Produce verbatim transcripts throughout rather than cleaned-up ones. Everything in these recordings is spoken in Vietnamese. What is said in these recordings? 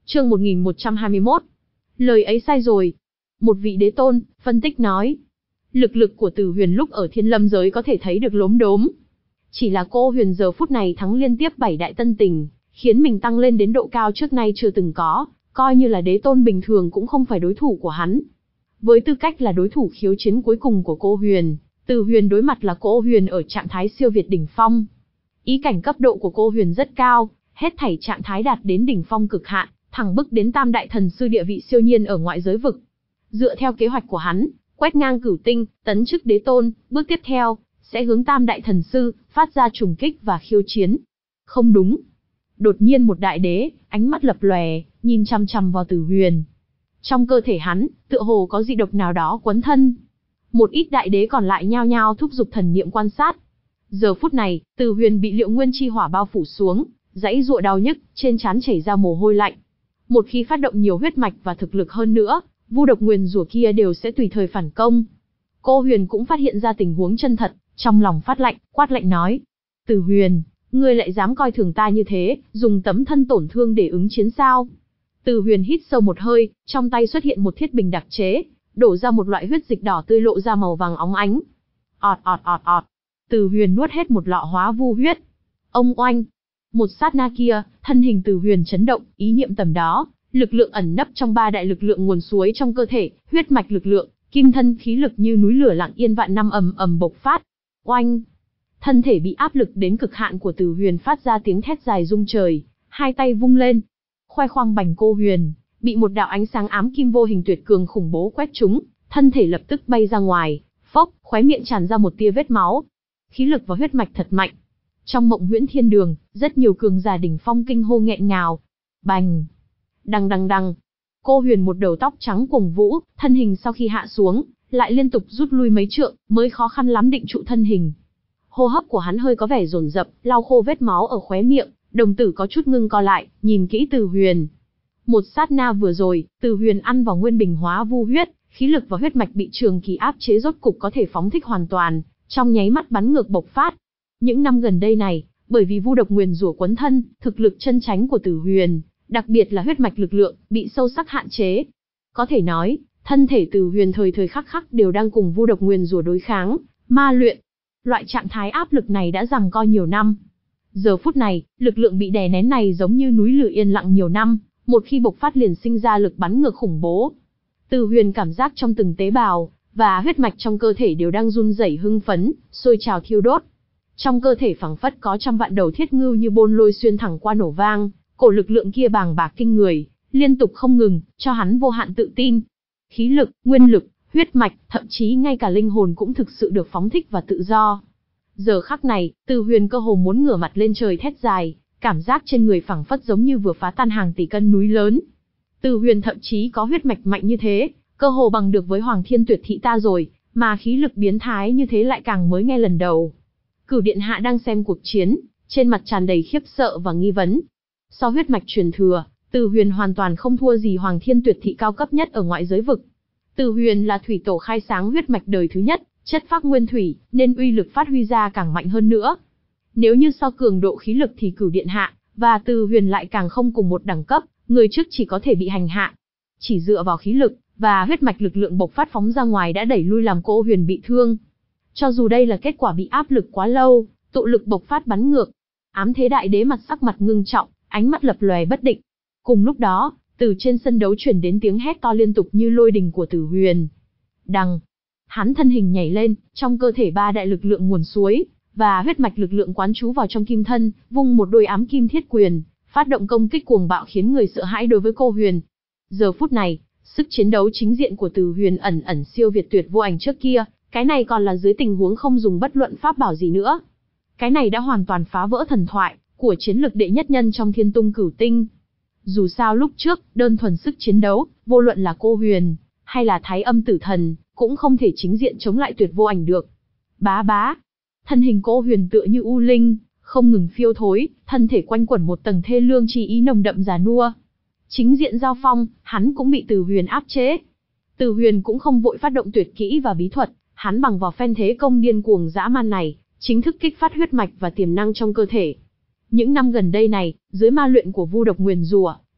Chương một nghìn một trăm hai mươi mốt. Lời ấy sai rồi. Một vị đế tôn, phân tích nói. Lực lực của Từ Huyền lúc ở Thiên Lâm giới có thể thấy được lốm đốm. Chỉ là cô Huyền giờ phút này thắng liên tiếp bảy đại tân tình, khiến mình tăng lên đến độ cao trước nay chưa từng có, coi như là đế tôn bình thường cũng không phải đối thủ của hắn. Với tư cách là đối thủ khiếu chiến cuối cùng của cô Huyền, Từ Huyền đối mặt là cô Huyền ở trạng thái siêu việt đỉnh phong. Ý cảnh cấp độ của cô Huyền rất cao, hết thảy trạng thái đạt đến đỉnh phong cực hạn, thẳng bức đến tam đại thần sư địa vị siêu nhiên ở ngoại giới vực. Dựa theo kế hoạch của hắn, quét ngang cửu tinh, tấn chức đế tôn, bước tiếp theo sẽ hướng tam đại thần sư phát ra trùng kích và khiêu chiến. Không đúng. Đột nhiên một đại đế, ánh mắt lập lòe, nhìn chằm chằm vào Từ Huyền. Trong cơ thể hắn, tựa hồ có dị độc nào đó quấn thân. Một ít đại đế còn lại nhao nhao thúc giục thần niệm quan sát. Giờ phút này, Từ Huyền bị Liệu Nguyên chi hỏa bao phủ xuống, dãy giụa đau nhức, trên trán chảy ra mồ hôi lạnh. Một khi phát động nhiều huyết mạch và thực lực hơn nữa, vu độc nguyền rủa kia đều sẽ tùy thời phản công. Cô Huyền cũng phát hiện ra tình huống chân thật, trong lòng phát lạnh, quát lạnh nói: Từ Huyền, ngươi lại dám coi thường ta như thế, dùng tấm thân tổn thương để ứng chiến sao? Từ Huyền hít sâu một hơi, trong tay xuất hiện một thiết bình đặc chế, đổ ra một loại huyết dịch đỏ tươi lộ ra màu vàng óng ánh. Ọt ọt ọt ọt. Từ Huyền nuốt hết một lọ hóa vu huyết. Ông oanh. Một sát na kia, thân hình Từ Huyền chấn động, ý niệm tầm đó, lực lượng ẩn nấp trong ba đại lực lượng nguồn suối trong cơ thể, huyết mạch lực lượng, kim thân khí lực như núi lửa lặng yên vạn năm ầm ầm bộc phát. Oanh. Thân thể bị áp lực đến cực hạn của Từ Huyền phát ra tiếng thét dài rung trời, hai tay vung lên. Khoai khoang bành cô Huyền, bị một đạo ánh sáng ám kim vô hình tuyệt cường khủng bố quét trúng, thân thể lập tức bay ra ngoài, phốc, khóe miệng tràn ra một tia vết máu. Khí lực và huyết mạch thật mạnh. Trong Mộng Huyễn Thiên Đường, rất nhiều cường giả đỉnh phong kinh hô nghẹn ngào. Bành! Đằng đằng đằng! Cô Huyền một đầu tóc trắng cuồng vũ, thân hình sau khi hạ xuống, lại liên tục rút lui mấy trượng, mới khó khăn lắm định trụ thân hình. Hô hấp của hắn hơi có vẻ dồn dập, lau khô vết máu ở khóe miệng, đồng tử có chút ngưng co lại, nhìn kỹ Từ Huyền. Một sát na vừa rồi, Từ Huyền ăn vào nguyên bình hóa vu huyết, khí lực và huyết mạch bị trường kỳ áp chế rốt cục có thể phóng thích hoàn toàn, trong nháy mắt bắn ngược bộc phát. Những năm gần đây này, bởi vì vu độc nguyền rủa quấn thân, thực lực chân chánh của Từ Huyền, đặc biệt là huyết mạch lực lượng, bị sâu sắc hạn chế. Có thể nói, thân thể Từ Huyền thời thời khắc khắc đều đang cùng vu độc nguyền rủa đối kháng, ma luyện. Loại trạng thái áp lực này đã giằng co nhiều năm. Giờ phút này, lực lượng bị đè nén này giống như núi lửa yên lặng nhiều năm, một khi bộc phát liền sinh ra lực bắn ngược khủng bố. Từ Huyền cảm giác trong từng tế bào và huyết mạch trong cơ thể đều đang run rẩy hưng phấn, sôi trào thiêu đốt. Trong cơ thể phảng phất có trăm vạn đầu thiết ngưu như bôn lôi xuyên thẳng qua nổ vang, cổ lực lượng kia bàng bạc kinh người, liên tục không ngừng, cho hắn vô hạn tự tin. Khí lực, nguyên lực, huyết mạch, thậm chí ngay cả linh hồn cũng thực sự được phóng thích và tự do. Giờ khắc này, Từ Huyền cơ hồ muốn ngửa mặt lên trời thét dài, cảm giác trên người phảng phất giống như vừa phá tan hàng tỷ cân núi lớn. Từ Huyền thậm chí có huyết mạch mạnh như thế, cơ hồ bằng được với Hoàng Thiên Tuyệt Thị ta rồi, mà khí lực biến thái như thế lại càng mới nghe lần đầu. Cửu điện hạ đang xem cuộc chiến, trên mặt tràn đầy khiếp sợ và nghi vấn. So huyết mạch truyền thừa, Từ Huyền hoàn toàn không thua gì Hoàng Thiên Tuyệt Thị cao cấp nhất ở ngoại giới vực. Từ Huyền là thủy tổ khai sáng huyết mạch đời thứ nhất, chất phác nguyên thủy, nên uy lực phát huy ra càng mạnh hơn nữa. Nếu như so cường độ khí lực thì Cửu điện hạ và Từ Huyền lại càng không cùng một đẳng cấp, người trước chỉ có thể bị hành hạ. Chỉ dựa vào khí lực và huyết mạch lực lượng bộc phát phóng ra ngoài đã đẩy lui làm cô Huyền bị thương. Cho dù đây là kết quả bị áp lực quá lâu, tụ lực bộc phát bắn ngược. Ám Thế Đại Đế mặt sắc mặt ngưng trọng, ánh mắt lập lòe bất định. Cùng lúc đó, từ trên sân đấu truyền đến tiếng hét to liên tục như lôi đình của Từ Huyền. Đằng, hắn thân hình nhảy lên, trong cơ thể ba đại lực lượng nguồn suối và huyết mạch lực lượng quán trú vào trong kim thân, vung một đôi ám kim thiết quyền, phát động công kích cuồng bạo khiến người sợ hãi đối với cô Huyền. Giờ phút này, sức chiến đấu chính diện của Từ Huyền ẩn ẩn siêu việt tuyệt vô ảnh trước kia, cái này còn là dưới tình huống không dùng bất luận pháp bảo gì nữa. Cái này đã hoàn toàn phá vỡ thần thoại của chiến lực đệ nhất nhân trong Thiên Tung Cửu Tinh. Dù sao lúc trước, đơn thuần sức chiến đấu, vô luận là cô Huyền hay là Thái Âm Tử Thần, cũng không thể chính diện chống lại tuyệt vô ảnh được. Bá bá, thân hình cô Huyền tựa như u linh, không ngừng phiêu thối, thân thể quanh quẩn một tầng thê lương chi ý nồng đậm già nua. Chính diện giao phong, hắn cũng bị Từ Huyền áp chế. Từ Huyền cũng không vội phát động tuyệt kỹ và bí thuật, hắn bằng vào phen thế công điên cuồng dã man này, chính thức kích phát huyết mạch và tiềm năng trong cơ thể. Những năm gần đây này, dưới ma luyện của vu độc nguyền rủa,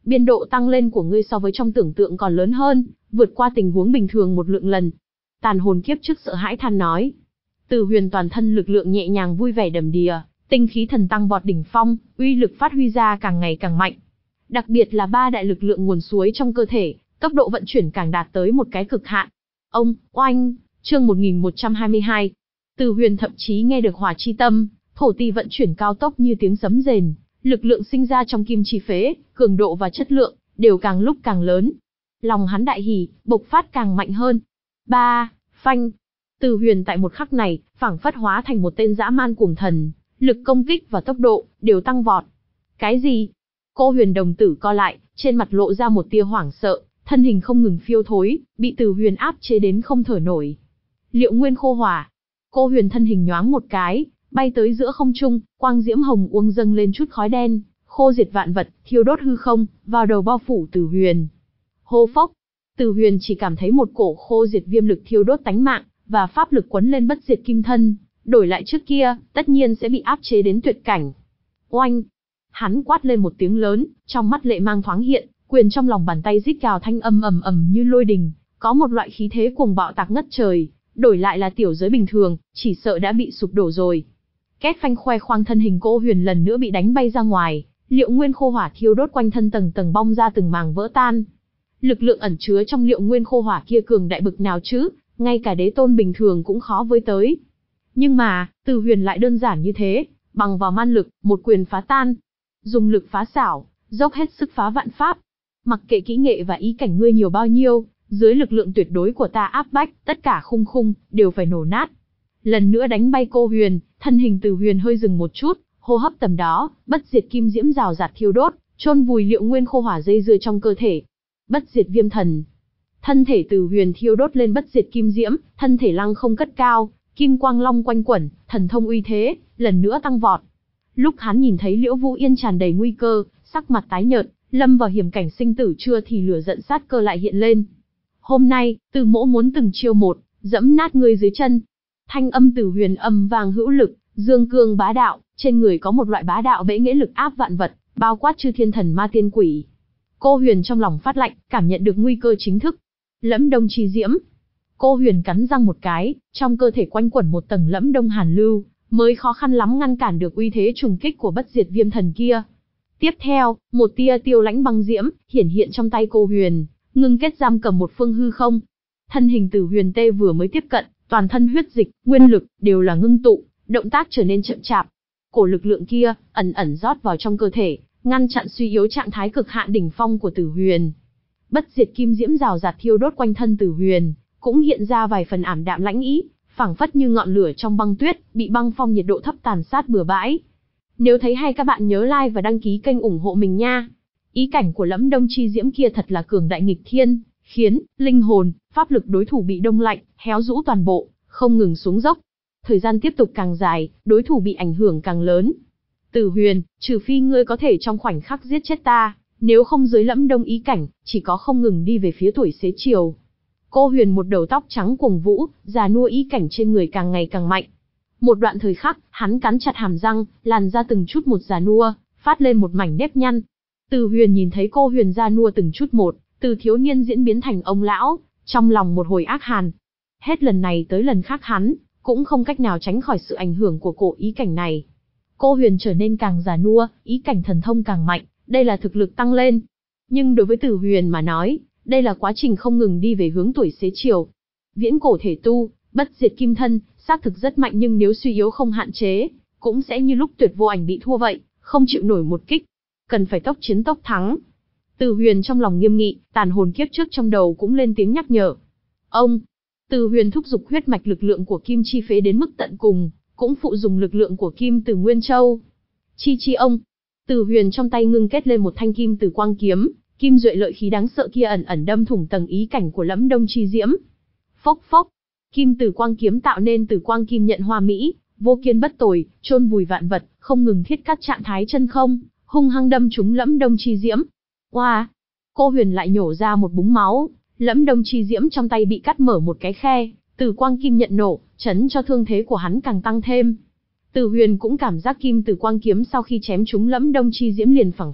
biên độ tăng lên của ngươi so với trong tưởng tượng còn lớn hơn, vượt qua tình huống bình thường một lượng lần. Tàn hồn kiếp trước sợ hãi than nói. Từ Huyền toàn thân lực lượng nhẹ nhàng vui vẻ đầm đìa, tinh khí thần tăng vọt đỉnh phong, uy lực phát huy ra càng ngày càng mạnh. Đặc biệt là ba đại lực lượng nguồn suối trong cơ thể, tốc độ vận chuyển càng đạt tới một cái cực hạn. Ông, oanh, chương một nghìn một trăm hai mươi hai. Từ Huyền thậm chí nghe được hỏa chi tâm, thổ ti vận chuyển cao tốc như tiếng sấm rền, lực lượng sinh ra trong kim chi phế, cường độ và chất lượng đều càng lúc càng lớn. Lòng hắn đại hỉ, bộc phát càng mạnh hơn. Ba, phanh. Từ Huyền tại một khắc này, phảng phất hóa thành một tên dã man cuồng thần, lực công kích và tốc độ đều tăng vọt. Cái gì? Cô Huyền đồng tử co lại, trên mặt lộ ra một tia hoảng sợ, thân hình không ngừng phiêu thối, bị Từ Huyền áp chế đến không thở nổi. Liệu nguyên khô hỏa. Cô Huyền thân hình nhoáng một cái, bay tới giữa không trung, quang diễm hồng uông dâng lên chút khói đen, khô diệt vạn vật, thiêu đốt hư không, vào đầu bao phủ Từ Huyền. Hô phốc. Từ Huyền chỉ cảm thấy một cổ khô diệt viêm lực thiêu đốt tánh mạng, và pháp lực quấn lên bất diệt kim thân, đổi lại trước kia, tất nhiên sẽ bị áp chế đến tuyệt cảnh. Oanh! Hắn quát lên một tiếng lớn, trong mắt lệ mang thoáng hiện, quyền trong lòng bàn tay rít gào thanh âm ầm ầm như lôi đình, có một loại khí thế cuồng bạo tạc ngất trời, đổi lại là tiểu giới bình thường, chỉ sợ đã bị sụp đổ rồi. Két phanh khoe khoang thân hình Cô Huyền lần nữa bị đánh bay ra ngoài, liệu nguyên khô hỏa thiêu đốt quanh thân tầng tầng bong ra từng màng vỡ tan. Lực lượng ẩn chứa trong liệu nguyên khô hỏa kia cường đại bực nào chứ, ngay cả đế tôn bình thường cũng khó với tới. Nhưng mà, Từ Huyền lại đơn giản như thế, bằng vào man lực, một quyền phá tan. Dùng lực phá xảo, dốc hết sức phá vạn pháp. Mặc kệ kỹ nghệ và ý cảnh ngươi nhiều bao nhiêu, dưới lực lượng tuyệt đối của ta áp bách, tất cả khung khung, đều phải nổ nát. Lần nữa đánh bay Cô Huyền, thân hình Từ Huyền hơi dừng một chút, hô hấp tầm đó, bất diệt kim diễm rào rạt thiêu đốt, chôn vùi liệu nguyên khô hỏa dây dưa trong cơ thể. Bất diệt viêm thần. Thân thể Từ Huyền thiêu đốt lên bất diệt kim diễm, thân thể lăng không cất cao, kim quang long quanh quẩn, thần thông uy thế, lần nữa tăng vọt. Lúc hắn nhìn thấy Liễu Vũ Yên tràn đầy nguy cơ, sắc mặt tái nhợt, lâm vào hiểm cảnh sinh tử chưa thì lửa giận sát cơ lại hiện lên. Hôm nay, Từ Mỗ muốn từng chiêu một, dẫm nát ngươi dưới chân. Thanh âm Từ Huyền âm vang hữu lực, dương cương bá đạo, trên người có một loại bá đạo bẽ nghĩa lực áp vạn vật, bao quát chư thiên thần ma tiên quỷ. Cô Huyền trong lòng phát lạnh, cảm nhận được nguy cơ chính thức. Lẫm đông chi diễm. Cô Huyền cắn răng một cái, trong cơ thể quanh quẩn một tầng lẫm đông hàn lưu, mới khó khăn lắm ngăn cản được uy thế trùng kích của bất diệt viêm thần kia. Tiếp theo, một tia tiêu lãnh băng diễm hiển hiện trong tay Cô Huyền, ngưng kết giam cầm một phương hư không. Thân hình Từ Huyền tê vừa mới tiếp cận, toàn thân huyết dịch, nguyên lực đều là ngưng tụ, động tác trở nên chậm chạp. Cổ lực lượng kia ẩn ẩn rót vào trong cơ thể, ngăn chặn suy yếu trạng thái cực hạn đỉnh phong của Từ Huyền. Bất diệt kim diễm rào rạt thiêu đốt quanh thân Từ Huyền, cũng hiện ra vài phần ảm đạm lãnh ý, phảng phất như ngọn lửa trong băng tuyết, bị băng phong nhiệt độ thấp tàn sát bừa bãi. Nếu thấy hay các bạn nhớ like và đăng ký kênh ủng hộ mình nha. Ý cảnh của Lẫm Đông chi diễm kia thật là cường đại nghịch thiên, khiến linh hồn, pháp lực đối thủ bị đông lạnh, héo rũ toàn bộ, không ngừng xuống dốc. Thời gian tiếp tục càng dài, đối thủ bị ảnh hưởng càng lớn. Từ Huyền, trừ phi ngươi có thể trong khoảnh khắc giết chết ta, nếu không dưới Lẫm Đông ý cảnh, chỉ có không ngừng đi về phía tuổi xế chiều. Cô Huyền một đầu tóc trắng cuồng vũ, già nua ý cảnh trên người càng ngày càng mạnh. Một đoạn thời khắc, hắn cắn chặt hàm răng, làn ra từng chút một già nua, phát lên một mảnh nếp nhăn. Từ Huyền nhìn thấy Cô Huyền già nua từng chút một, từ thiếu niên diễn biến thành ông lão, trong lòng một hồi ác hàn. Hết lần này tới lần khác hắn, cũng không cách nào tránh khỏi sự ảnh hưởng của cổ ý cảnh này. Cô Huyền trở nên càng già nua, ý cảnh thần thông càng mạnh, đây là thực lực tăng lên. Nhưng đối với Từ Huyền mà nói, đây là quá trình không ngừng đi về hướng tuổi xế chiều. Viễn cổ thể tu, bất diệt kim thân, xác thực rất mạnh nhưng nếu suy yếu không hạn chế, cũng sẽ như lúc Tuyệt Vô Ảnh bị thua vậy, không chịu nổi một kích. Cần phải tốc chiến tốc thắng. Từ Huyền trong lòng nghiêm nghị, tàn hồn kiếp trước trong đầu cũng lên tiếng nhắc nhở. Ông, Từ Huyền thúc giục huyết mạch lực lượng của Kim Chi Phế đến mức tận cùng, cũng phụ dùng lực lượng của Kim Từ Nguyên Châu. Chi chi ông, Từ Huyền trong tay ngưng kết lên một thanh kim từ quang kiếm, kim duệ lợi khí đáng sợ kia ẩn ẩn đâm thủng tầng ý cảnh của Lẫm Đông chi diễm. Phốc phốc, kim từ quang kiếm tạo nên từ quang kim nhận hoa mỹ, vô kiên bất tồi, chôn vùi vạn vật, không ngừng thiết cắt trạng thái chân không, hung hăng đâm trúng Lẫm Đông chi diễm. Oa! Cô Huyền lại nhổ ra một búng máu, Lẫm Đông chi diễm trong tay bị cắt mở một cái khe, từ quang kim nhận nổ, chấn cho thương thế của hắn càng tăng thêm. Từ Huyền cũng cảm giác kim từ quang kiếm sau khi chém trúng Lẫm Đông chi diễm liền phảng phất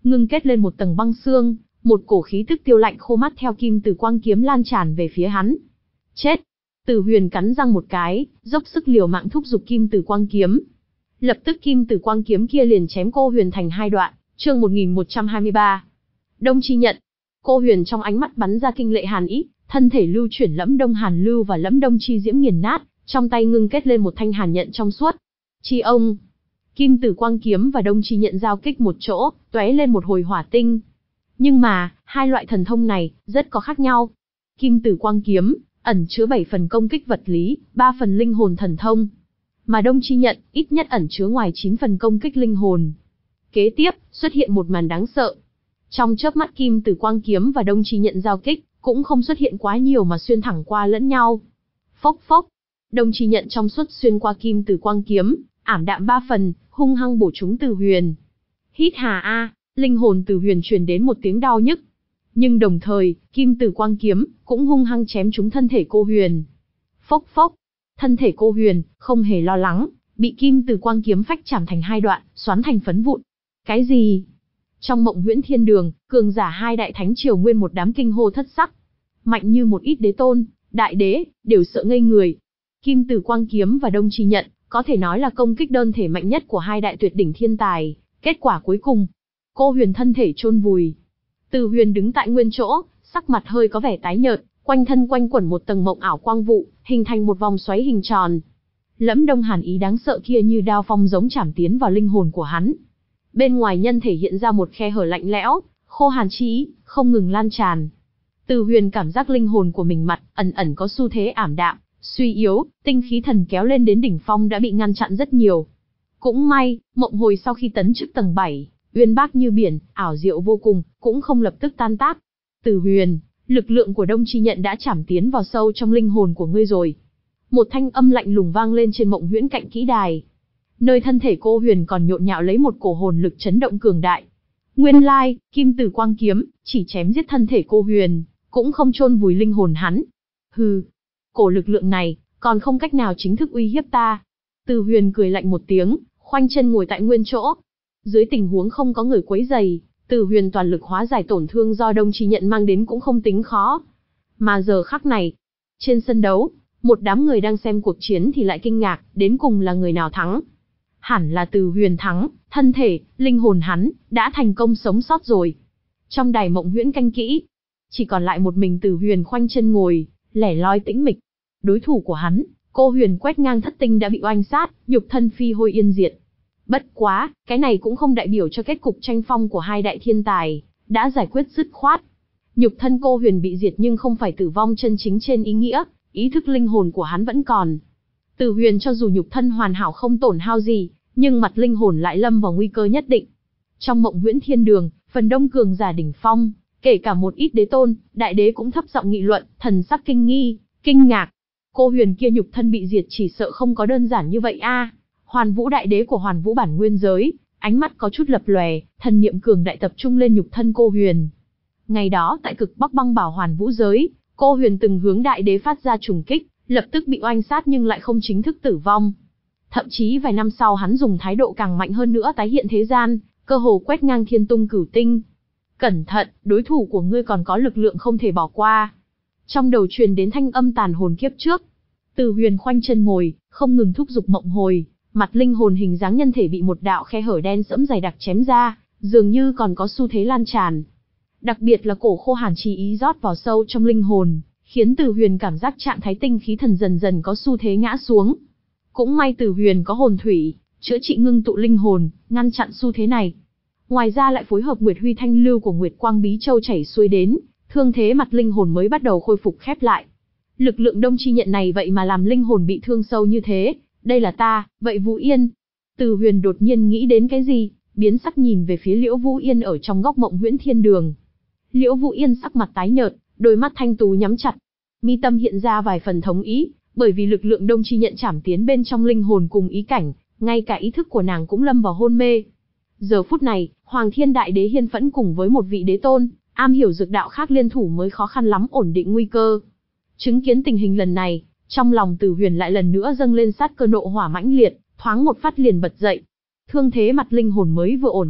ngưng kết lên một tầng băng xương, một cổ khí tức tiêu lạnh khô mắt theo kim tử quang kiếm lan tràn về phía hắn. Chết! Từ Huyền cắn răng một cái, dốc sức liều mạng thúc giục kim tử quang kiếm. Lập tức kim tử quang kiếm kia liền chém cô Huyền thành hai đoạn. Chương một nghìn một trăm hai mươi ba. Đông Chi nhận. Cô Huyền trong ánh mắt bắn ra kinh lệ hàn ý, thân thể lưu chuyển Lẫm Đông Hàn Lưu và Lẫm Đông Chi Diễm nghiền nát, trong tay ngưng kết lên một thanh hàn nhận trong suốt. Chi ông. Kim tử quang kiếm và Đông Chi nhận giao kích một chỗ, tóe lên một hồi hỏa tinh. Nhưng mà, hai loại thần thông này rất có khác nhau. Kim tử quang kiếm ẩn chứa bảy phần công kích vật lý, ba phần linh hồn thần thông, mà Đông Chi nhận ít nhất ẩn chứa ngoài chín phần công kích linh hồn. Kế tiếp, xuất hiện một màn đáng sợ. Trong chớp mắt kim tử quang kiếm và Đông Chi nhận giao kích, cũng không xuất hiện quá nhiều mà xuyên thẳng qua lẫn nhau. Phốc phốc, Đông Chi nhận trong suốt xuyên qua kim tử quang kiếm, ảm đạm ba phần, hung hăng bổ trúng Từ Huyền. Hít hà a, linh hồn Từ Huyền truyền đến một tiếng đau nhức. Nhưng đồng thời, kim tử quang kiếm cũng hung hăng chém trúng thân thể cô Huyền. Phốc phốc, thân thể cô Huyền không hề lo lắng, bị kim tử quang kiếm phách chảm thành hai đoạn, xoắn thành phấn vụn. Cái gì? Trong Mộng Huyễn Thiên Đường, cường giả hai đại thánh triều nguyên một đám kinh hô thất sắc. Mạnh như một ít đế tôn, đại đế, đều sợ ngây người. Kim tử quang kiếm và Đông Chi nhận, có thể nói là công kích đơn thể mạnh nhất của hai đại tuyệt đỉnh thiên tài. Kết quả cuối cùng, cô Huyền thân thể chôn vùi. Từ Huyền đứng tại nguyên chỗ, sắc mặt hơi có vẻ tái nhợt, quanh thân quanh quẩn một tầng mộng ảo quang vụ, hình thành một vòng xoáy hình tròn. Lẫm Đông Hàn ý đáng sợ kia như đao phong giống chảm tiến vào linh hồn của hắn. Bên ngoài nhân thể hiện ra một khe hở lạnh lẽo, khô hàn chi ý, không ngừng lan tràn. Từ Huyền cảm giác linh hồn của mình mặt ẩn ẩn có xu thế ảm đạm, suy yếu, tinh khí thần kéo lên đến đỉnh phong đã bị ngăn chặn rất nhiều. Cũng may, mộng hồi sau khi tấn chức tầng bảy, uyên bác như biển, ảo diệu vô cùng, cũng không lập tức tan tác. Từ Huyền, lực lượng của Đông Chi nhận đã chảm tiến vào sâu trong linh hồn của ngươi rồi. Một thanh âm lạnh lùng vang lên trên Mộng Huyễn cạnh kỹ đài. Nơi thân thể cô Huyền còn nhộn nhạo lấy một cổ hồn lực chấn động cường đại. Nguyên lai, kim tử quang kiếm chỉ chém giết thân thể cô Huyền, cũng không chôn vùi linh hồn hắn. Hừ, cổ lực lượng này còn không cách nào chính thức uy hiếp ta. Từ Huyền cười lạnh một tiếng, khoanh chân ngồi tại nguyên chỗ. Dưới tình huống không có người quấy rầy, Từ Huyền toàn lực hóa giải tổn thương do Đông Chi nhận mang đến cũng không tính khó. Mà giờ khắc này, trên sân đấu, một đám người đang xem cuộc chiến thì lại kinh ngạc, đến cùng là người nào thắng. Hẳn là Từ Huyền thắng, thân thể, linh hồn hắn đã thành công sống sót rồi. Trong đài Mộng Huyễn canh kỹ, chỉ còn lại một mình Từ Huyền khoanh chân ngồi, lẻ loi tĩnh mịch. Đối thủ của hắn, cô Huyền quét ngang thất tinh đã bị oanh sát, nhục thân phi hôi yên diệt. Bất quá, cái này cũng không đại biểu cho kết cục tranh phong của hai đại thiên tài đã giải quyết dứt khoát. Nhục thân cô Huyền bị diệt nhưng không phải tử vong chân chính trên ý nghĩa, ý thức linh hồn của hắn vẫn còn. Từ Huyền cho dù nhục thân hoàn hảo không tổn hao gì, nhưng mặt linh hồn lại lâm vào nguy cơ nhất định. Trong Mộng Huyễn Thiên Đường, phần đông cường giả đỉnh phong, kể cả một ít đế tôn, đại đế cũng thấp giọng nghị luận, thần sắc kinh nghi, kinh ngạc. Cô Huyền kia nhục thân bị diệt chỉ sợ không có đơn giản như vậy a. Hoàn Vũ đại đế của Hoàn Vũ bản nguyên giới, ánh mắt có chút lập lòe, thần niệm cường đại tập trung lên nhục thân cô Huyền. Ngày đó tại cực Bắc băng bảo Hoàn Vũ giới, cô Huyền từng hướng đại đế phát ra trùng kích, lập tức bị oanh sát nhưng lại không chính thức tử vong. Thậm chí vài năm sau hắn dùng thái độ càng mạnh hơn nữa tái hiện thế gian, cơ hồ quét ngang thiên tung cửu tinh. Cẩn thận, đối thủ của ngươi còn có lực lượng không thể bỏ qua. Trong đầu truyền đến thanh âm tàn hồn kiếp trước. Từ Huyền khoanh chân ngồi, không ngừng thúc giục mộng hồi, mặt linh hồn hình dáng nhân thể bị một đạo khe hở đen sẫm dày đặc chém ra, dường như còn có xu thế lan tràn. Đặc biệt là cổ khô hàn chi ý rót vào sâu trong linh hồn, khiến Từ Huyền cảm giác trạng thái tinh khí thần dần dần có xu thế ngã xuống. Cũng may Từ Huyền có hồn thủy, chữa trị ngưng tụ linh hồn, ngăn chặn xu thế này. Ngoài ra lại phối hợp Nguyệt Huy Thanh Lưu của Nguyệt Quang Bí Châu chảy xuôi đến, thương thế mặt linh hồn mới bắt đầu khôi phục khép lại. Lực lượng Đông Chi nhận này vậy mà làm linh hồn bị thương sâu như thế, đây là ta, vậy Vũ Yên. Từ Huyền đột nhiên nghĩ đến cái gì, biến sắc nhìn về phía Liễu Vũ Yên ở trong góc Mộng Huyễn Thiên Đường. Liễu Vũ Yên sắc mặt tái nhợt, đôi mắt thanh tú nhắm chặt, mi tâm hiện ra vài phần thống ý, bởi vì lực lượng Đông Chi nhận chảm tiến bên trong linh hồn cùng ý cảnh, ngay cả ý thức của nàng cũng lâm vào hôn mê. Giờ phút này, Hoàng Thiên Đại Đế Hiên Phẫn cùng với một vị đế tôn, am hiểu dược đạo khác liên thủ mới khó khăn lắm ổn định nguy cơ. Chứng kiến tình hình lần này, trong lòng Từ Huyền lại lần nữa dâng lên sát cơ nộ hỏa mãnh liệt, thoáng một phát liền bật dậy. Thương thế mặt linh hồn mới vừa ổn định,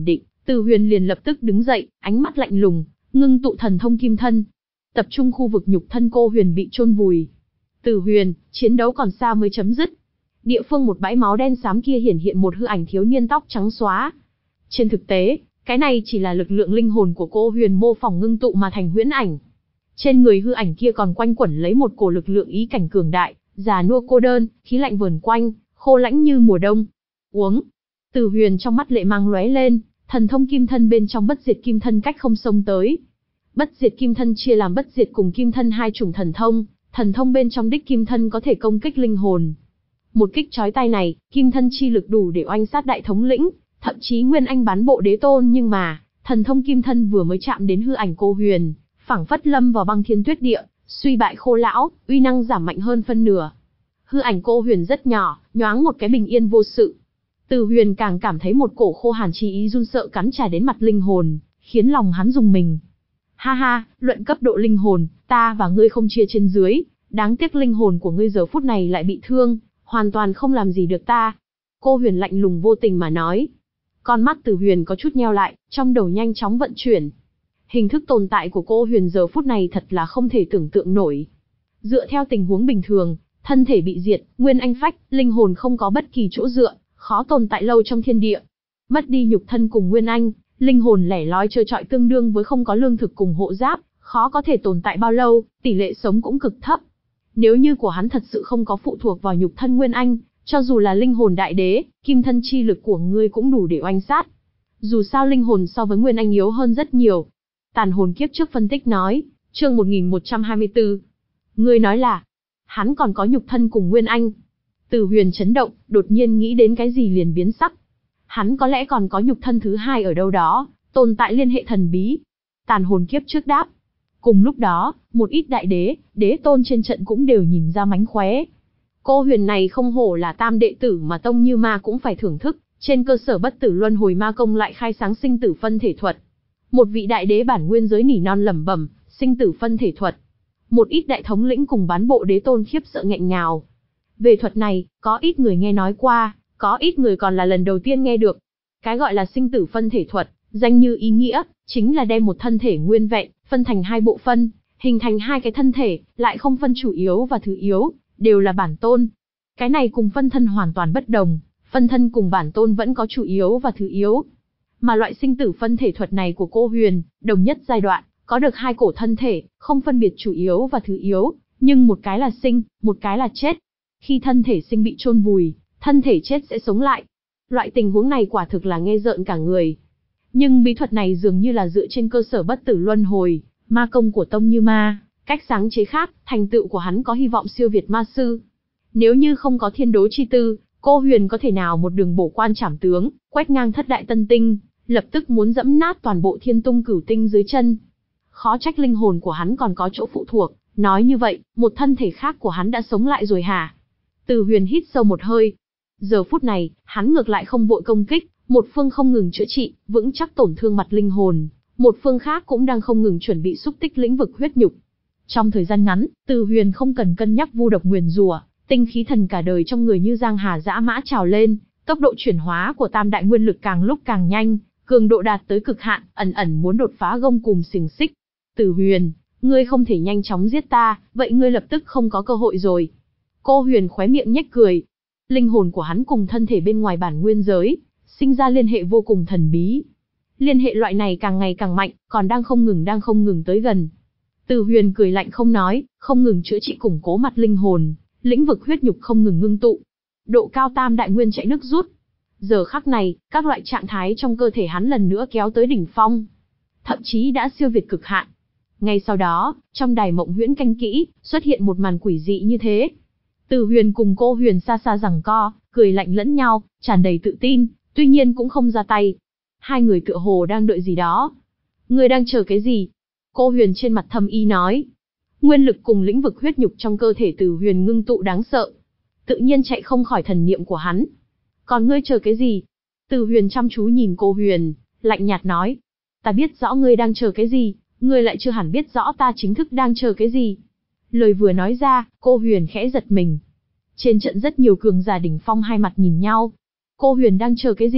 Từ Huyền liền lập tức đứng dậy, ánh mắt lạnh lùng, ngưng tụ thần thông kim thân, tập trung khu vực nhục thân cô Huyền bị chôn vùi. Từ Huyền, chiến đấu còn xa mới chấm dứt. Địa phương một bãi máu đen xám kia hiển hiện một hư ảnh thiếu niên tóc trắng xóa. Trên thực tế, cái này chỉ là lực lượng linh hồn của cô Huyền mô phỏng ngưng tụ mà thành huyễn ảnh. Trên người hư ảnh kia còn quanh quẩn lấy một cổ lực lượng ý cảnh cường đại, già nua cô đơn, khí lạnh vờn quanh, khô lãnh như mùa đông. Uống. Từ Huyền trong mắt lệ mang lóe lên, thần thông kim thân bên trong bất diệt kim thân cách không xông tới. Bất diệt kim thân chia làm bất diệt cùng kim thân hai chủng thần thông, thần thông bên trong đích kim thân có thể công kích linh hồn. Một kích chói tai này, kim thân chi lực đủ để oanh sát đại thống lĩnh, thậm chí nguyên anh bán bộ đế tôn, nhưng mà, thần thông kim thân vừa mới chạm đến hư ảnh cô Huyền, phảng phất lâm vào băng thiên tuyết địa, suy bại khô lão, uy năng giảm mạnh hơn phân nửa. Hư ảnh cô Huyền rất nhỏ, nhoáng một cái bình yên vô sự. Từ Huyền càng cảm thấy một cổ khô hàn chi ý run sợ cắn trả đến mặt linh hồn, khiến lòng hắn rùng mình. Ha ha, luận cấp độ linh hồn, ta và ngươi không chia trên dưới, đáng tiếc linh hồn của ngươi giờ phút này lại bị thương, hoàn toàn không làm gì được ta. Cô Huyền lạnh lùng vô tình mà nói. Con mắt Từ Huyền có chút nheo lại, trong đầu nhanh chóng vận chuyển. Hình thức tồn tại của cô Huyền giờ phút này thật là không thể tưởng tượng nổi. Dựa theo tình huống bình thường, thân thể bị diệt, nguyên anh phách, linh hồn không có bất kỳ chỗ dựa, khó tồn tại lâu trong thiên địa. Mất đi nhục thân cùng nguyên anh, linh hồn lẻ loi trơ trọi tương đương với không có lương thực cùng hộ giáp, khó có thể tồn tại bao lâu, tỷ lệ sống cũng cực thấp. Nếu như của hắn thật sự không có phụ thuộc vào nhục thân nguyên anh, cho dù là linh hồn đại đế, kim thân chi lực của ngươi cũng đủ để oanh sát. Dù sao linh hồn so với nguyên anh yếu hơn rất nhiều. Tàn hồn kiếp trước phân tích nói, chương một nghìn một trăm hai mươi tư. Ngươi nói là, hắn còn có nhục thân cùng nguyên anh. Từ Huyền chấn động, đột nhiên nghĩ đến cái gì liền biến sắc. Hắn có lẽ còn có nhục thân thứ hai ở đâu đó, tồn tại liên hệ thần bí. Tàn hồn kiếp trước đáp. Cùng lúc đó, một ít đại đế, đế tôn trên trận cũng đều nhìn ra mánh khóe. Cô Huyền này không hổ là tam đệ tử mà Tông Như Ma cũng phải thưởng thức, trên cơ sở bất tử luân hồi ma công lại khai sáng sinh tử phân thể thuật. Một vị đại đế bản nguyên giới nỉ non lẩm bẩm, sinh tử phân thể thuật. Một ít đại thống lĩnh cùng bán bộ đế tôn khiếp sợ nghẹn ngào. Về thuật này, có ít người nghe nói qua, có ít người còn là lần đầu tiên nghe được. Cái gọi là sinh tử phân thể thuật, danh như ý nghĩa, chính là đem một thân thể nguyên vẹn, phân thành hai bộ phân, hình thành hai cái thân thể, lại không phân chủ yếu và thứ yếu, đều là bản tôn. Cái này cùng phân thân hoàn toàn bất đồng, phân thân cùng bản tôn vẫn có chủ yếu và thứ yếu. Mà loại sinh tử phân thể thuật này của cô Huyền, đồng nhất giai đoạn, có được hai cổ thân thể, không phân biệt chủ yếu và thứ yếu, nhưng một cái là sinh, một cái là chết. Khi thân thể sinh bị chôn vùi, thân thể chết sẽ sống lại. Loại tình huống này quả thực là nghe rợn cả người. Nhưng bí thuật này dường như là dựa trên cơ sở bất tử luân hồi, ma công của Tông Như Ma, cách sáng chế khác, thành tựu của hắn có hy vọng siêu việt ma sư. Nếu như không có thiên đố chi tư, cô Huyền có thể nào một đường bổ quan trảm tướng, quét ngang thất đại tân tinh, lập tức muốn dẫm nát toàn bộ thiên tung cửu tinh dưới chân. Khó trách linh hồn của hắn còn có chỗ phụ thuộc, nói như vậy, một thân thể khác của hắn đã sống lại rồi hả? Từ Huyền hít sâu một hơi. Giờ phút này, hắn ngược lại không vội công kích, một phương không ngừng chữa trị, vững chắc tổn thương mặt linh hồn, một phương khác cũng đang không ngừng chuẩn bị xúc tích lĩnh vực huyết nhục. Trong thời gian ngắn, Từ Huyền không cần cân nhắc vu độc nguyền rủa, tinh khí thần cả đời trong người như giang hà dã mã trào lên, tốc độ chuyển hóa của tam đại nguyên lực càng lúc càng nhanh, cường độ đạt tới cực hạn, ẩn ẩn muốn đột phá gông cùm xiềng xích. Từ Huyền, ngươi không thể nhanh chóng giết ta, vậy ngươi lập tức không có cơ hội rồi. Cô Huyền khóe miệng nhếch cười. Linh hồn của hắn cùng thân thể bên ngoài bản nguyên giới, sinh ra liên hệ vô cùng thần bí. Liên hệ loại này càng ngày càng mạnh, còn đang không ngừng đang không ngừng tới gần. Từ Huyền cười lạnh không nói, không ngừng chữa trị củng cố mặt linh hồn, lĩnh vực huyết nhục không ngừng ngưng tụ. Độ cao tam đại nguyên chạy nước rút. Giờ khắc này, các loại trạng thái trong cơ thể hắn lần nữa kéo tới đỉnh phong. Thậm chí đã siêu việt cực hạn. Ngay sau đó, trong đài mộng huyễn canh kỹ, xuất hiện một màn quỷ dị như thế. Từ Huyền cùng cô Huyền xa xa giằng co, cười lạnh lẫn nhau, tràn đầy tự tin, tuy nhiên cũng không ra tay. Hai người tựa hồ đang đợi gì đó. Ngươi đang chờ cái gì? Cô Huyền trên mặt thâm ý nói. Nguyên lực cùng lĩnh vực huyết nhục trong cơ thể Từ Huyền ngưng tụ đáng sợ. Tự nhiên chạy không khỏi thần niệm của hắn. Còn ngươi chờ cái gì? Từ Huyền chăm chú nhìn cô Huyền, lạnh nhạt nói. Ta biết rõ ngươi đang chờ cái gì, ngươi lại chưa hẳn biết rõ ta chính thức đang chờ cái gì. Lời vừa nói ra, cô Huyền khẽ giật mình. Trên trận rất nhiều cường giả đỉnh phong hai mặt nhìn nhau. Cô Huyền đang chờ cái gì?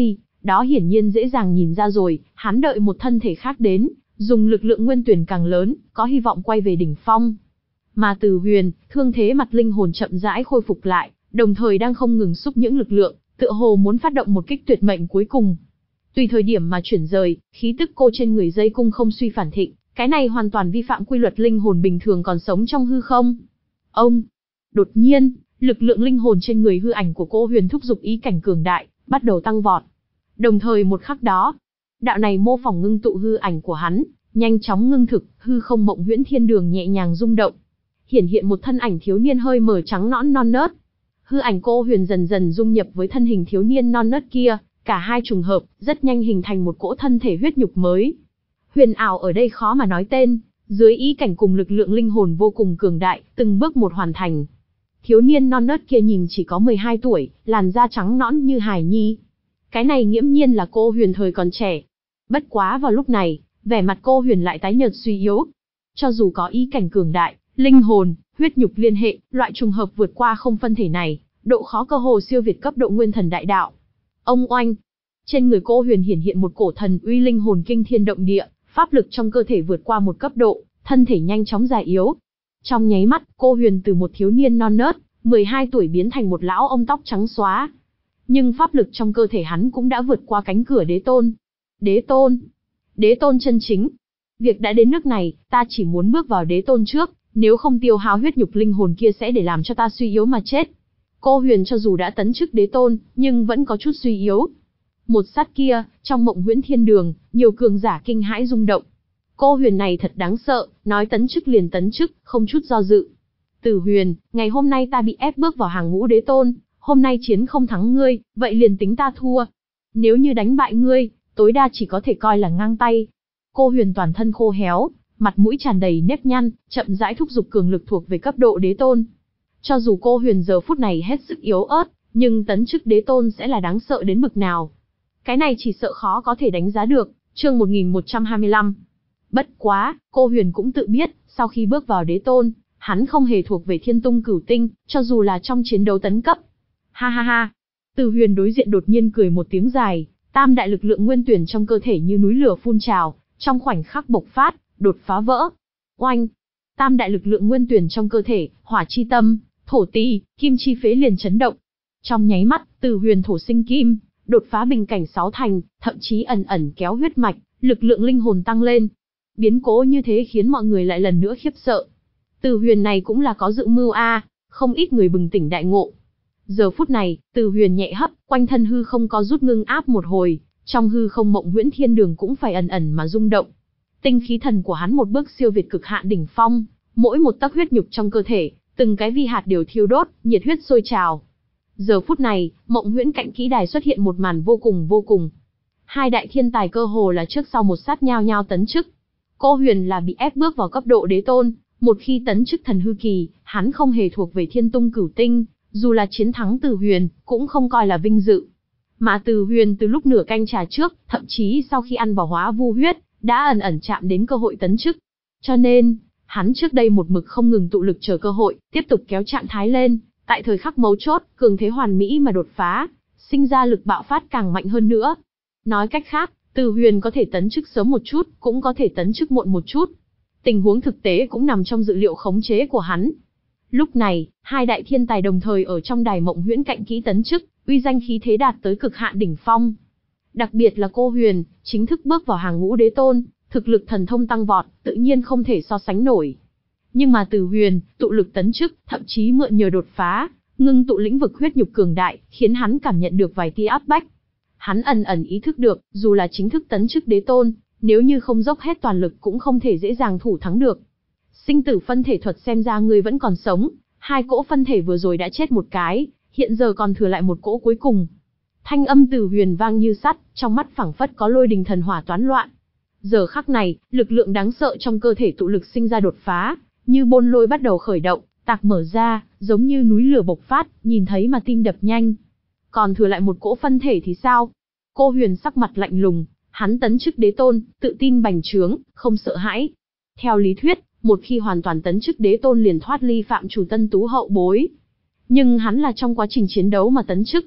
Đó hiển nhiên dễ dàng nhìn ra rồi, hắn đợi một thân thể khác đến, dùng lực lượng nguyên tuyển càng lớn, có hy vọng quay về đỉnh phong. Mà Từ Huyền, thương thế mặt linh hồn chậm rãi khôi phục lại, đồng thời đang không ngừng xúc những lực lượng, tựa hồ muốn phát động một kích tuyệt mệnh cuối cùng. Tùy thời điểm mà chuyển rời, khí tức cô trên người dây cung không suy phản thịnh, cái này hoàn toàn vi phạm quy luật linh hồn bình thường còn sống trong hư không. Ông, đột nhiên, lực lượng linh hồn trên người hư ảnh của cô Huyền thúc giục ý cảnh cường đại, bắt đầu tăng vọt. Đồng thời một khắc đó, đạo này mô phỏng ngưng tụ hư ảnh của hắn, nhanh chóng ngưng thực, hư không mộng huyễn thiên đường nhẹ nhàng rung động. Hiển hiện một thân ảnh thiếu niên hơi mờ trắng nõn non nớt. Hư ảnh cô Huyền dần dần dung nhập với thân hình thiếu niên non nớt kia, cả hai trùng hợp, rất nhanh hình thành một cỗ thân thể huyết nhục mới. Huyền ảo ở đây khó mà nói tên, dưới ý cảnh cùng lực lượng linh hồn vô cùng cường đại, từng bước một hoàn thành. Thiếu niên non nớt kia nhìn chỉ có mười hai tuổi, làn da trắng nõn như hài nhi. Cái này nghiễm nhiên là cô Huyền thời còn trẻ. Bất quá vào lúc này, vẻ mặt cô Huyền lại tái nhợt suy yếu. Cho dù có ý cảnh cường đại, linh hồn, huyết nhục liên hệ, loại trùng hợp vượt qua không phân thể này, độ khó cơ hồ siêu việt cấp độ nguyên thần đại đạo. Ông oanh, trên người cô Huyền hiển hiện một cổ thần uy linh hồn kinh thiên động địa, pháp lực trong cơ thể vượt qua một cấp độ, thân thể nhanh chóng già yếu. Trong nháy mắt, cô Huyền từ một thiếu niên non nớt, mười hai tuổi biến thành một lão ông tóc trắng xóa. Nhưng pháp lực trong cơ thể hắn cũng đã vượt qua cánh cửa đế tôn. Đế tôn, đế tôn chân chính. Việc đã đến nước này, ta chỉ muốn bước vào đế tôn trước, nếu không tiêu hao huyết nhục linh hồn kia sẽ để làm cho ta suy yếu mà chết. Cô Huyền cho dù đã tấn chức đế tôn, nhưng vẫn có chút suy yếu. Một sát kia, trong mộng huyễn thiên đường, nhiều cường giả kinh hãi rung động. Cô Huyền này thật đáng sợ, nói tấn chức liền tấn chức, không chút do dự. Từ Huyền, ngày hôm nay ta bị ép bước vào hàng ngũ đế tôn, hôm nay chiến không thắng ngươi, vậy liền tính ta thua. Nếu như đánh bại ngươi, tối đa chỉ có thể coi là ngang tay. Cô Huyền toàn thân khô héo, mặt mũi tràn đầy nếp nhăn, chậm rãi thúc giục cường lực thuộc về cấp độ đế tôn. Cho dù cô Huyền giờ phút này hết sức yếu ớt, nhưng tấn chức đế tôn sẽ là đáng sợ đến bực nào. Cái này chỉ sợ khó có thể đánh giá được. Chương một nghìn một trăm hai mươi lăm. Bất quá, cô Huyền cũng tự biết, sau khi bước vào đế tôn, hắn không hề thuộc về thiên tung cửu tinh, cho dù là trong chiến đấu tấn cấp. Ha ha ha. Từ Huyền đối diện đột nhiên cười một tiếng dài, tam đại lực lượng nguyên tuyển trong cơ thể như núi lửa phun trào, trong khoảnh khắc bộc phát, đột phá vỡ. Oanh! Tam đại lực lượng nguyên tuyển trong cơ thể, hỏa chi tâm, thổ ti, kim chi phế liền chấn động. Trong nháy mắt, Từ Huyền thổ sinh kim, đột phá bình cảnh sáu thành, thậm chí ẩn ẩn kéo huyết mạch, lực lượng linh hồn tăng lên. Biến cố như thế khiến mọi người lại lần nữa khiếp sợ. Từ Huyền này cũng là có dự mưu a, à, không ít người bừng tỉnh đại ngộ. Giờ phút này, Từ Huyền nhẹ hấp, quanh thân hư không có rút ngưng áp một hồi, trong hư không mộng huyễn thiên đường cũng phải ẩn ẩn mà rung động. Tinh khí thần của hắn một bước siêu việt cực hạn đỉnh phong, mỗi một tấc huyết nhục trong cơ thể, từng cái vi hạt đều thiêu đốt, nhiệt huyết sôi trào. Giờ phút này, mộng huyễn cạnh kỹ đài xuất hiện một màn vô cùng vô cùng. Hai đại thiên tài cơ hồ là trước sau một sát nhao nhao tấn chức. Cô Huyền là bị ép bước vào cấp độ đế tôn, một khi tấn chức thần hư kỳ, hắn không hề thuộc về thiên tung cửu tinh, dù là chiến thắng Từ Huyền, cũng không coi là vinh dự. Mà Từ Huyền từ lúc nửa canh trà trước, thậm chí sau khi ăn vào hóa vu huyết, đã ẩn ẩn chạm đến cơ hội tấn chức. Cho nên, hắn trước đây một mực không ngừng tụ lực chờ cơ hội, tiếp tục kéo trạng thái lên, tại thời khắc mấu chốt, cường thế hoàn mỹ mà đột phá, sinh ra lực bạo phát càng mạnh hơn nữa. Nói cách khác, Từ Huyền có thể tấn chức sớm một chút, cũng có thể tấn chức muộn một chút. Tình huống thực tế cũng nằm trong dự liệu khống chế của hắn. Lúc này, hai đại thiên tài đồng thời ở trong đài mộng huyễn cạnh kỹ tấn chức, uy danh khí thế đạt tới cực hạn đỉnh phong. Đặc biệt là cô Huyền, chính thức bước vào hàng ngũ đế tôn, thực lực thần thông tăng vọt, tự nhiên không thể so sánh nổi. Nhưng mà Từ Huyền, tụ lực tấn chức, thậm chí mượn nhờ đột phá, ngưng tụ lĩnh vực huyết nhục cường đại, khiến hắn cảm nhận được vài tia áp bách. Hắn ẩn ẩn ý thức được, dù là chính thức tấn chức đế tôn, nếu như không dốc hết toàn lực cũng không thể dễ dàng thủ thắng được. Sinh tử phân thể thuật xem ra ngươi vẫn còn sống, hai cỗ phân thể vừa rồi đã chết một cái, hiện giờ còn thừa lại một cỗ cuối cùng. Thanh âm Từ Huyền vang như sắt, trong mắt phảng phất có lôi đình thần hỏa toán loạn. Giờ khắc này, lực lượng đáng sợ trong cơ thể tụ lực sinh ra đột phá, như bôn lôi bắt đầu khởi động, tạc mở ra, giống như núi lửa bộc phát, nhìn thấy mà tim đập nhanh. Còn thừa lại một cỗ phân thể thì sao? Cô Huyền sắc mặt lạnh lùng, hắn tấn chức đế tôn, tự tin bành trướng, không sợ hãi. Theo lý thuyết, một khi hoàn toàn tấn chức đế tôn liền thoát ly phạm chủ tân tú hậu bối. Nhưng hắn là trong quá trình chiến đấu mà tấn chức.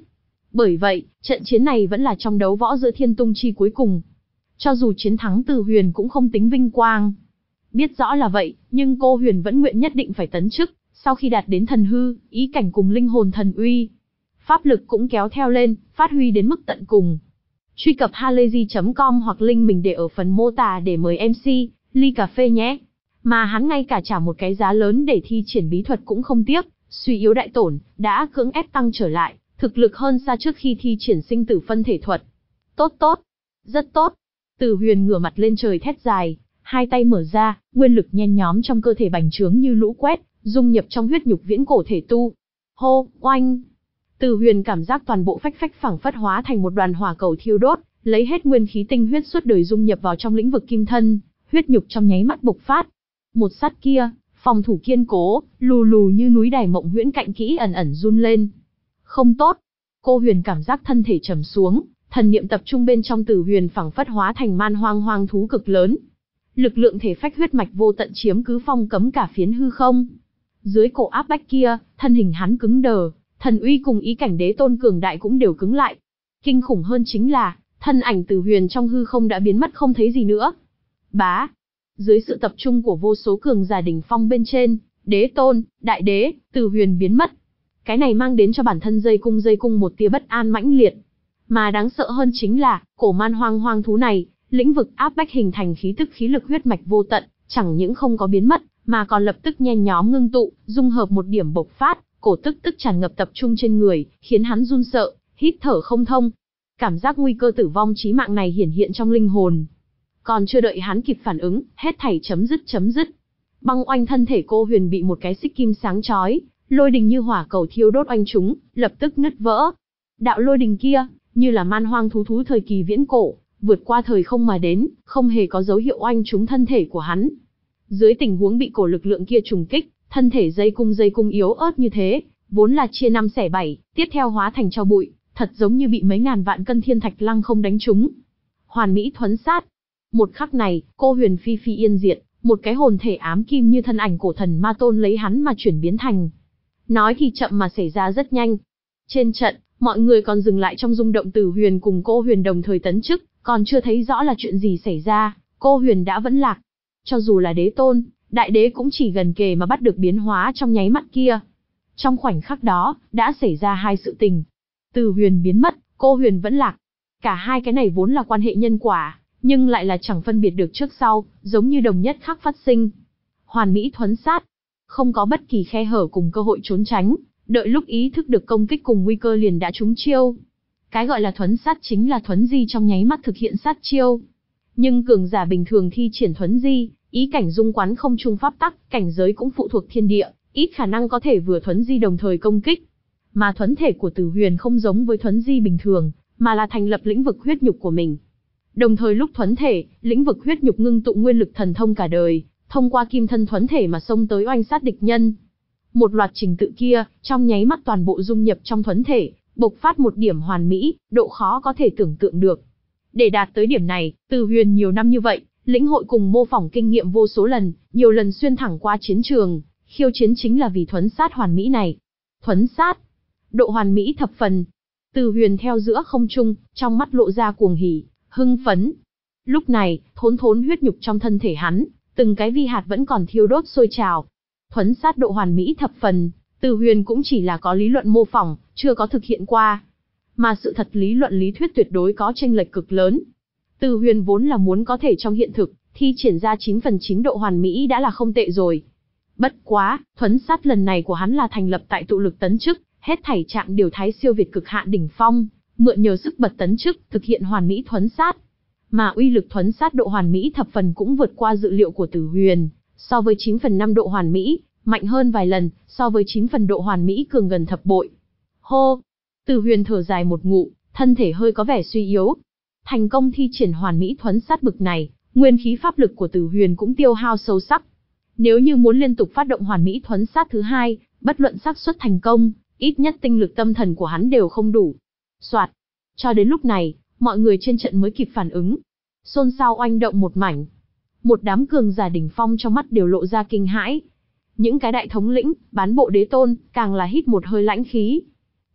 Bởi vậy, trận chiến này vẫn là trong đấu võ giữa thiên tung chi cuối cùng. Cho dù chiến thắng Từ Huyền cũng không tính vinh quang. Biết rõ là vậy, nhưng cô Huyền vẫn nguyện nhất định phải tấn chức, sau khi đạt đến thần hư, ý cảnh cùng linh hồn thần uy. Pháp lực cũng kéo theo lên, phát huy đến mức tận cùng. Truy cập halayzi chấm com hoặc link mình để ở phần mô tả để mời em xê, ly cà phê nhé. Mà hắn ngay cả trả một cái giá lớn để thi triển bí thuật cũng không tiếc, suy yếu đại tổn, đã cưỡng ép tăng trở lại, thực lực hơn xa trước khi thi triển sinh tử phân thể thuật. Tốt tốt, rất tốt. Từ Huyền ngửa mặt lên trời thét dài, hai tay mở ra, nguyên lực nhen nhóm trong cơ thể bành trướng như lũ quét, dung nhập trong huyết nhục viễn cổ thể tu. Hô, oanh! Từ Huyền cảm giác toàn bộ phách phách phảng phất hóa thành một đoàn hỏa cầu thiêu đốt, lấy hết nguyên khí tinh huyết suốt đời dung nhập vào trong lĩnh vực kim thân, huyết nhục trong nháy mắt bộc phát. Một sát kia, phòng thủ kiên cố, lù lù như núi đài mộng huyễn cạnh kỹ ẩn ẩn run lên. Không tốt. Cô Huyền cảm giác thân thể trầm xuống, thần niệm tập trung bên trong Từ Huyền phảng phất hóa thành man hoang hoang thú cực lớn. Lực lượng thể phách huyết mạch vô tận chiếm cứ phong cấm cả phiến hư không. Dưới cổ áp bách kia, thân hình hắn cứng đờ, thần uy cùng ý cảnh đế tôn cường đại cũng đều cứng lại. Kinh khủng hơn chính là, thân ảnh Từ Huyền trong hư không đã biến mất không thấy gì nữa. Bá! Dưới sự tập trung của vô số cường giả đỉnh phong bên trên, đế tôn, đại đế, Từ Huyền biến mất. Cái này mang đến cho bản thân dây cung dây cung một tia bất an mãnh liệt. Mà đáng sợ hơn chính là, cổ man hoang hoang thú này, lĩnh vực áp bách hình thành khí tức khí lực huyết mạch vô tận, chẳng những không có biến mất, mà còn lập tức nhen nhóm ngưng tụ, dung hợp một điểm bộc phát, cổ tức tức tràn ngập tập trung trên người, khiến hắn run sợ, hít thở không thông. Cảm giác nguy cơ tử vong chí mạng này hiển hiện trong linh hồn. Còn chưa đợi hắn kịp phản ứng, hết thảy chấm dứt chấm dứt. Băng oanh thân thể cô Huyền bị một cái xích kim sáng chói, lôi đình như hỏa cầu thiêu đốt oanh chúng, lập tức nứt vỡ. Đạo lôi đình kia, như là man hoang thú thú thời kỳ viễn cổ, vượt qua thời không mà đến, không hề có dấu hiệu oanh trúng thân thể của hắn. Dưới tình huống bị cổ lực lượng kia trùng kích, thân thể dây cung dây cung yếu ớt như thế, vốn là chia năm xẻ bảy, tiếp theo hóa thành tro bụi, thật giống như bị mấy ngàn vạn cân thiên thạch lăng không đánh trúng. Hoàn mỹ thuấn sát. Một khắc này, cô Huyền phi phi yên diệt, một cái hồn thể ám kim như thân ảnh cổ thần ma tôn lấy hắn mà chuyển biến thành. Nói thì chậm mà xảy ra rất nhanh. Trên trận, mọi người còn dừng lại trong rung động. Từ Huyền cùng cô Huyền đồng thời tấn chức, còn chưa thấy rõ là chuyện gì xảy ra, cô Huyền đã vẫn lạc. Cho dù là đế tôn, đại đế cũng chỉ gần kề mà bắt được biến hóa trong nháy mắt kia. Trong khoảnh khắc đó, đã xảy ra hai sự tình. Từ Huyền biến mất, cô Huyền vẫn lạc. Cả hai cái này vốn là quan hệ nhân quả, nhưng lại là chẳng phân biệt được trước sau, giống như đồng nhất khắc phát sinh. Hoàn mỹ thuấn sát, không có bất kỳ khe hở cùng cơ hội trốn tránh, đợi lúc ý thức được công kích cùng nguy cơ liền đã trúng chiêu. Cái gọi là thuấn sát chính là thuấn di trong nháy mắt thực hiện sát chiêu. Nhưng cường giả bình thường thi triển thuấn di, ý cảnh dung quán không trung pháp tắc, cảnh giới cũng phụ thuộc thiên địa, ít khả năng có thể vừa thuấn di đồng thời công kích. Mà thuấn thể của Từ Huyền không giống với thuấn di bình thường, mà là thành lập lĩnh vực huyết nhục của mình. Đồng thời lúc thuấn thể, lĩnh vực huyết nhục ngưng tụ nguyên lực thần thông cả đời, thông qua kim thân thuấn thể mà xông tới oanh sát địch nhân. Một loạt trình tự kia, trong nháy mắt toàn bộ dung nhập trong thuấn thể, bộc phát một điểm hoàn mỹ, độ khó có thể tưởng tượng được. Để đạt tới điểm này, Từ Huyền nhiều năm như vậy, lĩnh hội cùng mô phỏng kinh nghiệm vô số lần, nhiều lần xuyên thẳng qua chiến trường, khiêu chiến chính là vì thuấn sát hoàn mỹ này. Thuấn sát, độ hoàn mỹ thập phần. Từ Huyền theo giữa không trung, trong mắt lộ ra cuồng hỉ, hưng phấn. Lúc này, thốn thốn huyết nhục trong thân thể hắn, từng cái vi hạt vẫn còn thiêu đốt sôi trào. Thuấn sát độ hoàn mỹ thập phần, Từ Huyền cũng chỉ là có lý luận mô phỏng, chưa có thực hiện qua. Mà sự thật lý luận lý thuyết tuyệt đối có chênh lệch cực lớn. Từ Huyền vốn là muốn có thể trong hiện thực, thi triển ra chín phần chín độ hoàn mỹ đã là không tệ rồi. Bất quá, thuấn sát lần này của hắn là thành lập tại tụ lực tấn chức, hết thảy trạng điều thái siêu việt cực hạn đỉnh phong, mượn nhờ sức bật tấn chức, thực hiện hoàn mỹ thuấn sát. Mà uy lực thuấn sát độ hoàn mỹ thập phần cũng vượt qua dự liệu của Từ Huyền, so với chín phần năm độ hoàn mỹ, mạnh hơn vài lần, so với chín phần độ hoàn mỹ cường gần thập bội. Hô! Từ Huyền thở dài một ngụm, thân thể hơi có vẻ suy yếu. Thành công thi triển hoàn mỹ thuấn sát bực này, nguyên khí pháp lực của Từ Huyền cũng tiêu hao sâu sắc. Nếu như muốn liên tục phát động hoàn mỹ thuấn sát thứ hai, bất luận xác suất thành công, ít nhất tinh lực tâm thần của hắn đều không đủ. Soạt. Cho đến lúc này, mọi người trên trận mới kịp phản ứng. Xôn xao oanh động một mảnh. Một đám cường giả đỉnh phong trong mắt đều lộ ra kinh hãi. Những cái đại thống lĩnh, bán bộ đế tôn, càng là hít một hơi lãnh khí.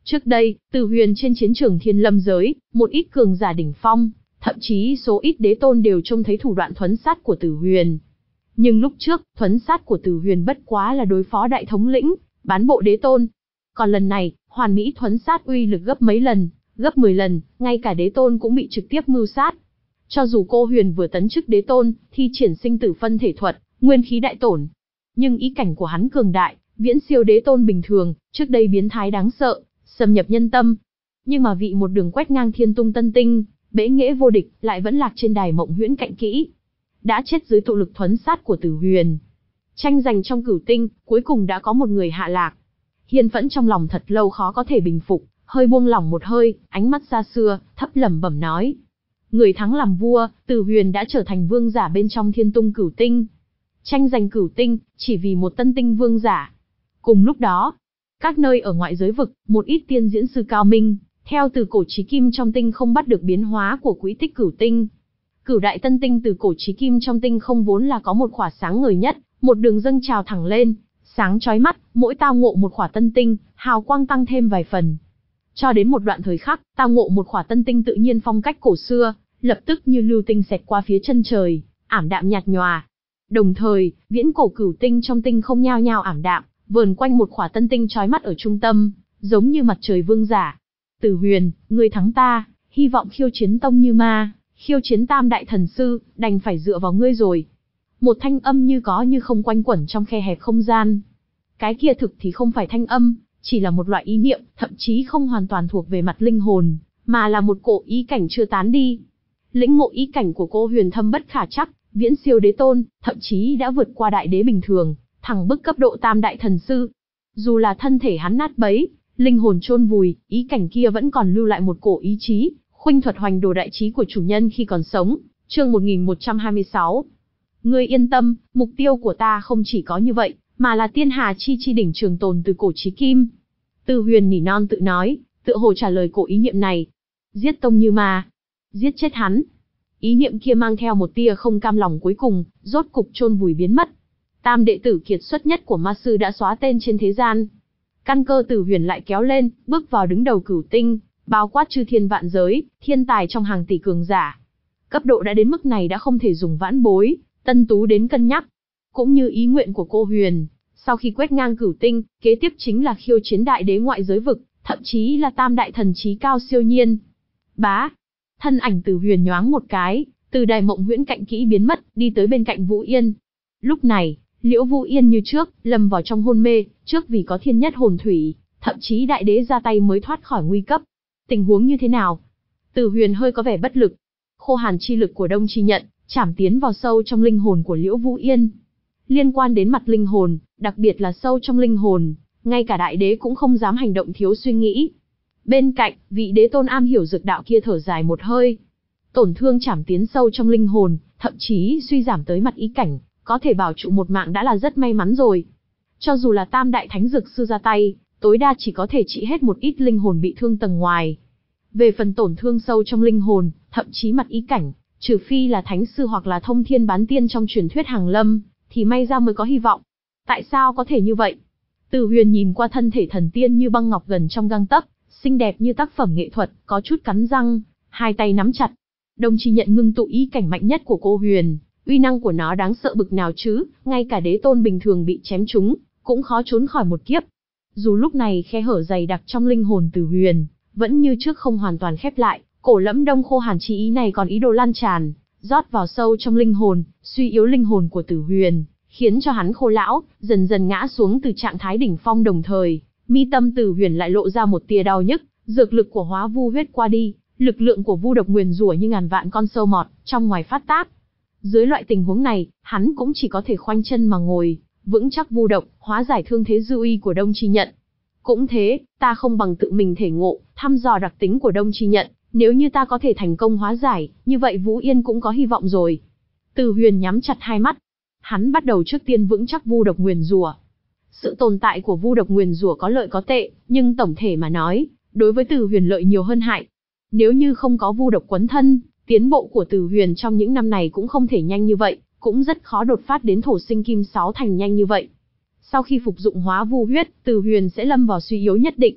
Trước đây, Từ Huyền trên chiến trường Thiên Lâm giới, một ít cường giả đỉnh phong, thậm chí số ít đế tôn đều trông thấy thủ đoạn thuấn sát của Từ Huyền. Nhưng lúc trước, thuấn sát của Từ Huyền bất quá là đối phó đại thống lĩnh, bán bộ đế tôn. Còn lần này, hoàn mỹ thuấn sát uy lực gấp mấy lần, gấp mười lần, ngay cả đế tôn cũng bị trực tiếp mưu sát. Cho dù cô Huyền vừa tấn chức đế tôn, thi triển sinh tử phân thể thuật, nguyên khí đại tổn, nhưng ý cảnh của hắn cường đại, viễn siêu đế tôn bình thường, trước đây biến thái đáng sợ, xâm nhập nhân tâm. Nhưng mà vị một đường quét ngang thiên tung tân tinh, bẽ nghệ vô địch, lại vẫn lạc trên đài mộng huyễn cạnh kỹ. Đã chết dưới tụ lực thuấn sát của Từ Huyền. Tranh giành trong cửu tinh, cuối cùng đã có một người hạ lạc. Hiên Phẫn trong lòng thật lâu khó có thể bình phục, hơi buông lỏng một hơi, ánh mắt xa xưa, thấp lẩm bẩm nói. Người thắng làm vua, Từ Huyền đã trở thành vương giả bên trong thiên tung cửu tinh. Tranh giành cửu tinh, chỉ vì một tân tinh vương giả. Cùng lúc đó, các nơi ở ngoại giới vực, một ít tiên diễn sư cao minh, theo từ cổ chí kim trong tinh không bắt được biến hóa của quỹ tích cửu tinh. Cửu đại tân tinh từ cổ chí kim trong tinh không vốn là có một khỏa sáng ngời nhất, một đường dâng trào thẳng lên, sáng chói mắt, mỗi tao ngộ một khỏa tân tinh, hào quang tăng thêm vài phần. Cho đến một đoạn thời khắc, tao ngộ một khỏa tân tinh tự nhiên phong cách cổ xưa, lập tức như lưu tinh xẹt qua phía chân trời, ảm đạm nhạt nhòa. Đồng thời, viễn cổ cửu tinh trong tinh không nhao nhao ảm đạm, vờn quanh một khỏa tân tinh chói mắt ở trung tâm, giống như mặt trời vương giả. Từ Huyền, ngươi thắng ta, hy vọng khiêu chiến tông như ma, khiêu chiến tam đại thần sư, đành phải dựa vào ngươi rồi. Một thanh âm như có như không quanh quẩn trong khe hẹp không gian. Cái kia thực thì không phải thanh âm, chỉ là một loại ý niệm, thậm chí không hoàn toàn thuộc về mặt linh hồn, mà là một cỗ ý cảnh chưa tán đi. Lĩnh ngộ ý cảnh của cô Huyền thâm bất khả trắc, viễn siêu đế tôn, thậm chí đã vượt qua đại đế bình thường, thẳng bức cấp độ tam đại thần sư. Dù là thân thể hắn nát bấy, linh hồn chôn vùi, ý cảnh kia vẫn còn lưu lại một cổ ý chí, khuynh thuật hoành đồ đại trí của chủ nhân khi còn sống. Chương một nghìn một trăm hai mươi sáu. Ngươi yên tâm, mục tiêu của ta không chỉ có như vậy, mà là tiên hà chi chi đỉnh trường tồn từ cổ chí kim. Từ Huyền nỉ non tự nói, tựa hồ trả lời cổ ý niệm này. Giết tông như ma, giết chết hắn. Ý niệm kia mang theo một tia không cam lòng cuối cùng, rốt cục chôn vùi biến mất. Tam đệ tử kiệt xuất nhất của ma sư đã xóa tên trên thế gian. Căn cơ Từ Huyền lại kéo lên, bước vào đứng đầu cửu tinh, bao quát chư thiên vạn giới, thiên tài trong hàng tỷ cường giả. Cấp độ đã đến mức này đã không thể dùng vãn bối, tân tú đến cân nhắc. Cũng như ý nguyện của cô Huyền, sau khi quét ngang cửu tinh, kế tiếp chính là khiêu chiến đại đế ngoại giới vực, thậm chí là tam đại thần trí cao siêu nhiên. Bá, thân ảnh Từ Huyền nhoáng một cái, từ đài mộng huyễn cạnh kỹ biến mất, đi tới bên cạnh Vũ Yên. Lúc này, Liễu Vũ Yên như trước, lâm vào trong hôn mê, trước vì có thiên nhất hồn thủy, thậm chí đại đế ra tay mới thoát khỏi nguy cấp. Tình huống như thế nào? Từ Huyền hơi có vẻ bất lực. Khô hàn chi lực của Đông Chi Nhận, chảm tiến vào sâu trong linh hồn của Liễu Vũ Yên. Liên quan đến mặt linh hồn, đặc biệt là sâu trong linh hồn, ngay cả đại đế cũng không dám hành động thiếu suy nghĩ. Bên cạnh, vị đế tôn am hiểu dược đạo kia thở dài một hơi. Tổn thương chảm tiến sâu trong linh hồn, thậm chí suy giảm tới mặt ý cảnh, có thể bảo trụ một mạng đã là rất may mắn rồi. Cho dù là tam đại thánh dược sư ra tay, tối đa chỉ có thể trị hết một ít linh hồn bị thương tầng ngoài. Về phần tổn thương sâu trong linh hồn, thậm chí mặt ý cảnh, trừ phi là thánh sư hoặc là thông thiên bán tiên trong truyền thuyết hàng lâm, thì may ra mới có hy vọng. Tại sao có thể như vậy? Từ Huyền nhìn qua thân thể thần tiên như băng ngọc gần trong gang tấc, xinh đẹp như tác phẩm nghệ thuật, có chút cắn răng, hai tay nắm chặt. Đông Chi Nhận ngưng tụ ý cảnh mạnh nhất của cô Huyền, uy năng của nó đáng sợ bực nào chứ, ngay cả đế tôn bình thường bị chém trúng, cũng khó trốn khỏi một kiếp. Dù lúc này khe hở dày đặc trong linh hồn Từ Huyền, vẫn như trước không hoàn toàn khép lại, cổ lẫm đông khô hàn chi ý này còn ý đồ lan tràn, rót vào sâu trong linh hồn, suy yếu linh hồn của Từ Huyền, khiến cho hắn khô lão, dần dần ngã xuống từ trạng thái đỉnh phong đồng thời, mi tâm Từ Huyền lại lộ ra một tia đau nhức, dược lực của hóa vu huyết qua đi, lực lượng của vu độc nguyền rủa như ngàn vạn con sâu mọt, trong ngoài phát tác. Dưới loại tình huống này, hắn cũng chỉ có thể khoanh chân mà ngồi, vững chắc vu độc, hóa giải thương thế dư uy của Đông Chi Nhận. Cũng thế, ta không bằng tự mình thể ngộ, thăm dò đặc tính của Đông Chi Nhận, nếu như ta có thể thành công hóa giải, như vậy Vũ Yên cũng có hy vọng rồi. Từ Huyền nhắm chặt hai mắt, hắn bắt đầu trước tiên vững chắc vu độc nguyền rủa. Sự tồn tại của vu độc nguyền rủa có lợi có tệ, nhưng tổng thể mà nói, đối với Từ Huyền lợi nhiều hơn hại. Nếu như không có vu độc quấn thân, tiến bộ của Từ Huyền trong những năm này cũng không thể nhanh như vậy, cũng rất khó đột phát đến thổ sinh kim sáu thành nhanh như vậy. Sau khi phục dụng hóa vu huyết, Từ Huyền sẽ lâm vào suy yếu nhất định.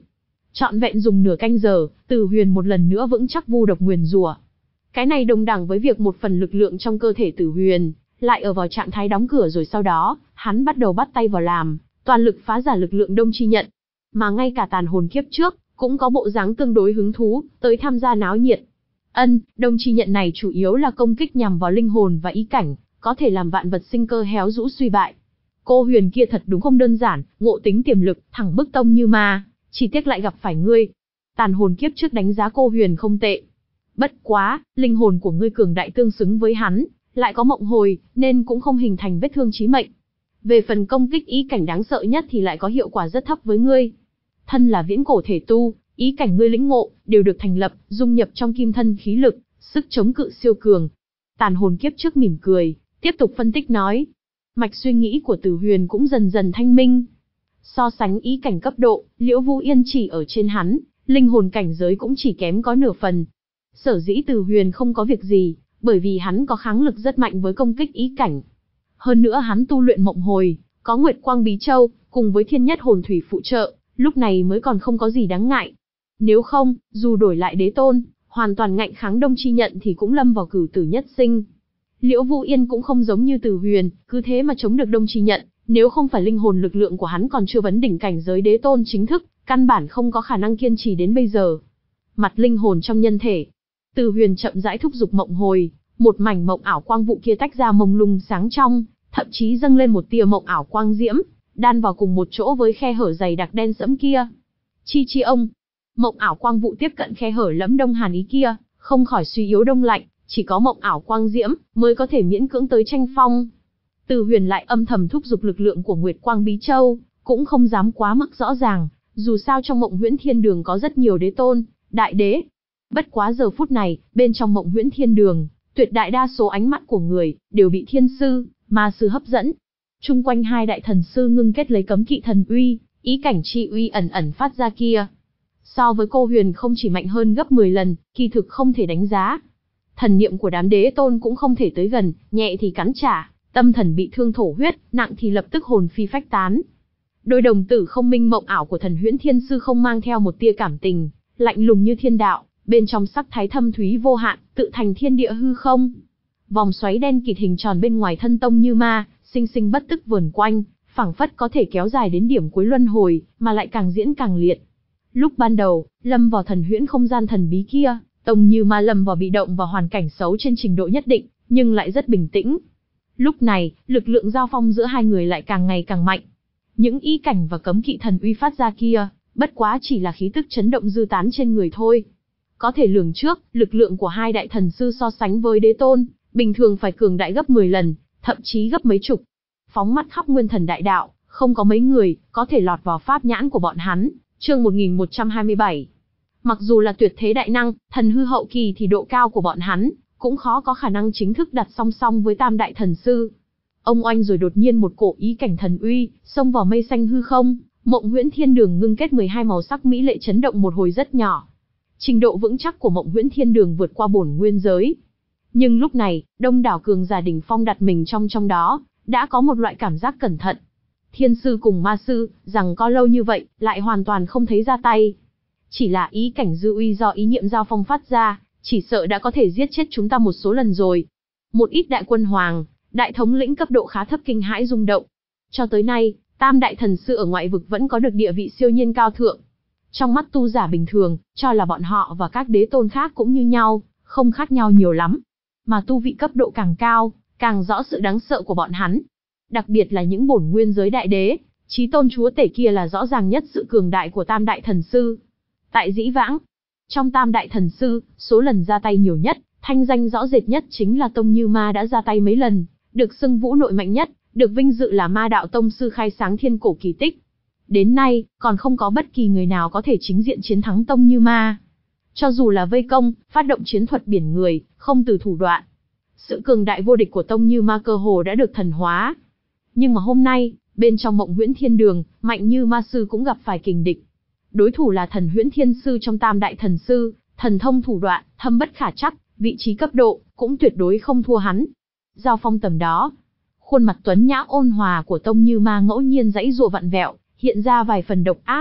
Trọn vẹn dùng nửa canh giờ, Từ Huyền một lần nữa vững chắc vu độc nguyền rủa. Cái này đồng đẳng với việc một phần lực lượng trong cơ thể Từ Huyền lại ở vào trạng thái đóng cửa, rồi sau đó, hắn bắt đầu bắt tay vào làm, toàn lực phá giải lực lượng Đông Chi Nhận. Mà ngay cả tàn hồn kiếp trước, cũng có bộ dáng tương đối hứng thú, tới tham gia náo nhiệt. Ân, Đông Chi Nhận này chủ yếu là công kích nhằm vào linh hồn và ý cảnh, có thể làm vạn vật sinh cơ héo rũ suy bại. Cô Huyền kia thật đúng không đơn giản, ngộ tính tiềm lực, thẳng bức tông như ma, chỉ tiếc lại gặp phải ngươi. Tàn hồn kiếp trước đánh giá cô Huyền không tệ. Bất quá, linh hồn của ngươi cường đại tương xứng với hắn, lại có mộng hồi, nên cũng không hình thành vết thương chí mệnh. Về phần công kích ý cảnh đáng sợ nhất thì lại có hiệu quả rất thấp với ngươi. Thân là viễn cổ thể tu, ý cảnh ngươi lĩnh ngộ, đều được thành lập, dung nhập trong kim thân khí lực, sức chống cự siêu cường. Tàn hồn kiếp trước mỉm cười, tiếp tục phân tích nói. Mạch suy nghĩ của Từ Huyền cũng dần dần thanh minh. So sánh ý cảnh cấp độ, Liễu Vũ Yên chỉ ở trên hắn, linh hồn cảnh giới cũng chỉ kém có nửa phần. Sở dĩ Từ Huyền không có việc gì, bởi vì hắn có kháng lực rất mạnh với công kích ý cảnh. Hơn nữa hắn tu luyện mộng hồi, có Nguyệt Quang Bí Châu, cùng với Thiên Nhất Hồn Thủy phụ trợ, lúc này mới còn không có gì đáng ngại. Nếu không, dù đổi lại đế tôn, hoàn toàn ngạnh kháng Đông Chi Nhận thì cũng lâm vào cửu tử nhất sinh. Liễu Vũ Yên cũng không giống như Từ Huyền, cứ thế mà chống được Đông Chi Nhận, nếu không phải linh hồn lực lượng của hắn còn chưa vấn đỉnh cảnh giới đế tôn chính thức, căn bản không có khả năng kiên trì đến bây giờ. Mặt linh hồn trong nhân thể, Từ Huyền chậm rãi thúc giục mộng hồi, một mảnh mộng ảo quang vụ kia tách ra mông lung sáng trong, thậm chí dâng lên một tia mộng ảo quang diễm, đan vào cùng một chỗ với khe hở dày đặc đen sẫm kia. Chi chi ông, mộng ảo quang vụ tiếp cận khe hở lẫm đông hàn ý kia, không khỏi suy yếu đông lạnh, chỉ có mộng ảo quang diễm mới có thể miễn cưỡng tới tranh phong. Từ Huyền lại âm thầm thúc giục lực lượng của Nguyệt Quang Bí Châu, cũng không dám quá mức rõ ràng, dù sao trong Mộng Huyễn Thiên Đường có rất nhiều đế tôn, đại đế. Bất quá giờ phút này, bên trong Mộng Huyễn Thiên Đường, tuyệt đại đa số ánh mắt của người đều bị thiên sư, ma sư hấp dẫn. Trung quanh hai đại thần sư ngưng kết lấy cấm kỵ thần uy, ý cảnh chi uy ẩn ẩn phát ra kia. So với cô Huyền không chỉ mạnh hơn gấp mười lần, kỳ thực không thể đánh giá. Thần niệm của đám đế tôn cũng không thể tới gần, nhẹ thì cắn trả, tâm thần bị thương thổ huyết, nặng thì lập tức hồn phi phách tán. Đôi đồng tử không minh mộng ảo của thần Huyễn Thiên Sư không mang theo một tia cảm tình, lạnh lùng như thiên đạo, bên trong sắc thái thâm thúy vô hạn, tự thành thiên địa hư không. Vòng xoáy đen kịt hình tròn bên ngoài thân tông như ma, sinh sinh bất tức vờn quanh, phảng phất có thể kéo dài đến điểm cuối luân hồi, mà lại càng diễn càng liệt. Lúc ban đầu, lâm vào thần huyễn không gian thần bí kia, tông như ma lâm vào bị động và hoàn cảnh xấu trên trình độ nhất định, nhưng lại rất bình tĩnh. Lúc này, lực lượng giao phong giữa hai người lại càng ngày càng mạnh. Những ý cảnh và cấm kỵ thần uy phát ra kia, bất quá chỉ là khí tức chấn động dư tán trên người thôi. Có thể lường trước, lực lượng của hai đại thần sư so sánh với đế tôn, bình thường phải cường đại gấp mười lần, thậm chí gấp mấy chục. Phóng mắt khắp nguyên thần đại đạo, không có mấy người có thể lọt vào pháp nhãn của bọn hắn. Chương một nghìn một trăm hai mươi bảy. Mặc dù là tuyệt thế đại năng, thần hư hậu kỳ thì độ cao của bọn hắn cũng khó có khả năng chính thức đặt song song với tam đại thần sư. Ông oanh rồi đột nhiên một cổ ý cảnh thần uy xông vào mây xanh hư không, Mộng Huyễn Thiên Đường ngưng kết mười hai màu sắc mỹ lệ chấn động một hồi rất nhỏ. Trình độ vững chắc của Mộng Huyễn Thiên Đường vượt qua bổn nguyên giới. Nhưng lúc này, đông đảo cường giả đỉnh phong đặt mình trong trong đó, đã có một loại cảm giác cẩn thận. Thiên sư cùng ma sư, rằng có lâu như vậy, lại hoàn toàn không thấy ra tay. Chỉ là ý cảnh dư uy do ý niệm giao phong phát ra, chỉ sợ đã có thể giết chết chúng ta một số lần rồi. Một ít đại quân hoàng, đại thống lĩnh cấp độ khá thấp kinh hãi rung động. Cho tới nay, tam đại thần sư ở ngoại vực vẫn có được địa vị siêu nhiên cao thượng. Trong mắt tu giả bình thường, cho là bọn họ và các đế tôn khác cũng như nhau, không khác nhau nhiều lắm. Mà tu vị cấp độ càng cao, càng rõ sự đáng sợ của bọn hắn. Đặc biệt là những bổn nguyên giới đại đế, chí tôn chúa tể kia là rõ ràng nhất sự cường đại của tam đại thần sư. Tại dĩ vãng, trong tam đại thần sư, số lần ra tay nhiều nhất, thanh danh rõ rệt nhất chính là Tông Như Ma đã ra tay mấy lần, được xưng vũ nội mạnh nhất, được vinh dự là ma đạo tông sư khai sáng thiên cổ kỳ tích. Đến nay, còn không có bất kỳ người nào có thể chính diện chiến thắng Tông Như Ma. Cho dù là vây công, phát động chiến thuật biển người, không từ thủ đoạn. Sự cường đại vô địch của Tông Như Ma cơ hồ đã được thần hóa. Nhưng mà hôm nay, bên trong Mộng Huyễn Thiên Đường, Mạnh Như Ma sư cũng gặp phải kình địch. Đối thủ là thần Huyễn Thiên Sư trong tam đại thần sư, thần thông thủ đoạn, thâm bất khả trắc, vị trí cấp độ, cũng tuyệt đối không thua hắn. Giao phong tầm đó, khuôn mặt tuấn nhã ôn hòa của Tông Như Ma ngẫu nhiên giãy giụa vặn vẹo, hiện ra vài phần độc ác.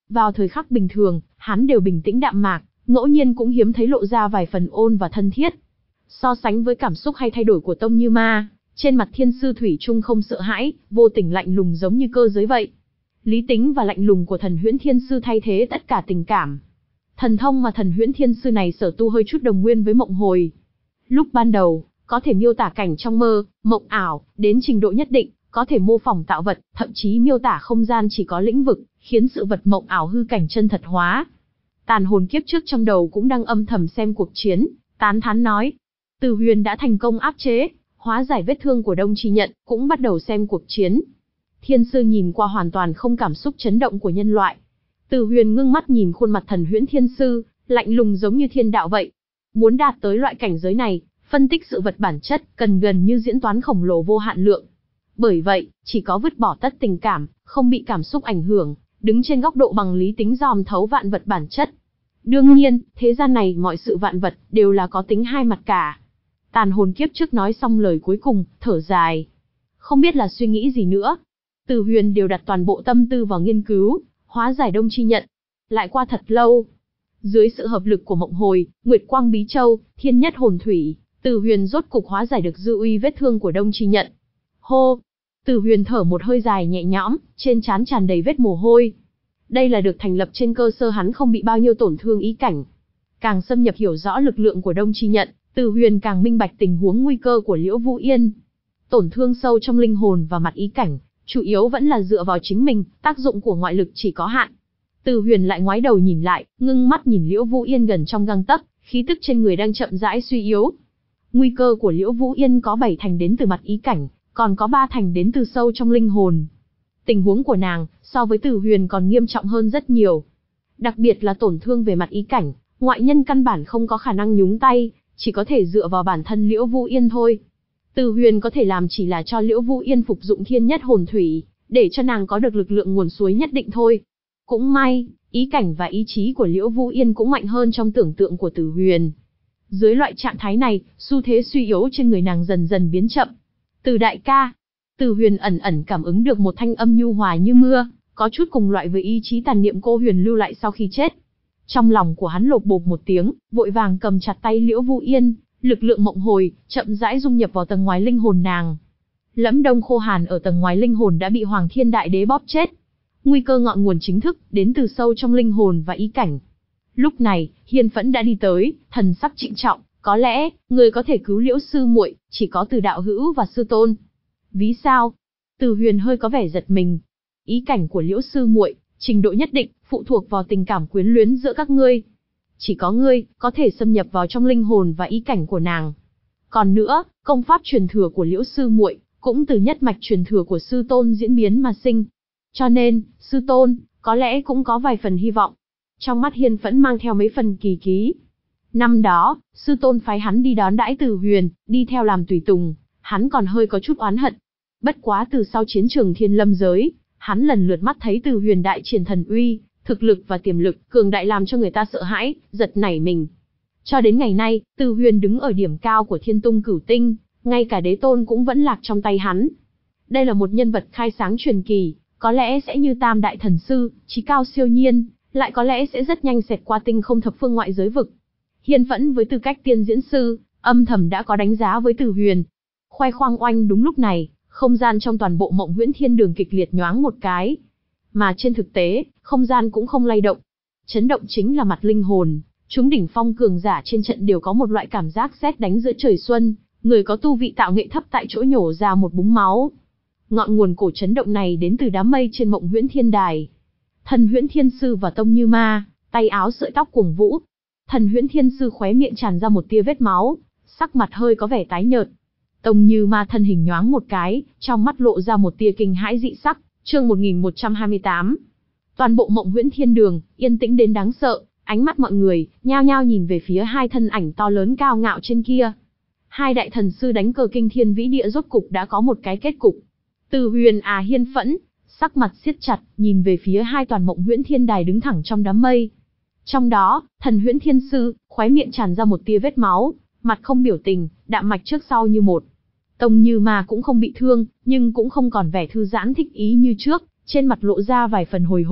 Vào thời khắc bình thường, hắn đều bình tĩnh đạm mạc, ngẫu nhiên cũng hiếm thấy lộ ra vài phần ôn và thân thiết. So sánh với cảm xúc hay thay đổi của Tông Như Ma, trên mặt thiên sư thủy chung không sợ hãi, vô tình lạnh lùng giống như cơ giới vậy. Lý tính và lạnh lùng của thần huyễn thiên sư thay thế tất cả tình cảm. Thần thông mà thần huyễn thiên sư này sở tu hơi chút đồng nguyên với mộng hồi. Lúc ban đầu, có thể miêu tả cảnh trong mơ, mộng ảo, đến trình độ nhất định, có thể mô phỏng tạo vật, thậm chí miêu tả không gian chỉ có lĩnh vực, khiến sự vật mộng ảo hư cảnh chân thật hóa. Tàn hồn kiếp trước trong đầu cũng đang âm thầm xem cuộc chiến, tán thán nói. Từ Huyền đã thành công áp chế, hóa giải vết thương của Đông Tri Nhận, cũng bắt đầu xem cuộc chiến. Thiên sư nhìn qua hoàn toàn không cảm xúc chấn động của nhân loại. Từ Huyền ngưng mắt nhìn khuôn mặt thần huyễn thiên sư, lạnh lùng giống như thiên đạo vậy. Muốn đạt tới loại cảnh giới này, phân tích sự vật bản chất, cần gần như diễn toán khổng lồ vô hạn lượng. Bởi vậy, chỉ có vứt bỏ tất tình cảm, không bị cảm xúc ảnh hưởng, đứng trên góc độ bằng lý tính dòm thấu vạn vật bản chất. Đương nhiên, thế gian này mọi sự vạn vật đều là có tính hai mặt cả. Tàn hồn kiếp trước nói xong lời cuối cùng, thở dài. Không biết là suy nghĩ gì nữa. Từ Huyền đều đặt toàn bộ tâm tư vào nghiên cứu, hóa giải Đông Tri Nhận. Lại qua thật lâu. Dưới sự hợp lực của Mộng Hồi, Nguyệt Quang Bí Châu, Thiên Nhất Hồn Thủy, Từ Huyền rốt cục hóa giải được dư uy vết thương của Đông Tri Nhận. Hô! Từ Huyền thở một hơi dài nhẹ nhõm, trên trán tràn đầy vết mồ hôi. Đây là được thành lập trên cơ sở hắn không bị bao nhiêu tổn thương ý cảnh. Càng xâm nhập hiểu rõ lực lượng của Đông Tri Nhận, Từ Huyền càng minh bạch tình huống nguy cơ của Liễu Vũ Yên. Tổn thương sâu trong linh hồn và mặt ý cảnh, chủ yếu vẫn là dựa vào chính mình, tác dụng của ngoại lực chỉ có hạn. Từ Huyền lại ngoái đầu nhìn lại, ngưng mắt nhìn Liễu Vũ Yên gần trong gang tấc, khí tức trên người đang chậm rãi suy yếu. Nguy cơ của Liễu Vũ Yên có bảy thành đến từ mặt ý cảnh, còn có ba thành đến từ sâu trong linh hồn. Tình huống của nàng, so với Từ Huyền còn nghiêm trọng hơn rất nhiều. Đặc biệt là tổn thương về mặt ý cảnh, ngoại nhân căn bản không có khả năng nhúng tay, chỉ có thể dựa vào bản thân Liễu Vũ Yên thôi. Từ Huyền có thể làm chỉ là cho Liễu Vũ Yên phục dụng Thiên Nhất Hồn Thủy, để cho nàng có được lực lượng nguồn suối nhất định thôi. Cũng may, ý cảnh và ý chí của Liễu Vũ Yên cũng mạnh hơn trong tưởng tượng của Từ Huyền. Dưới loại trạng thái này, xu thế suy yếu trên người nàng dần dần biến chậm. Từ đại ca, Từ Huyền ẩn ẩn cảm ứng được một thanh âm nhu hòa như mưa, có chút cùng loại với ý chí tàn niệm cô Huyền lưu lại sau khi chết. Trong lòng của hắn lột bột một tiếng, vội vàng cầm chặt tay Liễu Vũ Yên, lực lượng mộng hồi, chậm rãi dung nhập vào tầng ngoài linh hồn nàng. Lẫm Đông khô hàn ở tầng ngoài linh hồn đã bị Hoàng Thiên Đại Đế bóp chết. Nguy cơ ngọn nguồn chính thức, đến từ sâu trong linh hồn và ý cảnh. Lúc này, Hiên Phẫn đã đi tới, thần sắc trịnh trọng, có lẽ, người có thể cứu Liễu sư muội, chỉ có Từ đạo hữu và sư tôn. Ví sao? Từ Huyền hơi có vẻ giật mình. Ý cảnh của Liễu sư muội, trình độ nhất định, phụ thuộc vào tình cảm quyến luyến giữa các ngươi. Chỉ có ngươi, có thể xâm nhập vào trong linh hồn và ý cảnh của nàng. Còn nữa, công pháp truyền thừa của Liễu sư muội, cũng từ nhất mạch truyền thừa của sư tôn diễn biến mà sinh. Cho nên, sư tôn, có lẽ cũng có vài phần hy vọng. Trong mắt Hiên Phẫn mang theo mấy phần kỳ ký. Năm đó, sư tôn phái hắn đi đón đãi Từ Huyền, đi theo làm tùy tùng, hắn còn hơi có chút oán hận. Bất quá từ sau chiến trường Thiên Lâm giới, hắn lần lượt mắt thấy Từ Huyền đại triển thần uy, thực lực và tiềm lực cường đại làm cho người ta sợ hãi, giật nảy mình. Cho đến ngày nay, Từ Huyền đứng ở điểm cao của Thiên Tung Cửu Tinh, ngay cả đế tôn cũng vẫn lạc trong tay hắn. Đây là một nhân vật khai sáng truyền kỳ, có lẽ sẽ như Tam Đại Thần Sư, trí cao siêu nhiên, lại có lẽ sẽ rất nhanh xẹt qua tinh không thập phương ngoại giới vực. Hiên Phẫn với tư cách tiên diễn sư, âm thầm đã có đánh giá với Từ Huyền. Khoe khoang oanh đúng lúc này, không gian trong toàn bộ Mộng Huyễn Thiên Đường kịch liệt nhoáng một cái. Mà trên thực tế, không gian cũng không lay động. Chấn động chính là mặt linh hồn, chúng đỉnh phong cường giả trên trận đều có một loại cảm giác sét đánh giữa trời xuân, người có tu vị tạo nghệ thấp tại chỗ nhổ ra một búng máu. Ngọn nguồn cổ chấn động này đến từ đám mây trên Mộng Huyễn Thiên Đài. Thần Huyễn Thiên Sư và Tông Như Ma, tay áo sợi tóc cuồng vũ. Thần Huyễn Thiên Sư khóe miệng tràn ra một tia vết máu, sắc mặt hơi có vẻ tái nhợt. Tông Như Ma thân hình nhoáng một cái, trong mắt lộ ra một tia kinh hãi dị sắc. Chương một nghìn một trăm hai mươi tám. Toàn bộ Mộng Huyễn Thiên Đường yên tĩnh đến đáng sợ, ánh mắt mọi người nhao nhao nhìn về phía hai thân ảnh to lớn cao ngạo trên kia. Hai đại thần sư đánh cờ kinh thiên vĩ địa rốt cục đã có một cái kết cục. Từ Huyền à Hiên Phẫn, sắc mặt siết chặt, nhìn về phía hai toàn Mộng Huyễn Thiên Đài đứng thẳng trong đám mây. Trong đó, Thần Huyễn Thiên Sư, khóe miệng tràn ra một tia vết máu, mặt không biểu tình, đạm mạch trước sau như một. Tông Như Ma cũng không bị thương, nhưng cũng không còn vẻ thư giãn thích ý như trước, trên mặt lộ ra vài phần hồi hộp,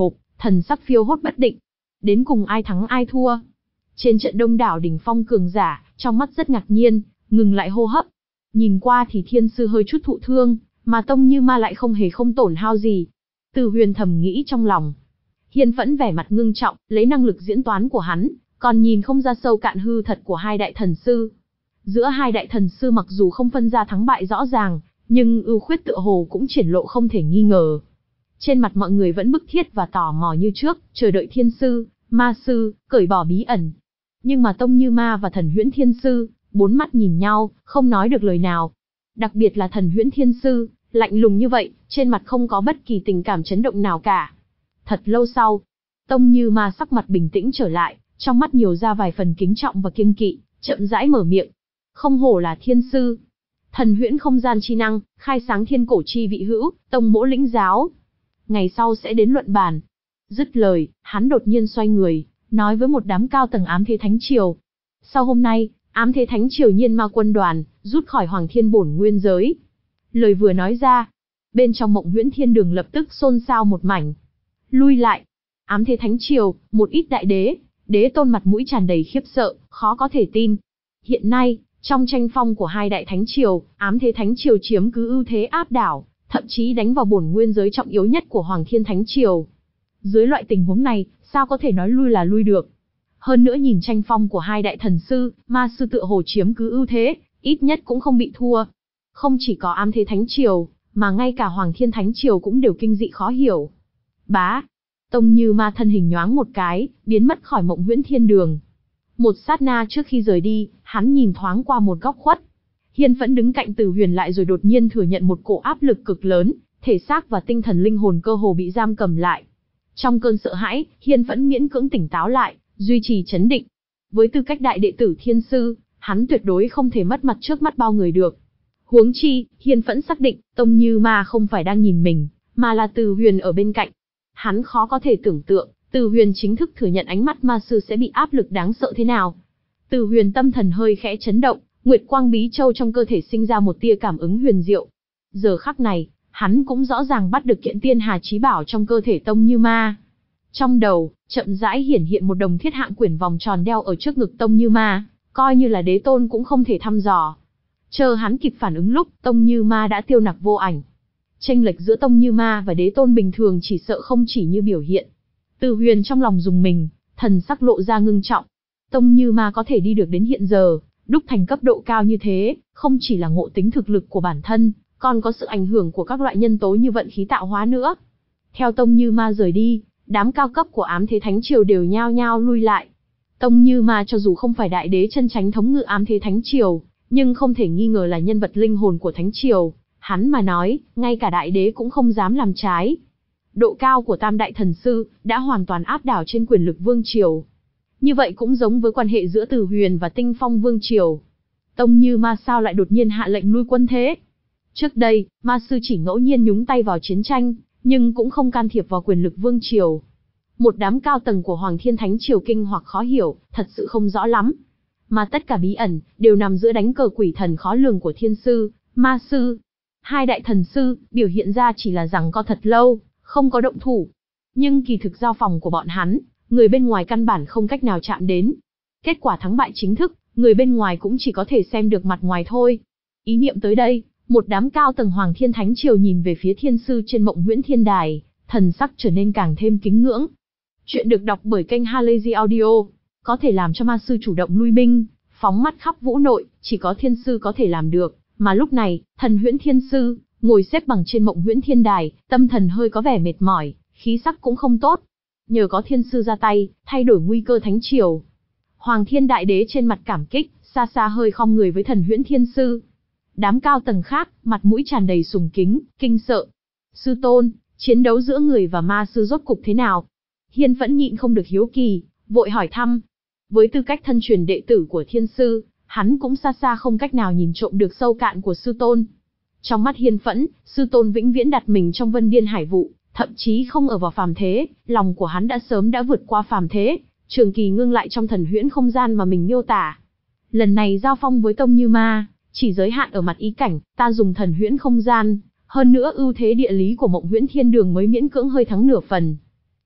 thần sắc phiêu hốt bất định. Đến cùng ai thắng ai thua? Trên trận đông đảo đỉnh phong cường giả, trong mắt rất ngạc nhiên, ngừng lại hô hấp. Nhìn qua thì thiên sư hơi chút thụ thương, mà Tông Như Ma lại không hề không tổn hao gì. Từ Huyền thầm nghĩ trong lòng. Hiên Phẫn vẻ mặt ngưng trọng, lấy năng lực diễn toán của hắn, còn nhìn không ra sâu cạn hư thật của hai đại thần sư. Giữa hai đại thần sư mặc dù không phân ra thắng bại rõ ràng, nhưng ưu khuyết tựa hồ cũng triển lộ không thể nghi ngờ. Trên mặt mọi người vẫn bức thiết và tò mò như trước, chờ đợi thiên sư, ma sư, cởi bỏ bí ẩn. Nhưng mà Tông Như Ma và Thần Huyễn Thiên Sư, bốn mắt nhìn nhau, không nói được lời nào. Đặc biệt là Thần Huyễn Thiên Sư, lạnh lùng như vậy, trên mặt không có bất kỳ tình cảm chấn động nào cả. Thật lâu sau, Tông Như Ma sắc mặt bình tĩnh trở lại, trong mắt nhiều ra vài phần kính trọng và kiêng kỵ, chậm rãi mở miệng. Không hổ là thiên sư. Thần huyễn không gian chi năng, khai sáng thiên cổ chi vị hữu, tông mỗ lĩnh giáo. Ngày sau sẽ đến luận bàn. Dứt lời, hắn đột nhiên xoay người, nói với một đám cao tầng ám thế thánh triều. Sau hôm nay, ám thế thánh triều nhiên ma quân đoàn, rút khỏi Hoàng Thiên bổn nguyên giới. Lời vừa nói ra, bên trong Mộng Huyễn Thiên Đường lập tức xôn xao một mảnh. Lui lại. Ám thế thánh triều, một ít đại đế, đế tôn mặt mũi tràn đầy khiếp sợ, khó có thể tin. Hiện nay, trong tranh phong của hai đại thánh triều, ám thế thánh triều chiếm cứ ưu thế áp đảo, thậm chí đánh vào bổn nguyên giới trọng yếu nhất của Hoàng Thiên thánh triều. Dưới loại tình huống này, sao có thể nói lui là lui được? Hơn nữa nhìn tranh phong của hai đại thần sư, ma sư tựa hồ chiếm cứ ưu thế, ít nhất cũng không bị thua. Không chỉ có ám thế thánh triều, mà ngay cả Hoàng Thiên thánh triều cũng đều kinh dị khó hiểu. Bá, Tông Như Ma thân hình nhoáng một cái, biến mất khỏi Mộng Huyễn Thiên Đường. Một sát na trước khi rời đi, hắn nhìn thoáng qua một góc khuất. Hiên Phẫn đứng cạnh Từ Huyền lại rồi đột nhiên thừa nhận một cổ áp lực cực lớn, thể xác và tinh thần linh hồn cơ hồ bị giam cầm lại. Trong cơn sợ hãi, Hiên Phẫn miễn cưỡng tỉnh táo lại, duy trì chấn định. Với tư cách đại đệ tử thiên sư, hắn tuyệt đối không thể mất mặt trước mắt bao người được. Huống chi, Hiên Phẫn xác định, Tông Như Ma không phải đang nhìn mình, mà là Từ Huyền ở bên cạnh. Hắn khó có thể tưởng tượng, Từ Huyền chính thức thừa nhận ánh mắt ma sư sẽ bị áp lực đáng sợ thế nào. Từ Huyền tâm thần hơi khẽ chấn động, Nguyệt Quang Bí Châu trong cơ thể sinh ra một tia cảm ứng huyền diệu. Giờ khắc này, hắn cũng rõ ràng bắt được kiện Tiên Hà Chí Bảo trong cơ thể Tông Như Ma. Trong đầu, chậm rãi hiển hiện một đồng thiết hạng quyển vòng tròn đeo ở trước ngực Tông Như Ma, coi như là đế tôn cũng không thể thăm dò. Chờ hắn kịp phản ứng lúc, Tông Như Ma đã tiêu nặc vô ảnh. Chênh lệch giữa Tông Như Ma và đế tôn bình thường chỉ sợ không chỉ như biểu hiện. Từ Huyền trong lòng dùng mình, thần sắc lộ ra ngưng trọng. Tông Như Ma có thể đi được đến hiện giờ, đúc thành cấp độ cao như thế, không chỉ là ngộ tính thực lực của bản thân, còn có sự ảnh hưởng của các loại nhân tố như vận khí tạo hóa nữa. Theo Tông Như Ma rời đi, đám cao cấp của ám thế thánh triều đều nhao nhao lui lại. Tông Như Ma cho dù không phải đại đế chân chánh thống ngự ám thế thánh triều, nhưng không thể nghi ngờ là nhân vật linh hồn của thánh triều. Hắn mà nói, ngay cả đại đế cũng không dám làm trái. Độ cao của tam đại thần sư đã hoàn toàn áp đảo trên quyền lực vương triều. Như vậy cũng giống với quan hệ giữa Từ Huyền và Tinh Phong vương triều. Tông Như Ma sao lại đột nhiên hạ lệnh lui quân thế? Trước đây, ma sư chỉ ngẫu nhiên nhúng tay vào chiến tranh, nhưng cũng không can thiệp vào quyền lực vương triều. Một đám cao tầng của Hoàng Thiên Thánh triều kinh hoặc khó hiểu, thật sự không rõ lắm. Mà tất cả bí ẩn đều nằm giữa đánh cờ quỷ thần khó lường của thiên sư, ma sư. Hai đại thần sư biểu hiện ra chỉ là giằng co thật lâu, không có động thủ. Nhưng kỳ thực giao phòng của bọn hắn, người bên ngoài căn bản không cách nào chạm đến. Kết quả thắng bại chính thức, người bên ngoài cũng chỉ có thể xem được mặt ngoài thôi. Ý niệm tới đây, một đám cao tầng Hoàng Thiên Thánh triều nhìn về phía thiên sư trên Mộng Huyễn Thiên Đài, thần sắc trở nên càng thêm kính ngưỡng. Chuyện được đọc bởi kênh Halazy Audio, có thể làm cho ma sư chủ động lui binh, phóng mắt khắp vũ nội, chỉ có thiên sư có thể làm được. Mà lúc này, Thần Huyễn Thiên Sư, ngồi xếp bằng trên Mộng Huyễn Thiên Đài, tâm thần hơi có vẻ mệt mỏi, khí sắc cũng không tốt. Nhờ có thiên sư ra tay, thay đổi nguy cơ thánh triều. Hoàng Thiên Đại Đế trên mặt cảm kích, xa xa hơi khom người với Thần Huyễn Thiên Sư. Đám cao tầng khác, mặt mũi tràn đầy sùng kính, kinh sợ. Sư tôn, chiến đấu giữa người và ma sư rốt cục thế nào? Hiên Phẫn nhịn không được hiếu kỳ, vội hỏi thăm. Với tư cách thân truyền đệ tử của thiên sư, hắn cũng xa xa không cách nào nhìn trộm được sâu cạn của sư tôn. Trong mắt Hiên Phẫn, sư tôn vĩnh viễn đặt mình trong Vân Điên Hải Vụ, thậm chí không ở vào phàm thế, lòng của hắn đã sớm đã vượt qua phàm thế, trường kỳ ngưng lại trong thần huyễn không gian mà mình miêu tả. Lần này giao phong với Tông Như Ma, chỉ giới hạn ở mặt ý cảnh, ta dùng thần huyễn không gian, hơn nữa ưu thế địa lý của Mộng Huyễn Thiên Đường mới miễn cưỡng hơi thắng nửa phần.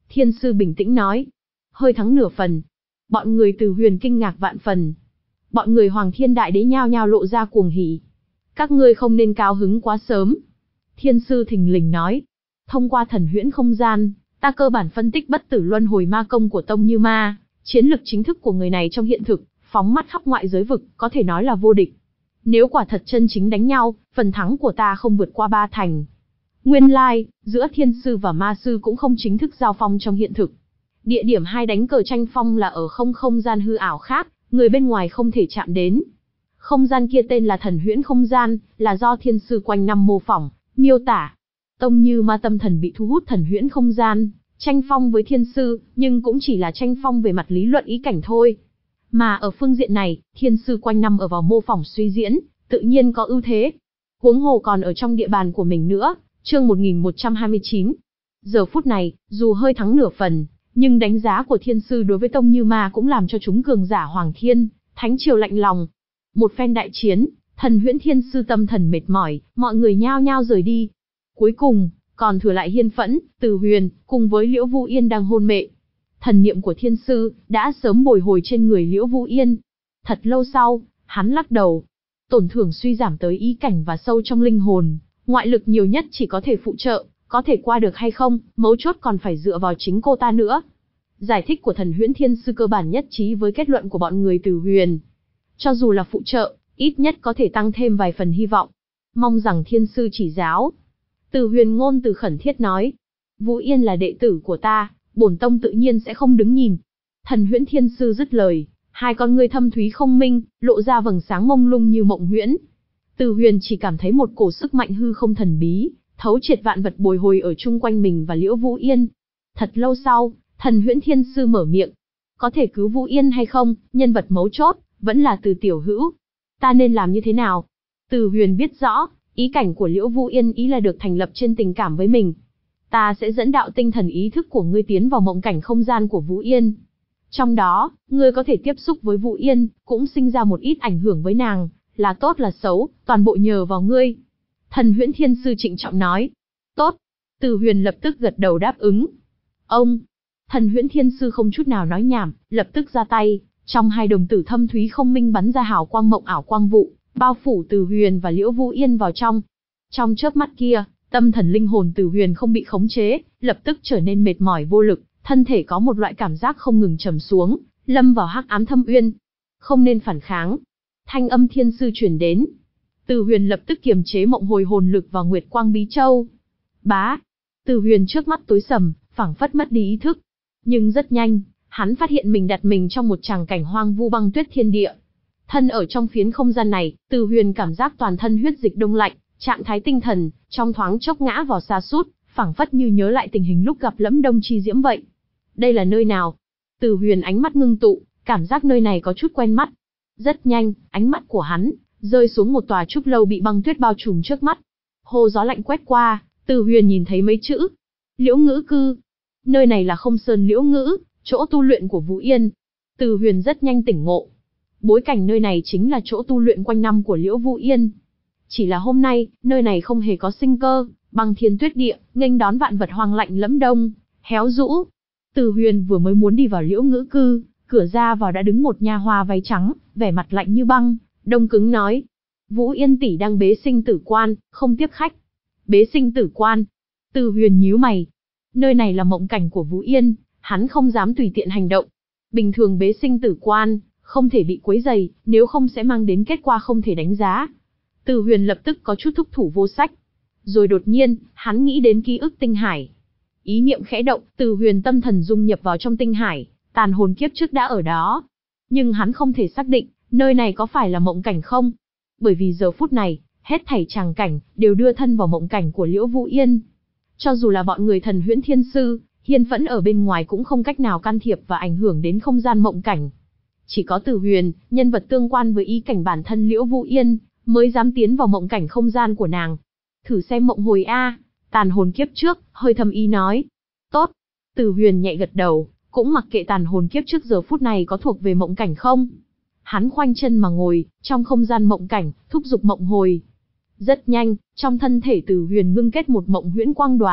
Thiên sư bình tĩnh nói. Hơi thắng nửa phần. Bọn người Từ Huyền kinh ngạc vạn phần. Bọn người Hoàng Thiên Đại Đế nhao nhao lộ ra cuồng hỉ. Các ngươi không nên cao hứng quá sớm. Thiên sư thình lình nói. Thông qua thần huyễn không gian, ta cơ bản phân tích bất tử luân hồi ma công của Tông Như Ma, chiến lực chính thức của người này trong hiện thực, phóng mắt khắp ngoại giới vực, có thể nói là vô địch. Nếu quả thật chân chính đánh nhau, phần thắng của ta không vượt qua ba thành. Nguyên lai, giữa thiên sư và ma sư cũng không chính thức giao phong trong hiện thực. Địa điểm hai đánh cờ tranh phong là ở không không gian hư ảo khác, người bên ngoài không thể chạm đến. Không gian kia tên là thần huyễn không gian, là do thiên sư quanh năm mô phỏng, miêu tả. Tông Như Ma tâm thần bị thu hút thần huyễn không gian, tranh phong với thiên sư, nhưng cũng chỉ là tranh phong về mặt lý luận ý cảnh thôi. Mà ở phương diện này, thiên sư quanh năm ở vào mô phỏng suy diễn, tự nhiên có ưu thế. Huống hồ còn ở trong địa bàn của mình nữa, chương một nghìn một trăm hai mươi chín. Giờ phút này, dù hơi thắng nửa phần, nhưng đánh giá của thiên sư đối với Tông Như Ma cũng làm cho chúng cường giả Hoàng Thiên, Thánh Triều lạnh lòng. Một phen đại chiến, thần huyễn thiên sư tâm thần mệt mỏi, mọi người nhao nhao rời đi. Cuối cùng, còn thừa lại Hiên Phẫn, Từ Huyền, cùng với Liễu Vu Yên đang hôn mê. Thần niệm của thiên sư, đã sớm bồi hồi trên người Liễu Vu Yên. Thật lâu sau, hắn lắc đầu. Tổn thương suy giảm tới ý cảnh và sâu trong linh hồn, ngoại lực nhiều nhất chỉ có thể phụ trợ, có thể qua được hay không, mấu chốt còn phải dựa vào chính cô ta nữa. Giải thích của thần huyễn thiên sư cơ bản nhất trí với kết luận của bọn người Từ Huyền. Cho dù là phụ trợ, ít nhất có thể tăng thêm vài phần hy vọng. Mong rằng thiên sư chỉ giáo. Từ Huyền ngôn từ khẩn thiết nói. Vũ Yên là đệ tử của ta, bổn tông tự nhiên sẽ không đứng nhìn. Thần huyễn thiên sư dứt lời, hai con ngươi thâm thúy không minh, lộ ra vầng sáng mông lung như mộng huyễn. Từ Huyền chỉ cảm thấy một cổ sức mạnh hư không thần bí, thấu triệt vạn vật bồi hồi ở chung quanh mình và Liễu Vũ Yên. Thật lâu sau, thần huyễn thiên sư mở miệng. Có thể cứu Vũ Yên hay không, nhân vật mấu chốt, vẫn là Từ tiểu hữu. Ta nên làm như thế nào? Từ Huyền biết rõ, ý cảnh của Liễu Vũ Yên ý là được thành lập trên tình cảm với mình. Ta sẽ dẫn đạo tinh thần ý thức của ngươi tiến vào mộng cảnh không gian của Vũ Yên. Trong đó, ngươi có thể tiếp xúc với Vũ Yên, cũng sinh ra một ít ảnh hưởng với nàng, là tốt là xấu, toàn bộ nhờ vào ngươi. Thần huyễn thiên sư trịnh trọng nói. Tốt. Từ Huyền lập tức gật đầu đáp ứng. Ông. Thần huyễn thiên sư không chút nào nói nhảm, lập tức ra tay, trong hai đồng tử thâm thúy không minh bắn ra hào quang mộng ảo quang vụ, bao phủ Từ Huyền và Liễu Vũ Yên vào trong. Trong chớp mắt kia, tâm thần linh hồn Từ Huyền không bị khống chế, lập tức trở nên mệt mỏi vô lực, thân thể có một loại cảm giác không ngừng trầm xuống, lâm vào hắc ám thâm uyên. Không nên phản kháng. Thanh âm thiên sư truyền đến. Từ Huyền lập tức kiềm chế mộng hồi hồn lực vào Nguyệt Quang Bí Châu. Bá. Từ Huyền trước mắt tối sầm, phảng phất mất đi ý thức. Nhưng rất nhanh, hắn phát hiện mình đặt mình trong một tràng cảnh hoang vu băng tuyết thiên địa. Thân ở trong phiến không gian này, Từ Huyền cảm giác toàn thân huyết dịch đông lạnh, trạng thái tinh thần trong thoáng chốc ngã vào sa sút, phảng phất như nhớ lại tình hình lúc gặp Lẫm Đông Chi Diễm vậy. Đây là nơi nào? Từ Huyền ánh mắt ngưng tụ, cảm giác nơi này có chút quen mắt. Rất nhanh, ánh mắt của hắn rơi xuống một tòa trúc lâu bị băng tuyết bao trùm trước mắt. Hô gió lạnh quét qua, Từ Huyền nhìn thấy mấy chữ: Liễu Ngữ Cư. Nơi này là Không Sơn Liễu Ngữ, chỗ tu luyện của Vũ Yên. Từ Huyền rất nhanh tỉnh ngộ. Bối cảnh nơi này chính là chỗ tu luyện quanh năm của Liễu Vũ Yên. Chỉ là hôm nay, nơi này không hề có sinh cơ, băng thiên tuyết địa, nghênh đón vạn vật hoang lạnh lẫm đông, héo rũ. Từ Huyền vừa mới muốn đi vào Liễu Ngữ Cư, cửa ra vào đã đứng một nha hoa váy trắng, vẻ mặt lạnh như băng, đông cứng nói: Vũ Yên tỷ đang bế sinh tử quan, không tiếp khách. Bế sinh tử quan? Từ Huyền nhíu mày. Nơi này là mộng cảnh của Vũ Yên, hắn không dám tùy tiện hành động. Bình thường bế sinh tử quan, không thể bị quấy rầy, nếu không sẽ mang đến kết quả không thể đánh giá. Từ Huyền lập tức có chút thúc thủ vô sách. Rồi đột nhiên, hắn nghĩ đến ký ức tinh hải. Ý niệm khẽ động, Từ Huyền tâm thần dung nhập vào trong tinh hải, tàn hồn kiếp trước đã ở đó. Nhưng hắn không thể xác định, nơi này có phải là mộng cảnh không? Bởi vì giờ phút này, hết thảy tràng cảnh, đều đưa thân vào mộng cảnh của Liễu Vũ Yên. Cho dù là bọn người thần huyễn thiên sư, Hiên Phẫn ở bên ngoài cũng không cách nào can thiệp và ảnh hưởng đến không gian mộng cảnh. Chỉ có Từ Huyền, nhân vật tương quan với ý cảnh bản thân Liễu Vũ Yên, mới dám tiến vào mộng cảnh không gian của nàng. Thử xem mộng hồi a. Tàn hồn kiếp trước, hơi thầm ý nói. Tốt. Từ Huyền nhẹ gật đầu, cũng mặc kệ tàn hồn kiếp trước giờ phút này có thuộc về mộng cảnh không. Hắn khoanh chân mà ngồi, trong không gian mộng cảnh, thúc giục mộng hồi. Rất nhanh, trong thân thể Từ Huyền ngưng kết một mộng huyễn quang đoàn,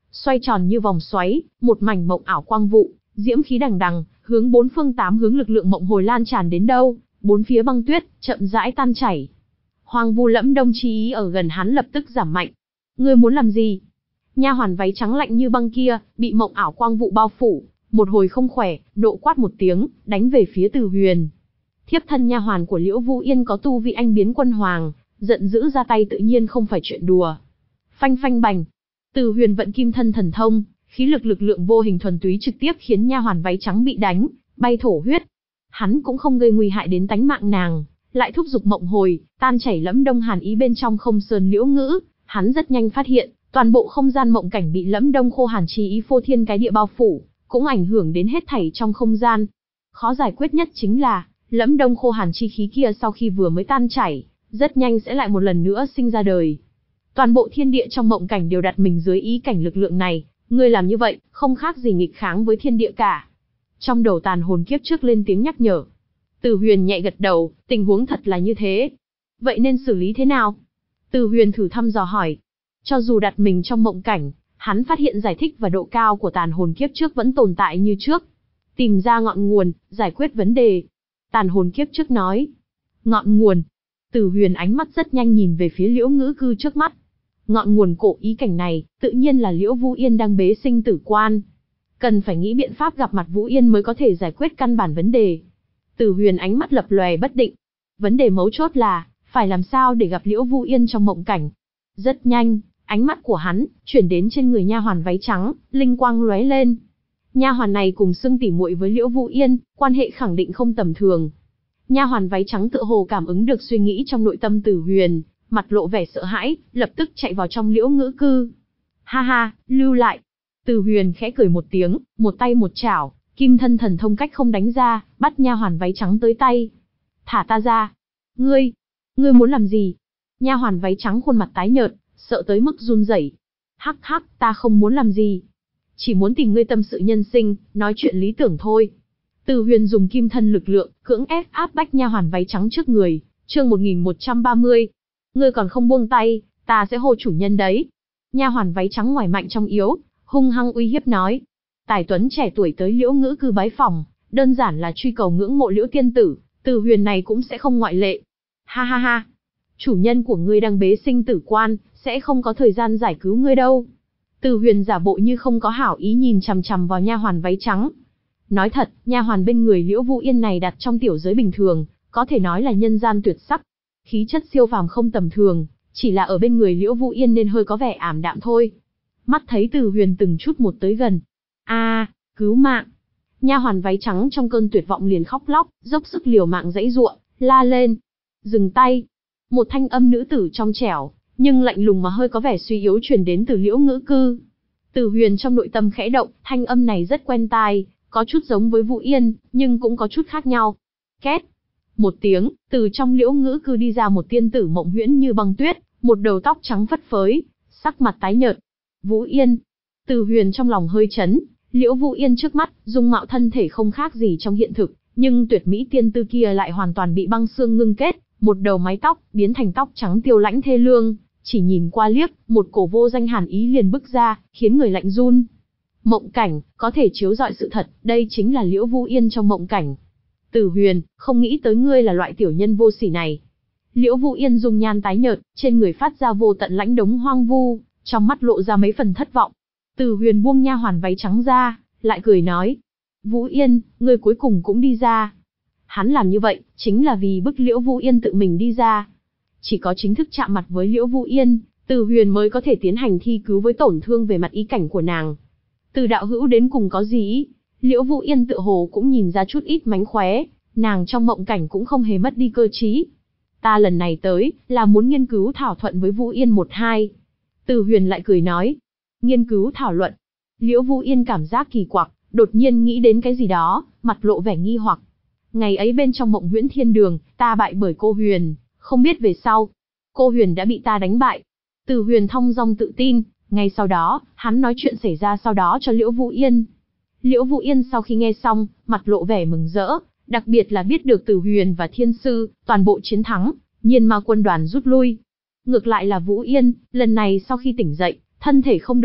xoay tròn như vòng xoáy, một mảnh mộng ảo quang vụ, diễm khí đằng đằng, hướng bốn phương tám hướng lực lượng mộng hồi lan tràn đến đâu, bốn phía băng tuyết chậm rãi tan chảy. Hoang Vu Lẫm Đông chi ý ở gần hắn lập tức giảm mạnh. Ngươi muốn làm gì? Nha hoàn váy trắng lạnh như băng kia, bị mộng ảo quang vụ bao phủ, một hồi không khỏe, nộ quát một tiếng, đánh về phía Từ Huyền. Thiếp thân nha hoàn của Liễu Vu Yên có tu vị anh biến quân hoàng, giận dữ ra tay tự nhiên không phải chuyện đùa. Phanh phanh bành. Từ Huyền vận kim thân thần thông, khí lực lực lượng vô hình thuần túy trực tiếp khiến nha hoàn váy trắng bị đánh, bay thổ huyết. Hắn cũng không gây nguy hại đến tánh mạng nàng, lại thúc giục mộng hồi, tan chảy Lẫm Đông hàn ý bên trong không sơn liễu ngữ, hắn rất nhanh phát hiện, toàn bộ không gian mộng cảnh bị Lẫm Đông khô hàn chi ý phô thiên cái địa bao phủ, cũng ảnh hưởng đến hết thảy trong không gian. Khó giải quyết nhất chính là, Lẫm Đông khô hàn chi khí kia sau khi vừa mới tan chảy, rất nhanh sẽ lại một lần nữa sinh ra đời. Toàn bộ thiên địa trong mộng cảnh đều đặt mình dưới ý cảnh lực lượng này, ngươi làm như vậy, không khác gì nghịch kháng với thiên địa cả. Trong đầu tàn hồn kiếp trước lên tiếng nhắc nhở. Từ Huyền nhẹ gật đầu, tình huống thật là như thế. Vậy nên xử lý thế nào? Từ Huyền thử thăm dò hỏi. Cho dù đặt mình trong mộng cảnh, hắn phát hiện giải thích và độ cao của tàn hồn kiếp trước vẫn tồn tại như trước. Tìm ra ngọn nguồn, giải quyết vấn đề. Tàn hồn kiếp trước nói. Ngọn nguồn. Từ Huyền ánh mắt rất nhanh nhìn về phía Liễu Ngữ Cư trước mắt. Ngọn nguồn cổ ý cảnh này, tự nhiên là Liễu Vu Yên đang bế sinh tử quan. Cần phải nghĩ biện pháp gặp mặt Vũ Yên mới có thể giải quyết căn bản vấn đề. Từ Huyền ánh mắt lập lòe bất định. Vấn đề mấu chốt là, phải làm sao để gặp Liễu Vu Yên trong mộng cảnh. Rất nhanh, ánh mắt của hắn chuyển đến trên người nha hoàn váy trắng, linh quang lóe lên. Nha hoàn này cùng xưng tỉ muội với Liễu Vu Yên, quan hệ khẳng định không tầm thường. Nha hoàn váy trắng tựa hồ cảm ứng được suy nghĩ trong nội tâm Từ Huyền, mặt lộ vẻ sợ hãi, lập tức chạy vào trong Liễu Ngữ Cư. Ha ha, lưu lại. Từ Huyền khẽ cười một tiếng, một tay một chảo, kim thân thần thông cách không đánh ra, bắt nha hoàn váy trắng tới tay. Thả ta ra. Ngươi, ngươi muốn làm gì? Nha hoàn váy trắng khuôn mặt tái nhợt, sợ tới mức run rẩy. Hắc hắc, ta không muốn làm gì. Chỉ muốn tìm ngươi tâm sự nhân sinh, nói chuyện lý tưởng thôi. Từ Huyền dùng kim thân lực lượng, cưỡng ép áp bách nha hoàn váy trắng trước người. Chương một nghìn một trăm ba mươi. Ngươi còn không buông tay, ta sẽ hô chủ nhân đấy. Nha hoàn váy trắng ngoài mạnh trong yếu, hung hăng uy hiếp nói. Tài tuấn trẻ tuổi tới Liễu Ngữ Cư bái phỏng, đơn giản là truy cầu ngưỡng mộ Liễu tiên tử, Từ Huyền này cũng sẽ không ngoại lệ. Ha ha ha, chủ nhân của ngươi đang bế sinh tử quan, sẽ không có thời gian giải cứu ngươi đâu. Từ Huyền giả bộ như không có hảo ý nhìn chằm chằm vào nha hoàn váy trắng. Nói thật, nha hoàn bên người Liễu Vu Yên này đặt trong tiểu giới bình thường, có thể nói là nhân gian tuyệt sắc. Khí chất siêu phàm không tầm thường, chỉ là ở bên người Liễu Vu Yên nên hơi có vẻ ảm đạm thôi. Mắt thấy Từ Huyền từng chút một tới gần. A, à, cứu mạng. Nha hoàn váy trắng trong cơn tuyệt vọng liền khóc lóc, dốc sức liều mạng giãy giụa, la lên. Dừng tay. Một thanh âm nữ tử trong trẻo, nhưng lạnh lùng mà hơi có vẻ suy yếu truyền đến từ Liễu Ngữ Cư. Từ Huyền trong nội tâm khẽ động, thanh âm này rất quen tai, có chút giống với Vu Yên, nhưng cũng có chút khác nhau. Két. Một tiếng, từ trong Liễu Ngữ Cư đi ra một tiên tử mộng huyễn như băng tuyết, một đầu tóc trắng phất phới, sắc mặt tái nhợt. Vũ Yên. Từ Huyền trong lòng hơi chấn, Liễu Vu Yên trước mắt, dung mạo thân thể không khác gì trong hiện thực, nhưng tuyệt mỹ tiên tư kia lại hoàn toàn bị băng xương ngưng kết, một đầu mái tóc biến thành tóc trắng tiêu lãnh thê lương, chỉ nhìn qua liếc, một cổ vô danh hàn ý liền bức ra, khiến người lạnh run. Mộng cảnh, có thể chiếu rọi sự thật, đây chính là Liễu Vu Yên trong mộng cảnh. Từ Huyền, không nghĩ tới ngươi là loại tiểu nhân vô sỉ này. Liễu Vu Yên dung nhan tái nhợt, trên người phát ra vô tận lãnh đống hoang vu, trong mắt lộ ra mấy phần thất vọng. Từ Huyền buông nha hoàn váy trắng ra, lại cười nói. Vũ Yên, ngươi cuối cùng cũng đi ra. Hắn làm như vậy, chính là vì bức Liễu Vu Yên tự mình đi ra. Chỉ có chính thức chạm mặt với Liễu Vu Yên, Từ Huyền mới có thể tiến hành thi cứu với tổn thương về mặt ý cảnh của nàng. Từ đạo hữu đến cùng có gì ý? Liễu Vu Yên tựa hồ cũng nhìn ra chút ít mánh khóe, nàng trong mộng cảnh cũng không hề mất đi cơ trí. Ta lần này tới, là muốn nghiên cứu thảo thuận với Vu Yên một hai. Từ Huyền lại cười nói. Nghiên cứu thảo luận. Liễu Vu Yên cảm giác kỳ quặc, đột nhiên nghĩ đến cái gì đó, mặt lộ vẻ nghi hoặc. Ngày ấy bên trong mộng huyễn thiên đường, ta bại bởi cô Huyền, không biết về sau. Cô Huyền đã bị ta đánh bại. Từ Huyền thong dong tự tin, ngay sau đó, hắn nói chuyện xảy ra sau đó cho Liễu Vu Yên. Liễu Vu Yên sau khi nghe xong, mặt lộ vẻ mừng rỡ, đặc biệt là biết được Từ Huyền và Thiên Sư, toàn bộ chiến thắng, Nhiên Ma quân đoàn rút lui. Ngược lại là Vũ Yên, lần này sau khi tỉnh dậy, thân thể không được tốt,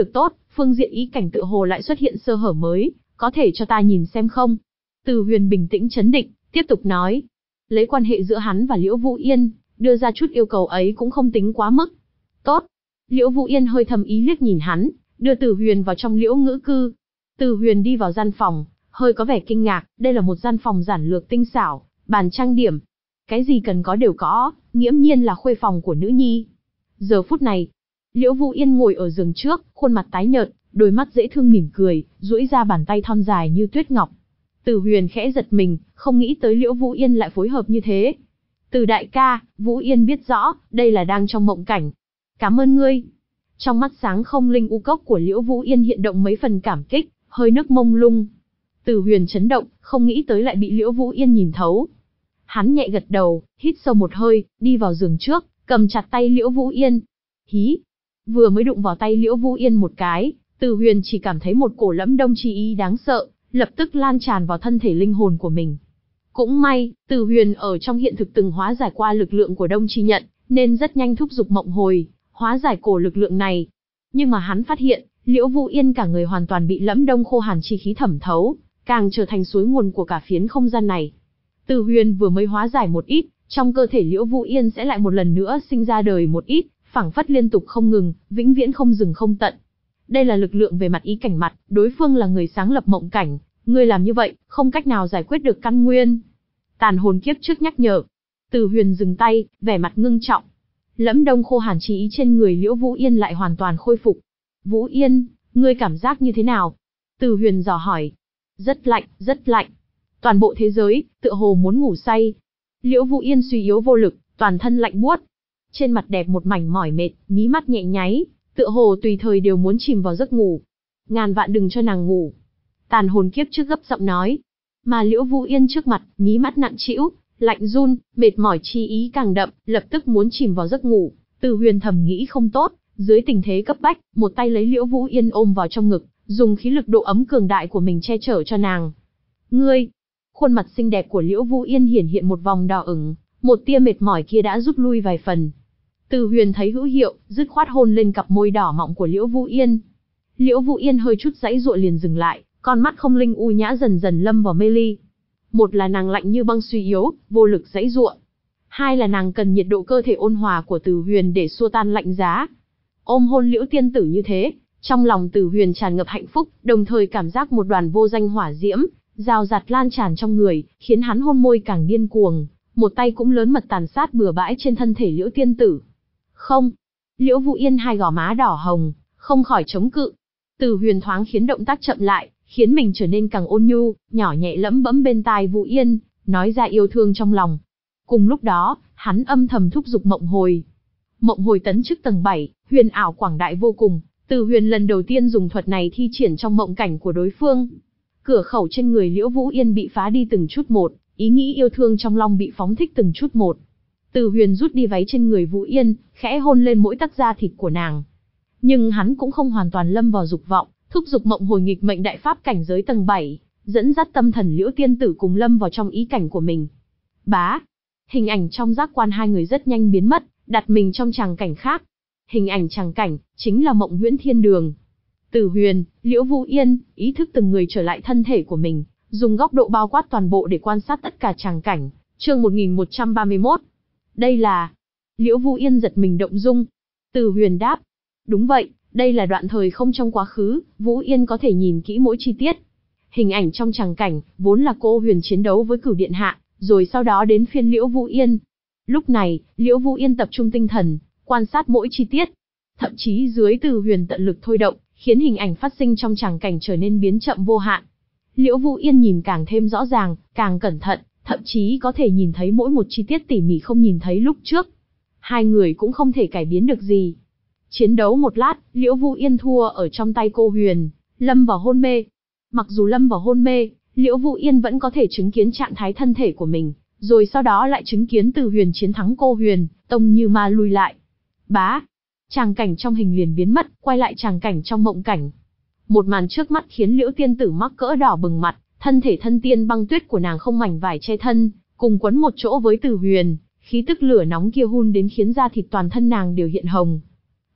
phương diện ý cảnh tựa hồ lại xuất hiện sơ hở mới, có thể cho ta nhìn xem không? Từ Huyền bình tĩnh trấn định, tiếp tục nói. Lấy quan hệ giữa hắn và Liễu Vũ Yên, đưa ra chút yêu cầu ấy cũng không tính quá mức. Tốt. Liễu Vũ Yên hơi thầm ý liếc nhìn hắn, đưa Từ Huyền vào trong Liễu Ngữ Cư. Từ Huyền đi vào gian phòng, hơi có vẻ kinh ngạc, đây là một gian phòng giản lược tinh xảo, bàn trang điểm. Cái gì cần có đều có, nghiễm nhiên là khuê phòng của nữ nhi. Giờ phút này, Liễu Vũ Yên ngồi ở giường trước, khuôn mặt tái nhợt, đôi mắt dễ thương mỉm cười, duỗi ra bàn tay thon dài như tuyết ngọc. Từ Huyền khẽ giật mình, không nghĩ tới Liễu Vũ Yên lại phối hợp như thế. Từ đại ca, Vũ Yên biết rõ, đây là đang trong mộng cảnh. Cảm ơn ngươi. Trong mắt sáng không linh u cốc của Liễu Vũ Yên hiện động mấy phần cảm kích, hơi nước mông lung. Từ Huyền chấn động, không nghĩ tới lại bị Liễu Vũ Yên nhìn thấu. Hắn nhẹ gật đầu, hít sâu một hơi, đi vào giường trước, cầm chặt tay Liễu Vũ Yên. Hí! Vừa mới đụng vào tay Liễu Vũ Yên một cái, Từ Huyền chỉ cảm thấy một cổ lẫm đông chi ý đáng sợ, lập tức lan tràn vào thân thể linh hồn của mình. Cũng may, Từ Huyền ở trong hiện thực từng hóa giải qua lực lượng của Đông Chi Nhận, nên rất nhanh thúc giục mộng hồi, hóa giải cổ lực lượng này. Nhưng mà hắn phát hiện, Liễu Vũ Yên cả người hoàn toàn bị lẫm đông khô hàn chi khí thẩm thấu, càng trở thành suối nguồn của cả phiến không gian này. Từ Huyền vừa mới hóa giải một ít, trong cơ thể Liễu Vũ Yên sẽ lại một lần nữa sinh ra đời một ít, phảng phất liên tục không ngừng, vĩnh viễn không dừng không tận. Đây là lực lượng về mặt ý cảnh mặt, đối phương là người sáng lập mộng cảnh, ngươi làm như vậy, không cách nào giải quyết được căn nguyên. Tàn hồn kiếp trước nhắc nhở. Từ Huyền dừng tay, vẻ mặt ngưng trọng. Lẫm đông khô hàn chi ý trên người Liễu Vũ Yên lại hoàn toàn khôi phục. Vũ Yên, ngươi cảm giác như thế nào? Từ Huyền dò hỏi. Rất lạnh, rất lạnh. Toàn bộ thế giới, tựa hồ muốn ngủ say. Liễu Vũ Yên suy yếu vô lực, toàn thân lạnh buốt. Trên mặt đẹp một mảnh mỏi mệt, mí mắt nhẹ nháy, tựa hồ tùy thời đều muốn chìm vào giấc ngủ. Ngàn vạn đừng cho nàng ngủ. Tàn hồn kiếp trước gấp giọng nói. Mà Liễu Vũ Yên trước mặt, mí mắt nặng trĩu, lạnh run, mệt mỏi chi ý càng đậm, lập tức muốn chìm vào giấc ngủ. Từ Huyền thầm nghĩ không tốt, dưới tình thế cấp bách, một tay lấy Liễu Vũ Yên ôm vào trong ngực, dùng khí lực độ ấm cường đại của mình che chở cho nàng. Ngươi! Khuôn mặt xinh đẹp của Liễu Vũ Yên hiển hiện một vòng đỏ ửng, một tia mệt mỏi kia đã rút lui vài phần. Từ Huyền thấy hữu hiệu, dứt khoát hôn lên cặp môi đỏ mọng của Liễu Vũ Yên. Liễu Vũ Yên hơi chút giãy giụa liền dừng lại, con mắt không linh u nhã dần dần lâm vào mê ly. Một là nàng lạnh như băng suy yếu, vô lực giãy giụa. Hai là nàng cần nhiệt độ cơ thể ôn hòa của Từ Huyền để xua tan lạnh giá. Ôm hôn Liễu tiên tử như thế, trong lòng Từ Huyền tràn ngập hạnh phúc, đồng thời cảm giác một đoàn vô danh hỏa diễm, rào rạt lan tràn trong người, khiến hắn hôn môi càng điên cuồng, một tay cũng lớn mật tàn sát bừa bãi trên thân thể Liễu tiên tử. Không! Liễu Vũ Yên hai gò má đỏ hồng, không khỏi chống cự. Từ Huyền thoáng khiến động tác chậm lại, khiến mình trở nên càng ôn nhu, nhỏ nhẹ lẫm bẫm bên tai Vũ Yên, nói ra yêu thương trong lòng. Cùng lúc đó, hắn âm thầm thúc giục mộng hồi. Mộng hồi tấn chức tầng bảy, huyền ảo quảng đại vô cùng, Từ Huyền lần đầu tiên dùng thuật này thi triển trong mộng cảnh của đối phương. Cửa khẩu trên người Liễu Vũ Yên bị phá đi từng chút một, ý nghĩ yêu thương trong lòng bị phóng thích từng chút một. Từ Huyền rút đi váy trên người Vũ Yên, khẽ hôn lên mỗi tấc da thịt của nàng. Nhưng hắn cũng không hoàn toàn lâm vào dục vọng, thúc giục mộng hồi nghịch mệnh đại pháp cảnh giới tầng bảy, dẫn dắt tâm thần Liễu tiên tử cùng lâm vào trong ý cảnh của mình. Bá! Hình ảnh trong giác quan hai người rất nhanh biến mất, đặt mình trong tràng cảnh khác. Hình ảnh tràng cảnh, chính là mộng huyễn thiên đường. Từ Huyền, Liễu Vũ Yên, ý thức từng người trở lại thân thể của mình, dùng góc độ bao quát toàn bộ để quan sát tất cả tràng cảnh. Chương một nghìn một trăm ba mươi mốt. Đây là... Liễu Vũ Yên giật mình động dung. Từ Huyền đáp. Đúng vậy, đây là đoạn thời không trong quá khứ, Vũ Yên có thể nhìn kỹ mỗi chi tiết. Hình ảnh trong tràng cảnh, vốn là cô Huyền chiến đấu với Cửu Điện Hạ, rồi sau đó đến phiên Liễu Vũ Yên. Lúc này, Liễu Vũ Yên tập trung tinh thần, quan sát mỗi chi tiết. Thậm chí dưới Từ Huyền tận lực thôi động, khiến hình ảnh phát sinh trong tràng cảnh trở nên biến chậm vô hạn. Liễu Vũ Yên nhìn càng thêm rõ ràng, càng cẩn thận, thậm chí có thể nhìn thấy mỗi một chi tiết tỉ mỉ không nhìn thấy lúc trước. Hai người cũng không thể cải biến được gì. Chiến đấu một lát, Liễu Vũ Yên thua ở trong tay cô Huyền, lâm vào hôn mê. Mặc dù lâm vào hôn mê, Liễu Vũ Yên vẫn có thể chứng kiến trạng thái thân thể của mình, rồi sau đó lại chứng kiến Từ Huyền chiến thắng cô Huyền, tông như ma lui lại. Bá! Tràng cảnh trong hình liền biến mất, quay lại tràng cảnh trong mộng cảnh. Một màn trước mắt khiến Liễu tiên tử mắc cỡ đỏ bừng mặt, thân thể thân tiên băng tuyết của nàng không mảnh vải che thân, cùng quấn một chỗ với Từ Huyền, khí tức lửa nóng kia hun đến khiến da thịt toàn thân nàng đều hiện hồng.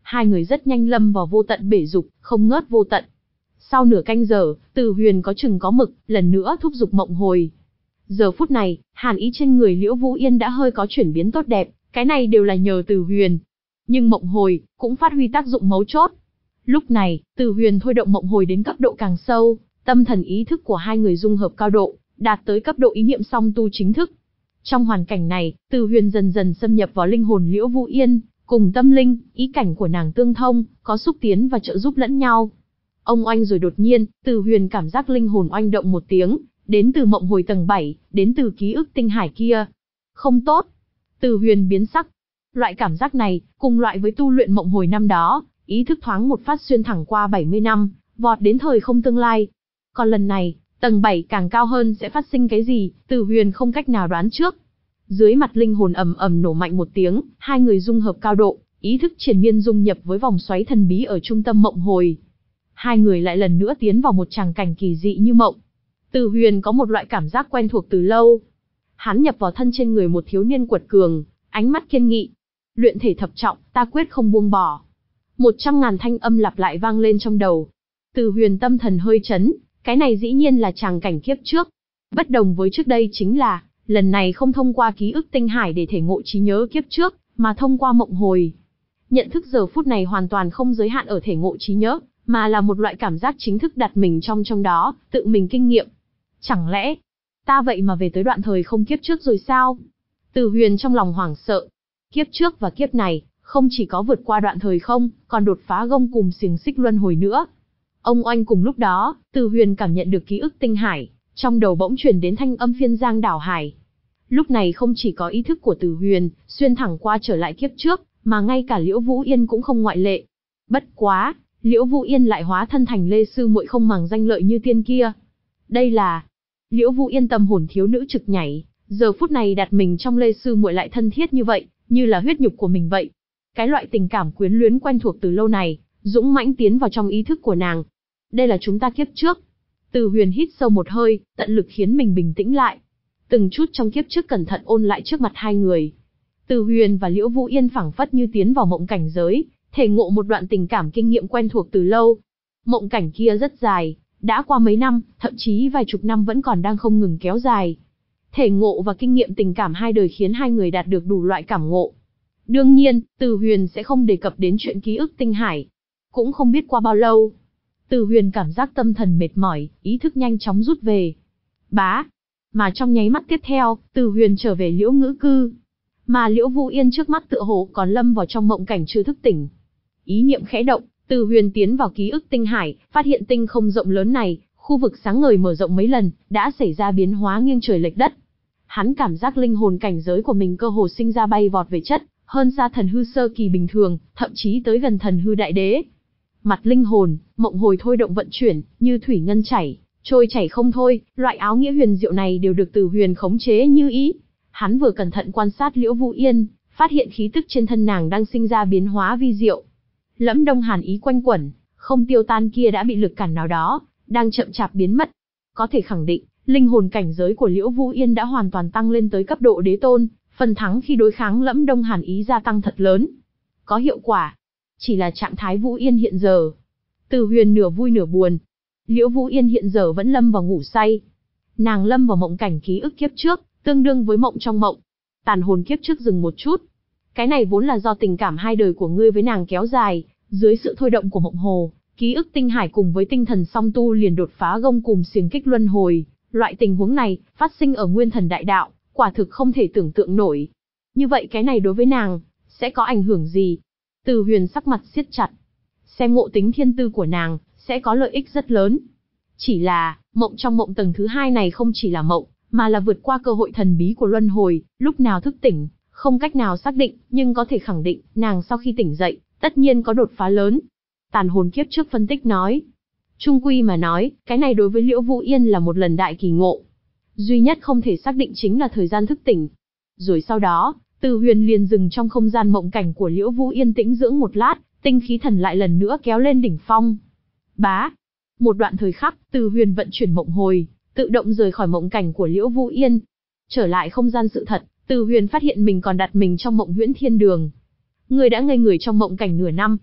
Hai người rất nhanh lâm vào vô tận bể dục, không ngớt vô tận. Sau nửa canh giờ, Từ Huyền có chừng có mực, lần nữa thúc giục mộng hồi. Giờ phút này, hàn ý trên người Liễu Vũ Yên đã hơi có chuyển biến tốt đẹp, cái này đều là nhờ Từ Huyền. Nhưng mộng hồi cũng phát huy tác dụng mấu chốt. Lúc này, Từ Huyền thôi động mộng hồi đến cấp độ càng sâu, tâm thần ý thức của hai người dung hợp cao độ, đạt tới cấp độ ý niệm song tu chính thức. Trong hoàn cảnh này, Từ Huyền dần dần xâm nhập vào linh hồn Liễu Vũ Yên, cùng tâm linh, ý cảnh của nàng tương thông, có xúc tiến và trợ giúp lẫn nhau. Ông oanh rồi đột nhiên, Từ Huyền cảm giác linh hồn oanh động một tiếng, đến từ mộng hồi tầng bảy, đến từ ký ức tinh hải kia. Không tốt. Từ Huyền biến sắc. Loại cảm giác này, cùng loại với tu luyện mộng hồi năm đó, ý thức thoáng một phát xuyên thẳng qua bảy mươi năm, vọt đến thời không tương lai. Còn lần này, tầng bảy càng cao hơn sẽ phát sinh cái gì, Từ Huyền không cách nào đoán trước. Dưới mặt linh hồn ầm ầm nổ mạnh một tiếng, hai người dung hợp cao độ, ý thức triền miên dung nhập với vòng xoáy thần bí ở trung tâm mộng hồi. Hai người lại lần nữa tiến vào một tràng cảnh kỳ dị như mộng. Từ Huyền có một loại cảm giác quen thuộc từ lâu. Hắn nhập vào thân trên người một thiếu niên quật cường, ánh mắt kiên nghị. Luyện thể thập trọng, ta quyết không buông bỏ. Một trăm ngàn thanh âm lặp lại vang lên trong đầu. Từ Huyền tâm thần hơi chấn, cái này dĩ nhiên là tràng cảnh kiếp trước. Bất đồng với trước đây chính là, lần này không thông qua ký ức tinh hải để thể ngộ trí nhớ kiếp trước, mà thông qua mộng hồi. Nhận thức giờ phút này hoàn toàn không giới hạn ở thể ngộ trí nhớ, mà là một loại cảm giác chính thức đặt mình trong trong đó, tự mình kinh nghiệm. Chẳng lẽ, ta vậy mà về tới đoạn thời không kiếp trước rồi sao? Từ Huyền trong lòng hoảng sợ. Kiếp trước và kiếp này, không chỉ có vượt qua đoạn thời không, còn đột phá gông cùm xiềng xích luân hồi nữa. Ông oanh cùng lúc đó, Từ Huyền cảm nhận được ký ức tinh hải, trong đầu bỗng truyền đến thanh âm phiên giang đảo hải. Lúc này không chỉ có ý thức của Từ Huyền, xuyên thẳng qua trở lại kiếp trước, mà ngay cả Liễu Vũ Yên cũng không ngoại lệ. Bất quá, Liễu Vũ Yên lại hóa thân thành Lê Sư Muội không màng danh lợi như tiên kia. Đây là... Liễu Vũ Yên tâm hồn thiếu nữ trực nhảy, giờ phút này đặt mình trong Lê Sư Muội lại thân thiết như vậy, như là huyết nhục của mình vậy. Cái loại tình cảm quyến luyến quen thuộc từ lâu này, dũng mãnh tiến vào trong ý thức của nàng. Đây là chúng ta kiếp trước. Từ Huyền hít sâu một hơi, tận lực khiến mình bình tĩnh lại. Từng chút trong kiếp trước cẩn thận ôn lại trước mặt hai người. Từ Huyền và Liễu Vũ Yên phảng phất như tiến vào mộng cảnh giới, thể ngộ một đoạn tình cảm kinh nghiệm quen thuộc từ lâu. Mộng cảnh kia rất dài, đã qua mấy năm, thậm chí vài chục năm vẫn còn đang không ngừng kéo dài. Thể ngộ và kinh nghiệm tình cảm hai đời khiến hai người đạt được đủ loại cảm ngộ. Đương nhiên, Từ Huyền sẽ không đề cập đến chuyện ký ức tinh hải. Cũng không biết qua bao lâu, Từ Huyền cảm giác tâm thần mệt mỏi, ý thức nhanh chóng rút về. Bá! Mà trong nháy mắt tiếp theo, Từ Huyền trở về Liễu Ngữ Cư. Mà Liễu Vũ Yên trước mắt tựa hồ còn lâm vào trong mộng cảnh chưa thức tỉnh. Ý niệm khẽ động, Từ Huyền tiến vào ký ức tinh hải, phát hiện tinh không rộng lớn này, khu vực sáng ngời mở rộng mấy lần, đã xảy ra biến hóa nghiêng trời lệch đất. Hắn cảm giác linh hồn cảnh giới của mình cơ hồ sinh ra bay vọt về chất, hơn xa thần hư sơ kỳ bình thường, thậm chí tới gần thần hư đại đế. Mặt linh hồn, mộng hồi thôi động vận chuyển, như thủy ngân chảy, trôi chảy không thôi, loại áo nghĩa huyền diệu này đều được Từ Huyền khống chế như ý. Hắn vừa cẩn thận quan sát Liễu Vũ Yên, phát hiện khí tức trên thân nàng đang sinh ra biến hóa vi diệu. Lẫm đông hàn ý quanh quẩn, không tiêu tan kia đã bị lực cản nào đó, đang chậm chạp biến mất. Có thể khẳng định, linh hồn cảnh giới của Liễu Vũ Yên đã hoàn toàn tăng lên tới cấp độ đế tôn, phần thắng khi đối kháng lẫm đông hàn ý gia tăng thật lớn. Có hiệu quả. Chỉ là trạng thái Vũ Yên hiện giờ. Từ Huyền nửa vui nửa buồn. Liễu Vũ Yên hiện giờ vẫn lâm vào ngủ say. Nàng lâm vào mộng cảnh ký ức kiếp trước, tương đương với mộng trong mộng. Tàn hồn kiếp trước dừng một chút. Cái này vốn là do tình cảm hai đời của ngươi với nàng kéo dài, dưới sự thôi động của mộng hồ, ký ức tinh hải cùng với tinh thần song tu liền đột phá gông cùm xiềng kích luân hồi. Loại tình huống này, phát sinh ở nguyên thần đại đạo, quả thực không thể tưởng tượng nổi. Như vậy cái này đối với nàng, sẽ có ảnh hưởng gì? Từ Huyền sắc mặt siết chặt. Xem ngộ tính thiên tư của nàng, sẽ có lợi ích rất lớn. Chỉ là, mộng trong mộng tầng thứ hai này không chỉ là mộng, mà là vượt qua cơ hội thần bí của luân hồi, lúc nào thức tỉnh, không cách nào xác định, nhưng có thể khẳng định, nàng sau khi tỉnh dậy, tất nhiên có đột phá lớn. Tàn hồn kiếp trước phân tích nói. Trung quy mà nói, cái này đối với Liễu Vũ Yên là một lần đại kỳ ngộ. Duy nhất không thể xác định chính là thời gian thức tỉnh. Rồi sau đó, Từ Huyền liền dừng trong không gian mộng cảnh của Liễu Vũ Yên tĩnh dưỡng một lát, tinh khí thần lại lần nữa kéo lên đỉnh phong. Bá! Một đoạn thời khắc, Từ Huyền vận chuyển mộng hồi, tự động rời khỏi mộng cảnh của Liễu Vũ Yên. Trở lại không gian sự thật, Từ Huyền phát hiện mình còn đặt mình trong mộng huyễn thiên đường. Người đã ngây người trong mộng cảnh nửa năm.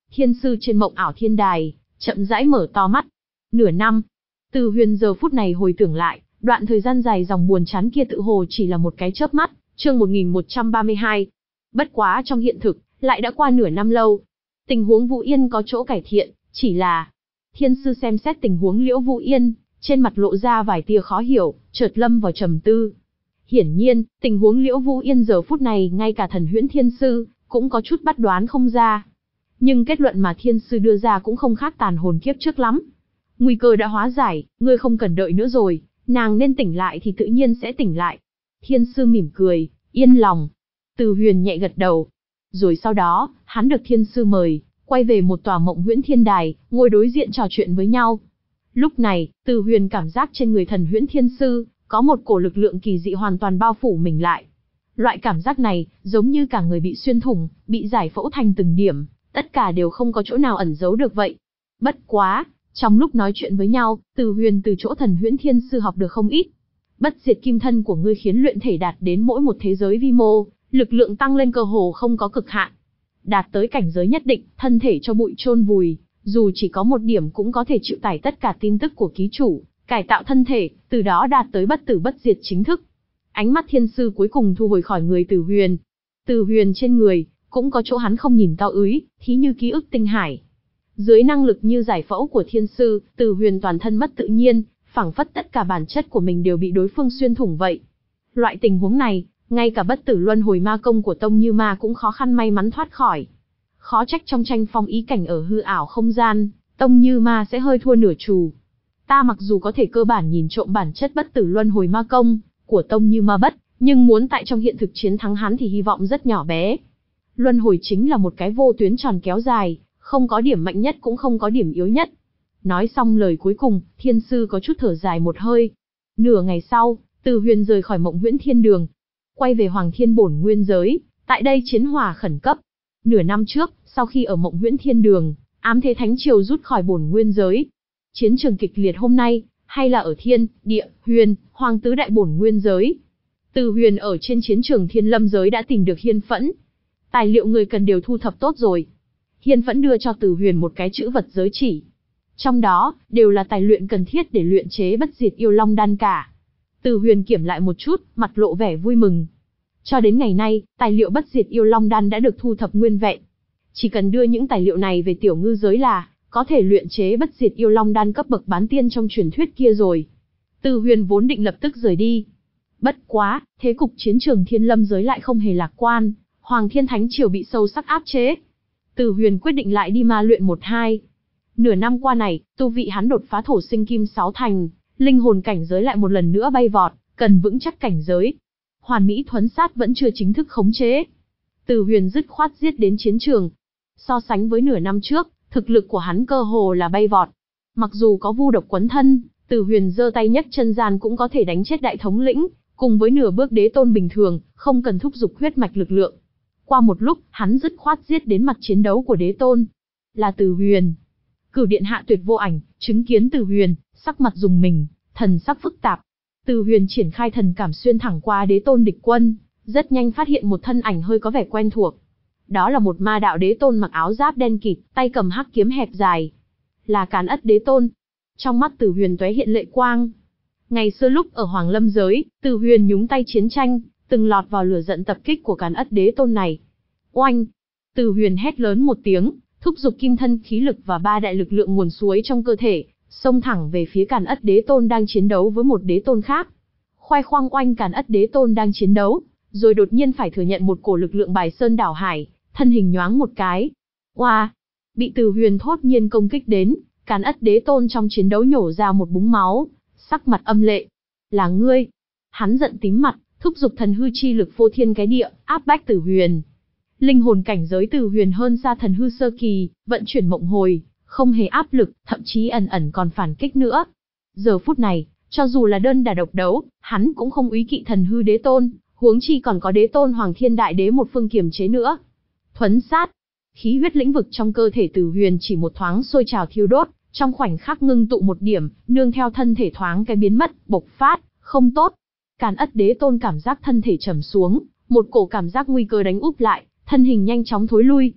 Thiên sư trên mộng ảo thiên đài, chậm rãi mở to mắt. Nửa năm. Từ Huyền giờ phút này hồi tưởng lại, đoạn thời gian dài dòng buồn chán kia tự hồ chỉ là một cái chớp mắt, chương một nghìn một trăm ba mươi hai. Bất quá trong hiện thực, lại đã qua nửa năm lâu. Tình huống Vũ Yên có chỗ cải thiện, chỉ là... Thiên sư xem xét tình huống Liễu Vũ Yên, trên mặt lộ ra vài tia khó hiểu, chợt lâm vào trầm tư. Hiển nhiên, tình huống Liễu Vũ Yên giờ phút này ngay cả Thần Huyễn Thiên sư cũng có chút bắt đoán không ra. Nhưng kết luận mà thiên sư đưa ra cũng không khác tàn hồn kiếp trước lắm. Nguy cơ đã hóa giải, ngươi không cần đợi nữa rồi, nàng nên tỉnh lại thì tự nhiên sẽ tỉnh lại. Thiên sư mỉm cười, yên lòng. Từ Huyền nhẹ gật đầu. Rồi sau đó, hắn được thiên sư mời, quay về một tòa Mộng Huyễn Thiên Đài, ngồi đối diện trò chuyện với nhau. Lúc này, Từ Huyền cảm giác trên người Thần Huyễn Thiên sư có một cổ lực lượng kỳ dị hoàn toàn bao phủ mình lại. Loại cảm giác này, giống như cả người bị xuyên thủng, bị giải phẫu thành từng điểm, tất cả đều không có chỗ nào ẩn giấu được vậy. Bất quá, trong lúc nói chuyện với nhau, Từ Huyền từ chỗ Thần Huyễn Thiên sư học được không ít. Bất diệt kim thân của ngươi khiến luyện thể đạt đến mỗi một thế giới vi mô, lực lượng tăng lên cơ hồ không có cực hạn. Đạt tới cảnh giới nhất định, thân thể cho bụi chôn vùi, dù chỉ có một điểm cũng có thể chịu tải tất cả tin tức của ký chủ, cải tạo thân thể, từ đó đạt tới bất tử bất diệt chính thức. Ánh mắt thiên sư cuối cùng thu hồi khỏi người Từ Huyền. Từ Huyền trên người, cũng có chỗ hắn không nhìn tao ưới, thí như ký ức tinh hải. Dưới năng lực như giải phẫu của thiên sư, Từ Huyền toàn thân mất tự nhiên, phảng phất tất cả bản chất của mình đều bị đối phương xuyên thủng vậy. Loại tình huống này, ngay cả bất tử luân hồi ma công của Tông Như Ma cũng khó khăn may mắn thoát khỏi. Khó trách trong tranh phong ý cảnh ở hư ảo không gian, Tông Như Ma sẽ hơi thua nửa chù. Ta mặc dù có thể cơ bản nhìn trộm bản chất bất tử luân hồi ma công của Tông Như Ma bất, nhưng muốn tại trong hiện thực chiến thắng hắn thì hy vọng rất nhỏ bé. Luân hồi chính là một cái vô tuyến tròn kéo dài, không có điểm mạnh nhất cũng không có điểm yếu nhất. Nói xong lời cuối cùng, thiên sư có chút thở dài một hơi. Nửa ngày sau, Từ Huyền rời khỏi Mộng Huyễn Thiên Đường, quay về Hoàng Thiên Bổn Nguyên giới, tại đây chiến hỏa khẩn cấp. Nửa năm trước, sau khi ở Mộng Huyễn Thiên Đường, Ám Thế Thánh Triều rút khỏi Bổn Nguyên giới. Chiến trường kịch liệt hôm nay, hay là ở Thiên, Địa, Huyền, Hoàng tứ đại Bổn Nguyên giới. Từ Huyền ở trên chiến trường Thiên Lâm giới đã tìm được Hiên Phẫn. Tài liệu người cần đều thu thập tốt rồi. Hiên Phẫn đưa cho Từ Huyền một cái chữ vật giới chỉ. Trong đó, đều là tài luyện cần thiết để luyện chế bất diệt yêu long đan cả. Từ Huyền kiểm lại một chút, mặt lộ vẻ vui mừng. Cho đến ngày nay, tài liệu bất diệt yêu long đan đã được thu thập nguyên vẹn. Chỉ cần đưa những tài liệu này về tiểu ngư giới là có thể luyện chế bất diệt yêu long đan cấp bậc bán tiên trong truyền thuyết kia rồi. Từ Huyền vốn định lập tức rời đi. Bất quá, thế cục chiến trường Thiên Lâm giới lại không hề lạc quan, Hoàng Thiên Thánh Triều bị sâu sắc áp chế. Từ Huyền quyết định lại đi ma luyện một hai. Nửa năm qua này, tu vị hắn đột phá thổ sinh kim sáu thành, linh hồn cảnh giới lại một lần nữa bay vọt, cần vững chắc cảnh giới. Hoàn Mỹ thuấn sát vẫn chưa chính thức khống chế. Từ Huyền dứt khoát giết đến chiến trường. So sánh với nửa năm trước, thực lực của hắn cơ hồ là bay vọt. Mặc dù có vu độc quấn thân, Từ Huyền giơ tay nhấc chân gian cũng có thể đánh chết đại thống lĩnh, cùng với nửa bước đế tôn bình thường, không cần thúc giục huyết mạch lực lượng. Qua một lúc, hắn dứt khoát giết đến mặt chiến đấu của đế tôn. Là Từ Huyền. Cửu điện hạ Tuyệt Vô Ảnh chứng kiến Từ Huyền, sắc mặt rùng mình, thần sắc phức tạp. Từ Huyền triển khai thần cảm xuyên thẳng qua đế tôn địch quân, rất nhanh phát hiện một thân ảnh hơi có vẻ quen thuộc. Đó là một ma đạo đế tôn mặc áo giáp đen kịt, tay cầm hắc kiếm hẹp dài. Là Càn Ất đế tôn. Trong mắt Từ Huyền tóe hiện lệ quang. Ngày xưa lúc ở Hoàng Lâm giới, Từ Huyền nhúng tay chiến tranh, từng lọt vào lửa giận tập kích của Càn Ất đế tôn này. Oanh! Từ Huyền hét lớn một tiếng, thúc giục kim thân khí lực và ba đại lực lượng nguồn suối trong cơ thể, xông thẳng về phía Càn Ất đế tôn đang chiến đấu với một đế tôn khác. Khoai khoang oanh Càn Ất đế tôn đang chiến đấu, rồi đột nhiên phải thừa nhận một cổ lực lượng bài sơn đảo hải, thân hình nhoáng một cái. Oa! Bị Từ Huyền thốt nhiên công kích đến, Càn Ất đế tôn trong chiến đấu nhổ ra một búng máu, sắc mặt âm lệ. Là ngươi! Hắn giận tím mặt, thúc giục thần hư chi lực phô thiên cái địa, áp bách Từ Huyền. Linh hồn cảnh giới Từ Huyền hơn xa thần hư sơ kỳ, vận chuyển mộng hồi, không hề áp lực, thậm chí ẩn ẩn còn phản kích nữa. Giờ phút này, cho dù là đơn đả độc đấu, hắn cũng không úy kỵ thần hư đế tôn, huống chi còn có đế tôn Hoàng Thiên Đại Đế một phương kiềm chế nữa. Thuấn sát, khí huyết lĩnh vực trong cơ thể Từ Huyền chỉ một thoáng sôi trào thiêu đốt, trong khoảnh khắc ngưng tụ một điểm, nương theo thân thể thoáng cái biến mất, bộc phát, không tốt. Càn Ất đế tôn cảm giác thân thể trầm xuống, một cổ cảm giác nguy cơ đánh úp lại, thân hình nhanh chóng thối lui.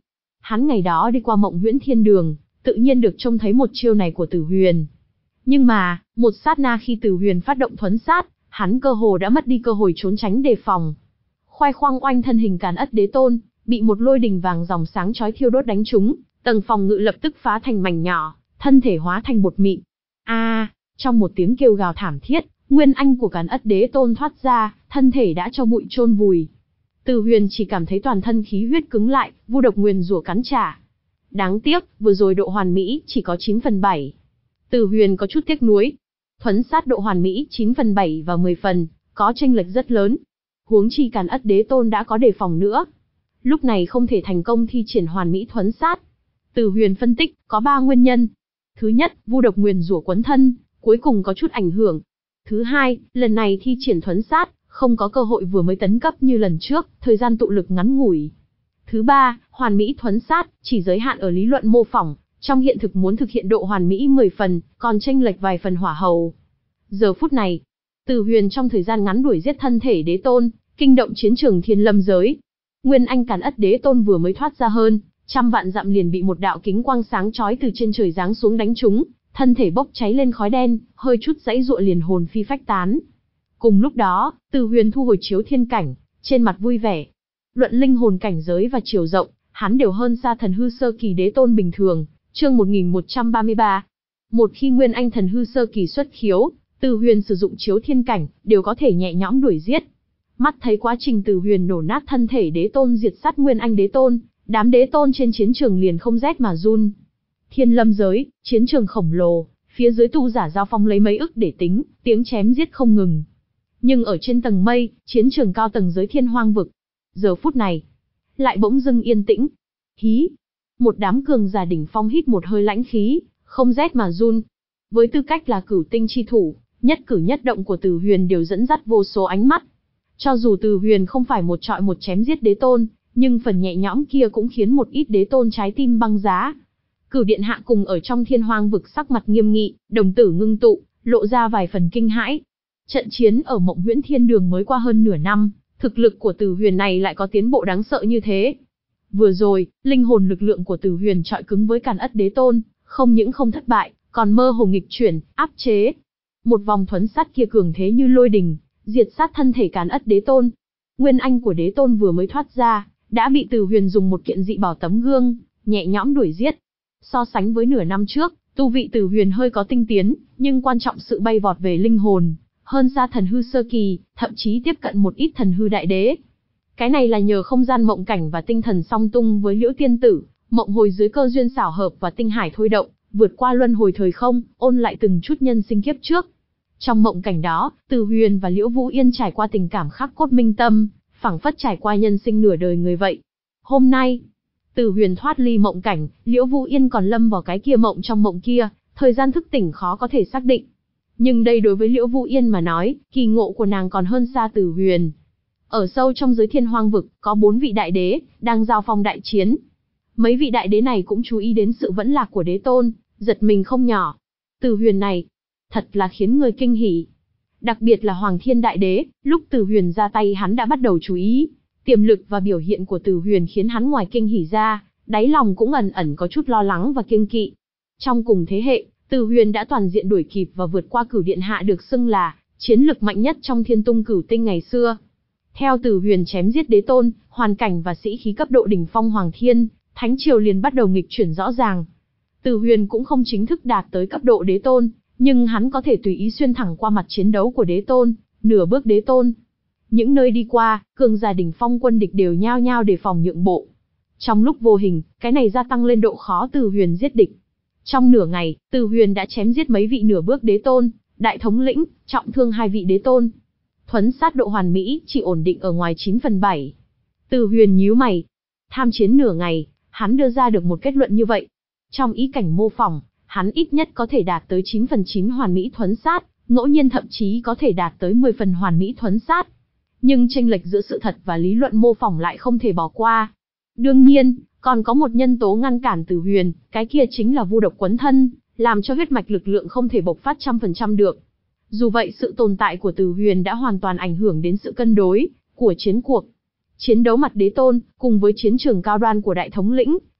Hắn ngày đó đi qua Mộng Huyễn Thiên Đường, tự nhiên được trông thấy một chiêu này của Tử Huyền. Nhưng mà, một sát na khi Tử Huyền phát động thuấn sát, hắn cơ hồ đã mất đi cơ hội trốn tránh đề phòng. Khoai khoang oanh thân hình Càn Ất Đế Tôn, bị một lôi đình vàng dòng sáng chói thiêu đốt đánh trúng, tầng phòng ngự lập tức phá thành mảnh nhỏ, thân thể hóa thành bột mịn. A, à, trong một tiếng kêu gào thảm thiết, nguyên anh của Càn Ất Đế Tôn thoát ra, thân thể đã cho bụi chôn vùi. Từ Huyền chỉ cảm thấy toàn thân khí huyết cứng lại, vu độc nguyền rủa cắn trả. Đáng tiếc, vừa rồi độ hoàn mỹ chỉ có chín phần bảy. Từ Huyền có chút tiếc nuối. Thuấn sát độ hoàn mỹ chín phần bảy và mười phần, có chênh lệch rất lớn. Huống chi Càn Ất Đế Tôn đã có đề phòng nữa. Lúc này không thể thành công thi triển hoàn mỹ thuấn sát. Từ Huyền phân tích, có ba nguyên nhân. Thứ nhất, vu độc nguyền rủa quấn thân, cuối cùng có chút ảnh hưởng. Thứ hai, lần này thi triển thuấn sát, không có cơ hội vừa mới tấn cấp như lần trước, thời gian tụ lực ngắn ngủi. Thứ ba, hoàn mỹ thuấn sát, chỉ giới hạn ở lý luận mô phỏng, trong hiện thực muốn thực hiện độ hoàn mỹ mười phần, còn chênh lệch vài phần hỏa hầu. Giờ phút này, Từ Huyền trong thời gian ngắn đuổi giết thân thể đế tôn, kinh động chiến trường thiên lâm giới. Nguyên anh Càn Ất Đế Tôn vừa mới thoát ra hơn trăm vạn dặm liền bị một đạo kính quang sáng chói từ trên trời giáng xuống đánh trúng, thân thể bốc cháy lên khói đen, hơi chút giãy giụa liền hồn phi phách tán. Cùng lúc đó, Từ Huyền thu hồi chiếu thiên cảnh, trên mặt vui vẻ. Luận linh hồn cảnh giới và chiều rộng, hắn đều hơn xa thần hư sơ kỳ đế tôn bình thường. Chương một nghìn một trăm ba mươi ba. Một khi Nguyên Anh thần hư sơ kỳ xuất khiếu, Từ Huyền sử dụng chiếu thiên cảnh, đều có thể nhẹ nhõm đuổi giết. Mắt thấy quá trình Từ Huyền nổ nát thân thể đế tôn diệt sát Nguyên Anh đế tôn, đám đế tôn trên chiến trường liền không rét mà run. Thiên lâm giới, chiến trường khổng lồ, phía dưới tu giả giao phong lấy mấy ức để tính, tiếng chém giết không ngừng. Nhưng ở trên tầng mây, chiến trường cao tầng giới thiên hoang vực, giờ phút này, lại bỗng dưng yên tĩnh. Hí! Một đám cường giả đỉnh phong hít một hơi lãnh khí, không rét mà run. Với tư cách là cửu tinh chi thủ, nhất cử nhất động của Từ Huyền đều dẫn dắt vô số ánh mắt. Cho dù Từ Huyền không phải một trọi một chém giết đế tôn, nhưng phần nhẹ nhõm kia cũng khiến một ít đế tôn trái tim băng giá. Cửu điện hạ cùng ở trong thiên hoang vực sắc mặt nghiêm nghị, đồng tử ngưng tụ, lộ ra vài phần kinh hãi. Trận chiến ở Mộng Huyễn Thiên Đường mới qua hơn nửa năm, thực lực của Từ Huyền này lại có tiến bộ đáng sợ như thế. Vừa rồi, linh hồn lực lượng của Từ Huyền chọi cứng với Càn Ất Đế Tôn, không những không thất bại, còn mơ hồ nghịch chuyển, áp chế. Một vòng thuấn sát kia cường thế như lôi đình, diệt sát thân thể Càn Ất Đế Tôn. Nguyên anh của Đế Tôn vừa mới thoát ra, đã bị Từ Huyền dùng một kiện dị bảo tấm gương, nhẹ nhõm đuổi giết. So sánh với nửa năm trước, tu vị Từ Huyền hơi có tinh tiến, nhưng quan trọng sự bay vọt về linh hồn, hơn xa thần hư sơ kỳ, thậm chí tiếp cận một ít thần hư đại đế. Cái này là nhờ không gian mộng cảnh và tinh thần song tung với Liễu Tiên Tử, mộng hồi dưới cơ duyên xảo hợp và tinh hải thôi động, vượt qua luân hồi thời không, ôn lại từng chút nhân sinh kiếp trước. Trong mộng cảnh đó, Từ Huyền và Liễu Vũ Yên trải qua tình cảm khắc cốt minh tâm, phảng phất trải qua nhân sinh nửa đời người vậy. Hôm nay, Từ Huyền thoát ly mộng cảnh, Liễu Vũ Yên còn lâm vào cái kia mộng trong mộng kia, thời gian thức tỉnh khó có thể xác định. Nhưng đây đối với Liễu Vũ Yên mà nói, kỳ ngộ của nàng còn hơn xa Từ Huyền. Ở sâu trong giới thiên hoang vực, có bốn vị đại đế, đang giao phong đại chiến. Mấy vị đại đế này cũng chú ý đến sự vẫn lạc của đế tôn, giật mình không nhỏ. Từ Huyền này, thật là khiến người kinh hỉ. Đặc biệt là Hoàng Thiên Đại Đế, lúc Từ Huyền ra tay hắn đã bắt đầu chú ý. Tiềm lực và biểu hiện của Từ Huyền khiến hắn ngoài kinh hỉ ra, đáy lòng cũng ẩn ẩn có chút lo lắng và kiêng kỵ. Trong cùng thế hệ, Từ Huyền đã toàn diện đuổi kịp và vượt qua Cửu Điện Hạ được xưng là chiến lực mạnh nhất trong Thiên Tung Cửu Tinh ngày xưa. Theo Từ Huyền chém giết đế tôn, hoàn cảnh và sĩ khí cấp độ đỉnh phong Hoàng Thiên, Thánh Triều liền bắt đầu nghịch chuyển rõ ràng. Từ Huyền cũng không chính thức đạt tới cấp độ đế tôn, nhưng hắn có thể tùy ý xuyên thẳng qua mặt chiến đấu của đế tôn, nửa bước đế tôn. Những nơi đi qua, cường giả đỉnh phong quân địch đều nhao nhao đề phòng nhượng bộ. Trong lúc vô hình, cái này gia tăng lên độ khó Từ Huyền giết địch. Trong nửa ngày, Từ Huyền đã chém giết mấy vị nửa bước đế tôn, đại thống lĩnh, trọng thương hai vị đế tôn. Thuấn sát độ hoàn mỹ chỉ ổn định ở ngoài chín phần bảy. Từ Huyền nhíu mày. Tham chiến nửa ngày, hắn đưa ra được một kết luận như vậy. Trong ý cảnh mô phỏng, hắn ít nhất có thể đạt tới chín phần chín hoàn mỹ thuấn sát, ngẫu nhiên thậm chí có thể đạt tới mười phần hoàn mỹ thuấn sát. Nhưng chênh lệch giữa sự thật và lý luận mô phỏng lại không thể bỏ qua. Đương nhiên, còn có một nhân tố ngăn cản Từ Huyền, cái kia chính là vu độc quấn thân, làm cho huyết mạch lực lượng không thể bộc phát trăm phần trăm được. Dù vậy sự tồn tại của Từ Huyền đã hoàn toàn ảnh hưởng đến sự cân đối của chiến cuộc. Chiến đấu mặt đế tôn, cùng với chiến trường cao đoan của đại thống lĩnh,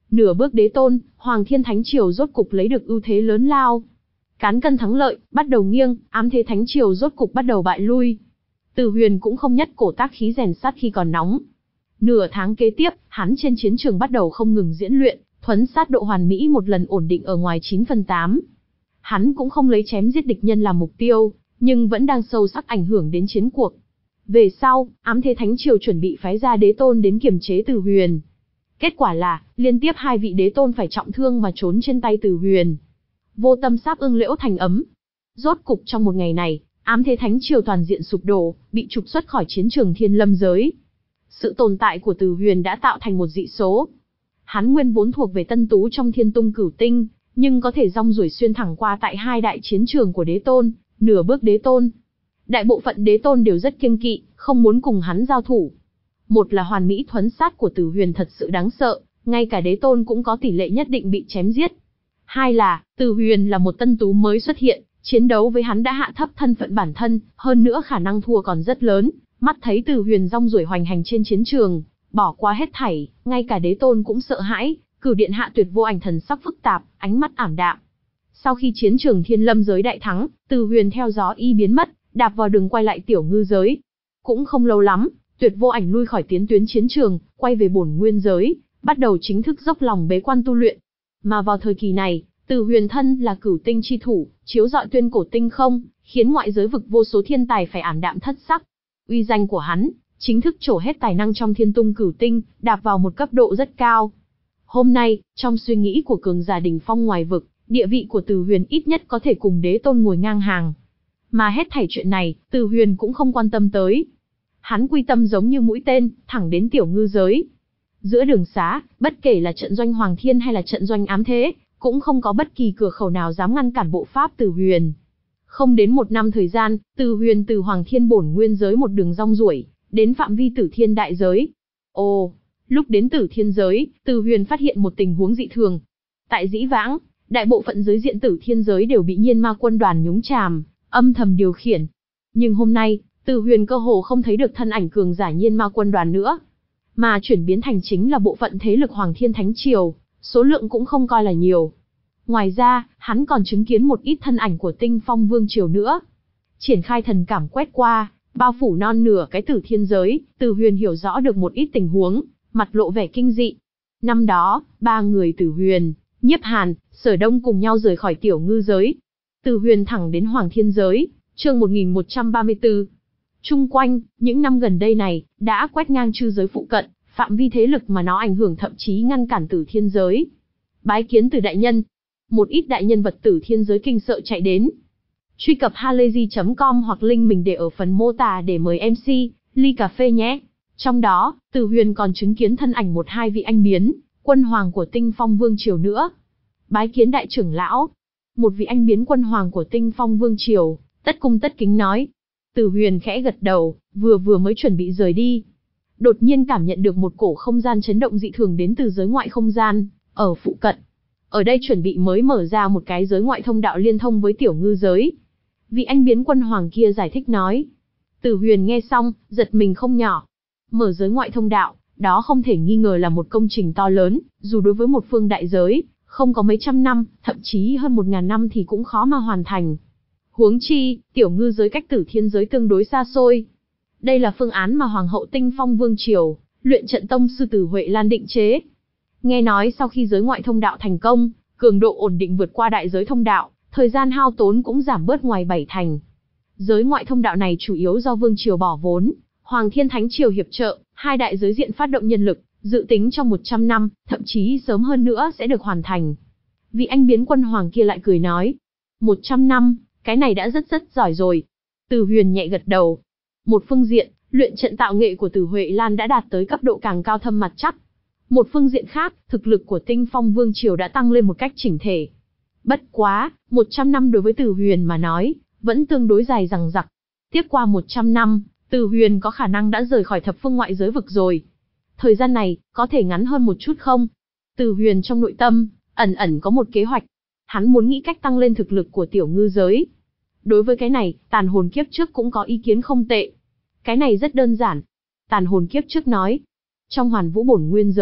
Nửa bước đế tôn, Hoàng Thiên Thánh Triều rốt cục lấy được ưu thế lớn lao. Cán cân thắng lợi, bắt đầu nghiêng, ám thế Thánh Triều rốt cục bắt đầu bại lui. Từ Huyền cũng không nhất cổ tác khí rèn sắt khi còn nóng. Nửa tháng kế tiếp, hắn trên chiến trường bắt đầu không ngừng diễn luyện, thuấn sát độ hoàn mỹ một lần ổn định ở ngoài chín phần tám. Hắn cũng không lấy chém giết địch nhân làm mục tiêu, nhưng vẫn đang sâu sắc ảnh hưởng đến chiến cuộc. Về sau, ám thế Thánh Triều chuẩn bị phái ra đế tôn đến kiềm chế Từ Huyền. Kết quả là, liên tiếp hai vị đế tôn phải trọng thương mà trốn trên tay Từ Huyền. Vô tâm sáp ưng liễu thành ấm. Rốt cục trong một ngày này, ám thế Thánh Triều toàn diện sụp đổ, bị trục xuất khỏi chiến trường thiên lâm giới. Sự tồn tại của Từ Huyền đã tạo thành một dị số. Hắn nguyên vốn thuộc về tân tú trong thiên tung cửu tinh, nhưng có thể rong ruổi xuyên thẳng qua tại hai đại chiến trường của đế tôn, nửa bước đế tôn. Đại bộ phận đế tôn đều rất kiêng kỵ, không muốn cùng hắn giao thủ. Một là hoàn mỹ thuấn sát của Từ Huyền thật sự đáng sợ, ngay cả đế tôn cũng có tỷ lệ nhất định bị chém giết. Hai là, Từ Huyền là một tân tú mới xuất hiện, chiến đấu với hắn đã hạ thấp thân phận bản thân, hơn nữa khả năng thua còn rất lớn. Mắt thấy Từ Huyền rong ruổi hoành hành trên chiến trường, bỏ qua hết thảy, ngay cả đế tôn cũng sợ hãi, cử điện hạ tuyệt vô ảnh thần sắc phức tạp, ánh mắt ảm đạm. Sau khi chiến trường thiên lâm giới đại thắng, Từ Huyền theo gió y biến mất, đạp vào đường quay lại tiểu ngư giới. Cũng không lâu lắm, tuyệt vô ảnh lui khỏi tiến tuyến chiến trường, quay về bổn nguyên giới, bắt đầu chính thức dốc lòng bế quan tu luyện. Mà vào thời kỳ này, Từ Huyền thân là cửu tinh chi thủ, chiếu rọi tuyên cổ tinh không, khiến ngoại giới vực vô số thiên tài phải ảm đạm thất sắc. Uy danh của hắn, chính thức trổ hết tài năng trong thiên tung cửu tinh, đạp vào một cấp độ rất cao. Hôm nay, trong suy nghĩ của cường giả đỉnh phong ngoài vực, địa vị của Từ Huyền ít nhất có thể cùng đế tôn ngồi ngang hàng. Mà hết thảy chuyện này, Từ Huyền cũng không quan tâm tới. Hắn quy tâm giống như mũi tên, thẳng đến tiểu ngư giới. Giữa đường xá, bất kể là trận doanh Hoàng Thiên hay là trận doanh ám thế, cũng không có bất kỳ cửa khẩu nào dám ngăn cản bộ pháp Từ Huyền. Không đến một năm thời gian, Từ Huyền từ Hoàng Thiên bổn nguyên giới một đường rong ruổi, đến phạm vi Tử Thiên đại giới. Ồ, lúc đến Tử Thiên giới, Từ Huyền phát hiện một tình huống dị thường. Tại dĩ vãng, đại bộ phận giới diện Tử Thiên giới đều bị Nhiên Ma quân đoàn nhúng chàm, âm thầm điều khiển. Nhưng hôm nay, Từ Huyền cơ hồ không thấy được thân ảnh cường giả Nhiên Ma quân đoàn nữa, mà chuyển biến thành chính là bộ phận thế lực Hoàng Thiên Thánh Triều, số lượng cũng không coi là nhiều. Ngoài ra, hắn còn chứng kiến một ít thân ảnh của Tinh Phong Vương Triều nữa. Triển khai thần cảm quét qua, bao phủ non nửa cái Tử Thiên giới, Từ Huyền hiểu rõ được một ít tình huống, mặt lộ vẻ kinh dị. Năm đó, ba người Từ Huyền, Nhiếp Hàn, Sở Đông cùng nhau rời khỏi tiểu ngư giới. Từ Huyền thẳng đến Hoàng Thiên giới, chương một nghìn một trăm ba mươi tư. Trung quanh, những năm gần đây này, đã quét ngang chư giới phụ cận, phạm vi thế lực mà nó ảnh hưởng thậm chí ngăn cản Tử Thiên giới. Bái kiến Từ đại nhân. Một ít đại nhân vật Tử Thiên giới kinh sợ chạy đến. Truy cập halayzi chấm com hoặc link mình để ở phần mô tả để mời em xê, ly cà phê nhé. Trong đó, Từ Huyền còn chứng kiến thân ảnh một hai vị anh biến, quân hoàng của Tinh Phong Vương Triều nữa. Bái kiến đại trưởng lão. Một vị anh biến quân hoàng của Tinh Phong Vương Triều, tất cung tất kính nói. Từ Huyền khẽ gật đầu, vừa vừa mới chuẩn bị rời đi. Đột nhiên cảm nhận được một cổ không gian chấn động dị thường đến từ giới ngoại không gian, ở phụ cận. Ở đây chuẩn bị mới mở ra một cái giới ngoại thông đạo liên thông với tiểu ngư giới. Vị anh biến quân hoàng kia giải thích nói. Từ Huyền nghe xong, giật mình không nhỏ. Mở giới ngoại thông đạo, đó không thể nghi ngờ là một công trình to lớn, dù đối với một phương đại giới, không có mấy trăm năm, thậm chí hơn một ngàn năm thì cũng khó mà hoàn thành. Huống chi, tiểu ngư giới cách Tử Thiên giới tương đối xa xôi. Đây là phương án mà Hoàng hậu Tinh Phong Vương Triều, luyện trận tông sư Tử Huệ Lan định chế. Nghe nói sau khi giới ngoại thông đạo thành công, cường độ ổn định vượt qua đại giới thông đạo, thời gian hao tốn cũng giảm bớt ngoài bảy thành. Giới ngoại thông đạo này chủ yếu do Vương Triều bỏ vốn, Hoàng Thiên Thánh Triều hiệp trợ, hai đại giới diện phát động nhân lực, dự tính trong một trăm năm, thậm chí sớm hơn nữa sẽ được hoàn thành. Vị anh biến quân hoàng kia lại cười nói. một trăm năm, cái này đã rất rất giỏi rồi. Từ Huyền nhẹ gật đầu. Một phương diện, luyện trận tạo nghệ của Tử Huệ Lan đã đạt tới cấp độ càng cao thâm mặt chắc. Một phương diện khác, thực lực của Tinh Phong Vương Triều đã tăng lên một cách chỉnh thể. Bất quá, một trăm năm đối với Từ Huyền mà nói, vẫn tương đối dài dằng dặc. Tiếp qua một trăm năm, Từ Huyền có khả năng đã rời khỏi thập phương ngoại giới vực rồi. Thời gian này, có thể ngắn hơn một chút không? Từ Huyền trong nội tâm, ẩn ẩn có một kế hoạch. Hắn muốn nghĩ cách tăng lên thực lực của tiểu ngư giới. Đối với cái này, Tàn Hồn kiếp trước cũng có ý kiến không tệ. Cái này rất đơn giản. Tàn Hồn kiếp trước nói. Trong Hoàn Vũ bổn nguyên giới,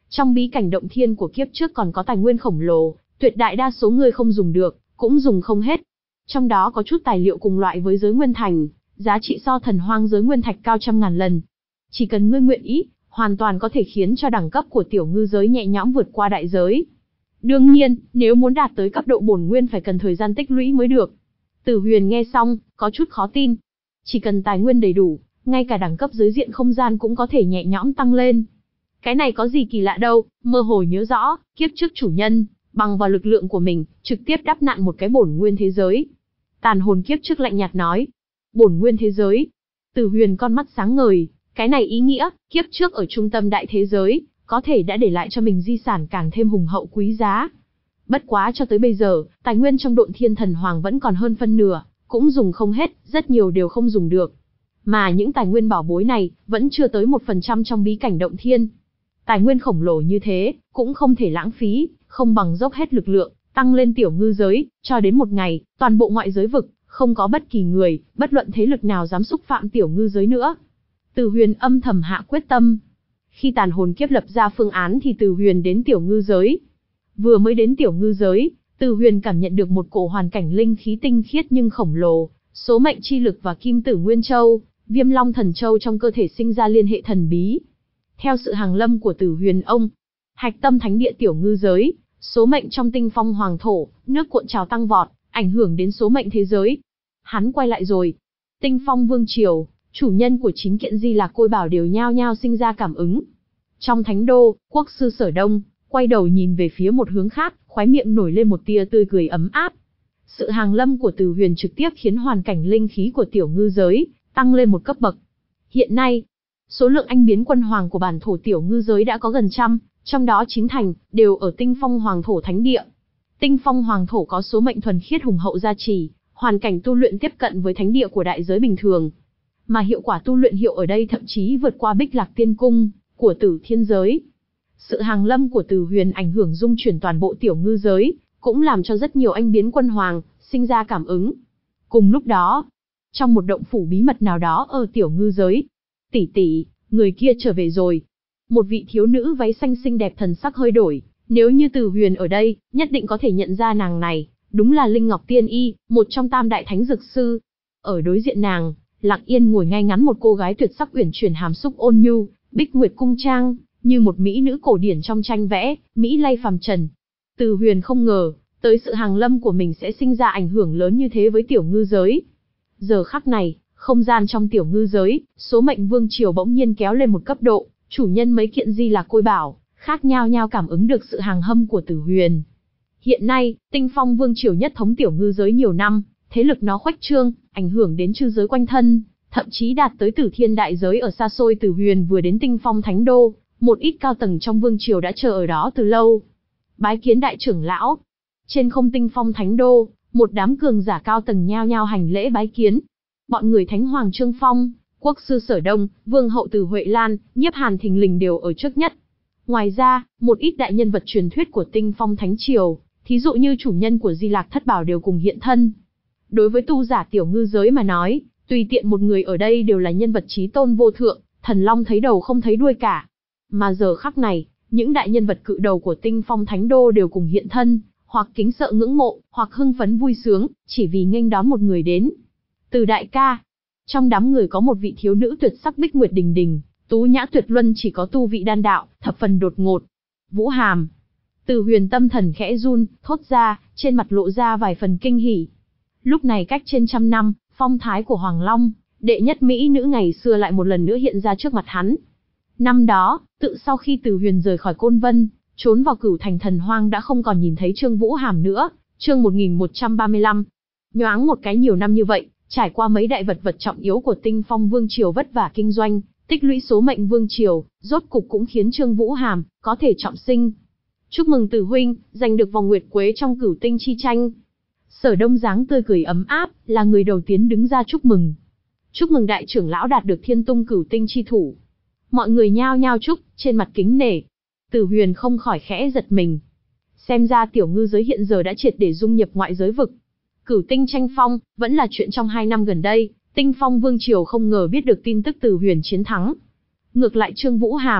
Trong bí cảnh động thiên của kiếp trước còn có tài nguyên khổng lồ, tuyệt đại đa số người không dùng được, cũng dùng không hết. Trong đó có chút tài liệu cùng loại với giới nguyên thành, giá trị so thần hoang giới nguyên thạch cao trăm ngàn lần. Chỉ cần ngươi nguyện ý, hoàn toàn có thể khiến cho đẳng cấp của tiểu ngư giới nhẹ nhõm vượt qua đại giới. Đương nhiên, nếu muốn đạt tới cấp độ bổn nguyên phải cần thời gian tích lũy mới được. Tử Huyền nghe xong, có chút khó tin. Chỉ cần tài nguyên đầy đủ, ngay cả đẳng cấp giới diện không gian cũng có thể nhẹ nhõm tăng lên. Cái này có gì kỳ lạ đâu, mơ hồ nhớ rõ, kiếp trước chủ nhân, bằng vào lực lượng của mình, trực tiếp đắp nặn một cái bổn nguyên thế giới. Tàn hồn kiếp trước lạnh nhạt nói. Bổn nguyên thế giới. Tử Huyền con mắt sáng ngời, cái này ý nghĩa, kiếp trước ở trung tâm đại thế giới, có thể đã để lại cho mình di sản càng thêm hùng hậu quý giá. Bất quá cho tới bây giờ, tài nguyên trong Độn Thiên Thần Hoàng vẫn còn hơn phân nửa, cũng dùng không hết, rất nhiều đều không dùng được. Mà những tài nguyên bảo bối này, vẫn chưa tới một phần trăm trong bí cảnh Động Thiên. Tài nguyên khổng lồ như thế, cũng không thể lãng phí, không bằng dốc hết lực lượng, tăng lên tiểu ngư giới, cho đến một ngày, toàn bộ ngoại giới vực, không có bất kỳ người, bất luận thế lực nào dám xúc phạm tiểu ngư giới nữa. Từ Huyền âm thầm hạ quyết tâm. Khi tàn hồn kiếp lập ra phương án thì Từ Huyền đến tiểu ngư giới. Vừa mới đến tiểu ngư giới, Từ Huyền cảm nhận được một cổ hoàn cảnh linh khí tinh khiết nhưng khổng lồ, số mệnh chi lực và kim tử nguyên châu, viêm long thần châu trong cơ thể sinh ra liên hệ thần bí. Theo sự hàng lâm của Từ Huyền ông, hạch tâm thánh địa tiểu ngư giới, số mệnh trong tinh phong hoàng thổ, nước cuộn trào tăng vọt, ảnh hưởng đến số mệnh thế giới. Hắn quay lại rồi. Tinh phong vương triều, chủ nhân của chín kiện di lạc côi bảo đều nhao nhao sinh ra cảm ứng. Trong thánh đô, quốc sư Sở Đông, quay đầu nhìn về phía một hướng khác, khóe miệng nổi lên một tia tươi cười ấm áp. Sự hàng lâm của Từ Huyền trực tiếp khiến hoàn cảnh linh khí của tiểu ngư giới tăng lên một cấp bậc. Hiện nay, số lượng anh biến quân hoàng của bản thổ tiểu ngư giới đã có gần trăm, trong đó chín thành đều ở tinh phong hoàng thổ thánh địa. Tinh phong hoàng thổ có số mệnh thuần khiết hùng hậu gia trì, hoàn cảnh tu luyện tiếp cận với thánh địa của đại giới bình thường. Mà hiệu quả tu luyện hiệu ở đây thậm chí vượt qua Bích Lạc Tiên Cung của Tử Thiên giới. Sự hàng lâm của Từ Huyền ảnh hưởng dung chuyển toàn bộ tiểu ngư giới, cũng làm cho rất nhiều anh biến quân hoàng sinh ra cảm ứng. Cùng lúc đó, trong một động phủ bí mật nào đó ở tiểu ngư giới, tỷ tỷ, người kia trở về rồi. Một vị thiếu nữ váy xanh xinh đẹp thần sắc hơi đổi, nếu như Từ Huyền ở đây, nhất định có thể nhận ra nàng này, đúng là Linh Ngọc Tiên Y, một trong tam đại thánh dược sư. Ở đối diện nàng, lặng yên ngồi ngay ngắn một cô gái tuyệt sắc uyển chuyển hàm xúc ôn nhu, Bích Nguyệt cung trang, như một mỹ nữ cổ điển trong tranh vẽ, mỹ lay phàm trần. Từ Huyền không ngờ, tới sự hàng lâm của mình sẽ sinh ra ảnh hưởng lớn như thế với tiểu ngư giới. Giờ khắc này, không gian trong tiểu ngư giới, số mệnh vương triều bỗng nhiên kéo lên một cấp độ, chủ nhân mấy kiện di lạc côi bảo, khác nhau nhau cảm ứng được sự hàng hâm của Từ Huyền. Hiện nay, tinh phong vương triều nhất thống tiểu ngư giới nhiều năm, thế lực nó khuếch trương, ảnh hưởng đến chư giới quanh thân, thậm chí đạt tới Tử Thiên đại giới ở xa xôi. Từ Huyền vừa đến tinh phong thánh đô, một ít cao tầng trong vương triều đã chờ ở đó từ lâu. Bái kiến đại trưởng lão. Trên không tinh phong thánh đô, một đám cường giả cao tầng nhao nhao hành lễ bái kiến. Bọn người Thánh Hoàng Trương Phong, quốc sư Sở Đông, vương hậu Từ Huệ Lan, Nhiếp Hàn thình lình đều ở trước nhất. Ngoài ra, một ít đại nhân vật truyền thuyết của tinh phong thánh triều, thí dụ như chủ nhân của Di Lạc Thất Bảo đều cùng hiện thân. Đối với tu giả tiểu ngư giới mà nói, tùy tiện một người ở đây đều là nhân vật chí tôn vô thượng, thần long thấy đầu không thấy đuôi cả. Mà giờ khắc này, những đại nhân vật cự đầu của tinh phong thánh đô đều cùng hiện thân, hoặc kính sợ ngưỡng mộ, hoặc hưng phấn vui sướng, chỉ vì nghênh đón một người đến. Từ đại ca. Trong đám người có một vị thiếu nữ tuyệt sắc Bích Nguyệt Đình Đình, tú nhã tuyệt luân, chỉ có tu vị đan đạo, thập phần đột ngột. Vũ Hàm. Từ Huyền tâm thần khẽ run, thốt ra, trên mặt lộ ra vài phần kinh hỉ. Lúc này cách trên trăm năm, phong thái của Hoàng Long, đệ nhất mỹ nữ ngày xưa lại một lần nữa hiện ra trước mặt hắn. Năm đó, tự sau khi Từ Huyền rời khỏi Côn Vân, trốn vào Cửu Thành Thần Hoang đã không còn nhìn thấy Trương Vũ Hàm nữa. Chương một nghìn một trăm ba mươi lăm. Nhoáng một cái nhiều năm như vậy, trải qua mấy đại vật vật trọng yếu của Tinh Phong Vương triều vất vả kinh doanh, tích lũy số mệnh vương triều, rốt cục cũng khiến Trương Vũ Hàm có thể trọng sinh. Chúc mừng Từ huynh, giành được vòng nguyệt quế trong Cửu Tinh chi tranh. Sở Đông dáng tươi cười ấm áp, là người đầu tiên đứng ra chúc mừng. Chúc mừng đại trưởng lão đạt được Thiên Tung Cửu Tinh chi thủ. Mọi người nhao nhao chúc, trên mặt kính nể. Từ Huyền không khỏi khẽ giật mình. Xem ra tiểu ngư giới hiện giờ đã triệt để dung nhập ngoại giới vực. Cửu Tinh tranh phong, vẫn là chuyện trong hai năm gần đây, Tinh Phong Vương triều không ngờ biết được tin tức Từ Huyền chiến thắng. Ngược lại Trương Vũ Hàm,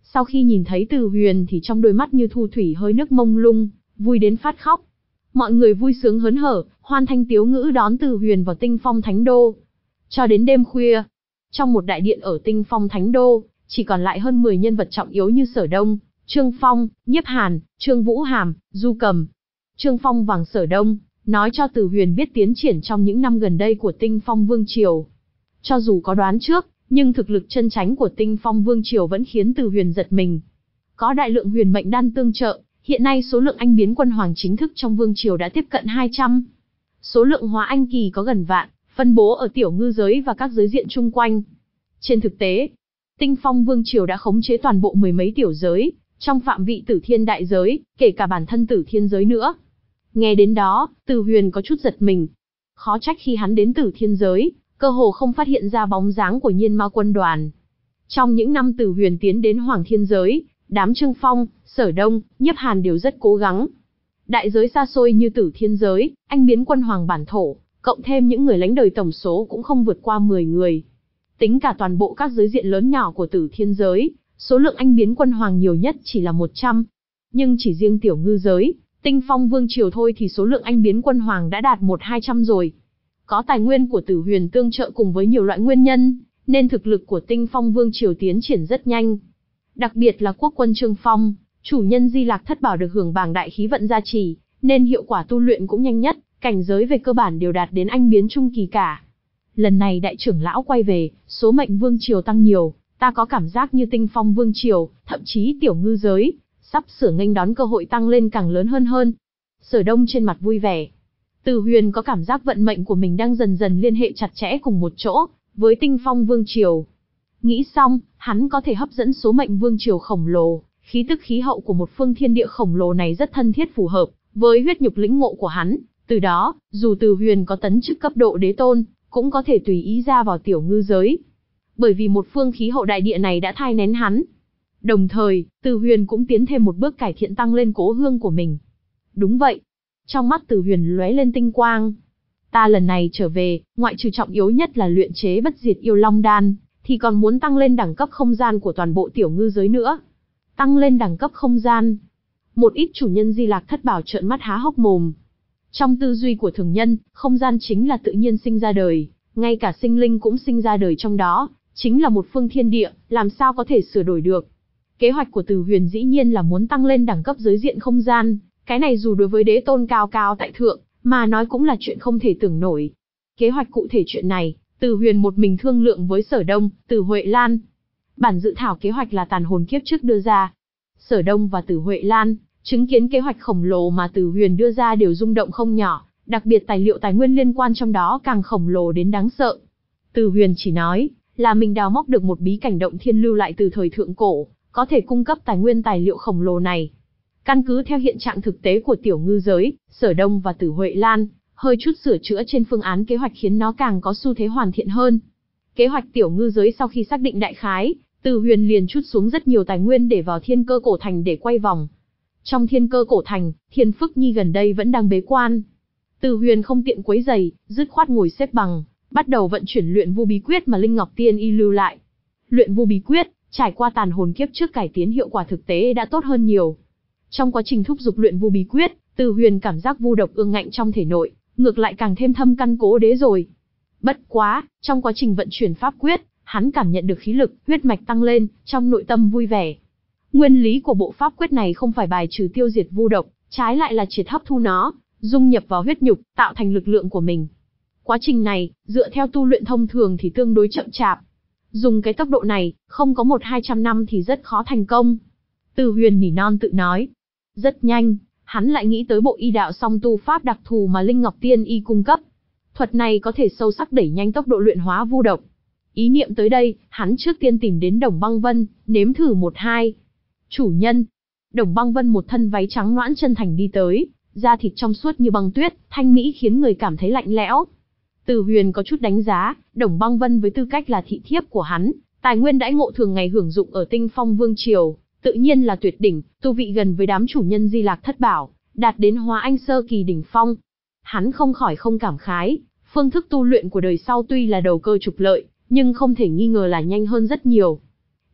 Sau khi nhìn thấy Từ Huyền thì trong đôi mắt như thu thủy hơi nước mông lung, vui đến phát khóc. Mọi người vui sướng hớn hở, hoan thanh tiếu ngữ đón Từ Huyền vào Tinh Phong Thánh Đô. Cho đến đêm khuya, trong một đại điện ở Tinh Phong Thánh Đô, chỉ còn lại hơn mười nhân vật trọng yếu như Sở Đông, Trương Phong, Nhiếp Hàn, Trương Vũ Hàm, Du Cầm. Trương Phong vàng Sở Đông, nói cho Từ Huyền biết tiến triển trong những năm gần đây của Tinh Phong Vương Triều. Cho dù có đoán trước, nhưng thực lực chân chánh của Tinh Phong Vương Triều vẫn khiến Từ Huyền giật mình. Có đại lượng huyền mệnh đan tương trợ, hiện nay số lượng anh biến quân hoàng chính thức trong Vương Triều đã tiếp cận hai trăm. Số lượng hóa anh kỳ có gần vạn, phân bố ở tiểu ngư giới và các giới diện chung quanh. Trên thực tế, Tinh Phong Vương Triều đã khống chế toàn bộ mười mấy tiểu giới, trong phạm vị Tử Thiên đại giới, kể cả bản thân Tử Thiên giới nữa. Nghe đến đó, Từ Huyền có chút giật mình. Khó trách khi hắn đến Tử Thiên giới, cơ hồ không phát hiện ra bóng dáng của Nhiên Ma quân đoàn. Trong những năm Từ Huyền tiến đến Hoàng Thiên giới, đám Trương Phong, Sở Đông, Nhiếp Hàn đều rất cố gắng. Đại giới xa xôi như Tử Thiên giới, anh biến quân hoàng bản thổ, cộng thêm những người lãnh đời tổng số cũng không vượt qua mười người. Tính cả toàn bộ các giới diện lớn nhỏ của Tử Thiên giới, số lượng anh biến quân hoàng nhiều nhất chỉ là một trăm. Nhưng chỉ riêng tiểu ngư giới, Tinh Phong Vương Triều thôi thì số lượng anh biến quân hoàng đã đạt một hai trăm rồi. Có tài nguyên của Tử Huyền tương trợ cùng với nhiều loại nguyên nhân, nên thực lực của Tinh Phong Vương Triều tiến triển rất nhanh. Đặc biệt là quốc quân Trương Phong, chủ nhân Di Lạc Thất Bảo được hưởng bảng đại khí vận gia trì, nên hiệu quả tu luyện cũng nhanh nhất, cảnh giới về cơ bản đều đạt đến anh biến trung kỳ cả. Lần này đại trưởng lão quay về, số mệnh Vương Triều tăng nhiều, ta có cảm giác như Tinh Phong Vương Triều, thậm chí tiểu ngư giới, sắp sửa nghênh đón cơ hội tăng lên càng lớn hơn hơn. Sở Đông trên mặt vui vẻ. Từ Huyền có cảm giác vận mệnh của mình đang dần dần liên hệ chặt chẽ cùng một chỗ, với Tinh Phong Vương Triều. Nghĩ xong, hắn có thể hấp dẫn số mệnh Vương Triều khổng lồ, khí tức khí hậu của một phương thiên địa khổng lồ này rất thân thiết phù hợp với huyết nhục lĩnh ngộ của hắn. Từ đó, dù Từ Huyền có tấn chức cấp độ đế tôn, cũng có thể tùy ý ra vào tiểu ngư giới. Bởi vì một phương khí hậu đại địa này đã thai nén hắn. Đồng thời, Từ Huyền cũng tiến thêm một bước cải thiện tăng lên cố hương của mình. Đúng vậy. Trong mắt Từ Huyền lóe lên tinh quang. Ta lần này trở về, ngoại trừ trọng yếu nhất là luyện chế bất diệt yêu long đan, thì còn muốn tăng lên đẳng cấp không gian của toàn bộ tiểu ngư giới nữa. Tăng lên đẳng cấp không gian. Một ít chủ nhân Di Lạc Thất Bảo trợn mắt há hốc mồm. Trong tư duy của thường nhân, không gian chính là tự nhiên sinh ra đời, ngay cả sinh linh cũng sinh ra đời trong đó, chính là một phương thiên địa, làm sao có thể sửa đổi được. Kế hoạch của Từ Huyền dĩ nhiên là muốn tăng lên đẳng cấp giới diện không gian, cái này dù đối với đế tôn cao cao tại thượng, mà nói cũng là chuyện không thể tưởng nổi. Kế hoạch cụ thể chuyện này, Từ Huyền một mình thương lượng với Sở Đông, Từ Huệ Lan. Bản dự thảo kế hoạch là tàn hồn kiếp trước đưa ra. Sở Đông và Từ Huệ Lan chứng kiến kế hoạch khổng lồ mà Từ Huyền đưa ra đều rung động không nhỏ, đặc biệt tài liệu tài nguyên liên quan trong đó càng khổng lồ đến đáng sợ. Từ Huyền chỉ nói là mình đào móc được một bí cảnh động thiên lưu lại từ thời thượng cổ, có thể cung cấp tài nguyên tài liệu khổng lồ này. Căn cứ theo hiện trạng thực tế của tiểu ngư giới, Sở Đông và Từ Huệ Lan hơi chút sửa chữa trên phương án kế hoạch khiến nó càng có xu thế hoàn thiện hơn. Kế hoạch tiểu ngư giới sau khi xác định đại khái, Từ Huyền liền trút xuống rất nhiều tài nguyên để vào Thiên Cơ Cổ Thành để quay vòng. Trong Thiên Cơ Cổ Thành, Thiên Phức Nhi gần đây vẫn đang bế quan. Từ Huyền không tiện quấy rầy, dứt khoát ngồi xếp bằng, bắt đầu vận chuyển luyện vu bí quyết mà Linh Ngọc Tiên Y lưu lại. Luyện vu bí quyết, trải qua tàn hồn kiếp trước cải tiến hiệu quả thực tế đã tốt hơn nhiều. Trong quá trình thúc giục luyện vu bí quyết, Từ Huyền cảm giác vu độc ương ngạnh trong thể nội, ngược lại càng thêm thâm căn cố đế rồi. Bất quá, trong quá trình vận chuyển pháp quyết, hắn cảm nhận được khí lực, huyết mạch tăng lên, trong nội tâm vui vẻ. Nguyên lý của bộ pháp quyết này không phải bài trừ tiêu diệt vu độc, trái lại là triệt hấp thu nó, dung nhập vào huyết nhục, tạo thành lực lượng của mình. Quá trình này, dựa theo tu luyện thông thường thì tương đối chậm chạp. Dùng cái tốc độ này, không có một hai trăm năm thì rất khó thành công. Từ Huyền nỉ non tự nói. Rất nhanh, hắn lại nghĩ tới bộ y đạo song tu pháp đặc thù mà Linh Ngọc Tiên Y cung cấp. Thuật này có thể sâu sắc đẩy nhanh tốc độ luyện hóa vu độc. Ý niệm tới đây, hắn trước tiên tìm đến Đồng Băng Vân, nếm thử một hai. Chủ nhân. Đồng Băng Vân một thân váy trắng nõn chân thành đi tới, da thịt trong suốt như băng tuyết, thanh mỹ khiến người cảm thấy lạnh lẽo. Từ Huyền có chút đánh giá, Đồng Băng Vân với tư cách là thị thiếp của hắn, tài nguyên đãi ngộ thường ngày hưởng dụng ở Tinh Phong Vương Triều, tự nhiên là tuyệt đỉnh, tu vị gần với đám chủ nhân Di Lạc Thất Bảo, đạt đến hóa anh sơ kỳ đỉnh phong. Hắn không khỏi không cảm khái, phương thức tu luyện của đời sau tuy là đầu cơ trục lợi, nhưng không thể nghi ngờ là nhanh hơn rất nhiều.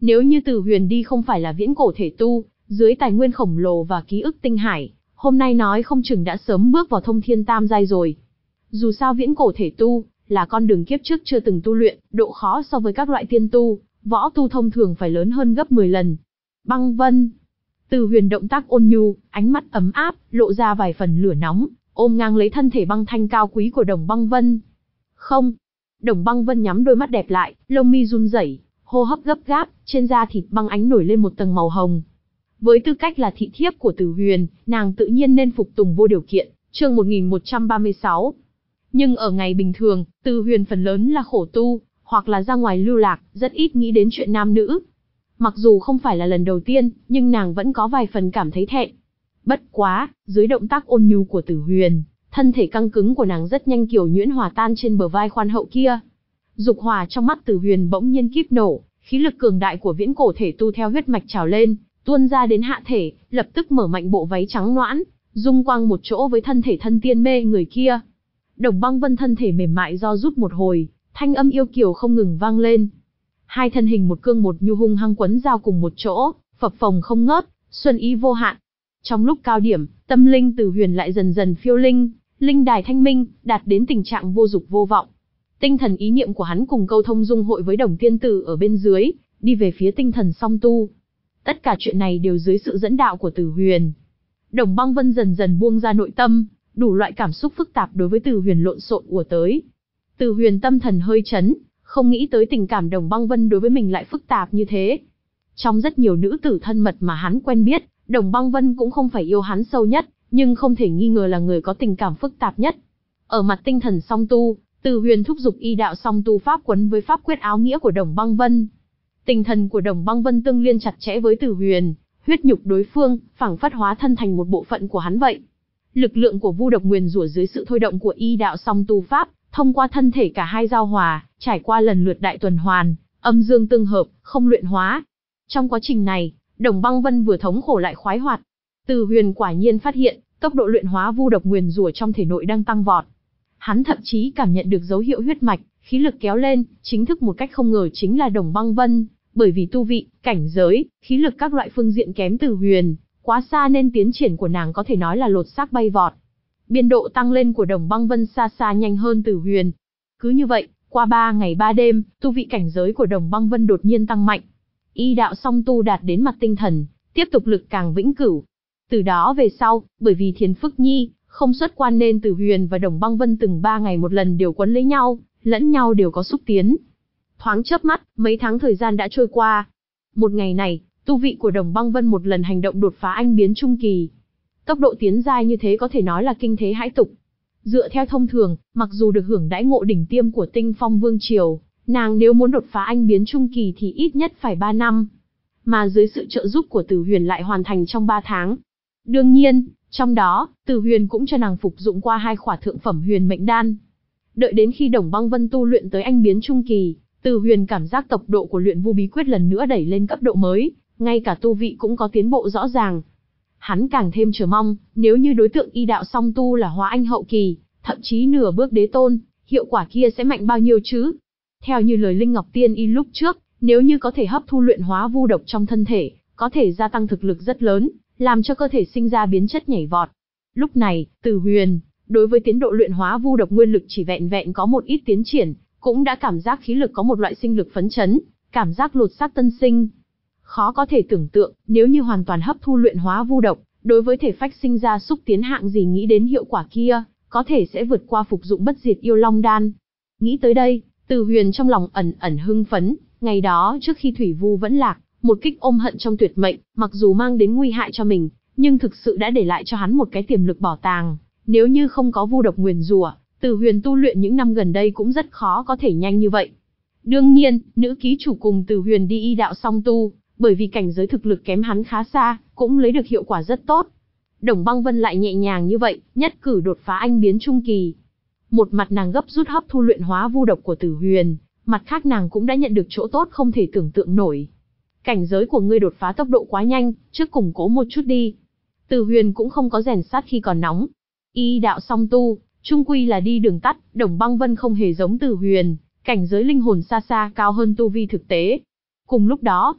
Nếu như Từ Huyền đi không phải là viễn cổ thể tu, dưới tài nguyên khổng lồ và ký ức tinh hải, hôm nay nói không chừng đã sớm bước vào thông thiên tam giai rồi. Dù sao viễn cổ thể tu là con đường kiếp trước chưa từng tu luyện, độ khó so với các loại tiên tu, võ tu thông thường phải lớn hơn gấp mười lần. Băng Vân. Từ Huyền động tác ôn nhu, ánh mắt ấm áp, lộ ra vài phần lửa nóng, ôm ngang lấy thân thể băng thanh cao quý của Đồng Băng Vân. Không. Đồng Băng Vân nhắm đôi mắt đẹp lại, lông mi run rẩy, hô hấp gấp gáp, trên da thịt băng ánh nổi lên một tầng màu hồng. Với tư cách là thị thiếp của Từ Huyền, nàng tự nhiên nên phục tùng vô điều kiện. Chương một nghìn một trăm ba mươi sáu. Nhưng ở ngày bình thường, Từ Huyền phần lớn là khổ tu, hoặc là ra ngoài lưu lạc, rất ít nghĩ đến chuyện nam nữ. Mặc dù không phải là lần đầu tiên, nhưng nàng vẫn có vài phần cảm thấy thẹn. Bất quá, dưới động tác ôn nhu của Từ Huyền, thân thể căng cứng của nàng rất nhanh kiểu nhuyễn hòa tan trên bờ vai khoan hậu kia. Dục hỏa trong mắt Từ Huyền bỗng nhiên kíp nổ, khí lực cường đại của viễn cổ thể tu theo huyết mạch trào lên, tuôn ra đến hạ thể, lập tức mở mạnh bộ váy trắng noãn, dung quang một chỗ với thân thể thân tiên mê người kia. Đồng Băng Vân thân thể mềm mại do rút một hồi, thanh âm yêu kiều không ngừng vang lên. Hai thân hình một cương một nhu hung hăng quấn giao cùng một chỗ, phập phồng không ngớt, xuân ý vô hạn. Trong lúc cao điểm, tâm linh Từ Huyền lại dần dần phiêu linh, linh đài thanh minh, đạt đến tình trạng vô dục vô vọng. Tinh thần ý niệm của hắn cùng câu thông dung hội với Đồng tiên tử ở bên dưới, đi về phía tinh thần song tu. Tất cả chuyện này đều dưới sự dẫn đạo của Từ Huyền. Đồng Băng Vân dần dần buông ra nội tâm, đủ loại cảm xúc phức tạp đối với Từ Huyền lộn xộn ùa tới. Từ Huyền tâm thần hơi chấn, không nghĩ tới tình cảm Đồng Băng Vân đối với mình lại phức tạp như thế. Trong rất nhiều nữ tử thân mật mà hắn quen biết, Đồng Băng Vân cũng không phải yêu hắn sâu nhất, nhưng không thể nghi ngờ là người có tình cảm phức tạp nhất. Ở mặt tinh thần song tu, Từ Huyền thúc giục y đạo song tu pháp quấn với pháp quyết áo nghĩa của Đồng Băng Vân. Tinh thần của Đồng Băng Vân tương liên chặt chẽ với Từ Huyền, huyết nhục đối phương, phảng phất hóa thân thành một bộ phận của hắn vậy. Lực lượng của vu độc nguyền rủa dưới sự thôi động của y đạo song tu pháp, thông qua thân thể cả hai giao hòa, trải qua lần lượt đại tuần hoàn, âm dương tương hợp, không luyện hóa. Trong quá trình này, Đồng Băng Vân vừa thống khổ lại khoái hoạt. Từ Huyền quả nhiên phát hiện, tốc độ luyện hóa vu độc nguyền rủa trong thể nội đang tăng vọt. Hắn thậm chí cảm nhận được dấu hiệu huyết mạch, khí lực kéo lên, chính thức một cách không ngờ chính là Đồng Băng Vân, bởi vì tu vị, cảnh giới, khí lực các loại phương diện kém Từ Huyền quá xa nên tiến triển của nàng có thể nói là lột xác bay vọt. Biên độ tăng lên của Đồng Băng Vân xa xa nhanh hơn Từ Huyền. Cứ như vậy, qua ba ngày ba đêm, tu vị cảnh giới của Đồng Băng Vân đột nhiên tăng mạnh. Y đạo song tu đạt đến mặt tinh thần, tiếp tục lực càng vĩnh cửu. Từ đó về sau, bởi vì Thiền Phức Nhi không xuất quan nên Từ Huyền và Đồng Băng Vân từng ba ngày một lần đều quấn lấy nhau, lẫn nhau đều có xúc tiến. Thoáng chớp mắt, mấy tháng thời gian đã trôi qua. Một ngày này, tu vị của Đồng Băng Vân một lần hành động đột phá anh biến trung kỳ. Tốc độ tiến giai như thế có thể nói là kinh thế hãi tục. Dựa theo thông thường, mặc dù được hưởng đãi ngộ đỉnh tiêm của Tinh Phong Vương Triều, nàng nếu muốn đột phá anh biến trung kỳ thì ít nhất phải ba năm. Mà dưới sự trợ giúp của Từ Huyền lại hoàn thành trong ba tháng. Đương nhiên, trong đó, Từ Huyền cũng cho nàng phục dụng qua hai khỏa thượng phẩm huyền mệnh đan. Đợi đến khi Đồng Băng Vân tu luyện tới anh biến trung kỳ, Từ Huyền cảm giác tốc độ của luyện vu bí quyết lần nữa đẩy lên cấp độ mới, ngay cả tu vị cũng có tiến bộ rõ ràng. Hắn càng thêm chờ mong, nếu như đối tượng y đạo song tu là hóa anh hậu kỳ, thậm chí nửa bước đế tôn, hiệu quả kia sẽ mạnh bao nhiêu chứ? Theo như lời Linh Ngọc Tiên Y lúc trước, nếu như có thể hấp thu luyện hóa vu độc trong thân thể, có thể gia tăng thực lực rất lớn, làm cho cơ thể sinh ra biến chất nhảy vọt. Lúc này, Từ Huyền, đối với tiến độ luyện hóa vu độc nguyên lực chỉ vẹn vẹn có một ít tiến triển, cũng đã cảm giác khí lực có một loại sinh lực phấn chấn, cảm giác lột xác tân sinh. Khó có thể tưởng tượng, nếu như hoàn toàn hấp thu luyện hóa vu độc, đối với thể phách sinh ra xúc tiến hạng gì nghĩ đến hiệu quả kia, có thể sẽ vượt qua phục dụng bất diệt yêu long đan. Nghĩ tới đây, Từ Huyền trong lòng ẩn ẩn hưng phấn, ngày đó trước khi Thủy Vu vẫn lạc, một kích ôm hận trong tuyệt mệnh, mặc dù mang đến nguy hại cho mình, nhưng thực sự đã để lại cho hắn một cái tiềm lực bảo tàng. Nếu như không có vu độc nguyền rủa, Từ Huyền tu luyện những năm gần đây cũng rất khó có thể nhanh như vậy. Đương nhiên, nữ ký chủ cùng Từ Huyền đi y đạo song tu, bởi vì cảnh giới thực lực kém hắn khá xa, cũng lấy được hiệu quả rất tốt. Đồng Băng Vân lại nhẹ nhàng như vậy, nhất cử đột phá anh biến trung kỳ. Một mặt nàng gấp rút hấp thu luyện hóa vu độc của Từ Huyền, mặt khác nàng cũng đã nhận được chỗ tốt không thể tưởng tượng nổi. Cảnh giới của ngươi đột phá tốc độ quá nhanh, trước củng cố một chút đi. Từ Huyền cũng không có rèn sát khi còn nóng. Y đạo song tu, chung quy là đi đường tắt, Đồng Băng Vân không hề giống Từ Huyền, cảnh giới linh hồn xa xa cao hơn tu vi thực tế. Cùng lúc đó,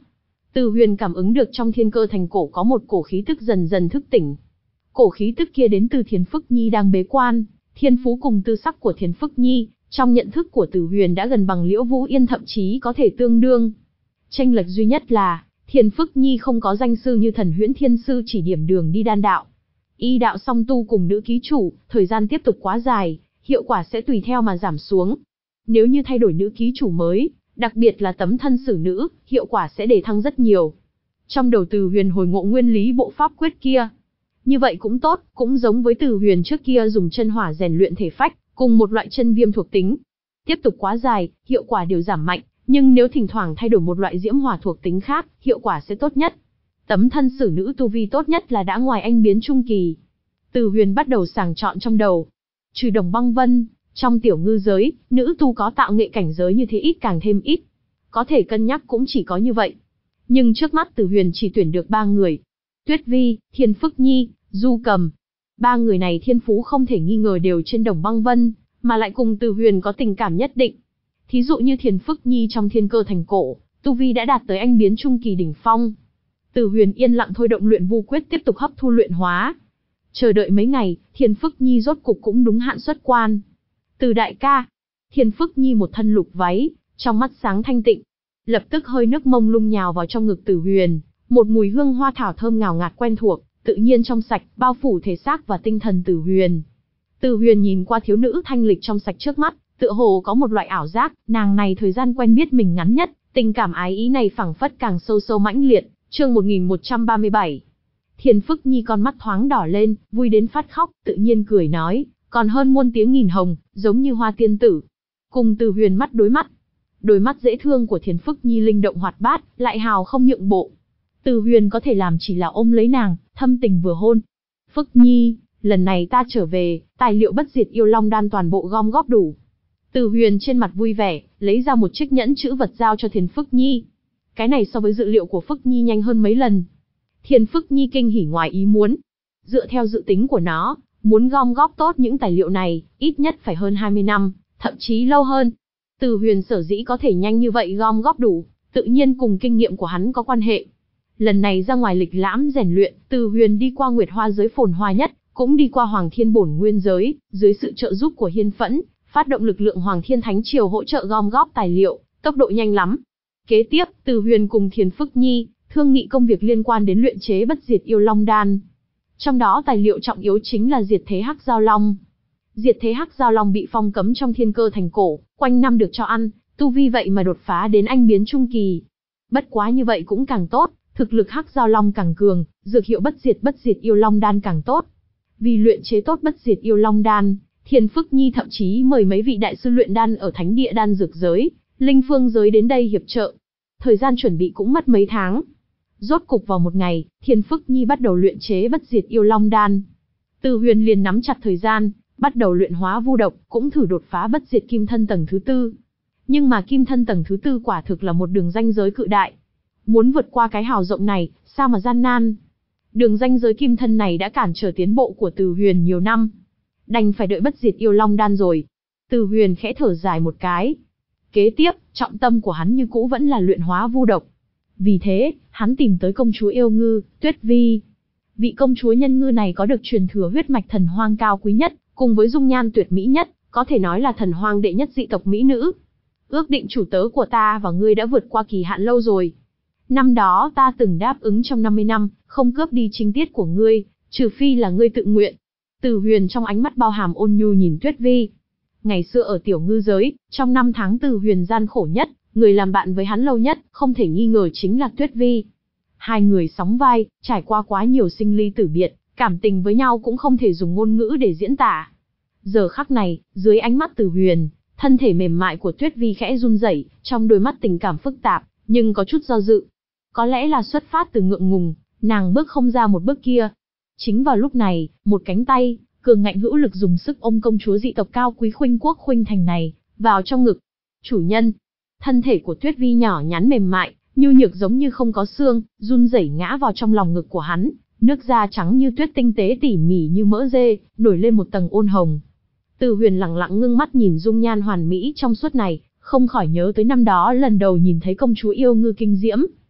Từ Huyền cảm ứng được trong thiên cơ thành cổ có một cổ khí tức dần dần thức tỉnh. Cổ khí tức kia đến từ Thiền Phức Nhi đang bế quan, thiên phú cùng tư sắc của Thiền Phức Nhi, trong nhận thức của Từ Huyền đã gần bằng Liễu Vũ Yên, thậm chí có thể tương đương. Chênh lệch duy nhất là, Thiền Phức Nhi không có danh sư như Thần Huyễn Thiên Sư chỉ điểm đường đi đan đạo. Y đạo song tu cùng nữ ký chủ, thời gian tiếp tục quá dài, hiệu quả sẽ tùy theo mà giảm xuống. Nếu như thay đổi nữ ký chủ mới, đặc biệt là tấm thân xử nữ, hiệu quả sẽ đề thăng rất nhiều. Trong đầu Từ Huyền hồi ngộ nguyên lý bộ pháp quyết kia. Như vậy cũng tốt, cũng giống với Từ Huyền trước kia dùng chân hỏa rèn luyện thể phách, cùng một loại chân viêm thuộc tính. Tiếp tục quá dài, hiệu quả đều giảm mạnh, nhưng nếu thỉnh thoảng thay đổi một loại diễm hỏa thuộc tính khác, hiệu quả sẽ tốt nhất. Tấm thân xử nữ tu vi tốt nhất là đã ngoài anh biến trung kỳ. Từ Huyền bắt đầu sàng chọn trong đầu. Trừ Đồng Băng Vân, trong tiểu ngư giới, nữ tu có tạo nghệ cảnh giới như thế ít càng thêm ít. Có thể cân nhắc cũng chỉ có như vậy. Nhưng trước mắt Từ Huyền chỉ tuyển được ba người. Tuyết Vi, Thiên Phức Nhi, Du Cầm. Ba người này thiên phú không thể nghi ngờ đều trên Đồng Băng Vân, mà lại cùng Từ Huyền có tình cảm nhất định. Thí dụ như Thiền Phức Nhi trong thiên cơ thành cổ, tu vi đã đạt tới anh biến trung kỳ đỉnh phong. Từ Huyền yên lặng thôi động luyện vu quyết tiếp tục hấp thu luyện hóa. Chờ đợi mấy ngày, Thiền Phức Nhi rốt cục cũng đúng hạn xuất quan. Từ đại ca. Thiền Phức Nhi một thân lục váy, trong mắt sáng thanh tịnh. Lập tức hơi nước mông lung nhào vào trong ngực Từ Huyền, một mùi hương hoa thảo thơm ngào ngạt quen thuộc, tự nhiên trong sạch, bao phủ thể xác và tinh thần Từ Huyền. Từ Huyền nhìn qua thiếu nữ thanh lịch trong sạch trước mắt, tựa hồ có một loại ảo giác, nàng này thời gian quen biết mình ngắn nhất, tình cảm ái ý này phảng phất càng sâu sâu mãnh liệt. Chương một nghìn một trăm ba mươi bảy. Thiền Phức Nhi con mắt thoáng đỏ lên, vui đến phát khóc, tự nhiên cười nói, còn hơn muôn tiếng nghìn hồng, giống như hoa tiên tử. Cùng Từ Huyền mắt đối mắt. Đôi mắt dễ thương của Thiền Phức Nhi linh động hoạt bát, lại hào không nhượng bộ. Từ Huyền có thể làm chỉ là ôm lấy nàng, thâm tình vừa hôn. Phức Nhi, lần này ta trở về, tài liệu bất diệt yêu long đan toàn bộ gom góp đủ. Từ Huyền trên mặt vui vẻ, lấy ra một chiếc nhẫn chữ vật giao cho Thiền Phức Nhi. Cái này so với dự liệu của Phức Nhi nhanh hơn mấy lần. Thiền Phức Nhi kinh hỉ ngoài ý muốn. Dựa theo dự tính của nó, muốn gom góp tốt những tài liệu này, ít nhất phải hơn hai mươi năm, thậm chí lâu hơn. Từ Huyền sở dĩ có thể nhanh như vậy gom góp đủ, tự nhiên cùng kinh nghiệm của hắn có quan hệ. Lần này ra ngoài lịch lãm rèn luyện, Từ Huyền đi qua Nguyệt Hoa giới phồn hoa nhất, cũng đi qua Hoàng Thiên Bổn Nguyên giới, dưới sự trợ giúp của Hiên Phẫn, phát động lực lượng Hoàng Thiên Thánh Triều hỗ trợ gom góp tài liệu, tốc độ nhanh lắm. Kế tiếp, Từ Huyền cùng Thiền Phức Nhi thương nghị công việc liên quan đến luyện chế bất diệt yêu long đan. Trong đó tài liệu trọng yếu chính là diệt thế hắc giao long. Diệt thế hắc giao long bị phong cấm trong thiên cơ thành cổ, quanh năm được cho ăn, tu vi vậy mà đột phá đến anh biến trung kỳ. Bất quá như vậy cũng càng tốt, thực lực hắc giao long càng cường, dược hiệu bất diệt bất diệt yêu long đan càng tốt. Vì luyện chế tốt bất diệt yêu long đan, Thiền Phức Nhi thậm chí mời mấy vị đại sư luyện đan ở thánh địa đan dược giới, linh phương giới đến đây hiệp trợ. Thời gian chuẩn bị cũng mất mấy tháng. Rốt cục vào một ngày, Thiền Phức Nhi bắt đầu luyện chế bất diệt yêu long đan. Từ Huyền liền nắm chặt thời gian, bắt đầu luyện hóa vu độc, cũng thử đột phá bất diệt kim thân tầng thứ tư. Nhưng mà kim thân tầng thứ tư quả thực là một đường ranh giới cự đại. Muốn vượt qua cái hào rộng này, sao mà gian nan. Đường ranh giới kim thân này đã cản trở tiến bộ của Từ Huyền nhiều năm. Đành phải đợi bất diệt yêu long đan rồi. Từ Huyền khẽ thở dài một cái. Kế tiếp, trọng tâm của hắn như cũ vẫn là luyện hóa vu độc. Vì thế, hắn tìm tới công chúa yêu ngư, Tuyết Vi. Vị công chúa nhân ngư này có được truyền thừa huyết mạch thần hoang cao quý nhất, cùng với dung nhan tuyệt mỹ nhất, có thể nói là thần hoang đệ nhất dị tộc mỹ nữ. Ước định chủ tớ của ta và ngươi đã vượt qua kỳ hạn lâu rồi. Năm đó ta từng đáp ứng trong năm mươi năm, không cướp đi trinh tiết của ngươi, trừ phi là ngươi tự nguyện. Từ Huyền trong ánh mắt bao hàm ôn nhu nhìn Tuyết Vi. Ngày xưa ở tiểu ngư giới, trong năm tháng Từ Huyền gian khổ nhất, người làm bạn với hắn lâu nhất, không thể nghi ngờ chính là Tuyết Vi. Hai người sóng vai, trải qua quá nhiều sinh ly tử biệt, cảm tình với nhau cũng không thể dùng ngôn ngữ để diễn tả. Giờ khắc này, dưới ánh mắt Từ Huyền, thân thể mềm mại của Tuyết Vi khẽ run rẩy, trong đôi mắt tình cảm phức tạp, nhưng có chút do dự. Có lẽ là xuất phát từ ngượng ngùng, nàng bước không ra một bước kia. Chính vào lúc này, một cánh tay, cường ngạnh hữu lực dùng sức ôm công chúa dị tộc cao quý Khuynh Quốc Khuynh Thành này, vào trong ngực. Chủ nhân. Thân thể của Tuyết Vi nhỏ nhắn mềm mại, nhu nhược giống như không có xương, run rẩy ngã vào trong lòng ngực của hắn, nước da trắng như tuyết tinh tế tỉ mỉ như mỡ dê, nổi lên một tầng ôn hồng. Từ Huyền lặng lặng ngưng mắt nhìn dung nhan hoàn mỹ trong suốt này, không khỏi nhớ tới năm đó lần đầu nhìn thấy công chúa yêu ngư kinh diễm.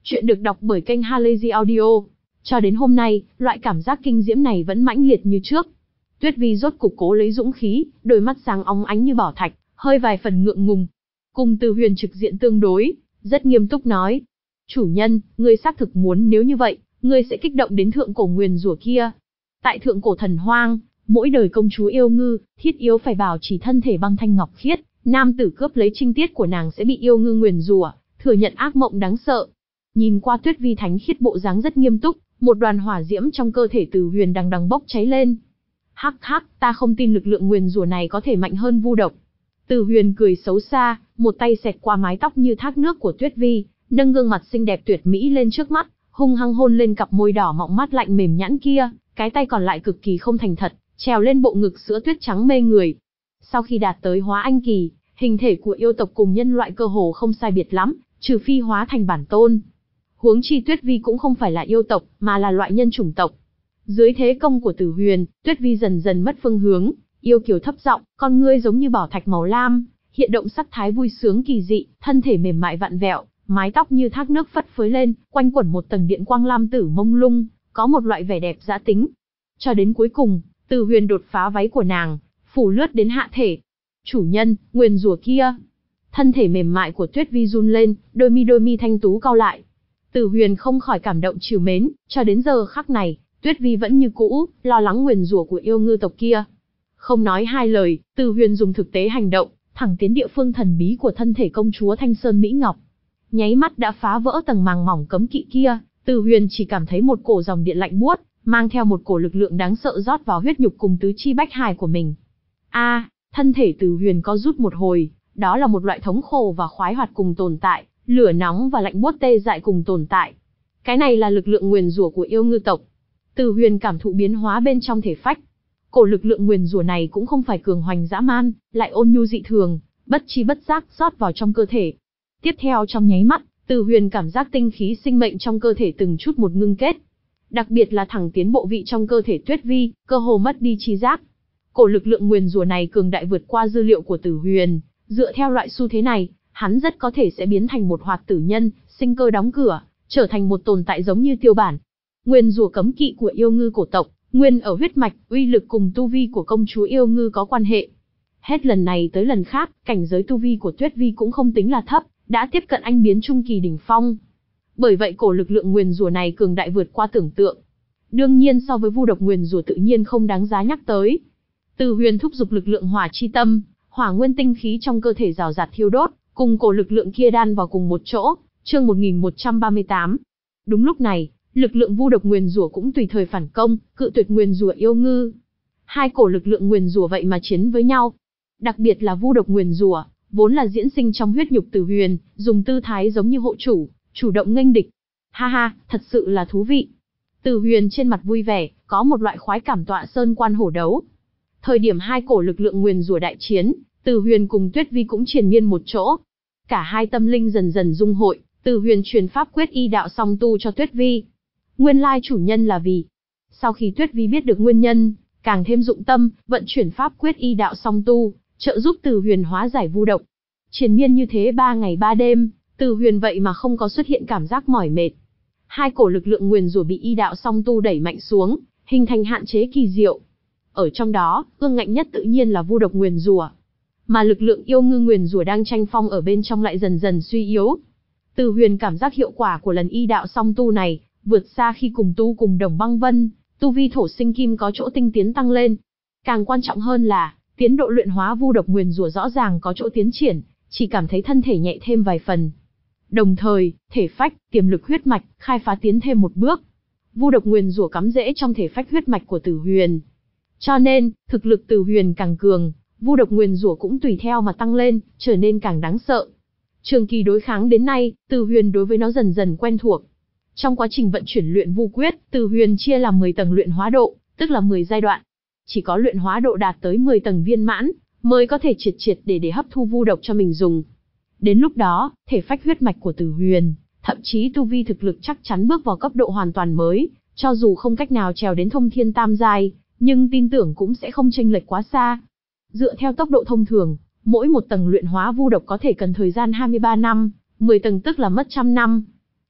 Chuyện được đọc bởi kênh Halazy Audio. Cho đến hôm nay, loại cảm giác kinh diễm này vẫn mãnh liệt như trước. Tuyết Vi rốt cục cố lấy dũng khí, đôi mắt sáng óng ánh như bảo thạch, hơi vài phần ngượng ngùng. Cùng Từ Huyền trực diện tương đối, rất nghiêm túc nói. Chủ nhân, ngươi xác thực muốn nếu như vậy, ngươi sẽ kích động đến thượng cổ nguyền rủa kia. Tại thượng cổ thần hoang, mỗi đời công chúa yêu ngư, thiết yếu phải bảo trì thân thể băng thanh ngọc khiết, nam tử cướp lấy trinh tiết của nàng sẽ bị yêu ngư nguyền rủa, thừa nhận ác mộng đáng sợ. Nhìn qua Tuyết Vi thánh khiết bộ dáng rất nghiêm túc, một đoàn hỏa diễm trong cơ thể Từ Huyền đằng đằng bốc cháy lên. Hắc hắc, ta không tin lực lượng nguyền rủa này có thể mạnh hơn vu độc. Từ Huyền cười xấu xa, một tay xẹt qua mái tóc như thác nước của Tuyết Vi, nâng gương mặt xinh đẹp tuyệt mỹ lên trước mắt, hung hăng hôn lên cặp môi đỏ mọng mát lạnh mềm nhẵn kia, cái tay còn lại cực kỳ không thành thật, trèo lên bộ ngực sữa tuyết trắng mê người. Sau khi đạt tới hóa anh kỳ, hình thể của yêu tộc cùng nhân loại cơ hồ không sai biệt lắm, trừ phi hóa thành bản tôn. Huống chi Tuyết Vi cũng không phải là yêu tộc, mà là loại nhân chủng tộc. Dưới thế công của Từ Huyền, Tuyết Vi dần dần mất phương hướng, yêu kiều thấp giọng, con ngươi giống như bảo thạch màu lam, hiện động sắc thái vui sướng kỳ dị, thân thể mềm mại vặn vẹo, mái tóc như thác nước phất phới lên, quanh quẩn một tầng điện quang lam tử mông lung, có một loại vẻ đẹp dã tính. Cho đến cuối cùng, Từ Huyền đột phá váy của nàng, phủ lướt đến hạ thể. Chủ nhân, nguyền rủa kia. Thân thể mềm mại của Tuyết Vi run lên, đôi mi đôi mi thanh tú cau lại. Từ Huyền không khỏi cảm động trìu mến, cho đến giờ khắc này, Tuyết Vi vẫn như cũ, lo lắng nguyền rủa của yêu ngư tộc kia. Không nói hai lời, Từ Huyền dùng thực tế hành động, thẳng tiến địa phương thần bí của thân thể công chúa Thanh Sơn Mỹ Ngọc. Nháy mắt đã phá vỡ tầng màng mỏng cấm kỵ kia, Từ Huyền chỉ cảm thấy một cổ dòng điện lạnh buốt, mang theo một cổ lực lượng đáng sợ rót vào huyết nhục cùng tứ chi bách hài của mình. A, à, thân thể Từ Huyền co rút một hồi, đó là một loại thống khổ và khoái hoạt cùng tồn tại, lửa nóng và lạnh buốt tê dại cùng tồn tại. Cái này là lực lượng nguyền rủa của yêu ngư tộc. Từ Huyền cảm thụ biến hóa bên trong thể phách. Cổ lực lượng nguyền rủa này cũng không phải cường hoành dã man, lại ôn nhu dị thường, bất chi bất giác rót vào trong cơ thể. Tiếp theo trong nháy mắt, Từ Huyền cảm giác tinh khí sinh mệnh trong cơ thể từng chút một ngưng kết. Đặc biệt là thẳng tiến bộ vị trong cơ thể Tuyết Vi, cơ hồ mất đi trí giác. Cổ lực lượng nguyền rủa này cường đại vượt qua dư liệu của Từ Huyền, dựa theo loại xu thế này, hắn rất có thể sẽ biến thành một hoạt tử nhân, sinh cơ đóng cửa, trở thành một tồn tại giống như tiêu bản. Nguyền rủa cấm kỵ của yêu ngư cổ tộc, nguyên ở huyết mạch, uy lực cùng tu vi của công chúa yêu ngư có quan hệ. Hết lần này tới lần khác, cảnh giới tu vi của Tuyết Vi cũng không tính là thấp, đã tiếp cận anh biến trung kỳ đỉnh phong. Bởi vậy cổ lực lượng nguyền rủa này cường đại vượt qua tưởng tượng. Đương nhiên so với vu độc nguyền rủa tự nhiên không đáng giá nhắc tới. Từ Huyền thúc giục lực lượng hỏa chi tâm, hỏa nguyên tinh khí trong cơ thể rào rạt thiêu đốt, cùng cổ lực lượng kia đan vào cùng một chỗ. Chương một nghìn một trăm ba mươi tám. Đúng lúc này, lực lượng vu độc nguyền rủa cũng tùy thời phản công, cự tuyệt nguyền rủa yêu ngư. Hai cổ lực lượng nguyền rủa vậy mà chiến với nhau. Đặc biệt là vu độc nguyền rủa, vốn là diễn sinh trong huyết nhục Từ Huyền, dùng tư thái giống như hộ chủ, chủ động nghênh địch. Ha ha, thật sự là thú vị. Từ Huyền trên mặt vui vẻ, có một loại khoái cảm tọa sơn quan hổ đấu. Thời điểm hai cổ lực lượng nguyền rủa đại chiến, Từ Huyền cùng Tuyết Vi cũng triền miên một chỗ. Cả hai tâm linh dần dần dung hội, Từ Huyền truyền pháp quyết y đạo song tu cho Tuyết Vi. Nguyên lai chủ nhân là vì. Sau khi Tuyết Vi biết được nguyên nhân, càng thêm dụng tâm, vận chuyển pháp quyết y đạo song tu, trợ giúp Từ Huyền hóa giải vu độc. Triền miên như thế ba ngày ba đêm, Từ Huyền vậy mà không có xuất hiện cảm giác mỏi mệt. Hai cổ lực lượng nguyền rủa bị y đạo song tu đẩy mạnh xuống, hình thành hạn chế kỳ diệu. Ở trong đó, ương ngạnh nhất tự nhiên là vu độc nguyền rủa, mà lực lượng yêu ngư nguyền rủa đang tranh phong ở bên trong lại dần dần suy yếu. Từ Huyền cảm giác hiệu quả của lần y đạo song tu này vượt xa khi cùng tu cùng Đồng Băng Vân, tu vi thổ sinh kim có chỗ tinh tiến tăng lên. Càng quan trọng hơn là, tiến độ luyện hóa vu độc nguyền rủa rõ ràng có chỗ tiến triển, chỉ cảm thấy thân thể nhẹ thêm vài phần. Đồng thời, thể phách, tiềm lực huyết mạch, khai phá tiến thêm một bước. Vu độc nguyền rủa cắm rễ trong thể phách huyết mạch của Từ Huyền. Cho nên, thực lực Từ Huyền càng cường, vu độc nguyền rủa cũng tùy theo mà tăng lên, trở nên càng đáng sợ. Trường kỳ đối kháng đến nay, Từ Huyền đối với nó dần dần quen thuộc. Trong quá trình vận chuyển luyện vu quyết, Từ Huyền chia làm mười tầng luyện hóa độ, tức là mười giai đoạn. Chỉ có luyện hóa độ đạt tới mười tầng viên mãn, mới có thể triệt triệt để để hấp thu vu độc cho mình dùng. Đến lúc đó, thể phách huyết mạch của Từ Huyền, thậm chí tu vi thực lực chắc chắn bước vào cấp độ hoàn toàn mới, cho dù không cách nào trèo đến thông thiên tam giai, nhưng tin tưởng cũng sẽ không chênh lệch quá xa. Dựa theo tốc độ thông thường, mỗi một tầng luyện hóa vu độc có thể cần thời gian hai mươi ba năm, mười tầng tức là mất trăm năm.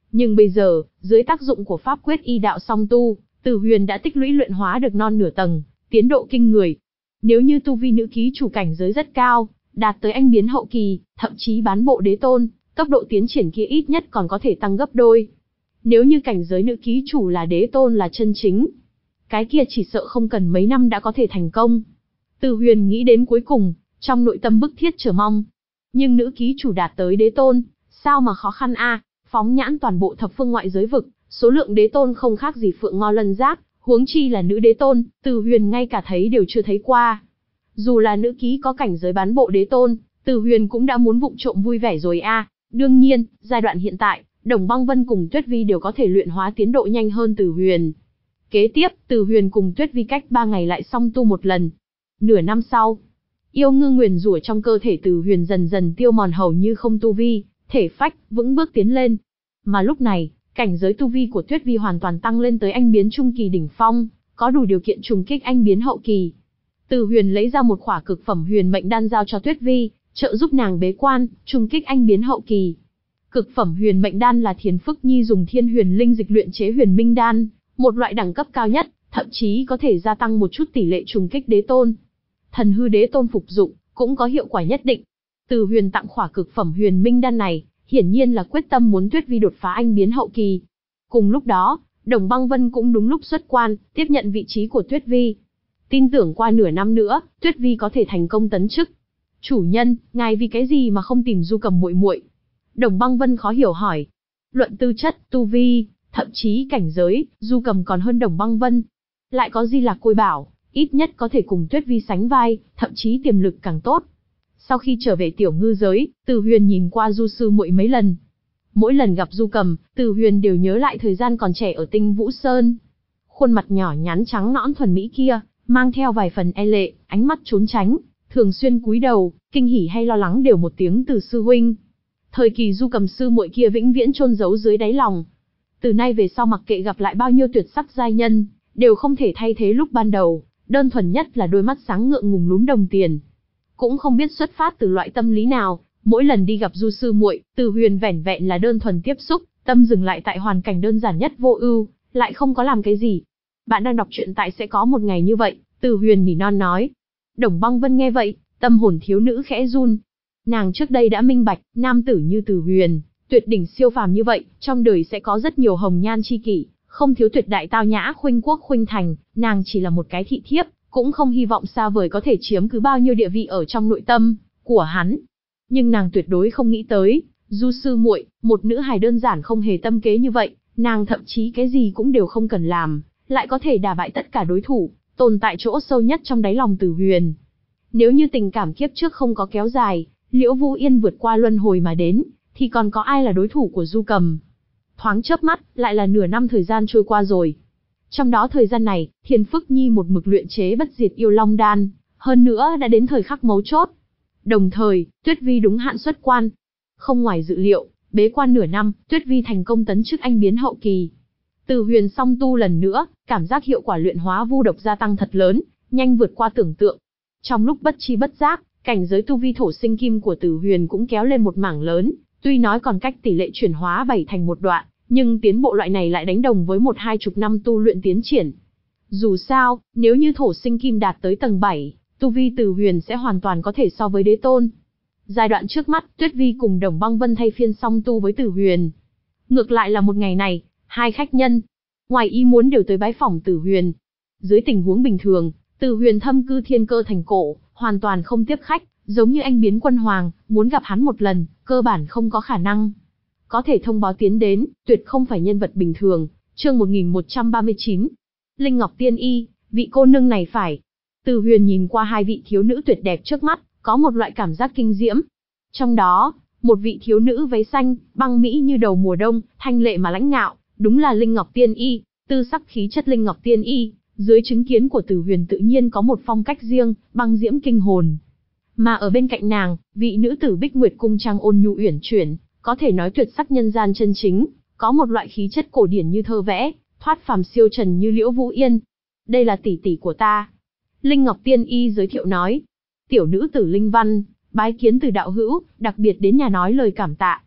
Nhưng bây giờ, dưới tác dụng của pháp quyết y đạo song tu, Từ Huyền đã tích lũy luyện hóa được non nửa tầng, tiến độ kinh người. Nếu như tu vi nữ ký chủ cảnh giới rất cao, đạt tới anh biến hậu kỳ, thậm chí bán bộ đế tôn, tốc độ tiến triển kia ít nhất còn có thể tăng gấp đôi. Nếu như cảnh giới nữ ký chủ là đế tôn là chân chính, cái kia chỉ sợ không cần mấy năm đã có thể thành công. Từ Huyền nghĩ đến cuối cùng, trong nội tâm bức thiết chờ mong. Nhưng nữ ký chủ đạt tới đế tôn, sao mà khó khăn a? Phóng nhãn toàn bộ thập phương ngoại giới vực, số lượng đế tôn không khác gì phượng ngo lân giác, huống chi là nữ đế tôn, Từ Huyền ngay cả thấy đều chưa thấy qua. Dù là nữ ký có cảnh giới bán bộ đế tôn, Từ Huyền cũng đã muốn vụng trộm vui vẻ rồi a. Đương nhiên, giai đoạn hiện tại, Đồng Băng Vân cùng Tuyết Vi đều có thể luyện hóa tiến độ nhanh hơn Từ Huyền. Kế tiếp, Từ Huyền cùng Tuyết Vi cách ba ngày lại song tu một lần. Nửa năm sau, yêu ngư nguyền rủa trong cơ thể Từ Huyền dần dần tiêu mòn hầu như không tu vi, thể phách vững bước tiến lên. Mà lúc này, cảnh giới tu vi của Tuyết Vi hoàn toàn tăng lên tới anh biến trung kỳ đỉnh phong, có đủ điều kiện trùng kích anh biến hậu kỳ. Từ Huyền lấy ra một khỏa cực phẩm huyền mệnh đan giao cho Tuyết Vi, trợ giúp nàng bế quan, trùng kích anh biến hậu kỳ. Cực phẩm huyền mệnh đan là Thiền Phức Nhi dùng thiên huyền linh dịch luyện chế huyền minh đan, một loại đẳng cấp cao nhất, thậm chí có thể gia tăng một chút tỷ lệ trùng kích đế tôn. Thần hư đế tôn phục dụng, cũng có hiệu quả nhất định. Từ Huyền tặng khỏa cực phẩm huyền minh đan này, hiển nhiên là quyết tâm muốn Tuyết Vi đột phá anh biến hậu kỳ. Cùng lúc đó, Đồng Băng Vân cũng đúng lúc xuất quan, tiếp nhận vị trí của Tuyết Vi. Tin tưởng qua nửa năm nữa, Tuyết Vi có thể thành công tấn chức. Chủ nhân, ngài vì cái gì mà không tìm Du Cầm muội muội? Đồng Băng Vân khó hiểu hỏi. Luận tư chất, tu vi, thậm chí cảnh giới, Du Cầm còn hơn Đồng Băng Vân. Lại có Di Lạc Côi Bảo, ít nhất có thể cùng Tuyết Vi sánh vai, thậm chí tiềm lực càng tốt. Sau khi trở về tiểu ngư giới, Từ Huyền nhìn qua Du sư muội mấy lần. Mỗi lần gặp Du Cầm, Từ Huyền đều nhớ lại thời gian còn trẻ ở Tinh Vũ Sơn. Khuôn mặt nhỏ nhắn trắng nõn thuần mỹ kia, mang theo vài phần e lệ, ánh mắt trốn tránh, thường xuyên cúi đầu, kinh hỉ hay lo lắng đều một tiếng từ sư huynh. Thời kỳ Du Cầm sư muội kia vĩnh viễn chôn giấu dưới đáy lòng. Từ nay về sau mặc kệ gặp lại bao nhiêu tuyệt sắc giai nhân, đều không thể thay thế lúc ban đầu, đơn thuần nhất là đôi mắt sáng ngượng ngùng lúm đồng tiền. Cũng không biết xuất phát từ loại tâm lý nào, mỗi lần đi gặp Du sư muội, Từ Huyền vẻn vẹn là đơn thuần tiếp xúc, tâm dừng lại tại hoàn cảnh đơn giản nhất vô ưu, lại không có làm cái gì. Bạn đang đọc truyện tại Sẽ Có Một Ngày Như Vậy, Từ Huyền nỉ non nói. Đồng Băng Vân nghe vậy, tâm hồn thiếu nữ khẽ run. Nàng trước đây đã minh bạch, nam tử như Từ Huyền, tuyệt đỉnh siêu phàm như vậy, trong đời sẽ có rất nhiều hồng nhan chi kỷ, không thiếu tuyệt đại tao nhã khuynh quốc khuynh thành, nàng chỉ là một cái thị thiếp, cũng không hy vọng xa vời có thể chiếm cứ bao nhiêu địa vị ở trong nội tâm của hắn. Nhưng nàng tuyệt đối không nghĩ tới, Du sư muội, một nữ hài đơn giản không hề tâm kế như vậy, nàng thậm chí cái gì cũng đều không cần làm, lại có thể đả bại tất cả đối thủ, tồn tại chỗ sâu nhất trong đáy lòng Từ Huyền. Nếu như tình cảm kiếp trước không có kéo dài, Liễu Vũ Yên vượt qua luân hồi mà đến, thì còn có ai là đối thủ của Du Cầm? Thoáng chớp mắt, lại là nửa năm thời gian trôi qua rồi. Trong đó thời gian này, Thiền Phức Nhi một mực luyện chế bất diệt yêu long đan, hơn nữa đã đến thời khắc mấu chốt. Đồng thời, Tuyết Vi đúng hạn xuất quan. Không ngoài dự liệu, bế quan nửa năm, Tuyết Vi thành công tấn chức anh biến hậu kỳ. Từ Huyền song tu lần nữa, cảm giác hiệu quả luyện hóa vu độc gia tăng thật lớn, nhanh vượt qua tưởng tượng. Trong lúc bất chi bất giác, cảnh giới tu vi thổ sinh kim của Từ Huyền cũng kéo lên một mảng lớn, tuy nói còn cách tỷ lệ chuyển hóa bảy thành một đoạn, nhưng tiến bộ loại này lại đánh đồng với một hai chục năm tu luyện tiến triển. Dù sao, nếu như thổ sinh kim đạt tới tầng bảy, tu vi Từ Huyền sẽ hoàn toàn có thể so với đế tôn. Giai đoạn trước mắt, Tuyết Vi cùng Đồng Băng Vân thay phiên song tu với Từ Huyền. Ngược lại là một ngày này, hai khách nhân ngoài ý muốn đều tới bái phỏng Từ Huyền. Dưới tình huống bình thường, Từ Huyền thâm cư thiên cơ thành cổ, hoàn toàn không tiếp khách, giống như anh biến quân hoàng, muốn gặp hắn một lần, cơ bản không có khả năng. Có thể thông báo tiến đến, tuyệt không phải nhân vật bình thường. Chương một nghìn một trăm ba mươi chín. Linh Ngọc Tiên Y, vị cô nương này phải. Từ Huyền nhìn qua hai vị thiếu nữ tuyệt đẹp trước mắt, có một loại cảm giác kinh diễm. Trong đó, một vị thiếu nữ váy xanh, băng mỹ như đầu mùa đông, thanh lệ mà lãnh ngạo, đúng là Linh Ngọc Tiên Y, tư sắc khí chất Linh Ngọc Tiên Y, dưới chứng kiến của Từ Huyền tự nhiên có một phong cách riêng, băng diễm kinh hồn. Mà ở bên cạnh nàng, vị nữ tử Bích Nguyệt cung trang ôn nhu uyển chuyển, có thể nói tuyệt sắc nhân gian chân chính, có một loại khí chất cổ điển như thơ vẽ, thoát phàm siêu trần như Liễu Vũ Yên. Đây là tỷ tỷ của ta. Linh Ngọc Tiên Y giới thiệu nói. Tiểu nữ tử Linh Văn, bái kiến từ đạo hữu, đặc biệt đến nhà nói lời cảm tạ.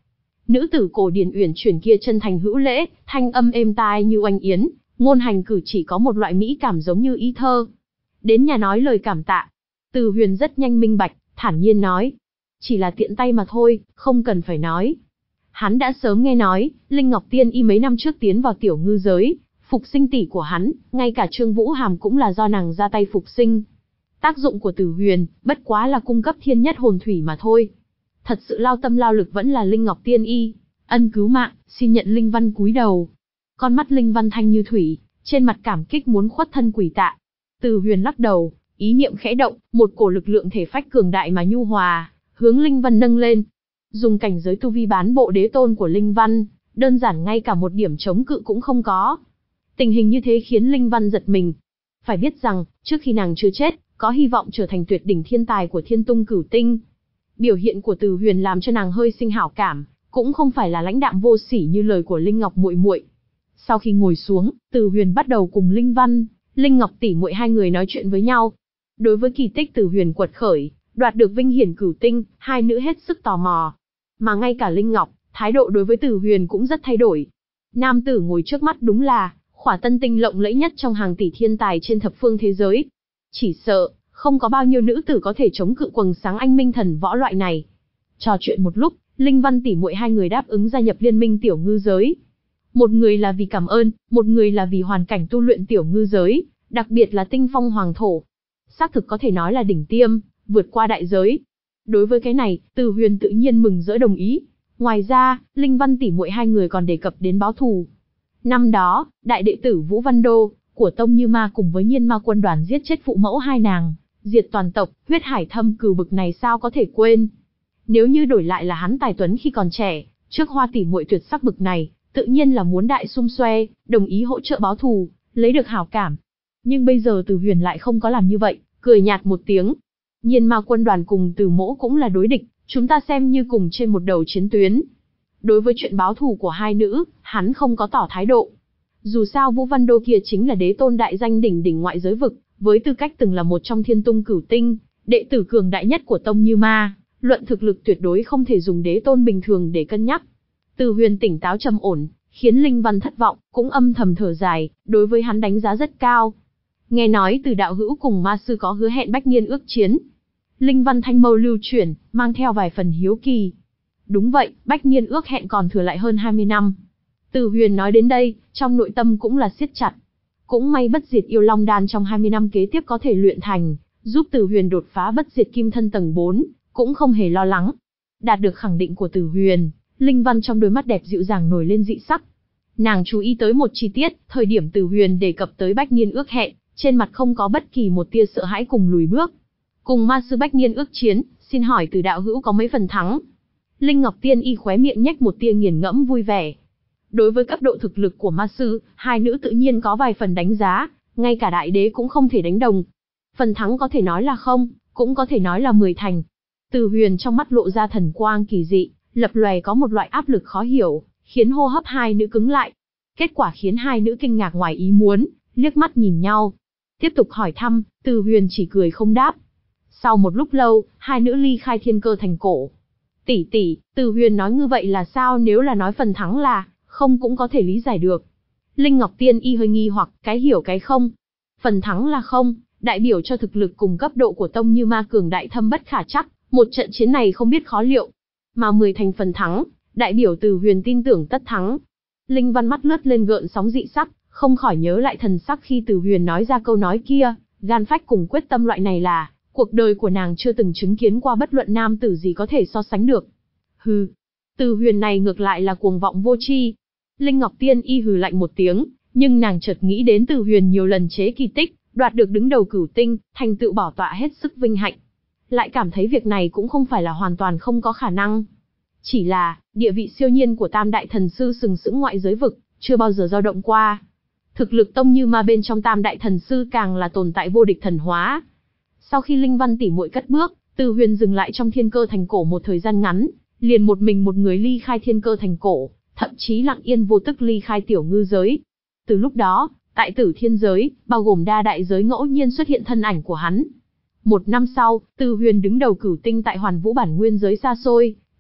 Nữ tử cổ điển uyển chuyển kia chân thành hữu lễ, thanh âm êm tai như oanh yến, ngôn hành cử chỉ có một loại mỹ cảm giống như ý thơ. Đến nhà nói lời cảm tạ. Từ Huyền rất nhanh minh bạch, thản nhiên nói. Chỉ là tiện tay mà thôi, không cần phải nói. Hắn đã sớm nghe nói, Linh Ngọc Tiên Y mấy năm trước tiến vào tiểu ngư giới, phục sinh tỷ của hắn, ngay cả Trương Vũ Hàm cũng là do nàng ra tay phục sinh. Tác dụng của Từ Huyền, bất quá là cung cấp thiên nhất hồn thủy mà thôi. Thật sự lao tâm lao lực vẫn là Linh Ngọc Tiên Y, ân cứu mạng, xin nhận Linh Văn cúi đầu. Con mắt Linh Văn thanh như thủy, trên mặt cảm kích muốn khuất thân quỳ tạ. Từ Huyền lắc đầu, ý niệm khẽ động, một cổ lực lượng thể phách cường đại mà nhu hòa, hướng Linh Văn nâng lên. Dùng cảnh giới tu vi bán bộ đế tôn của Linh Văn, đơn giản ngay cả một điểm chống cự cũng không có. Tình hình như thế khiến Linh Văn giật mình. Phải biết rằng, trước khi nàng chưa chết, có hy vọng trở thành tuyệt đỉnh thiên tài của Thiên Tung Cửu Tinh. Biểu hiện của Từ Huyền làm cho nàng hơi sinh hảo cảm, cũng không phải là lãnh đạm vô sỉ như lời của Linh Ngọc muội muội. Sau khi ngồi xuống, Từ Huyền bắt đầu cùng Linh Văn, Linh Ngọc tỷ muội hai người nói chuyện với nhau. Đối với kỳ tích Từ Huyền quật khởi, đoạt được vinh hiển cửu tinh, hai nữ hết sức tò mò. Mà ngay cả Linh Ngọc, thái độ đối với Từ Huyền cũng rất thay đổi. Nam tử ngồi trước mắt đúng là khỏa tân tinh lộng lẫy nhất trong hàng tỷ thiên tài trên thập phương thế giới. Chỉ sợ, không có bao nhiêu nữ tử có thể chống cự quầng sáng anh minh thần võ loại này. Trò chuyện một lúc, Linh Văn tỷ muội hai người đáp ứng gia nhập liên minh tiểu ngư giới. Một người là vì cảm ơn, một người là vì hoàn cảnh tu luyện tiểu ngư giới, đặc biệt là tinh phong hoàng thổ. Xác thực có thể nói là đỉnh tiêm, vượt qua đại giới. Đối với cái này, Từ Huyền tự nhiên mừng rỡ đồng ý. Ngoài ra, Linh Văn tỷ muội hai người còn đề cập đến báo thù. Năm đó, đại đệ tử Vũ Văn Đô của Tông Như Ma cùng với Nhiên Ma quân đoàn giết chết phụ mẫu hai nàng, diệt toàn tộc, huyết hải thâm cừu bực này sao có thể quên. Nếu như đổi lại là hắn tài tuấn khi còn trẻ, trước Hoa tỷ muội tuyệt sắc bực này, tự nhiên là muốn đại xung xoe, đồng ý hỗ trợ báo thù, lấy được hảo cảm. Nhưng bây giờ Từ Huyền lại không có làm như vậy, cười nhạt một tiếng. Nhiên Ma quân đoàn cùng Từ Mỗ cũng là đối địch, chúng ta xem như cùng trên một đầu chiến tuyến. Đối với chuyện báo thù của hai nữ, hắn không có tỏ thái độ. Dù sao Vũ Văn Đô kia chính là đế tôn đại danh đỉnh đỉnh ngoại giới vực, với tư cách từng là một trong Thiên Tung Cửu Tinh, đệ tử cường đại nhất của Tông Như Ma, luận thực lực tuyệt đối không thể dùng đế tôn bình thường để cân nhắc. Từ Huyền tỉnh táo trầm ổn, khiến Linh Văn thất vọng, cũng âm thầm thở dài, đối với hắn đánh giá rất cao. Nghe nói Từ đạo hữu cùng ma sư có hứa hẹn bách niên ước chiến. Linh Văn thanh mâu lưu chuyển, mang theo vài phần hiếu kỳ. Đúng vậy, bách niên ước hẹn còn thừa lại hơn hai mươi năm. Từ Huyền nói đến đây, trong nội tâm cũng là siết chặt. Cũng may bất diệt yêu long đan trong hai mươi năm kế tiếp có thể luyện thành, giúp Từ Huyền đột phá bất diệt kim thân tầng bốn, cũng không hề lo lắng. Đạt được khẳng định của Từ Huyền, Linh Văn trong đôi mắt đẹp dịu dàng nổi lên dị sắc. Nàng chú ý tới một chi tiết, thời điểm Từ Huyền đề cập tới bách niên ước hẹn, trên mặt không có bất kỳ một tia sợ hãi cùng lùi bước. Cùng ma sư bách niên ước chiến, xin hỏi Từ đạo hữu có mấy phần thắng? Linh Ngọc Tiên Y khóe miệng nhếch một tia nghiền ngẫm vui vẻ. Đối với cấp độ thực lực của ma sư, hai nữ tự nhiên có vài phần đánh giá, ngay cả đại đế cũng không thể đánh đồng. Phần thắng có thể nói là không, cũng có thể nói là mười thành. Từ Huyền trong mắt lộ ra thần quang kỳ dị, lập lòe có một loại áp lực khó hiểu, khiến hô hấp hai nữ cứng lại. Kết quả khiến hai nữ kinh ngạc ngoài ý muốn, liếc mắt nhìn nhau. Tiếp tục hỏi thăm, Từ Huyền chỉ cười không đáp. Sau một lúc lâu, hai nữ ly khai thiên cơ thành cổ. Tỷ tỷ, Từ Huyền nói như vậy là sao, nếu là nói phần thắng là không cũng có thể lý giải được. Linh Ngọc Tiên Y hơi nghi hoặc, cái hiểu cái không. Phần thắng là không, đại biểu cho thực lực cùng cấp độ của Tông Như Ma cường đại thâm bất khả chắc, một trận chiến này không biết khó liệu. Mà mười thành phần thắng, đại biểu Từ Huyền tin tưởng tất thắng. Linh Văn mắt lướt lên gợn sóng dị sắc, không khỏi nhớ lại thần sắc khi Từ Huyền nói ra câu nói kia, gan phách cùng quyết tâm loại này là, cuộc đời của nàng chưa từng chứng kiến qua bất luận nam tử gì có thể so sánh được. Hừ, Từ Huyền này ngược lại là cuồng vọng vô tri. Linh Ngọc Tiên Y hừ lạnh một tiếng, nhưng nàng chợt nghĩ đến Từ Huyền nhiều lần chế kỳ tích, đoạt được đứng đầu cửu tinh, thành tựu bảo tọa hết sức vinh hạnh. Lại cảm thấy việc này cũng không phải là hoàn toàn không có khả năng. Chỉ là, địa vị siêu nhiên của Tam Đại Thần Sư sừng sững ngoại giới vực, chưa bao giờ dao động qua. Thực lực Tông Như Ma bên trong Tam Đại Thần Sư càng là tồn tại vô địch thần hóa. Sau khi Linh Văn tỷ muội cất bước, Từ Huyền dừng lại trong thiên cơ thành cổ một thời gian ngắn, liền một mình một người ly khai thiên cơ thành cổ, thậm chí lặng yên vô tức ly khai tiểu ngư giới. Từ lúc đó, tại Tử Thiên giới, bao gồm đa đại giới ngẫu nhiên xuất hiện thân ảnh của hắn. Một năm sau, Từ Huyền đứng đầu cửu tinh tại Hoàn Vũ bản nguyên giới xa xôi,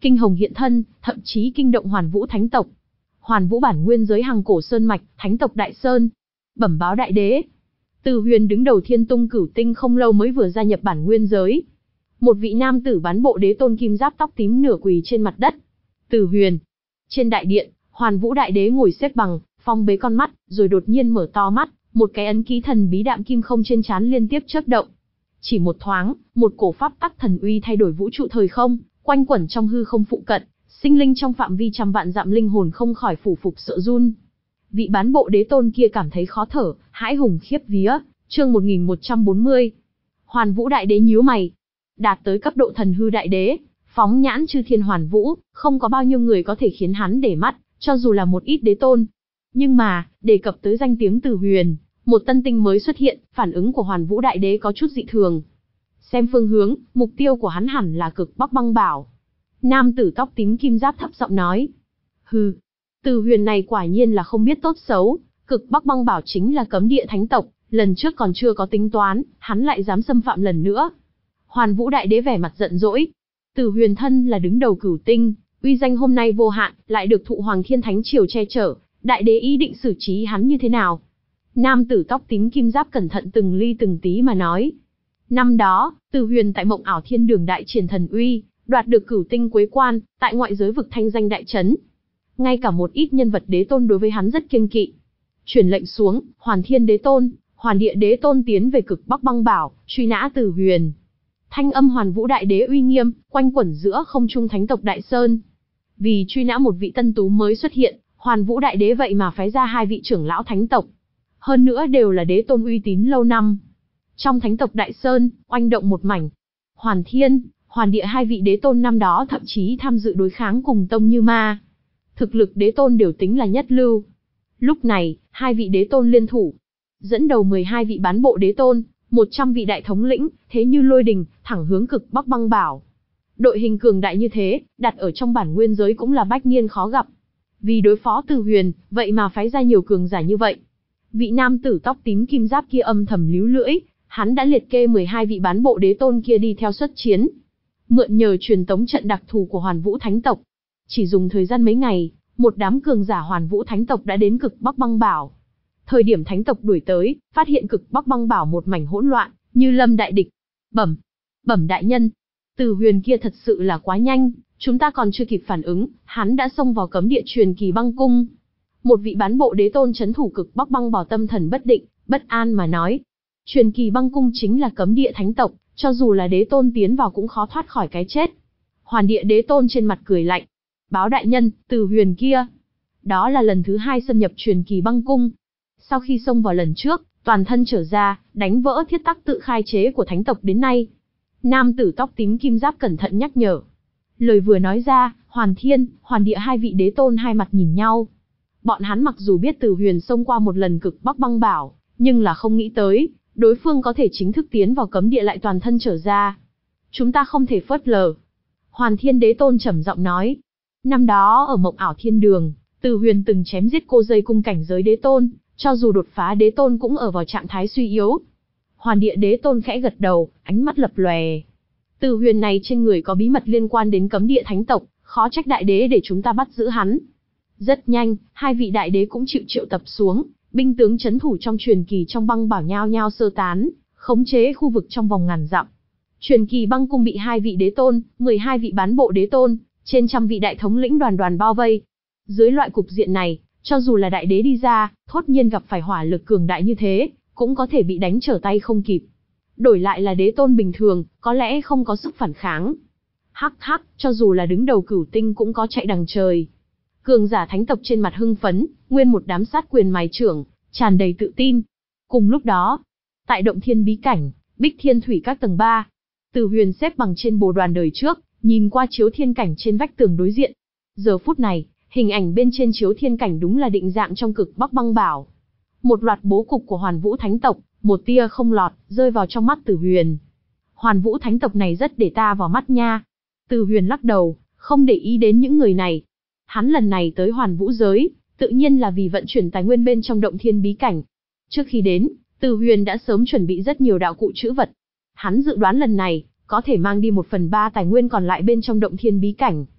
kinh hồng hiện thân, thậm chí kinh động Hoàn Vũ thánh tộc. Hoàn Vũ bản nguyên giới Hằng Cổ Sơn mạch, thánh tộc Đại Sơn. Bẩm báo đại đế. Từ Huyền đứng đầu Thiên Tung Cửu Tinh không lâu mới vừa gia nhập bản nguyên giới. Một vị nam tử bán bộ đế tôn kim giáp tóc tím nửa quỳ trên mặt đất. Từ Huyền. Trên đại điện, Hoàn Vũ đại đế ngồi xếp bằng, phong bế con mắt, rồi đột nhiên mở to mắt, một cái ấn ký thần bí đạm kim không trên trán liên tiếp chớp động. Chỉ một thoáng, một cổ pháp tắc thần uy thay đổi vũ trụ thời không, quanh quẩn trong hư không phụ cận, sinh linh trong phạm vi trăm vạn dặm linh hồn không khỏi phủ phục sợ run. Vị bán bộ đế tôn kia cảm thấy khó thở, hãi hùng khiếp vía. Chương một nghìn một trăm bốn mươi. Hoàn Vũ đại đế nhíu mày. Đạt tới cấp độ thần hư đại đế, phóng nhãn chư thiên Hoàn Vũ, không có bao nhiêu người có thể khiến hắn để mắt, cho dù là một ít đế tôn. Nhưng mà, đề cập tới danh tiếng Từ Huyền, một tân tinh mới xuất hiện, phản ứng của Hoàn Vũ đại đế có chút dị thường. Xem phương hướng, mục tiêu của hắn hẳn là Cực Bắc Băng Bảo. Nam tử tóc tím kim giáp thấp giọng nói. Hừ, Từ Huyền này quả nhiên là không biết tốt xấu, Cực Bắc Băng Bảo chính là cấm địa thánh tộc, lần trước còn chưa có tính toán, hắn lại dám xâm phạm lần nữa. Hoàn Vũ đại đế vẻ mặt giận dỗi. Từ Huyền thân là đứng đầu cửu tinh, uy danh hôm nay vô hạn, lại được thụ Hoàng Thiên Thánh Triều che chở, đại đế ý định xử trí hắn như thế nào? Nam tử tóc tím kim giáp cẩn thận từng ly từng tí mà nói. Năm đó, Từ Huyền tại Mộng Ảo Thiên Đường đại triển thần uy, đoạt được cửu tinh quế quan, tại ngoại giới vực thanh danh đại chấn. Ngay cả một ít nhân vật đế tôn đối với hắn rất kiêng kỵ. Truyền lệnh xuống, Hoàn Thiên đế tôn, Hoàn Địa đế tôn tiến về Cực Bắc Băng Bảo, truy nã Từ Huyền. Thanh âm Hoàn Vũ đại đế uy nghiêm, quanh quẩn giữa không trung thánh tộc Đại Sơn. Vì truy nã một vị tân tú mới xuất hiện, Hoàn Vũ đại đế vậy mà phái ra hai vị trưởng lão thánh tộc. Hơn nữa đều là đế tôn uy tín lâu năm. Trong thánh tộc Đại Sơn, oanh động một mảnh. Hoàn Thiên, Hoàn Địa hai vị đế tôn năm đó thậm chí tham dự đối kháng cùng Tông Như Ma. Thực lực đế tôn đều tính là nhất lưu. Lúc này, hai vị đế tôn liên thủ, dẫn đầu mười hai vị bán bộ đế tôn, một trăm vị đại thống lĩnh, thế như lôi đình, thẳng hướng Cực Bắc Băng Bảo. Đội hình cường đại như thế, đặt ở trong bản nguyên giới cũng là bách niên khó gặp. Vì đối phó Từ Huyền, vậy mà phái ra nhiều cường giả như vậy. Vị nam tử tóc tím kim giáp kia âm thầm líu lưỡi, hắn đã liệt kê mười hai vị bán bộ đế tôn kia đi theo xuất chiến. Mượn nhờ truyền tống trận đặc thù của Hoàn Vũ Thánh tộc. Chỉ dùng thời gian mấy ngày, một đám cường giả Hoàn Vũ Thánh tộc đã đến Cực Bắc Băng Bảo. Thời điểm Thánh tộc đuổi tới, phát hiện Cực Bắc Băng Bảo một mảnh hỗn loạn, như lâm đại địch. Bẩm, bẩm đại nhân, Từ Huyền kia thật sự là quá nhanh, chúng ta còn chưa kịp phản ứng, hắn đã xông vào cấm địa Truyền Kỳ Băng Cung. Một vị bán bộ đế tôn trấn thủ Cực Bắc Băng Bảo tâm thần bất định, bất an mà nói. Truyền Kỳ Băng Cung chính là cấm địa thánh tộc, cho dù là đế tôn tiến vào cũng khó thoát khỏi cái chết. Hoàn Địa đế tôn trên mặt cười lạnh. Báo đại nhân, Từ Huyền kia. Đó là lần thứ hai xâm nhập Truyền Kỳ Băng Cung. Sau khi xông vào lần trước, toàn thân trở ra, đánh vỡ thiết tắc tự khai chế của thánh tộc đến nay. Nam tử tóc tím kim giáp cẩn thận nhắc nhở. Lời vừa nói ra, Hoàn Thiên, Hoàn Địa hai vị đế tôn hai mặt nhìn nhau. Bọn hắn mặc dù biết Từ Huyền xông qua một lần Cực Bắc Băng Bảo, nhưng là không nghĩ tới, đối phương có thể chính thức tiến vào cấm địa lại toàn thân trở ra. Chúng ta không thể phớt lờ. Hoàn Thiên đế tôn trầm giọng nói. Năm đó ở Mộng Ảo Thiên Đường, Từ Huyền từng chém giết cô dây cung cảnh giới đế tôn, cho dù đột phá đế tôn cũng ở vào trạng thái suy yếu. Hoàn Địa đế tôn khẽ gật đầu, ánh mắt lập lòe. Từ Huyền này trên người có bí mật liên quan đến cấm địa thánh tộc, khó trách đại đế để chúng ta bắt giữ hắn. Rất nhanh, hai vị đại đế cũng chịu triệu tập xuống, binh tướng trấn thủ trong Truyền Kỳ trong băng bảo nhao nhao sơ tán, khống chế khu vực trong vòng ngàn dặm. Truyền Kỳ Băng Cung bị hai vị đế tôn, mười hai vị bán bộ đế tôn, trên trăm vị đại thống lĩnh đoàn đoàn bao vây. Dưới loại cục diện này, cho dù là đại đế đi ra, thốt nhiên gặp phải hỏa lực cường đại như thế, cũng có thể bị đánh trở tay không kịp. Đổi lại là đế tôn bình thường, có lẽ không có sức phản kháng. Hắc hắc, cho dù là đứng đầu cửu tinh cũng có chạy đằng trời. Cường giả thánh tộc trên mặt hưng phấn, nguyên một đám sát quyền mài trưởng, tràn đầy tự tin. Cùng lúc đó, tại động thiên bí cảnh, Bích Thiên Thủy các tầng ba, Từ Huyền xếp bằng trên bồ đoàn đời trước, nhìn qua chiếu thiên cảnh trên vách tường đối diện. Giờ phút này, hình ảnh bên trên chiếu thiên cảnh đúng là định dạng trong Cực Bắc Băng Bảo. Một loạt bố cục của Hoàn Vũ Thánh tộc, một tia không lọt, rơi vào trong mắt Từ Huyền. Hoàn Vũ Thánh tộc này rất để ta vào mắt nha. Từ Huyền lắc đầu, không để ý đến những người này. Hắn lần này tới Hoàn Vũ giới, tự nhiên là vì vận chuyển tài nguyên bên trong động thiên bí cảnh. Trước khi đến, Từ Huyền đã sớm chuẩn bị rất nhiều đạo cụ trữ vật. Hắn dự đoán lần này, có thể mang đi một phần ba tài nguyên còn lại bên trong động thiên bí cảnh.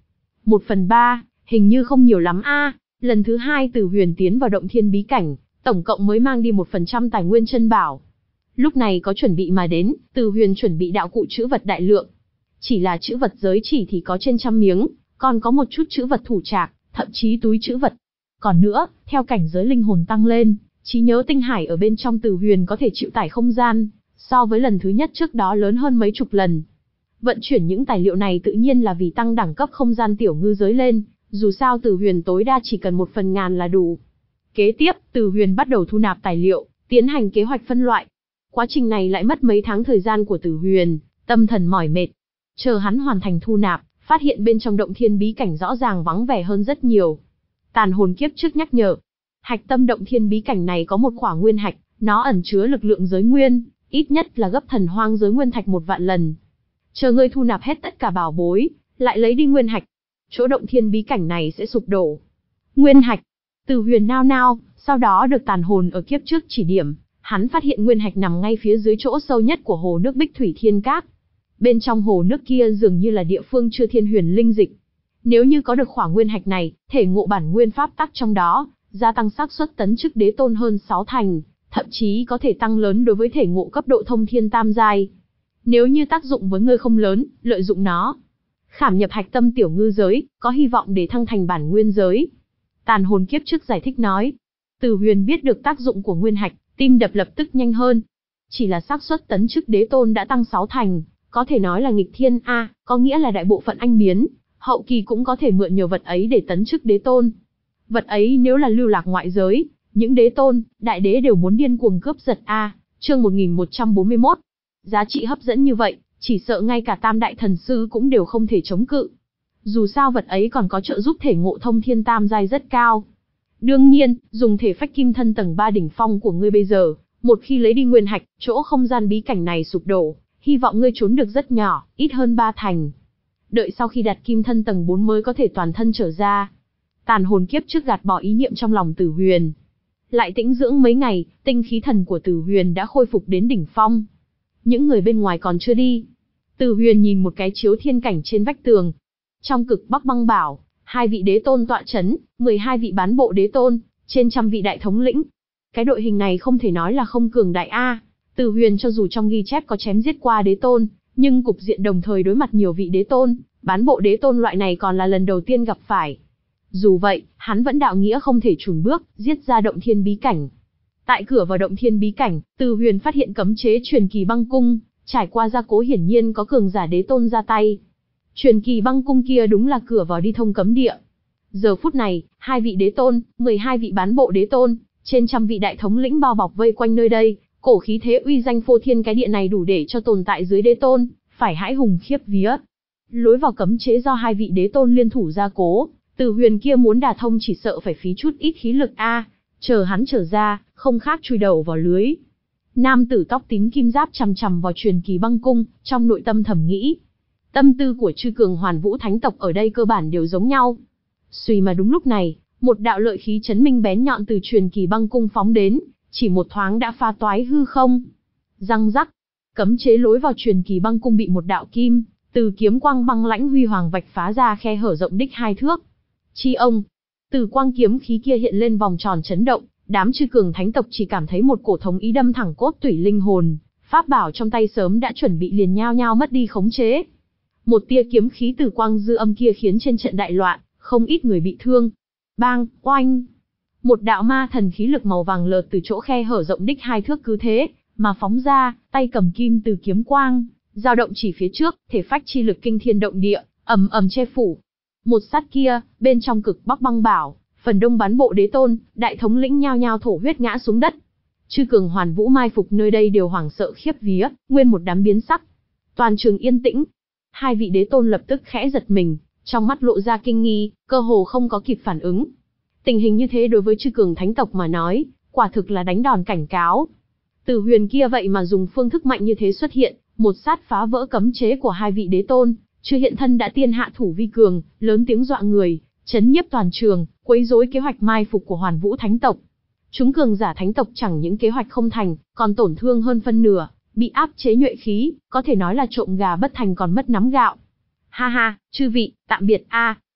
Một phần ba, hình như không nhiều lắm a. Lần thứ hai Từ Huyền tiến vào động thiên bí cảnh, tổng cộng mới mang đi một phần trăm tài nguyên chân bảo. Lúc này có chuẩn bị mà đến, Từ Huyền chuẩn bị đạo cụ trữ vật đại lượng. Chỉ là trữ vật giới chỉ thì có trên trăm miếng, còn có một chút trữ vật thủ trạc, thậm chí túi trữ vật. Còn nữa, theo cảnh giới linh hồn tăng lên, trí nhớ tinh hải ở bên trong Từ Huyền có thể chịu tải không gian, so với lần thứ nhất trước đó lớn hơn mấy chục lần. Vận chuyển những tài liệu này tự nhiên là vì tăng đẳng cấp không gian tiểu ngư giới lên, dù sao Từ Huyền tối đa chỉ cần một phần ngàn là đủ. Kế tiếp, Từ Huyền bắt đầu thu nạp tài liệu, tiến hành kế hoạch phân loại. Quá trình này lại mất mấy tháng thời gian của Từ Huyền, tâm thần mỏi mệt. Chờ hắn hoàn thành thu nạp, phát hiện bên trong động thiên bí cảnh rõ ràng vắng vẻ hơn rất nhiều. Tàn hồn kiếp trước nhắc nhở, hạch tâm động thiên bí cảnh này có một khỏa nguyên hạch, nó ẩn chứa lực lượng giới nguyên, ít nhất là gấp thần hoang giới nguyên thạch một vạn lần. Chờ ngươi thu nạp hết tất cả bảo bối, lại lấy đi nguyên hạch, chỗ động thiên bí cảnh này sẽ sụp đổ. Nguyên hạch, Từ Huyền nao nao, sau đó được tàn hồn ở kiếp trước chỉ điểm, hắn phát hiện nguyên hạch nằm ngay phía dưới chỗ sâu nhất của hồ nước Bích Thủy Thiên Cát. Bên trong hồ nước kia dường như là địa phương chứa thiên huyền linh dịch. Nếu như có được khỏa nguyên hạch này, thể ngộ bản nguyên pháp tắc trong đó, gia tăng xác suất tấn chức đế tôn hơn sáu thành, thậm chí có thể tăng lớn đối với thể ngộ cấp độ thông thiên tam giai. Nếu như tác dụng với ngươi không lớn, lợi dụng nó, khảm nhập hạch tâm tiểu ngư giới, có hy vọng để thăng thành bản nguyên giới. Tàn hồn kiếp trước giải thích nói. Từ Huyền biết được tác dụng của nguyên hạch, tim đập lập tức nhanh hơn. Chỉ là xác suất tấn chức đế tôn đã tăng sáu thành, có thể nói là nghịch thiên a, có nghĩa là đại bộ phận anh biến, hậu kỳ cũng có thể mượn nhờ vật ấy để tấn chức đế tôn. Vật ấy nếu là lưu lạc ngoại giới, những đế tôn, đại đế đều muốn điên cuồng cướp giật a. Chương một nghìn một trăm bốn mươi mốt. Giá trị hấp dẫn như vậy, chỉ sợ ngay cả tam đại thần sư cũng đều không thể chống cự. Dù sao vật ấy còn có trợ giúp thể ngộ thông thiên tam giai rất cao. Đương nhiên, dùng thể phách kim thân tầng ba đỉnh phong của ngươi bây giờ, một khi lấy đi nguyên hạch, chỗ không gian bí cảnh này sụp đổ, hy vọng ngươi trốn được rất nhỏ, ít hơn ba thành. Đợi sau khi đặt kim thân tầng bốn mới có thể toàn thân trở ra. Tàn hồn kiếp trước gạt bỏ ý niệm trong lòng Từ Huyền. Lại tĩnh dưỡng mấy ngày, tinh khí thần của Từ Huyền đã khôi phục đến đỉnh phong. Những người bên ngoài còn chưa đi. Từ Huyền nhìn một cái chiếu thiên cảnh trên vách tường. Trong cực Bắc Băng Bảo, hai vị đế tôn tọa chấn, mười hai vị bán bộ đế tôn, trên trăm vị đại thống lĩnh. Cái đội hình này không thể nói là không cường đại a. Từ Huyền cho dù trong ghi chép có chém giết qua đế tôn, nhưng cục diện đồng thời đối mặt nhiều vị đế tôn, bán bộ đế tôn loại này còn là lần đầu tiên gặp phải. Dù vậy, hắn vẫn đạo nghĩa không thể chùn bước, giết ra động thiên bí cảnh. Tại cửa vào động thiên bí cảnh, Từ Huyền phát hiện cấm chế truyền kỳ băng cung, trải qua gia cố hiển nhiên có cường giả đế tôn ra tay. Truyền kỳ băng cung kia đúng là cửa vào đi thông cấm địa. Giờ phút này, hai vị đế tôn, mười hai vị bán bộ đế tôn, trên trăm vị đại thống lĩnh bao bọc vây quanh nơi đây, cổ khí thế uy danh phô thiên cái địa này đủ để cho tồn tại dưới đế tôn, phải hãi hùng khiếp vía. Lối vào cấm chế do hai vị đế tôn liên thủ gia cố, Từ Huyền kia muốn đả thông chỉ sợ phải phí chút ít khí lực a, chờ hắn trở ra, không khác chui đầu vào lưới. Nam tử tóc tím kim giáp chằm chằm vào truyền kỳ băng cung, trong nội tâm thầm nghĩ. Tâm tư của chư cường hoàn vũ thánh tộc ở đây cơ bản đều giống nhau. Suy mà đúng lúc này, một đạo lợi khí chấn minh bén nhọn từ truyền kỳ băng cung phóng đến, chỉ một thoáng đã phá toái hư không. Răng rắc, cấm chế lối vào truyền kỳ băng cung bị một đạo kim, từ kiếm quang băng lãnh huy hoàng vạch phá ra khe hở rộng đích hai thước. Chi ông, từ quang kiếm khí kia hiện lên vòng tròn chấn động, đám chư cường thánh tộc chỉ cảm thấy một cổ thống ý đâm thẳng cốt tủy linh hồn, pháp bảo trong tay sớm đã chuẩn bị liền nhao nhao mất đi khống chế. Một tia kiếm khí từ quang dư âm kia khiến trên trận đại loạn, không ít người bị thương. Bang, oanh! Một đạo ma thần khí lực màu vàng lợt từ chỗ khe hở rộng đích hai thước cứ thế mà phóng ra, tay cầm kim từ kiếm quang, dao động chỉ phía trước, thể phách chi lực kinh thiên động địa, ầm ầm che phủ. Một sát kia, bên trong cực Bắc Băng Bảo, phần đông bán bộ đế tôn, đại thống lĩnh nhao nhao thổ huyết ngã xuống đất. Chư cường hoàn vũ mai phục nơi đây đều hoảng sợ khiếp vía, nguyên một đám biến sắc. Toàn trường yên tĩnh. Hai vị đế tôn lập tức khẽ giật mình, trong mắt lộ ra kinh nghi, cơ hồ không có kịp phản ứng. Tình hình như thế đối với chư cường thánh tộc mà nói, quả thực là đánh đòn cảnh cáo. Từ Huyền kia vậy mà dùng phương thức mạnh như thế xuất hiện, một sát phá vỡ cấm chế của hai vị đế tôn, chưa hiện thân đã tiên hạ thủ vi cường, lớn tiếng dọa người, chấn nhiếp toàn trường, quấy rối kế hoạch mai phục của Hoàn Vũ thánh tộc. Chúng cường giả thánh tộc chẳng những kế hoạch không thành, còn tổn thương hơn phân nửa, bị áp chế nhuệ khí, có thể nói là trộm gà bất thành còn mất nắm gạo. Ha ha, chư vị, tạm biệt a.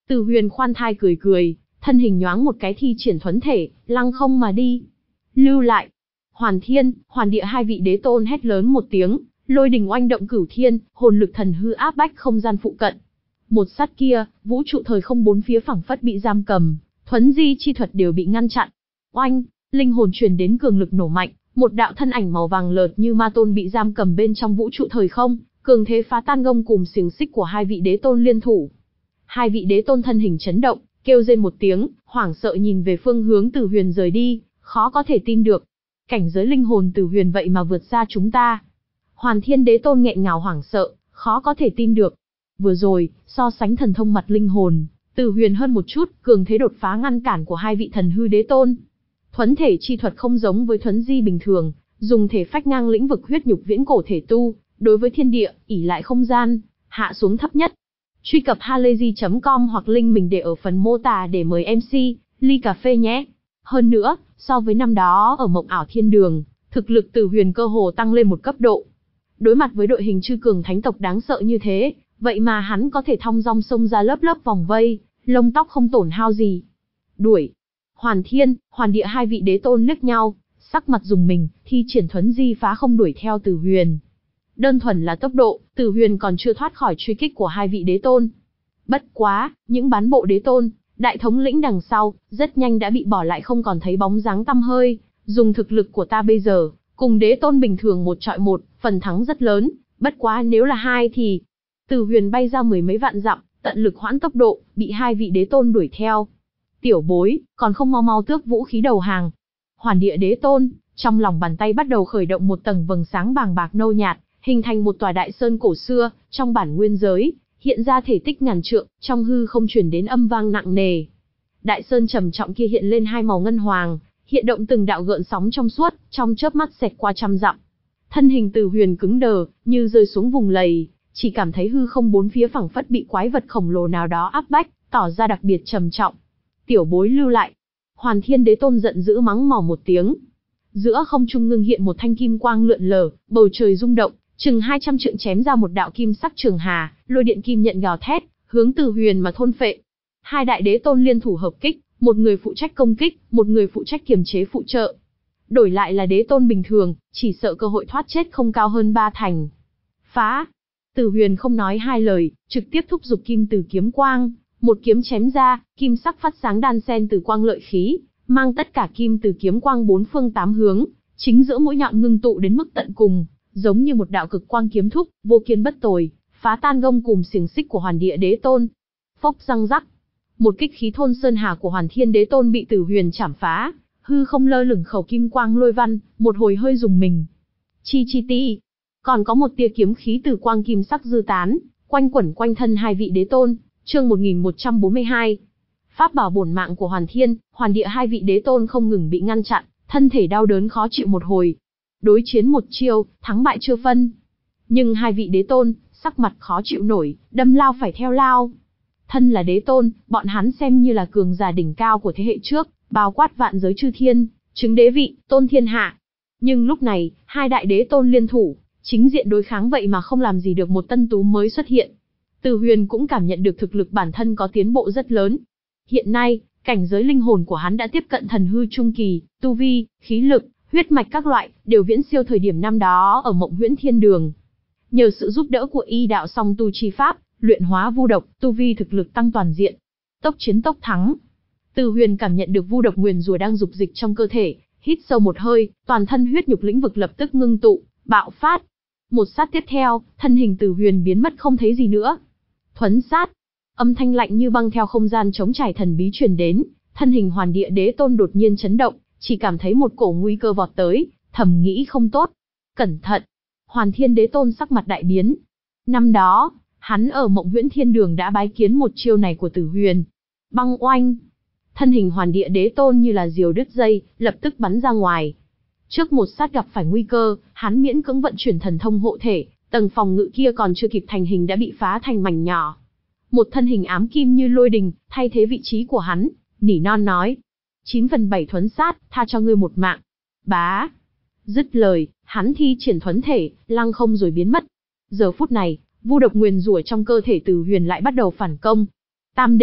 Từ Huyền khoan thai cười cười, thân hình nhoáng một cái thi triển thuấn thể, lăng không mà đi. Lưu lại. Hoàn Thiên, Hoàn Địa hai vị đế tôn hét lớn một tiếng, lôi đình oanh động cửu thiên, hồn lực thần hư áp bách không gian phụ cận. Một sát kia, vũ trụ thời không bốn phía phẳng phất bị giam cầm, thuấn di chi thuật đều bị ngăn chặn. Oanh, linh hồn truyền đến cường lực nổ mạnh, một đạo thân ảnh màu vàng lợt như ma tôn bị giam cầm bên trong vũ trụ thời không, cường thế phá tan gông cùm xiềng xích của hai vị đế tôn liên thủ. Hai vị đế tôn thân hình chấn động, kêu rên một tiếng, hoảng sợ nhìn về phương hướng Từ Huyền rời đi, khó có thể tin được. Cảnh giới linh hồn Từ Huyền vậy mà vượt xa chúng ta. Hoàn Thiên đế tôn nghẹn ngào hoảng sợ, khó có thể tin được. Vừa rồi, so sánh thần thông mặt linh hồn, Từ Huyền hơn một chút, cường thế đột phá ngăn cản của hai vị thần hư đế tôn. Thuấn thể chi thuật không giống với thuấn di bình thường, dùng thể phách ngang lĩnh vực huyết nhục viễn cổ thể tu, đối với thiên địa, ỷ lại không gian, hạ xuống thấp nhất. Truy cập halayzi chấm com hoặc link mình để ở phần mô tả để mời em xê, ly cà phê nhé. Hơn nữa, so với năm đó ở Mộng Ảo Thiên Đường, thực lực Từ Huyền cơ hồ tăng lên một cấp độ. Đối mặt với đội hình chư cường thánh tộc đáng sợ như thế, vậy mà hắn có thể thong dong xông ra lớp lớp vòng vây, lông tóc không tổn hao gì. Đuổi. Hoàn Thiên, Hoàn Địa hai vị đế tôn liếc nhau, sắc mặt rùng mình, thi triển thuấn di phá không đuổi theo Từ Huyền. Đơn thuần là tốc độ, Từ Huyền còn chưa thoát khỏi truy kích của hai vị đế tôn. Bất quá, những bán bộ đế tôn, đại thống lĩnh đằng sau, rất nhanh đã bị bỏ lại không còn thấy bóng dáng tăm hơi. Dùng thực lực của ta bây giờ, cùng đế tôn bình thường một trọi một, phần thắng rất lớn, bất quá nếu là hai thì... Từ Huyền bay ra mười mấy vạn dặm, tận lực hoãn tốc độ, bị hai vị đế tôn đuổi theo. Tiểu bối, còn không mau mau tước vũ khí đầu hàng. Hoàn Địa đế tôn, trong lòng bàn tay bắt đầu khởi động một tầng vầng sáng bàng bạc nâu nhạt, hình thành một tòa đại sơn cổ xưa, trong bản nguyên giới, hiện ra thể tích ngàn trượng, trong hư không truyền đến âm vang nặng nề. Đại sơn trầm trọng kia hiện lên hai màu ngân hoàng, hiện động từng đạo gợn sóng trong suốt, trong chớp mắt xẹt qua trăm dặm. Thân hình Từ Huyền cứng đờ, như rơi xuống vùng lầy, chỉ cảm thấy hư không bốn phía phẳng phất bị quái vật khổng lồ nào đó áp bách, tỏ ra đặc biệt trầm trọng. Tiểu bối lưu lại. Hoàn Thiên đế tôn giận dữ mắng mỏ một tiếng. Giữa không trung ngưng hiện một thanh kim quang lượn lờ, bầu trời rung động, chừng hai trăm trượng chém ra một đạo kim sắc trường hà, lôi điện kim nhận gào thét, hướng Từ Huyền mà thôn phệ. Hai đại đế tôn liên thủ hợp kích, một người phụ trách công kích, một người phụ trách kiềm chế phụ trợ. Đổi lại là đế tôn bình thường, chỉ sợ cơ hội thoát chết không cao hơn ba thành. Phá! Từ Huyền không nói hai lời, trực tiếp thúc giục kim từ kiếm quang, một kiếm chém ra, kim sắc phát sáng đan xen từ quang lợi khí, mang tất cả kim từ kiếm quang bốn phương tám hướng, chính giữa mũi nhọn ngưng tụ đến mức tận cùng, giống như một đạo cực quang kiếm thúc, vô kiên bất tồi, phá tan gông cùm xiềng xích của Hoàn Địa đế tôn. Phốc răng rắc, một kích khí thôn sơn hà của Hoàn Thiên đế tôn bị Từ Huyền chảm phá, hư không lơ lửng khẩu kim quang lôi văn, một hồi hơi rùng mình. Chi chi ti, còn có một tia kiếm khí từ quang kim sắc dư tán, quanh quẩn quanh thân hai vị đế tôn. Chương một nghìn một trăm bốn mươi hai. Pháp bảo bổn mạng của Hoàn Thiên, Hoàn Địa hai vị đế tôn không ngừng bị ngăn chặn, thân thể đau đớn khó chịu một hồi. Đối chiến một chiêu, thắng bại chưa phân. Nhưng hai vị đế tôn, sắc mặt khó chịu nổi, đâm lao phải theo lao. Thân là đế tôn, bọn hắn xem như là cường giả đỉnh cao của thế hệ trước, bao quát vạn giới chư thiên, chứng đế vị, tôn thiên hạ. Nhưng lúc này, hai đại đế tôn liên thủ, chính diện đối kháng vậy mà không làm gì được một tân tú mới xuất hiện. Từ Huyền cũng cảm nhận được thực lực bản thân có tiến bộ rất lớn. Hiện nay, cảnh giới linh hồn của hắn đã tiếp cận thần hư trung kỳ, tu vi, khí lực, huyết mạch các loại, đều viễn siêu thời điểm năm đó ở Mộng Huyễn Thiên Đường. Nhờ sự giúp đỡ của y đạo song tu chi pháp, luyện hóa vu độc, tu vi thực lực tăng toàn diện. Tốc chiến tốc thắng. Từ Huyền cảm nhận được vu độc nguyền rủa đang dục dịch trong cơ thể, hít sâu một hơi, toàn thân huyết nhục lĩnh vực lập tức ngưng tụ, bạo phát. Một sát tiếp theo, thân hình Từ Huyền biến mất không thấy gì nữa. Thuấn sát. Âm thanh lạnh như băng theo không gian trống trải thần bí truyền đến, thân hình Hoàn Địa đế tôn đột nhiên chấn động, chỉ cảm thấy một cổ nguy cơ vọt tới, thầm nghĩ không tốt. Cẩn thận. Hoàn Thiên đế tôn sắc mặt đại biến. Năm đó, hắn ở Mộng Huyễn Thiên Đường đã bái kiến một chiêu này của Từ Huyền. Băng oanh. Thân hình Hoàn Địa đế tôn như là diều đứt dây, lập tức bắn ra ngoài. Trước một sát gặp phải nguy cơ, hắn miễn cưỡng vận chuyển thần thông hộ thể, tầng phòng ngự kia còn chưa kịp thành hình đã bị phá thành mảnh nhỏ. Một thân hình ám kim như lôi đình, thay thế vị trí của hắn, nỉ non nói. Chín phần bảy thuấn sát, tha cho ngươi một mạng. Bá. Dứt lời, hắn thi triển thuấn thể, lăng không rồi biến mất. Giờ phút này, vu độc nguyền rủa trong cơ thể Từ Huyền lại bắt đầu phản công. Tam đệ,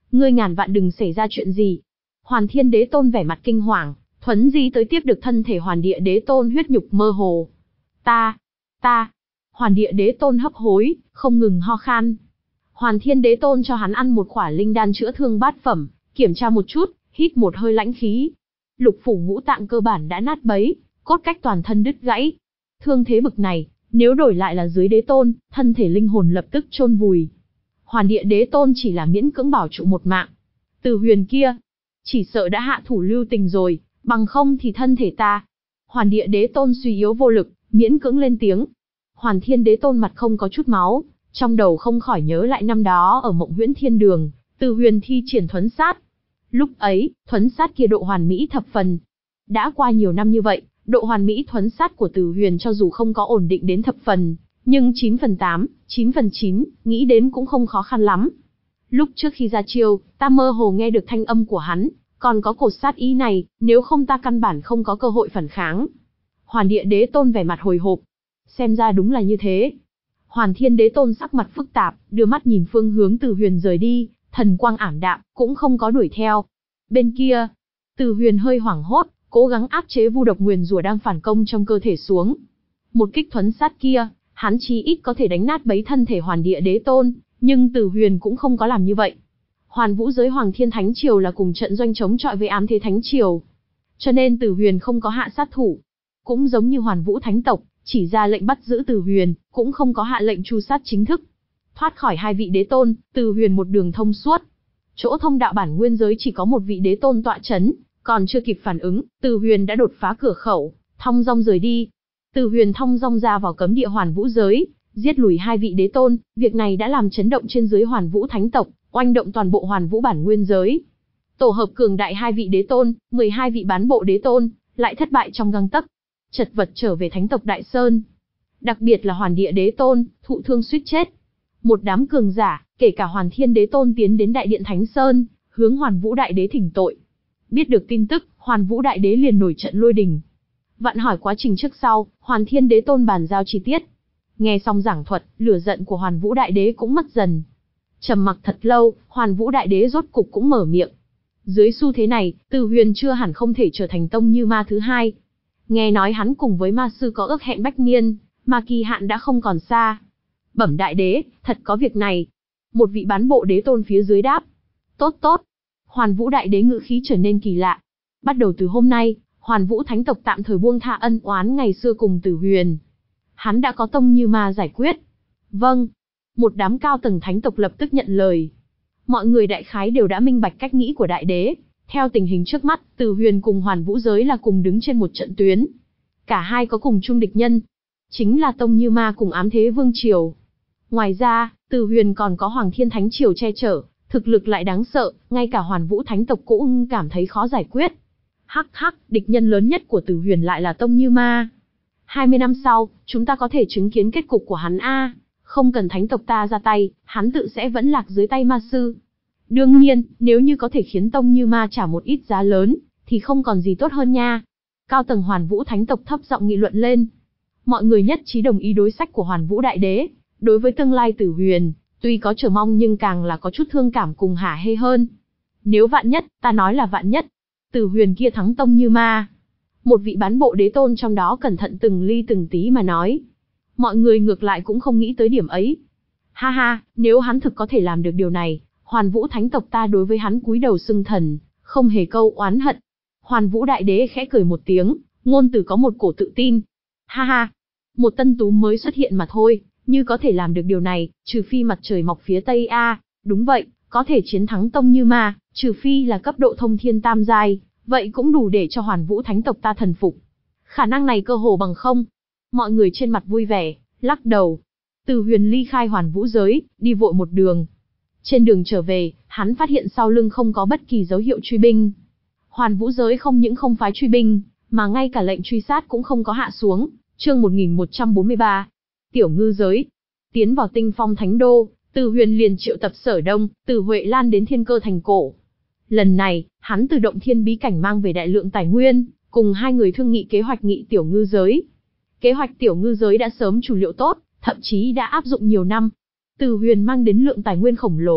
Ngươi ngàn vạn đừng xảy ra chuyện gì. Hoàn Thiên Đế Tôn vẻ mặt kinh hoàng, thuấn di tới tiếp được thân thể Hoàn Địa Đế Tôn huyết nhục mơ hồ. Ta, ta, Hoàn Địa Đế Tôn hấp hối, không ngừng ho khan. Hoàn Thiên Đế Tôn cho hắn ăn một khỏa linh đan chữa thương bát phẩm, kiểm tra một chút, hít một hơi lãnh khí. Lục phủ ngũ tạng cơ bản đã nát bấy, cốt cách toàn thân đứt gãy. Thương thế bực này, nếu đổi lại là dưới Đế Tôn, thân thể linh hồn lập tức chôn vùi. Hoàn Địa Đế Tôn chỉ là miễn cưỡng bảo trụ một mạng. Từ Huyền kia, chỉ sợ đã hạ thủ lưu tình rồi, bằng không thì thân thể ta. Hoàn Địa Đế Tôn suy yếu vô lực, miễn cưỡng lên tiếng. Hoàn Thiên Đế Tôn mặt không có chút máu, trong đầu không khỏi nhớ lại năm đó ở Mộng Huyễn Thiên Đường, Từ Huyền thi triển thuấn sát. Lúc ấy, thuấn sát kia độ hoàn mỹ thập phần. Đã qua nhiều năm như vậy, độ hoàn mỹ thuấn sát của Từ Huyền cho dù không có ổn định đến thập phần, nhưng chín phần tám, chín phần chín, nghĩ đến cũng không khó khăn lắm. Lúc trước khi ra chiêu, ta mơ hồ nghe được thanh âm của hắn, còn có cột sát ý này, nếu không ta căn bản không có cơ hội phản kháng. Hoàn Địa Đế Tôn vẻ mặt hồi hộp. Xem ra đúng là như thế. Hoàn Thiên Đế Tôn sắc mặt phức tạp, đưa mắt nhìn phương hướng Từ Huyền rời đi, thần quang ảm đạm, cũng không có đuổi theo. Bên kia, Từ Huyền hơi hoảng hốt, cố gắng áp chế vu độc nguyền rủa đang phản công trong cơ thể xuống. Một kích thuấn sát kia, hắn chí ít có thể đánh nát bấy thân thể Hoàn Địa Đế Tôn, nhưng Từ Huyền cũng không có làm như vậy. Hoàn Vũ giới Hoàng Thiên Thánh Triều là cùng trận doanh chống chọi với Ám Thế Thánh Triều, cho nên Từ Huyền không có hạ sát thủ. Cũng giống như Hoàn Vũ Thánh tộc, chỉ ra lệnh bắt giữ Từ Huyền, cũng không có hạ lệnh tru sát chính thức. Thoát khỏi hai vị đế tôn, Từ Huyền một đường thông suốt. Chỗ thông đạo bản nguyên giới chỉ có một vị đế tôn tọa chấn, còn chưa kịp phản ứng, Từ Huyền đã đột phá cửa khẩu, thong dong rời đi. Từ Huyền thong dong ra vào cấm địa Hoàn Vũ giới, giết lùi hai vị đế tôn, việc này đã làm chấn động trên dưới Hoàn Vũ Thánh tộc, oanh động toàn bộ Hoàn Vũ bản nguyên giới. Tổ hợp cường đại hai vị đế tôn, mười hai vị bán bộ đế tôn, lại thất bại trong gang tấc, chật vật trở về Thánh tộc Đại Sơn. Đặc biệt là Hoàn Địa Đế Tôn, thụ thương suýt chết. Một đám cường giả, kể cả Hoàn Thiên Đế Tôn tiến đến Đại Điện Thánh Sơn, hướng Hoàn Vũ Đại Đế thỉnh tội. Biết được tin tức, Hoàn Vũ Đại Đế liền nổi trận lôi đình. Vặn hỏi quá trình trước sau, Hoàn Thiên Đế Tôn bàn giao chi tiết. Nghe xong giảng thuật, lửa giận của Hoàn Vũ Đại Đế cũng mất dần. Trầm mặc thật lâu, Hoàn Vũ Đại Đế rốt cục cũng mở miệng. Dưới xu thế này, Từ Huyền chưa hẳn không thể trở thành tông như ma thứ hai. Nghe nói hắn cùng với ma sư có ước hẹn bách niên, mà kỳ hạn đã không còn xa. Bẩm Đại Đế, thật có việc này. Một vị bán bộ đế tôn phía dưới đáp. Tốt tốt. Hoàn Vũ Đại Đế ngữ khí trở nên kỳ lạ. Bắt đầu từ hôm nay, Hoàn Vũ Thánh tộc tạm thời buông tha ân oán ngày xưa cùng Tử Huyền. Hắn đã có tông như ma giải quyết. Vâng. Một đám cao tầng thánh tộc lập tức nhận lời. Mọi người đại khái đều đã minh bạch cách nghĩ của Đại Đế. Theo tình hình trước mắt, Tử Huyền cùng Hoàn Vũ giới là cùng đứng trên một trận tuyến. Cả hai có cùng chung địch nhân, chính là Tông Như Ma cùng Ám Thế Vương Triều. Ngoài ra, Tử Huyền còn có Hoàng Thiên Thánh Triều che chở, thực lực lại đáng sợ, ngay cả Hoàn Vũ Thánh tộc cũng cảm thấy khó giải quyết. Hắc hắc, địch nhân lớn nhất của Tử Huyền lại là Tông Như Ma. hai mươi năm sau, chúng ta có thể chứng kiến kết cục của hắn a. Không cần thánh tộc ta ra tay, hắn tự sẽ vẫn lạc dưới tay ma sư. Đương nhiên, nếu như có thể khiến Tông Như Ma trả một ít giá lớn, thì không còn gì tốt hơn nha. Cao tầng Hoàn Vũ Thánh tộc thấp giọng nghị luận lên. Mọi người nhất trí đồng ý đối sách của Hoàn Vũ Đại Đế. Đối với tương lai Tử Huyền, tuy có chờ mong nhưng càng là có chút thương cảm cùng hả hê hơn. Nếu vạn nhất, ta nói là vạn nhất, Tử Huyền kia thắng Tông Như Ma. Một vị bán bộ đế tôn trong đó cẩn thận từng ly từng tí mà nói. Mọi người ngược lại cũng không nghĩ tới điểm ấy. Ha ha, nếu hắn thực có thể làm được điều này, Hoàn Vũ Thánh tộc ta đối với hắn cúi đầu xưng thần, không hề câu oán hận. Hoàn Vũ Đại Đế khẽ cười một tiếng, ngôn từ có một cổ tự tin. Ha ha, một tân tú mới xuất hiện mà thôi, như có thể làm được điều này, trừ phi mặt trời mọc phía tây a. Đúng vậy, có thể chiến thắng Tông Như Ma, trừ phi là cấp độ thông thiên tam giai, vậy cũng đủ để cho Hoàn Vũ Thánh tộc ta thần phục. Khả năng này cơ hồ bằng không. Mọi người trên mặt vui vẻ, lắc đầu. Từ Huyền ly khai Hoàn Vũ giới, đi vội một đường. Trên đường trở về, hắn phát hiện sau lưng không có bất kỳ dấu hiệu truy binh. Hoàn Vũ giới không những không phái truy binh, mà ngay cả lệnh truy sát cũng không có hạ xuống. Chương một nghìn một trăm bốn mươi ba. Tiểu ngư giới. Tiến vào Tinh Phong Thánh Đô, Từ Huyền liền triệu tập Sở Đông, Từ Huệ Lan đến Thiên Cơ Thành Cổ. Lần này, hắn từ động thiên bí cảnh mang về đại lượng tài nguyên, cùng hai người thương nghị kế hoạch nghị tiểu ngư giới. Kế hoạch tiểu ngư giới đã sớm chủ liệu tốt, thậm chí đã áp dụng nhiều năm. Từ Huyền mang đến lượng tài nguyên khổng lồ,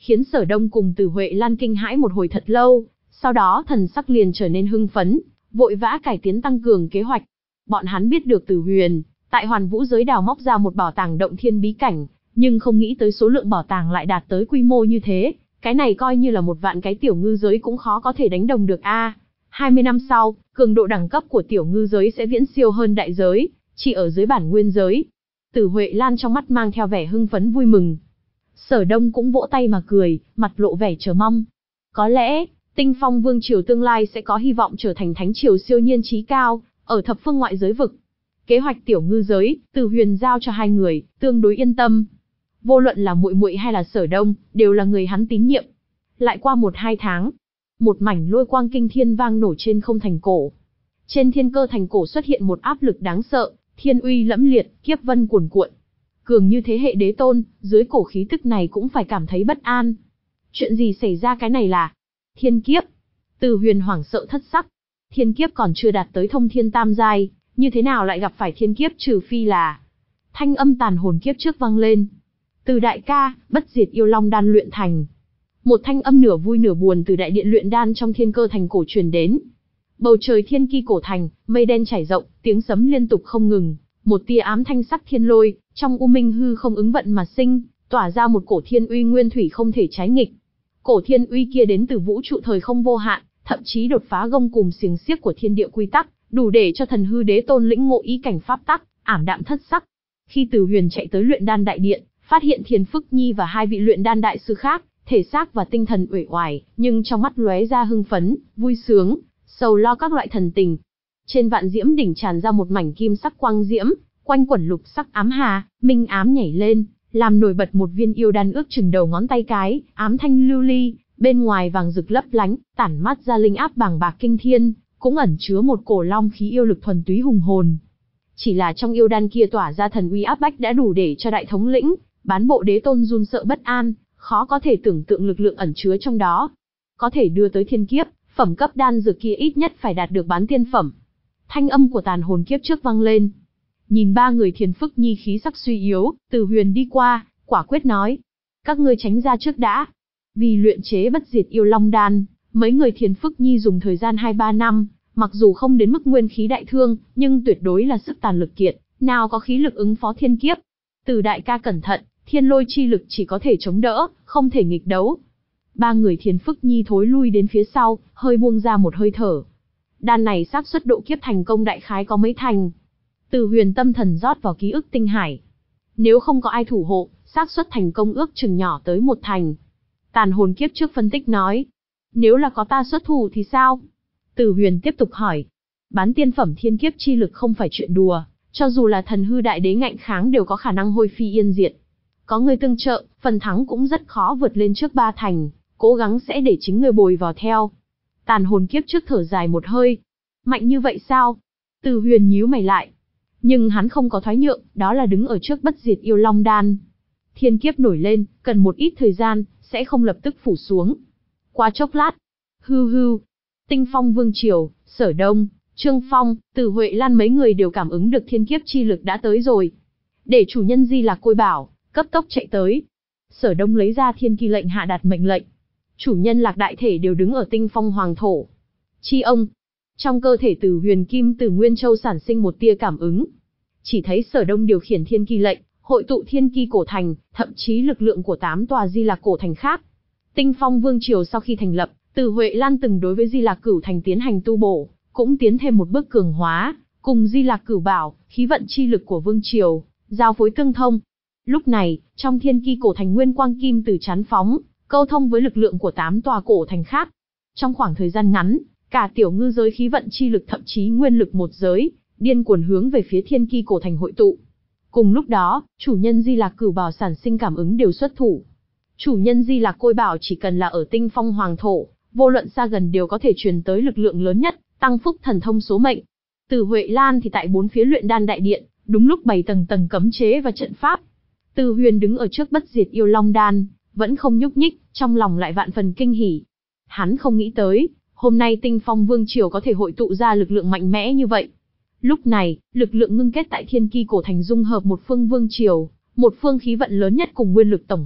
khiến Sở Đông cùng Từ Huệ Lan kinh hãi một hồi thật lâu, sau đó thần sắc liền trở nên hưng phấn, vội vã cải tiến tăng cường kế hoạch. Bọn hắn biết được Từ Huyền tại Hoàn Vũ giới đào móc ra một bảo tàng động thiên bí cảnh, nhưng không nghĩ tới số lượng bảo tàng lại đạt tới quy mô như thế, cái này coi như là một vạn cái tiểu ngư giới cũng khó có thể đánh đồng được a. À, hai mươi năm sau, cường độ đẳng cấp của tiểu ngư giới sẽ viễn siêu hơn đại giới, chỉ ở dưới bản nguyên giới. Từ Huệ Lan trong mắt mang theo vẻ hưng phấn vui mừng. Sở Đông cũng vỗ tay mà cười, mặt lộ vẻ chờ mong. Có lẽ, Tinh Phong Vương triều tương lai sẽ có hy vọng trở thành thánh triều siêu nhiên trí cao, ở thập phương ngoại giới vực. Kế hoạch tiểu ngư giới, Từ Huyền giao cho hai người, tương đối yên tâm. Vô luận là muội muội hay là Sở Đông, đều là người hắn tín nhiệm. Lại qua một hai tháng, một mảnh lôi quang kinh thiên vang nổ trên không thành cổ. Trên thiên cơ thành cổ xuất hiện một áp lực đáng sợ, thiên uy lẫm liệt, kiếp vân cuồn cuộn. Cường như thế hệ đế tôn, dưới cổ khí tức này cũng phải cảm thấy bất an. Chuyện gì xảy ra, cái này là thiên kiếp? Từ Huyền hoảng sợ thất sắc. Thiên kiếp còn chưa đạt tới thông thiên tam giai, như thế nào lại gặp phải thiên kiếp, trừ phi là... Thanh âm tàn hồn kiếp trước vang lên. Từ đại ca, bất diệt yêu long đan luyện thành. Một thanh âm nửa vui nửa buồn từ đại điện luyện đan trong thiên cơ thành cổ truyền đến. Bầu trời thiên ki cổ thành, mây đen trải rộng, tiếng sấm liên tục không ngừng, một tia ám thanh sắc thiên lôi, trong u minh hư không ứng vận mà sinh, tỏa ra một cổ thiên uy nguyên thủy không thể trái nghịch. Cổ thiên uy kia đến từ vũ trụ thời không vô hạn, thậm chí đột phá gông cùm xiềng xiếc của thiên địa quy tắc, đủ để cho thần hư đế tôn lĩnh ngộ ý cảnh pháp tắc, ảm đạm thất sắc. Khi Từ Huyền chạy tới luyện đan đại điện, phát hiện Thiên Phức Nhi và hai vị luyện đan đại sư khác, thể xác và tinh thần uể oải, nhưng trong mắt lóe ra hưng phấn, vui sướng, sầu lo các loại thần tình. Trên vạn diễm đỉnh tràn ra một mảnh kim sắc quang diễm, quanh quẩn lục sắc ám hà, minh ám nhảy lên, làm nổi bật một viên yêu đan ước chừng đầu ngón tay cái, ám thanh lưu ly, bên ngoài vàng rực lấp lánh, tản mát ra linh áp bàng bạc kinh thiên, cũng ẩn chứa một cổ long khí yêu lực thuần túy hùng hồn. Chỉ là trong yêu đan kia tỏa ra thần uy áp bách đã đủ để cho đại thống lĩnh, bán bộ đế tôn run sợ bất an, khó có thể tưởng tượng lực lượng ẩn chứa trong đó. Có thể đưa tới thiên kiếp, phẩm cấp đan dược kia ít nhất phải đạt được bán tiên phẩm. Thanh âm của tàn hồn kiếp trước vang lên. Nhìn ba người Thiên Phức Nhi khí sắc suy yếu, Từ Huyền đi qua, quả quyết nói. Các ngươi tránh ra trước đã. Vì luyện chế bất diệt yêu long đan, mấy người Thiên Phức Nhi dùng thời gian hai ba năm, mặc dù không đến mức nguyên khí đại thương, nhưng tuyệt đối là sức tàn lực kiệt, nào có khí lực ứng phó thiên kiếp. Từ đại ca cẩn thận, thiên lôi chi lực chỉ có thể chống đỡ, không thể nghịch đấu. Ba người Thiên Phức Nhi thối lui đến phía sau, hơi buông ra một hơi thở. Đan này xác suất độ kiếp thành công đại khái có mấy thành. Từ Huyền tâm thần rót vào ký ức tinh hải. Nếu không có ai thủ hộ, xác suất thành công ước chừng nhỏ tới một thành. Tàn hồn kiếp trước phân tích nói. Nếu là có ta xuất thủ thì sao? Từ Huyền tiếp tục hỏi. Bán tiên phẩm thiên kiếp chi lực không phải chuyện đùa, cho dù là thần hư đại đế ngạnh kháng đều có khả năng hôi phi yên diệt. Có người tương trợ, phần thắng cũng rất khó vượt lên trước ba thành, cố gắng sẽ để chính người bồi vào theo. Tàn hồn kiếp trước thở dài một hơi. Mạnh như vậy sao? Từ Huyền nhíu mày lại. Nhưng hắn không có thoái nhượng, đó là đứng ở trước bất diệt yêu long đan. Thiên kiếp nổi lên, cần một ít thời gian, sẽ không lập tức phủ xuống. Qua chốc lát, hư hư, Tinh Phong Vương triều, Sở Đông, Trương Phong, Từ Huệ Lan mấy người đều cảm ứng được thiên kiếp chi lực đã tới rồi. Để chủ nhân Di Lạc Côi Bảo, cấp tốc chạy tới. Sở Đông lấy ra thiên kỳ lệnh hạ đạt mệnh lệnh. Chủ nhân Lạc đại thể đều đứng ở Tinh Phong Hoàng thổ. Chi ông, trong cơ thể Từ Huyền Kim từ Nguyên Châu sản sinh một tia cảm ứng. Chỉ thấy Sở Đông điều khiển thiên kỳ lệnh, hội tụ thiên kỳ cổ thành, thậm chí lực lượng của tám tòa Di Lạc cổ thành khác. Tinh Phong Vương triều sau khi thành lập, Từ Huệ Lan từng đối với Di Lạc Cửu thành tiến hành tu bổ, cũng tiến thêm một bước cường hóa, cùng Di Lạc Cửu Bảo, khí vận chi lực của Vương triều, giao phối tương thông. Lúc này, trong thiên kỳ cổ thành nguyên quang kim từ chán phóng, câu thông với lực lượng của tám tòa cổ thành khác. Trong khoảng thời gian ngắn, cả tiểu ngư giới khí vận chi lực thậm chí nguyên lực một giới, điên cuồng hướng về phía thiên kỳ cổ thành hội tụ. Cùng lúc đó, chủ nhân Di Lạc Cửu Bảo sản sinh cảm ứng đều xuất thủ. Chủ nhân Di Lạc Côi Bảo chỉ cần là ở Tinh Phong Hoàng thổ, vô luận xa gần đều có thể truyền tới lực lượng lớn nhất, tăng phúc thần thông số mệnh. Từ Huệ Lan thì tại bốn phía luyện đan đại điện, đúng lúc bày tầng tầng cấm chế và trận pháp. Từ Huyền đứng ở trước bất diệt yêu long đan, vẫn không nhúc nhích, trong lòng lại vạn phần kinh hỉ. Hắn không nghĩ tới, hôm nay Tinh Phong Vương triều có thể hội tụ ra lực lượng mạnh mẽ như vậy. Lúc này, lực lượng ngưng kết tại thiên kỳ cổ thành dung hợp một phương vương triều, một phương khí vận lớn nhất cùng nguyên lực tổng hợp,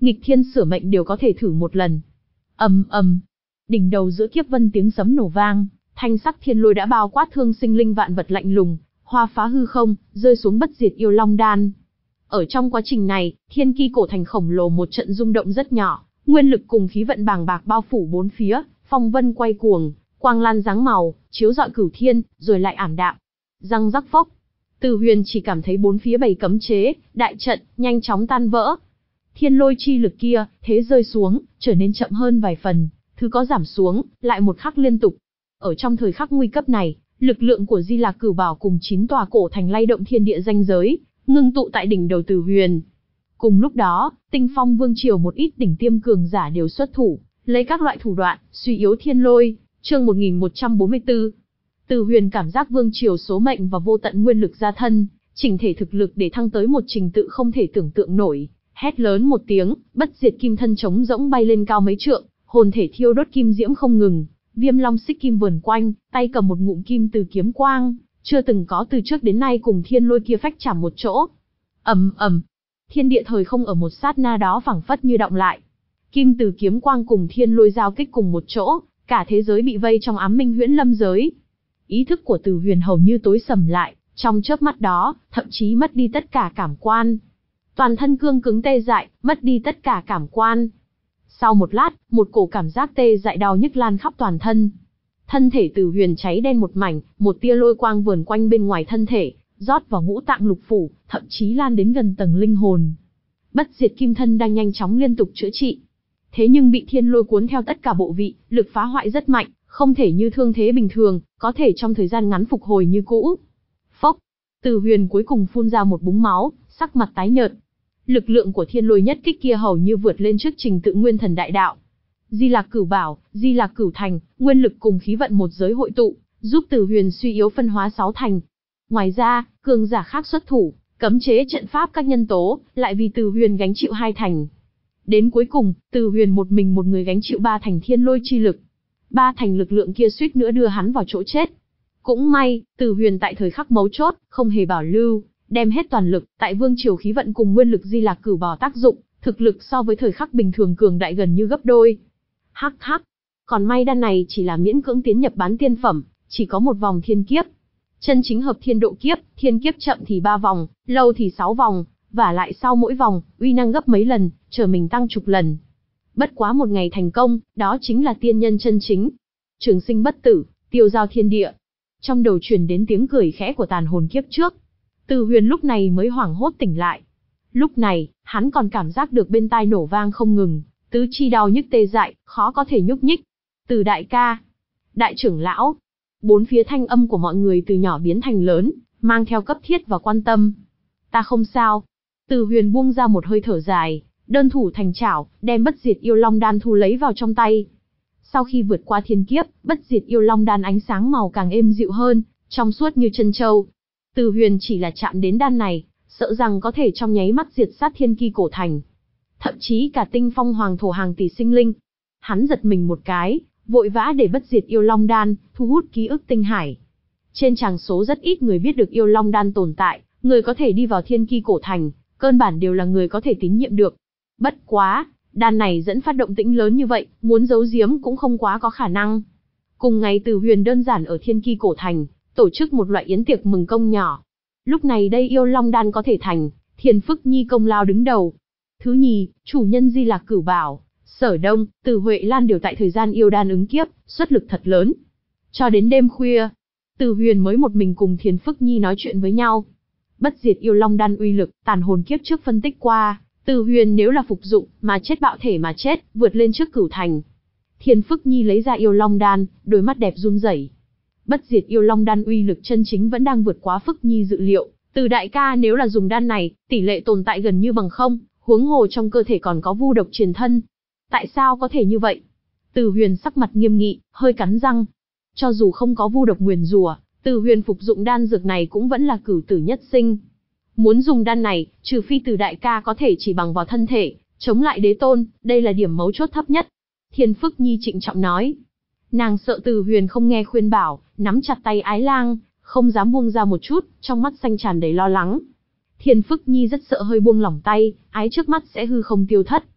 nghịch thiên sửa mệnh đều có thể thử một lần. Ầm ầm, đỉnh đầu giữa kiếp vân tiếng sấm nổ vang, thanh sắc thiên lôi đã bao quát thương sinh linh vạn vật lạnh lùng, hoa phá hư không, rơi xuống bất diệt yêu long đan. Ở trong quá trình này, thiên ki cổ thành khổng lồ một trận rung động rất nhỏ, nguyên lực cùng khí vận bàng bạc bao phủ bốn phía, phong vân quay cuồng, quang lan dáng màu, chiếu rọi cửu thiên, rồi lại ảm đạm. Răng rắc phốc, Từ Huyền chỉ cảm thấy bốn phía bầy cấm chế, đại trận nhanh chóng tan vỡ. Thiên lôi chi lực kia, thế rơi xuống, trở nên chậm hơn vài phần, thứ có giảm xuống, lại một khắc liên tục. Ở trong thời khắc nguy cấp này, lực lượng của Di Lạc Cửu Bảo cùng chín tòa cổ thành lay động thiên địa ranh giới, ngưng tụ tại đỉnh đầu Từ Huyền. Cùng lúc đó, Tinh Phong Vương triều một ít đỉnh tiêm cường giả đều xuất thủ, lấy các loại thủ đoạn suy yếu thiên lôi. Chương một nghìn một trăm bốn mươi tư. Từ Huyền cảm giác vương triều số mệnh và vô tận nguyên lực gia thân, chỉnh thể thực lực để thăng tới một trình tự không thể tưởng tượng nổi. Hét lớn một tiếng, bất diệt kim thân trống rỗng bay lên cao mấy trượng, hồn thể thiêu đốt kim diễm không ngừng, viêm long xích kim vờn quanh, tay cầm một ngụm kim từ kiếm quang, chưa từng có từ trước đến nay cùng thiên lôi kia phách chạm một chỗ. Ầm ầm, thiên địa thời không ở một sát na đó phảng phất như động lại. Kim từ kiếm quang cùng thiên lôi giao kích cùng một chỗ, cả thế giới bị vây trong ám minh huyễn lâm giới. Ý thức của Từ Huyền hầu như tối sầm lại, trong chớp mắt đó, thậm chí mất đi tất cả cảm quan. Toàn thân cương cứng tê dại, mất đi tất cả cảm quan. Sau một lát, một cổ cảm giác tê dại đau nhức lan khắp toàn thân. Thân thể Từ Huyền cháy đen một mảnh, một tia lôi quang vờn quanh bên ngoài thân thể, rót vào ngũ tạng lục phủ, thậm chí lan đến gần tầng linh hồn. Bất diệt kim thân đang nhanh chóng liên tục chữa trị. Thế nhưng bị thiên lôi cuốn theo tất cả bộ vị, lực phá hoại rất mạnh, không thể như thương thế bình thường, có thể trong thời gian ngắn phục hồi như cũ. Phốc, Từ Huyền cuối cùng phun ra một búng máu, sắc mặt tái nhợt. Lực lượng của thiên lôi nhất kích kia hầu như vượt lên trước trình tự nguyên thần đại đạo. Di Lạc Cửu Bảo, Di Lạc Cửu Thành, nguyên lực cùng khí vận một giới hội tụ, giúp Từ Huyền suy yếu phân hóa sáu thành. Ngoài ra, cường giả khác xuất thủ, cấm chế trận pháp các nhân tố, lại vì Từ Huyền gánh chịu hai thành. Đến cuối cùng, Từ Huyền một mình một người gánh chịu ba thành thiên lôi chi lực. Ba thành lực lượng kia suýt nữa đưa hắn vào chỗ chết. Cũng may, Từ Huyền tại thời khắc mấu chốt, không hề bảo lưu, đem hết toàn lực, tại vương triều khí vận cùng nguyên lực Di Lạc Cửu Bảo tác dụng, thực lực so với thời khắc bình thường cường đại gần như gấp đôi. Hắc hắc, còn may đan này chỉ là miễn cưỡng tiến nhập bán tiên phẩm, chỉ có một vòng thiên kiếp. Chân chính hợp thiên độ kiếp, thiên kiếp chậm thì ba vòng, lâu thì sáu vòng, và lại sau mỗi vòng, uy năng gấp mấy lần, chờ mình tăng chục lần. Bất quá một ngày thành công, đó chính là tiên nhân chân chính. Trường sinh bất tử, tiêu giao thiên địa. Trong đầu truyền đến tiếng cười khẽ của tàn hồn kiếp trước. Từ Huyền lúc này mới hoảng hốt tỉnh lại. Lúc này, hắn còn cảm giác được bên tai nổ vang không ngừng, tứ chi đau nhức tê dại, khó có thể nhúc nhích. Từ đại ca, đại trưởng lão, bốn phía thanh âm của mọi người từ nhỏ biến thành lớn, mang theo cấp thiết và quan tâm. Ta không sao. Từ Huyền buông ra một hơi thở dài, đơn thủ thành chảo, đem bất diệt yêu long đan thu lấy vào trong tay. Sau khi vượt qua thiên kiếp, bất diệt yêu long đan ánh sáng màu càng êm dịu hơn, trong suốt như chân châu. Từ Huyền chỉ là chạm đến đan này, sợ rằng có thể trong nháy mắt diệt sát thiên ki cổ thành. Thậm chí cả tinh phong hoàng thổ hàng tỷ sinh linh. Hắn giật mình một cái, vội vã để bất diệt yêu long đan, thu hút ký ức tinh hải. Trên tràng số rất ít người biết được yêu long đan tồn tại, người có thể đi vào thiên ki cổ thành, cơ bản đều là người có thể tín nhiệm được. Bất quá, đan này dẫn phát động tĩnh lớn như vậy, muốn giấu giếm cũng không quá có khả năng. Cùng ngày Từ Huyền đơn giản ở thiên ki cổ thành, tổ chức một loại yến tiệc mừng công nhỏ. Lúc này đây yêu long đan có thể thành, Thiền Phức Nhi công lao đứng đầu. Thứ nhì, chủ nhân Di Lạc Cửu Bảo, Sở Đông, Từ Huệ Lan đều tại thời gian yêu đan ứng kiếp, xuất lực thật lớn. Cho đến đêm khuya, Từ Huyền mới một mình cùng Thiền Phức Nhi nói chuyện với nhau. Bất diệt yêu long đan uy lực, tàn hồn kiếp trước phân tích qua, Từ Huyền nếu là phục dụng, mà chết bạo thể mà chết, vượt lên trước cửu thành. Thiền Phức Nhi lấy ra yêu long đan, đôi mắt đẹp run rẩy. Bất diệt yêu long đan uy lực chân chính vẫn đang vượt quá Phức Nhi dự liệu. Từ đại ca nếu là dùng đan này, tỷ lệ tồn tại gần như bằng không, huống hồ trong cơ thể còn có vu độc truyền thân. Tại sao có thể như vậy? Từ Huyền sắc mặt nghiêm nghị, hơi cắn răng. Cho dù không có vu độc nguyền rủa, Từ Huyền phục dụng đan dược này cũng vẫn là cửu tử nhất sinh. Muốn dùng đan này, trừ phi Từ đại ca có thể chỉ bằng vào thân thể, chống lại đế tôn, đây là điểm mấu chốt thấp nhất. Thiên Phức Nhi trịnh trọng nói. Nàng sợ Từ Huyền không nghe khuyên bảo, nắm chặt tay Ái Lang, không dám buông ra một chút, trong mắt xanh tràn đầy lo lắng. Thiên Phức Nhi rất sợ hơi buông lỏng tay, ái trước mắt sẽ hư không tiêu thất.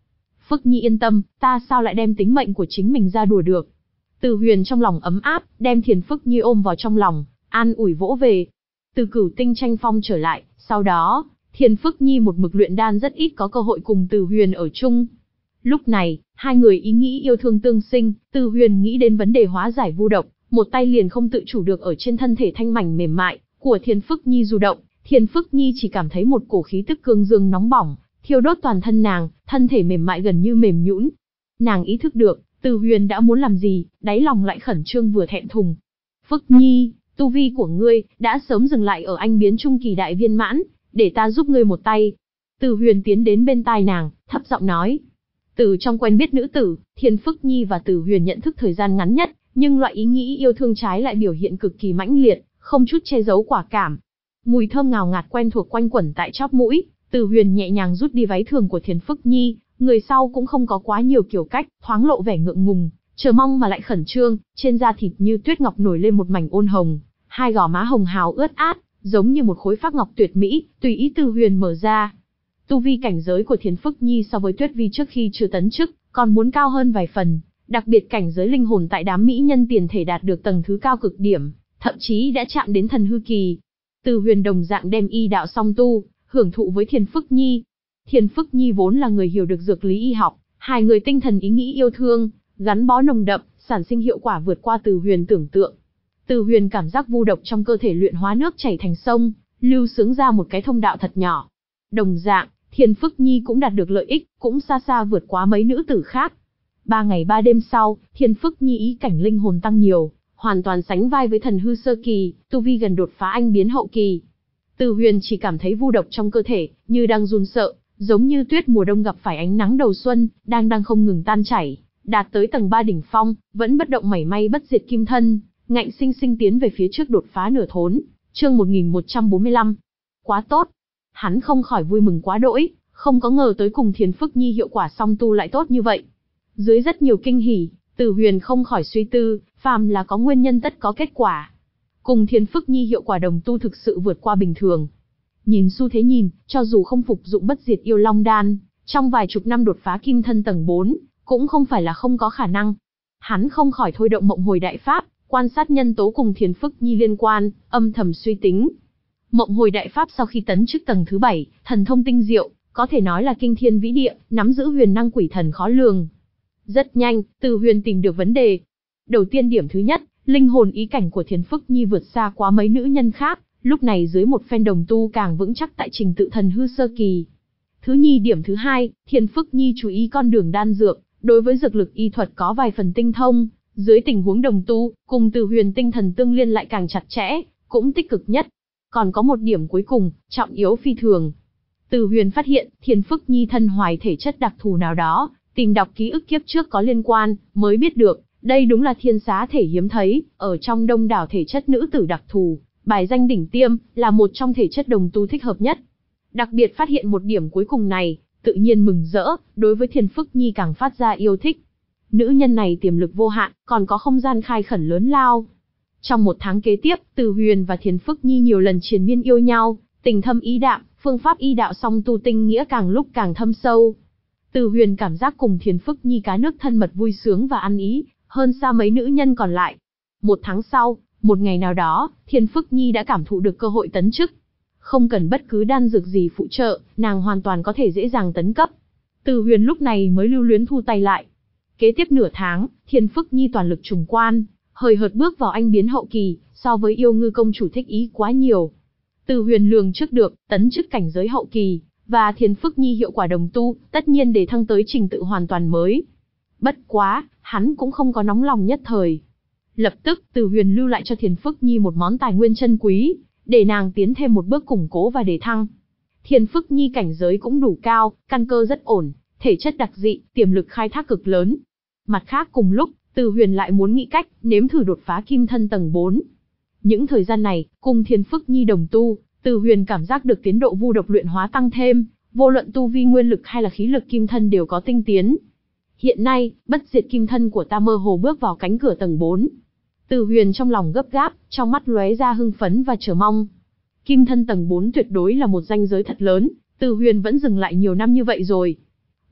Phước Nhi yên tâm, ta sao lại đem tính mệnh của chính mình ra đùa được. Từ Huyền trong lòng ấm áp, đem Thiền Phước Nhi ôm vào trong lòng, an ủi vỗ về. Từ Cửu Tinh tranh phong trở lại, sau đó, Thiền Phước Nhi một mực luyện đan rất ít có cơ hội cùng Từ Huyền ở chung. Lúc này, hai người ý nghĩ yêu thương tương sinh, Từ Huyền nghĩ đến vấn đề hóa giải vu độc, một tay liền không tự chủ được ở trên thân thể thanh mảnh mềm mại của Thiền Phước Nhi du động. Thiền Phước Nhi chỉ cảm thấy một cổ khí tức cương dương nóng bỏng, thiêu đốt toàn thân nàng, thân thể mềm mại gần như mềm nhũn. Nàng ý thức được, Từ Huyền đã muốn làm gì, đáy lòng lại khẩn trương vừa thẹn thùng. Phước Nhi, tu vi của ngươi đã sớm dừng lại ở anh biến trung kỳ đại viên mãn, để ta giúp ngươi một tay. Từ Huyền tiến đến bên tai nàng, thấp giọng nói. Từ trong quen biết nữ tử, Thiền Phước Nhi và Từ Huyền nhận thức thời gian ngắn nhất, nhưng loại ý nghĩ yêu thương trái lại biểu hiện cực kỳ mãnh liệt, không chút che giấu quả cảm. Mùi thơm ngào ngạt quen thuộc quanh quẩn tại chóp mũi, Từ Huyền nhẹ nhàng rút đi váy thường của Thiền Phước Nhi, người sau cũng không có quá nhiều kiểu cách, thoáng lộ vẻ ngượng ngùng, chờ mong mà lại khẩn trương, trên da thịt như tuyết ngọc nổi lên một mảnh ôn hồng, hai gò má hồng hào ướt át, giống như một khối phác ngọc tuyệt mỹ, tùy ý Từ Huyền mở ra. Tu vi cảnh giới của Thiền Phước Nhi so với Tuyết Vi trước khi chưa tấn chức, còn muốn cao hơn vài phần, đặc biệt cảnh giới linh hồn tại đám mỹ nhân tiền thể đạt được tầng thứ cao cực điểm, thậm chí đã chạm đến thần hư kỳ. Từ Huyền đồng dạng đem y đạo song tu, hưởng thụ với Thiền Phước Nhi. Thiền Phước Nhi vốn là người hiểu được dược lý y học, hai người tinh thần ý nghĩ yêu thương, gắn bó nồng đậm, sản sinh hiệu quả vượt qua Từ Huyền tưởng tượng. Từ Huyền cảm giác vu độc trong cơ thể luyện hóa nước chảy thành sông, lưu xướng ra một cái thông đạo thật nhỏ. Đồng dạng, Thiền Phước Nhi cũng đạt được lợi ích, cũng xa xa vượt quá mấy nữ tử khác. Ba ngày ba đêm sau, Thiền Phước Nhi ý cảnh linh hồn tăng nhiều, hoàn toàn sánh vai với thần hư sơ kỳ, tu vi gần đột phá anh biến hậu kỳ. Từ Huyền chỉ cảm thấy vu độc trong cơ thể, như đang run sợ, giống như tuyết mùa đông gặp phải ánh nắng đầu xuân, đang đang không ngừng tan chảy, đạt tới tầng ba đỉnh phong, vẫn bất động mảy may bất diệt kim thân, ngạnh sinh sinh tiến về phía trước đột phá nửa thốn. Chương một nghìn một trăm bốn mươi lăm. Quá tốt. Hắn không khỏi vui mừng quá đỗi, không có ngờ tới cùng Thiền Phước Nhi hiệu quả song tu lại tốt như vậy. Dưới rất nhiều kinh hỉ, Từ Huyền không khỏi suy tư, phàm là có nguyên nhân tất có kết quả. Cùng Thiền Phước Nhi hiệu quả đồng tu thực sự vượt qua bình thường. Nhìn xu thế nhìn, cho dù không phục dụng bất diệt yêu long đan, trong vài chục năm đột phá kim thân tầng bốn, cũng không phải là không có khả năng. Hắn không khỏi thôi động mộng hồi đại pháp, quan sát nhân tố cùng Thiền Phước Nhi liên quan, âm thầm suy tính. Mộng hồi đại pháp sau khi tấn chức tầng thứ bảy, thần thông tinh diệu, có thể nói là kinh thiên vĩ địa, nắm giữ huyền năng quỷ thần khó lường. Rất nhanh, Từ Huyền tìm được vấn đề. Đầu tiên điểm thứ nhất, linh hồn ý cảnh của Thiền Phước Nhi vượt xa quá mấy nữ nhân khác, lúc này dưới một phen đồng tu càng vững chắc tại trình tự thần hư sơ kỳ. Thứ nhì điểm thứ hai, Thiền Phước Nhi chú ý con đường đan dược, đối với dược lực y thuật có vài phần tinh thông, dưới tình huống đồng tu, cùng Từ Huyền tinh thần tương liên lại càng chặt chẽ, cũng tích cực nhất. Còn có một điểm cuối cùng, trọng yếu phi thường. Từ Huyền phát hiện, Thiền Phước Nhi thân hoài thể chất đặc thù nào đó, tìm đọc ký ức kiếp trước có liên quan, mới biết được, đây đúng là thiên xá thể hiếm thấy, ở trong đông đảo thể chất nữ tử đặc thù, bài danh đỉnh tiêm, là một trong thể chất đồng tu thích hợp nhất. Đặc biệt phát hiện một điểm cuối cùng này, tự nhiên mừng rỡ, đối với Thiền Phước Nhi càng phát ra yêu thích. Nữ nhân này tiềm lực vô hạn, còn có không gian khai khẩn lớn lao. Trong một tháng kế tiếp, Từ Huyền và Thiền Phước Nhi nhiều lần triền miên yêu nhau, tình thâm ý đạm, phương pháp y đạo song tu tinh nghĩa càng lúc càng thâm sâu. Từ Huyền cảm giác cùng Thiền Phước Nhi cá nước thân mật vui sướng và ăn ý, hơn xa mấy nữ nhân còn lại. Một tháng sau, một ngày nào đó, Thiền Phước Nhi đã cảm thụ được cơ hội tấn chức. Không cần bất cứ đan dược gì phụ trợ, nàng hoàn toàn có thể dễ dàng tấn cấp. Từ Huyền lúc này mới lưu luyến thu tay lại. Kế tiếp nửa tháng, Thiền Phước Nhi toàn lực trùng quan, hời hợt bước vào anh biến hậu kỳ, so với Yêu Ngư công chủ thích ý quá nhiều. Từ Huyền lường trước được, tấn chức cảnh giới hậu kỳ, và Thiền Phước Nhi hiệu quả đồng tu, tất nhiên để thăng tới trình tự hoàn toàn mới. Bất quá, hắn cũng không có nóng lòng nhất thời. Lập tức, Từ Huyền lưu lại cho Thiền Phước Nhi một món tài nguyên chân quý, để nàng tiến thêm một bước củng cố và đề thăng. Thiền Phước Nhi cảnh giới cũng đủ cao, căn cơ rất ổn, thể chất đặc dị, tiềm lực khai thác cực lớn. Mặt khác cùng lúc, Từ Huyền lại muốn nghĩ cách, nếm thử đột phá kim thân tầng bốn. Những thời gian này, cùng Thiền Phước Nhi đồng tu, Từ Huyền cảm giác được tiến độ vu độc luyện hóa tăng thêm, vô luận tu vi nguyên lực hay là khí lực kim thân đều có tinh tiến. Hiện nay, bất diệt kim thân của ta mơ hồ bước vào cánh cửa tầng bốn. Từ Huyền trong lòng gấp gáp, trong mắt lóe ra hưng phấn và chờ mong. Kim thân tầng bốn tuyệt đối là một ranh giới thật lớn, Từ Huyền vẫn dừng lại nhiều năm như vậy rồi.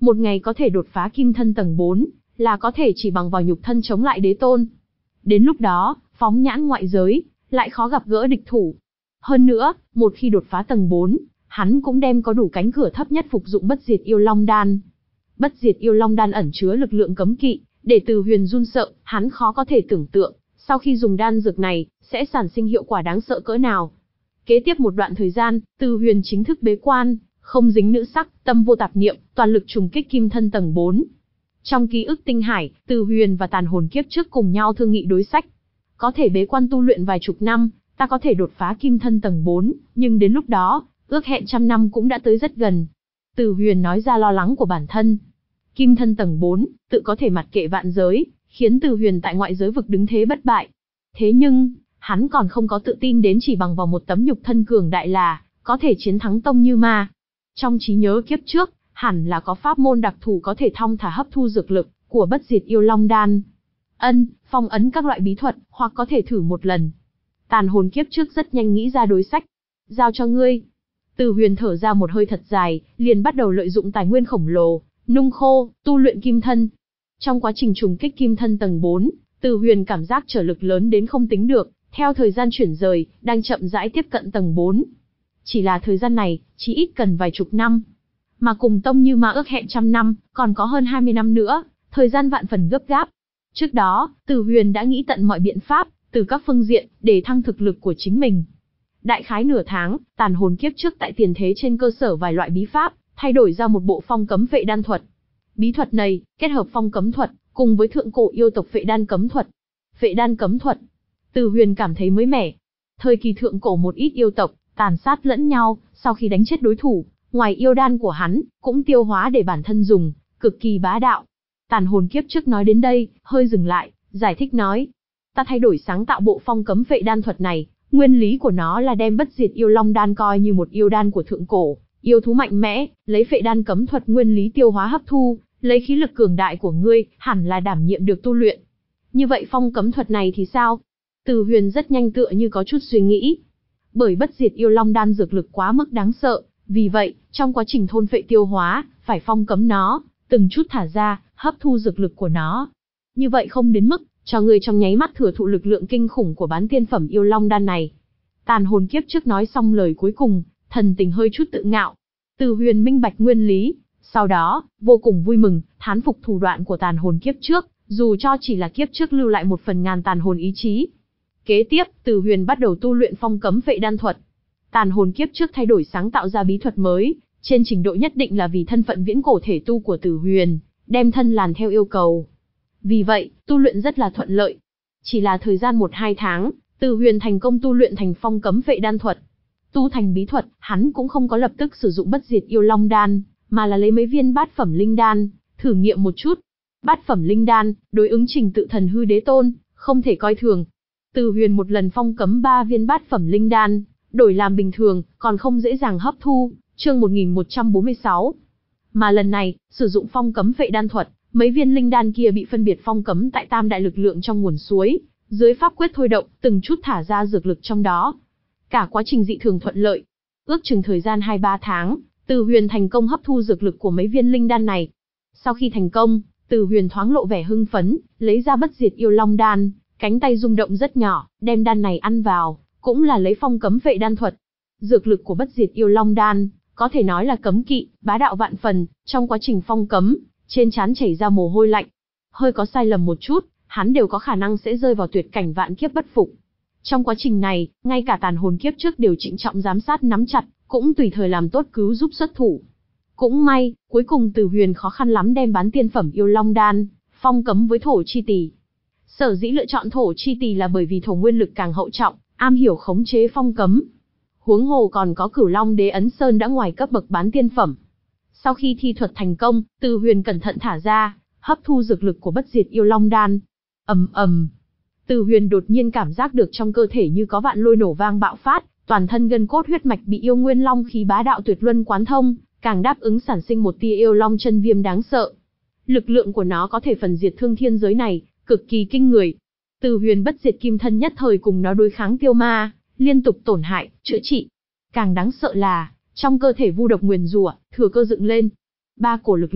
một ngày có thể đột phá kim thân tầng bốn, là có thể chỉ bằng vào nhục thân chống lại đế tôn. Đến lúc đó, phóng nhãn ngoại giới, lại khó gặp gỡ địch thủ. Hơn nữa, một khi đột phá tầng bốn, hắn cũng đem có đủ cánh cửa thấp nhất phục dụng bất diệt yêu long đan. Bất diệt yêu long đan ẩn chứa lực lượng cấm kỵ, để Từ Huyền run sợ, hắn khó có thể tưởng tượng, sau khi dùng đan dược này, sẽ sản sinh hiệu quả đáng sợ cỡ nào. Kế tiếp một đoạn thời gian, Từ Huyền chính thức bế quan, không dính nữ sắc, tâm vô tạp niệm, toàn lực trùng kích kim thân tầng bốn. Trong ký ức tinh hải, Từ Huyền và tàn hồn kiếp trước cùng nhau thương nghị đối sách. Có thể bế quan tu luyện vài chục năm, ta có thể đột phá kim thân tầng bốn, nhưng đến lúc đó, ước hẹn trăm năm cũng đã tới rất gần. Từ Huyền nói ra lo lắng của bản thân. Kim thân tầng bốn, tự có thể mặt kệ vạn giới, khiến Từ Huyền tại ngoại giới vực đứng thế bất bại. Thế nhưng, hắn còn không có tự tin đến chỉ bằng vào một tấm nhục thân cường đại là có thể chiến thắng Tông Như Ma. Trong trí nhớ kiếp trước, hẳn là có pháp môn đặc thù có thể thong thả hấp thu dược lực của bất diệt yêu long đan. Ân, phong ấn các loại bí thuật, hoặc có thể thử một lần. Tàn hồn kiếp trước rất nhanh nghĩ ra đối sách. Giao cho ngươi. Từ Huyền thở ra một hơi thật dài, liền bắt đầu lợi dụng tài nguyên khổng lồ, nung khô, tu luyện kim thân. Trong quá trình trùng kích kim thân tầng bốn, Từ Huyền cảm giác trở lực lớn đến không tính được, theo thời gian chuyển rời, đang chậm rãi tiếp cận tầng bốn. Chỉ là thời gian này, chỉ ít cần vài chục năm. Mà cùng Tông Như Ma ước hẹn trăm năm, còn có hơn hai mươi năm nữa, thời gian vạn phần gấp gáp. Trước đó, Từ Huyền đã nghĩ tận mọi biện pháp, từ các phương diện, để thăng thực lực của chính mình. Đại khái nửa tháng, tàn hồn kiếp trước tại tiền thế trên cơ sở vài loại bí pháp, thay đổi ra một bộ phong cấm phệ đan thuật. Bí thuật này, kết hợp phong cấm thuật, cùng với thượng cổ yêu tộc phệ đan cấm thuật. Phệ đan cấm thuật, Từ Huyền cảm thấy mới mẻ. Thời kỳ thượng cổ một ít yêu tộc, tàn sát lẫn nhau, sau khi đánh chết đối thủ, ngoài yêu đan của hắn, cũng tiêu hóa để bản thân dùng, cực kỳ bá đạo. Tàn hồn kiếp trước nói đến đây, hơi dừng lại, giải thích nói. Ta thay đổi sáng tạo bộ phong cấm phệ đan thuật này, nguyên lý của nó là đem bất diệt yêu long đan coi như một yêu đan của thượng cổ, yêu thú mạnh mẽ, lấy phệ đan cấm thuật nguyên lý tiêu hóa hấp thu, lấy khí lực cường đại của ngươi, hẳn là đảm nhiệm được tu luyện. Như vậy phong cấm thuật này thì sao? Từ Huyền rất nhanh tựa như có chút suy nghĩ. Bởi bất diệt yêu long đan dược lực quá mức đáng sợ, vì vậy, trong quá trình thôn phệ tiêu hóa, phải phong cấm nó, từng chút thả ra, hấp thu dược lực của nó. Như vậy không đến mức, cho ngươi trong nháy mắt thừa thụ lực lượng kinh khủng của bán tiên phẩm yêu long đan này. Tàn hồn kiếp trước nói xong lời cuối cùng, thần tình hơi chút tự ngạo. Từ Huyền minh bạch nguyên lý, sau đó, vô cùng vui mừng, thán phục thủ đoạn của tàn hồn kiếp trước, dù cho chỉ là kiếp trước lưu lại một phần ngàn tàn hồn ý chí. Kế tiếp, Từ Huyền bắt đầu tu luyện phong cấm phệ đan thuật. Tàn hồn kiếp trước thay đổi sáng tạo ra bí thuật mới, trên trình độ nhất định là vì thân phận viễn cổ thể tu của Từ Huyền, đem thân làn theo yêu cầu. Vì vậy, tu luyện rất là thuận lợi. Chỉ là thời gian một hai tháng, Từ Huyền thành công tu luyện thành phong cấm phệ đan thuật. Tu thành bí thuật, hắn cũng không có lập tức sử dụng bất diệt yêu long đan, mà là lấy mấy viên bát phẩm linh đan, thử nghiệm một chút. Bát phẩm linh đan, đối ứng trình tự thần hư đế tôn, không thể coi thường. Từ Huyền một lần phong cấm ba viên bát phẩm linh đan, đổi làm bình thường, còn không dễ dàng hấp thu, chương một nghìn một trăm bốn mươi sáu. Mà lần này, sử dụng phong cấm phệ đan thuật, mấy viên linh đan kia bị phân biệt phong cấm tại tam đại lực lượng trong nguồn suối, dưới pháp quyết thôi động, từng chút thả ra dược lực trong đó. Cả quá trình dị thường thuận lợi, ước chừng thời gian hai ba tháng, Từ Huyền thành công hấp thu dược lực của mấy viên linh đan này. Sau khi thành công, Từ Huyền thoáng lộ vẻ hưng phấn, lấy ra bất diệt yêu long đan, cánh tay rung động rất nhỏ, đem đan này ăn vào, cũng là lấy phong cấm phệ đan thuật. Dược lực của bất diệt yêu long đan, có thể nói là cấm kỵ, bá đạo vạn phần, trong quá trình phong cấm, trên trán chảy ra mồ hôi lạnh. Hơi có sai lầm một chút, hắn đều có khả năng sẽ rơi vào tuyệt cảnh vạn kiếp bất phục. Trong quá trình này, ngay cả tàn hồn kiếp trước đều trịnh trọng giám sát nắm chặt, cũng tùy thời làm tốt cứu giúp xuất thủ. Cũng may, cuối cùng Từ Huyền khó khăn lắm đem bán tiên phẩm yêu long đan, phong cấm với thổ chi tỷ. Sở dĩ lựa chọn thổ chi tỷ là bởi vì thổ nguyên lực càng hậu trọng, am hiểu khống chế phong cấm. Huống hồ còn có Cửu Long Đế ấn sơn đã ngoài cấp bậc bán tiên phẩm. Sau khi thi thuật thành công, Từ Huyền cẩn thận thả ra, hấp thu dược lực của bất diệt yêu long đan. Ầm ầm. Từ Huyền đột nhiên cảm giác được trong cơ thể như có vạn lôi nổ vang bạo phát, toàn thân gân cốt huyết mạch bị yêu nguyên long khí bá đạo tuyệt luân quán thông, càng đáp ứng sản sinh một tia yêu long chân viêm đáng sợ. Lực lượng của nó có thể phần diệt thương thiên giới này, cực kỳ kinh người. Từ Huyền bất diệt kim thân nhất thời cùng nó đối kháng tiêu ma, liên tục tổn hại, chữa trị. Càng đáng sợ là, trong cơ thể vu độc nguyền rủa, thừa cơ dựng lên. Ba cổ lực lượng,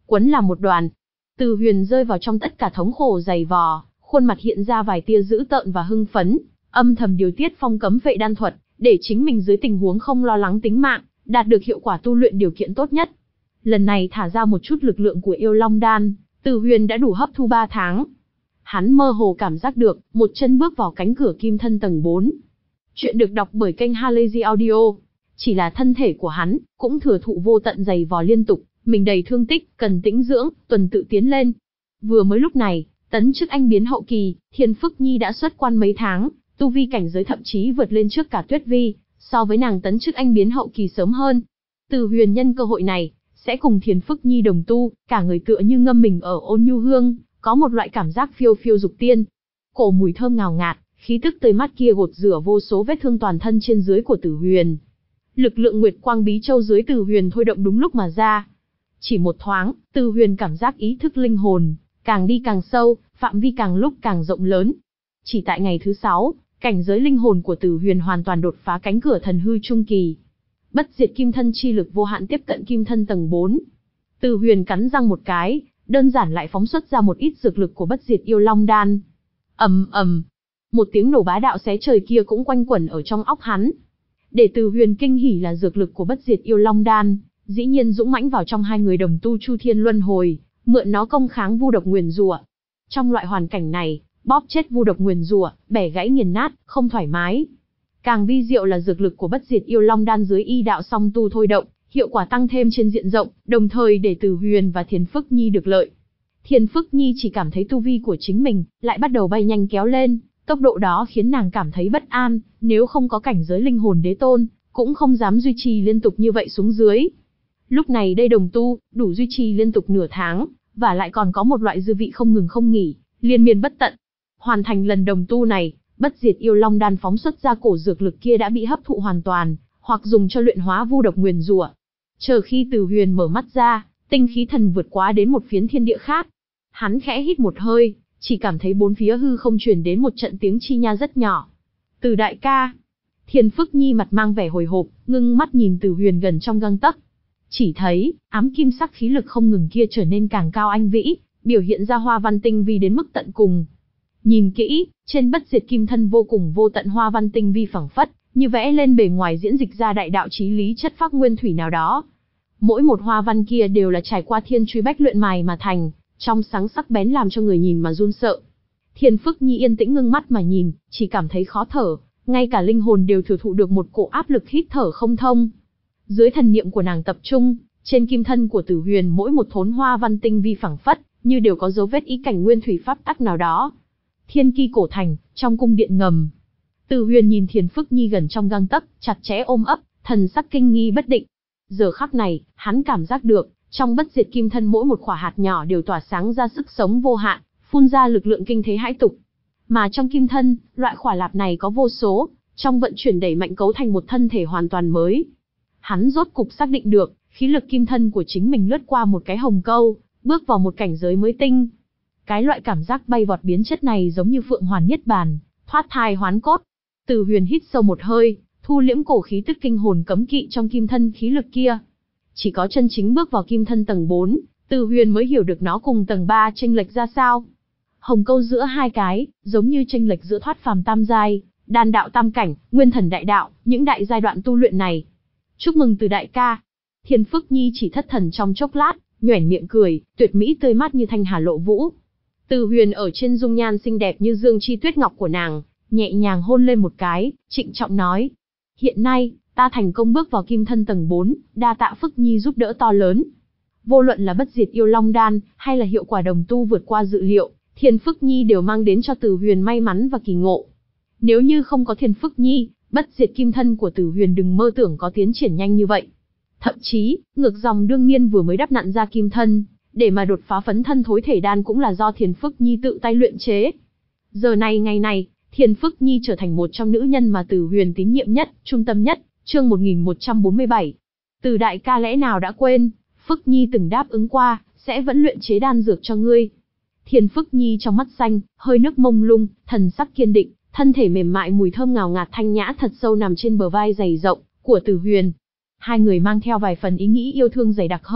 quấn làm một đoàn. Từ Huyền rơi vào trong tất cả thống khổ dày vò, khuôn mặt hiện ra vài tia dữ tợn và hưng phấn, âm thầm điều tiết phong cấm phệ đan thuật, để chính mình dưới tình huống không lo lắng tính mạng, đạt được hiệu quả tu luyện điều kiện tốt nhất. Lần này thả ra một chút lực lượng của yêu long đan, Từ Huyền đã đủ hấp thu ba tháng. Hắn mơ hồ cảm giác được, một chân bước vào cánh cửa kim thân tầng bốn. Chuyện được đọc bởi kênh Halazy Audio. Chỉ là thân thể của hắn, cũng thừa thụ vô tận dày vò liên tục, mình đầy thương tích, cần tĩnh dưỡng, tuần tự tiến lên. Vừa mới lúc này, tấn chức anh biến hậu kỳ, Thiên Phức Nhi đã xuất quan mấy tháng, tu vi cảnh giới thậm chí vượt lên trước cả Tuyết Vi, so với nàng tấn chức anh biến hậu kỳ sớm hơn. Từ Huyền nhân cơ hội này, sẽ cùng Thiên Phức Nhi đồng tu, cả người tựa như ngâm mình ở ôn nhu hương, có một loại cảm giác phiêu phiêu dục tiên. Cổ mùi thơm ngào ngạt, khí tức tươi mát kia gột rửa vô số vết thương toàn thân trên dưới của Tử Huyền. Lực lượng Nguyệt Quang Bí Châu dưới Tử Huyền thôi động đúng lúc mà ra. Chỉ một thoáng, Tử Huyền cảm giác ý thức linh hồn càng đi càng sâu, phạm vi càng lúc càng rộng lớn. Chỉ tại ngày thứ sáu, cảnh giới linh hồn của Tử Huyền hoàn toàn đột phá cánh cửa thần hư trung kỳ. Bất diệt kim thân chi lực vô hạn tiếp cận kim thân tầng bốn. Tử Huyền cắn răng một cái, đơn giản lại phóng xuất ra một ít dược lực của bất diệt yêu long đan. Ầm ầm, một tiếng nổ bá đạo xé trời kia cũng quanh quẩn ở trong óc hắn. Để Tử Huyền kinh hỉ là dược lực của bất diệt yêu long đan, dĩ nhiên dũng mãnh vào trong hai người đồng tu Chu Thiên Luân Hồi, mượn nó công kháng vu độc nguyền rủa. Trong loại hoàn cảnh này, bóp chết vu độc nguyền rủa, bẻ gãy nghiền nát, không thoải mái. Càng vi diệu là dược lực của bất diệt yêu long đan dưới y đạo song tu thôi động, hiệu quả tăng thêm trên diện rộng, đồng thời để Tử Huyền và Thiên Phức Nhi được lợi. Thiên Phức Nhi chỉ cảm thấy tu vi của chính mình lại bắt đầu bay nhanh kéo lên, tốc độ đó khiến nàng cảm thấy bất an, nếu không có cảnh giới linh hồn đế tôn, cũng không dám duy trì liên tục như vậy xuống dưới. Lúc này đây đồng tu, đủ duy trì liên tục nửa tháng, và lại còn có một loại dư vị không ngừng không nghỉ, liên miên bất tận. Hoàn thành lần đồng tu này, bất diệt yêu long đan phóng xuất ra cổ dược lực kia đã bị hấp thụ hoàn toàn, hoặc dùng cho luyện hóa vu độc nguyền rủa. Chờ khi Tử Huyền mở mắt ra, tinh khí thần vượt quá đến một phiến thiên địa khác. Hắn khẽ hít một hơi, chỉ cảm thấy bốn phía hư không truyền đến một trận tiếng chi nha rất nhỏ. Từ đại ca. Thiên Phức Nhi mặt mang vẻ hồi hộp, ngưng mắt nhìn Tử Huyền gần trong gang tấc. Chỉ thấy, ám kim sắc khí lực không ngừng kia trở nên càng cao anh vĩ, biểu hiện ra hoa văn tinh vi đến mức tận cùng. Nhìn kỹ, trên bất diệt kim thân vô cùng vô tận hoa văn tinh vi phẳng phất, như vẽ lên bề ngoài diễn dịch ra đại đạo chí lý chất phác nguyên thủy nào đó. Mỗi một hoa văn kia đều là trải qua thiên truy bách luyện mài mà thành, trong sáng sắc bén làm cho người nhìn mà run sợ. Thiên Phức Nhi yên tĩnh ngưng mắt mà nhìn, chỉ cảm thấy khó thở, ngay cả linh hồn đều thừa thụ được một cổ áp lực hít thở không thông. Dưới thần niệm của nàng tập trung, trên kim thân của Tử Huyền mỗi một thốn hoa văn tinh vi phẳng phất, như đều có dấu vết ý cảnh nguyên thủy pháp tắc nào đó. Thiên Ki cổ thành, trong cung điện ngầm. Tử Huyền nhìn Thiên Phức Nhi gần trong gang tấc, chặt chẽ ôm ấp, thần sắc kinh nghi bất định. Giờ khắc này, hắn cảm giác được, trong bất diệt kim thân mỗi một khỏa hạt nhỏ đều tỏa sáng ra sức sống vô hạn, phun ra lực lượng kinh thế hãi tục. Mà trong kim thân, loại khỏa lạp này có vô số, trong vận chuyển đẩy mạnh cấu thành một thân thể hoàn toàn mới. Hắn rốt cục xác định được, khí lực kim thân của chính mình lướt qua một cái hồng câu, bước vào một cảnh giới mới tinh. Cái loại cảm giác bay vọt biến chất này giống như phượng hoàn niết bàn, thoát thai hoán cốt. Tử Huyền hít sâu một hơi, thu liễm cổ khí tức kinh hồn cấm kỵ trong kim thân khí lực kia. Chỉ có chân chính bước vào kim thân tầng bốn, Tử Huyền mới hiểu được nó cùng tầng ba chênh lệch ra sao. Hồng câu giữa hai cái, giống như chênh lệch giữa thoát phàm tam giai, đan đạo tam cảnh, nguyên thần đại đạo, những đại giai đoạn tu luyện này. Chúc mừng Từ đại ca. Thiên Phức Nhi chỉ thất thần trong chốc lát, nhoẻn miệng cười, tuyệt mỹ tươi mát như thanh hà lộ vũ. Tử Huyền ở trên dung nhan xinh đẹp như dương chi tuyết ngọc của nàng, nhẹ nhàng hôn lên một cái, trịnh trọng nói: hiện nay, ta thành công bước vào kim thân tầng bốn, đa tạ Phức Nhi giúp đỡ to lớn. Vô luận là bất diệt yêu long đan, hay là hiệu quả đồng tu vượt qua dự liệu, Thiên Phức Nhi đều mang đến cho Tử Huyền may mắn và kỳ ngộ. Nếu như không có Thiên Phức Nhi, bất diệt kim thân của Tử Huyền đừng mơ tưởng có tiến triển nhanh như vậy. Thậm chí, ngược dòng đương nhiên vừa mới đắp nặn ra kim thân, để mà đột phá phấn thân thối thể đan cũng là do Thiên Phức Nhi tự tay luyện chế. Giờ này ngày này, Thiên Phức Nhi trở thành một trong nữ nhân mà Tử Huyền tín nhiệm nhất, trung tâm nhất. Chương một nghìn một trăm bốn mươi bảy. Từ đại ca lẽ nào đã quên, Phức Nhi từng đáp ứng qua, sẽ vẫn luyện chế đan dược cho ngươi. Thiên Phức Nhi trong mắt xanh, hơi nước mông lung, thần sắc kiên định, thân thể mềm mại mùi thơm ngào ngạt thanh nhã thật sâu nằm trên bờ vai dày rộng của Tử Huyền. Hai người mang theo vài phần ý nghĩ yêu thương dày đặc hơn,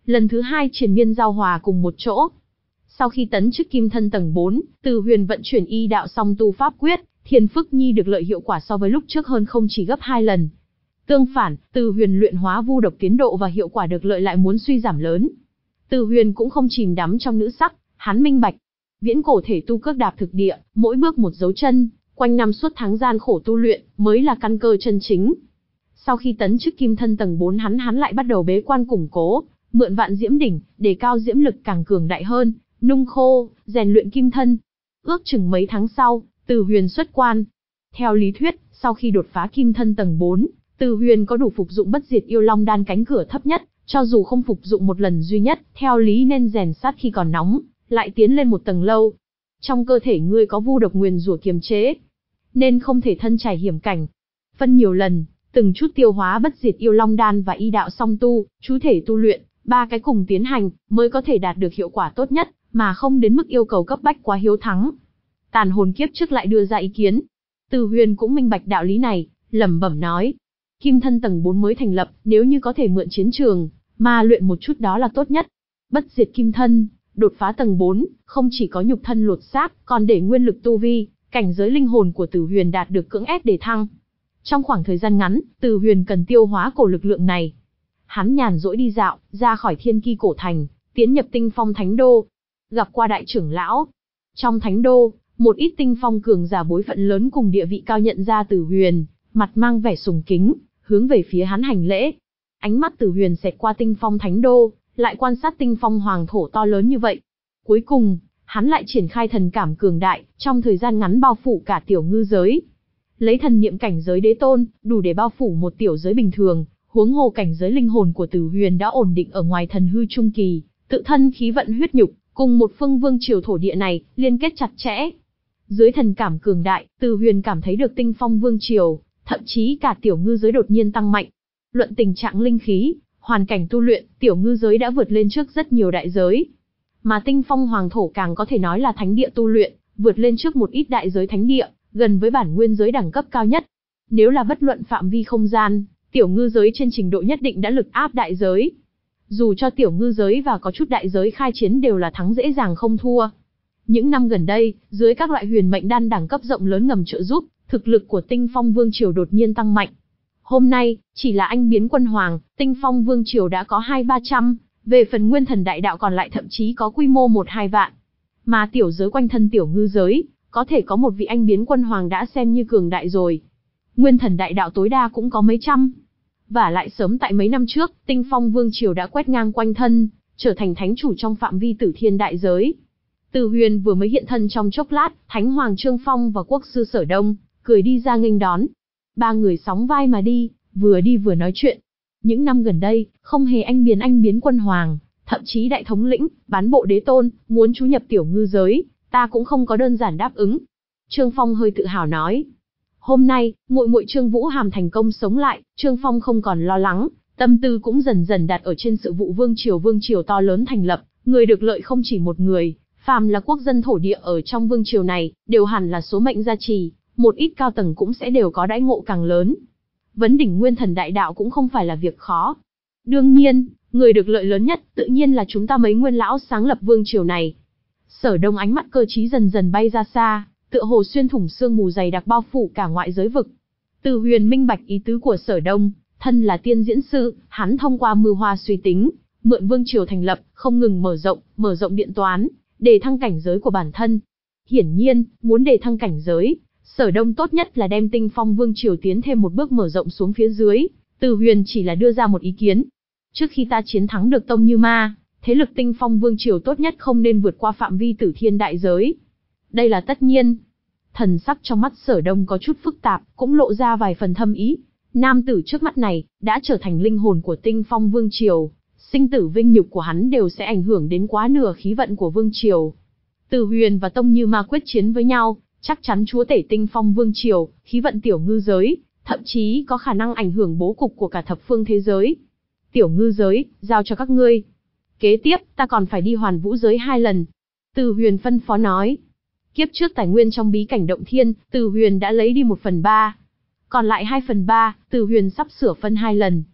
lần thứ hai triền miên giao hòa cùng một chỗ. Sau khi tấn chức kim thân tầng bốn, Từ Huyền vận chuyển y đạo song tu pháp quyết, Thiên Phức Nhi được lợi hiệu quả so với lúc trước hơn không chỉ gấp hai lần. Tương phản, Từ Huyền luyện hóa vu độc tiến độ và hiệu quả được lợi lại muốn suy giảm lớn. Từ Huyền cũng không chìm đắm trong nữ sắc, hắn minh bạch. Viễn cổ thể tu cước đạp thực địa, mỗi bước một dấu chân, quanh năm suốt tháng gian khổ tu luyện, mới là căn cơ chân chính. Sau khi tấn chức kim thân tầng bốn hắn hắn lại bắt đầu bế quan củng cố, mượn vạn diễm đỉnh, để cao diễm lực càng cường đại hơn, nung khô, rèn luyện kim thân. Ước chừng mấy tháng sau, Từ Huyền xuất quan. Theo lý thuyết, sau khi đột phá kim thân tầng bốn, Từ Huyền có đủ phục dụng bất diệt yêu long đan cánh cửa thấp nhất, cho dù không phục dụng một lần duy nhất, theo lý nên rèn sát khi còn nóng, lại tiến lên một tầng lâu. Trong cơ thể ngươi có vu độc nguyền rủa kiềm chế, nên không thể thân trải hiểm cảnh. Phân nhiều lần, từng chút tiêu hóa bất diệt yêu long đan và y đạo song tu, chú thể tu luyện, ba cái cùng tiến hành, mới có thể đạt được hiệu quả tốt nhất, mà không đến mức yêu cầu cấp bách quá hiếu thắng. Tàn hồn kiếp trước lại đưa ra ý kiến. Từ Huyền cũng minh bạch đạo lý này, lẩm bẩm nói. Kim thân tầng bốn mới thành lập, nếu như có thể mượn chiến trường, mà luyện một chút đó là tốt nhất. Bất diệt kim thân, đột phá tầng bốn, không chỉ có nhục thân lột xác, còn để nguyên lực tu vi, cảnh giới linh hồn của Từ Huyền đạt được cưỡng ép để thăng. Trong khoảng thời gian ngắn, Từ Huyền cần tiêu hóa cổ lực lượng này. Hắn nhàn rỗi đi dạo, ra khỏi Thiên Ki cổ thành, tiến nhập Tinh Phong Thánh Đô. Gặp qua đại trưởng lão. Trong Thánh Đô, một ít tinh phong cường giả bối phận lớn cùng địa vị cao nhận ra Từ Huyền, mặt mang vẻ sùng kính, hướng về phía hắn hành lễ. Ánh mắt Từ Huyền xẹt qua Tinh Phong Thánh Đô, lại quan sát Tinh Phong Hoàng thổ to lớn như vậy. Cuối cùng, hắn lại triển khai thần cảm cường đại, trong thời gian ngắn bao phủ cả tiểu ngư giới. Lấy thần niệm cảnh giới đế tôn, đủ để bao phủ một tiểu giới bình thường, huống hồ cảnh giới linh hồn của Từ Huyền đã ổn định ở ngoài thần hư trung kỳ, tự thân khí vận huyết nhục, cùng một phương vương triều thổ địa này, liên kết chặt chẽ. Dưới thần cảm cường đại, Từ Huyền cảm thấy được Tinh Phong vương triều, thậm chí cả tiểu ngư giới đột nhiên tăng mạnh. Luận tình trạng linh khí, hoàn cảnh tu luyện, tiểu ngư giới đã vượt lên trước rất nhiều đại giới. Mà Tinh Phong hoàng thổ càng có thể nói là thánh địa tu luyện, vượt lên trước một ít đại giới thánh địa, gần với bản nguyên giới đẳng cấp cao nhất. Nếu là bất luận phạm vi không gian, tiểu ngư giới trên trình độ nhất định đã lực áp đại giới. Dù cho tiểu ngư giới và có chút đại giới khai chiến đều là thắng dễ dàng không thua. Những năm gần đây, dưới các loại huyền mệnh đan đẳng cấp rộng lớn ngầm trợ giúp, thực lực của Tinh Phong Vương Triều đột nhiên tăng mạnh. Hôm nay, chỉ là anh biến quân hoàng, Tinh Phong Vương Triều đã có hai ba trăm, về phần nguyên thần đại đạo còn lại thậm chí có quy mô một hai vạn. Mà tiểu giới quanh thân tiểu ngư giới, có thể có một vị anh biến quân hoàng đã xem như cường đại rồi. Nguyên thần đại đạo tối đa cũng có mấy trăm. Và lại sớm tại mấy năm trước, Tinh Phong Vương Triều đã quét ngang quanh thân, trở thành thánh chủ trong phạm vi Tử Thiên đại giới. Từ Huyền vừa mới hiện thân trong chốc lát, Thánh Hoàng Trương Phong và Quốc sư Sở Đông, cười đi ra nghênh đón. Ba người sóng vai mà đi, vừa đi vừa nói chuyện. Những năm gần đây, không hề anh biến anh biến quân hoàng, thậm chí đại thống lĩnh, bán bộ đế tôn, muốn chú nhập tiểu ngư giới, ta cũng không có đơn giản đáp ứng. Trương Phong hơi tự hào nói. Hôm nay, muội muội Trương Vũ Hàm thành công sống lại, Trương Phong không còn lo lắng, tâm tư cũng dần dần đặt ở trên sự vụ vương triều vương triều to lớn thành lập, người được lợi không chỉ một người, phàm là quốc dân thổ địa ở trong vương triều này, đều hẳn là số mệnh gia trì, một ít cao tầng cũng sẽ đều có đãi ngộ càng lớn. Vấn đỉnh nguyên thần đại đạo cũng không phải là việc khó. Đương nhiên, người được lợi lớn nhất, tự nhiên là chúng ta mấy nguyên lão sáng lập vương triều này. Sở Đông ánh mắt cơ trí dần dần bay ra xa, tựa hồ xuyên thủng sương mù dày đặc bao phủ cả ngoại giới vực. Từ Huyền minh bạch ý tứ của Sở Đông, thân là tiên diễn sư, hắn thông qua mưu hoa suy tính, mượn vương triều thành lập, không ngừng mở rộng, mở rộng điện toán, để thăng cảnh giới của bản thân. Hiển nhiên, muốn để thăng cảnh giới, Sở Đông tốt nhất là đem Tinh Phong Vương Triều tiến thêm một bước mở rộng xuống phía dưới. Từ Huyền chỉ là đưa ra một ý kiến. Trước khi ta chiến thắng được Tông Như Ma, thế lực Tinh Phong Vương Triều tốt nhất không nên vượt qua phạm vi Tử Thiên đại giới. Đây là tất nhiên. Thần sắc trong mắt Sở Đông có chút phức tạp, cũng lộ ra vài phần thâm ý. Nam tử trước mắt này, đã trở thành linh hồn của Tinh Phong Vương Triều. Sinh tử vinh nhục của hắn đều sẽ ảnh hưởng đến quá nửa khí vận của Vương Triều. Từ Huyền và Tông Như Ma quyết chiến với nhau, chắc chắn chúa tể Tinh Phong Vương Triều, khí vận tiểu ngư giới, thậm chí có khả năng ảnh hưởng bố cục của cả thập phương thế giới. Tiểu ngư giới, giao cho các ngươi. Kế tiếp, ta còn phải đi Hoàn Vũ giới hai lần. Từ Huyền phân phó nói. Kiếp trước tài nguyên trong bí cảnh động thiên, Từ Huyền đã lấy đi một phần ba. Còn lại hai phần ba, Từ Huyền sắp sửa phân hai lần.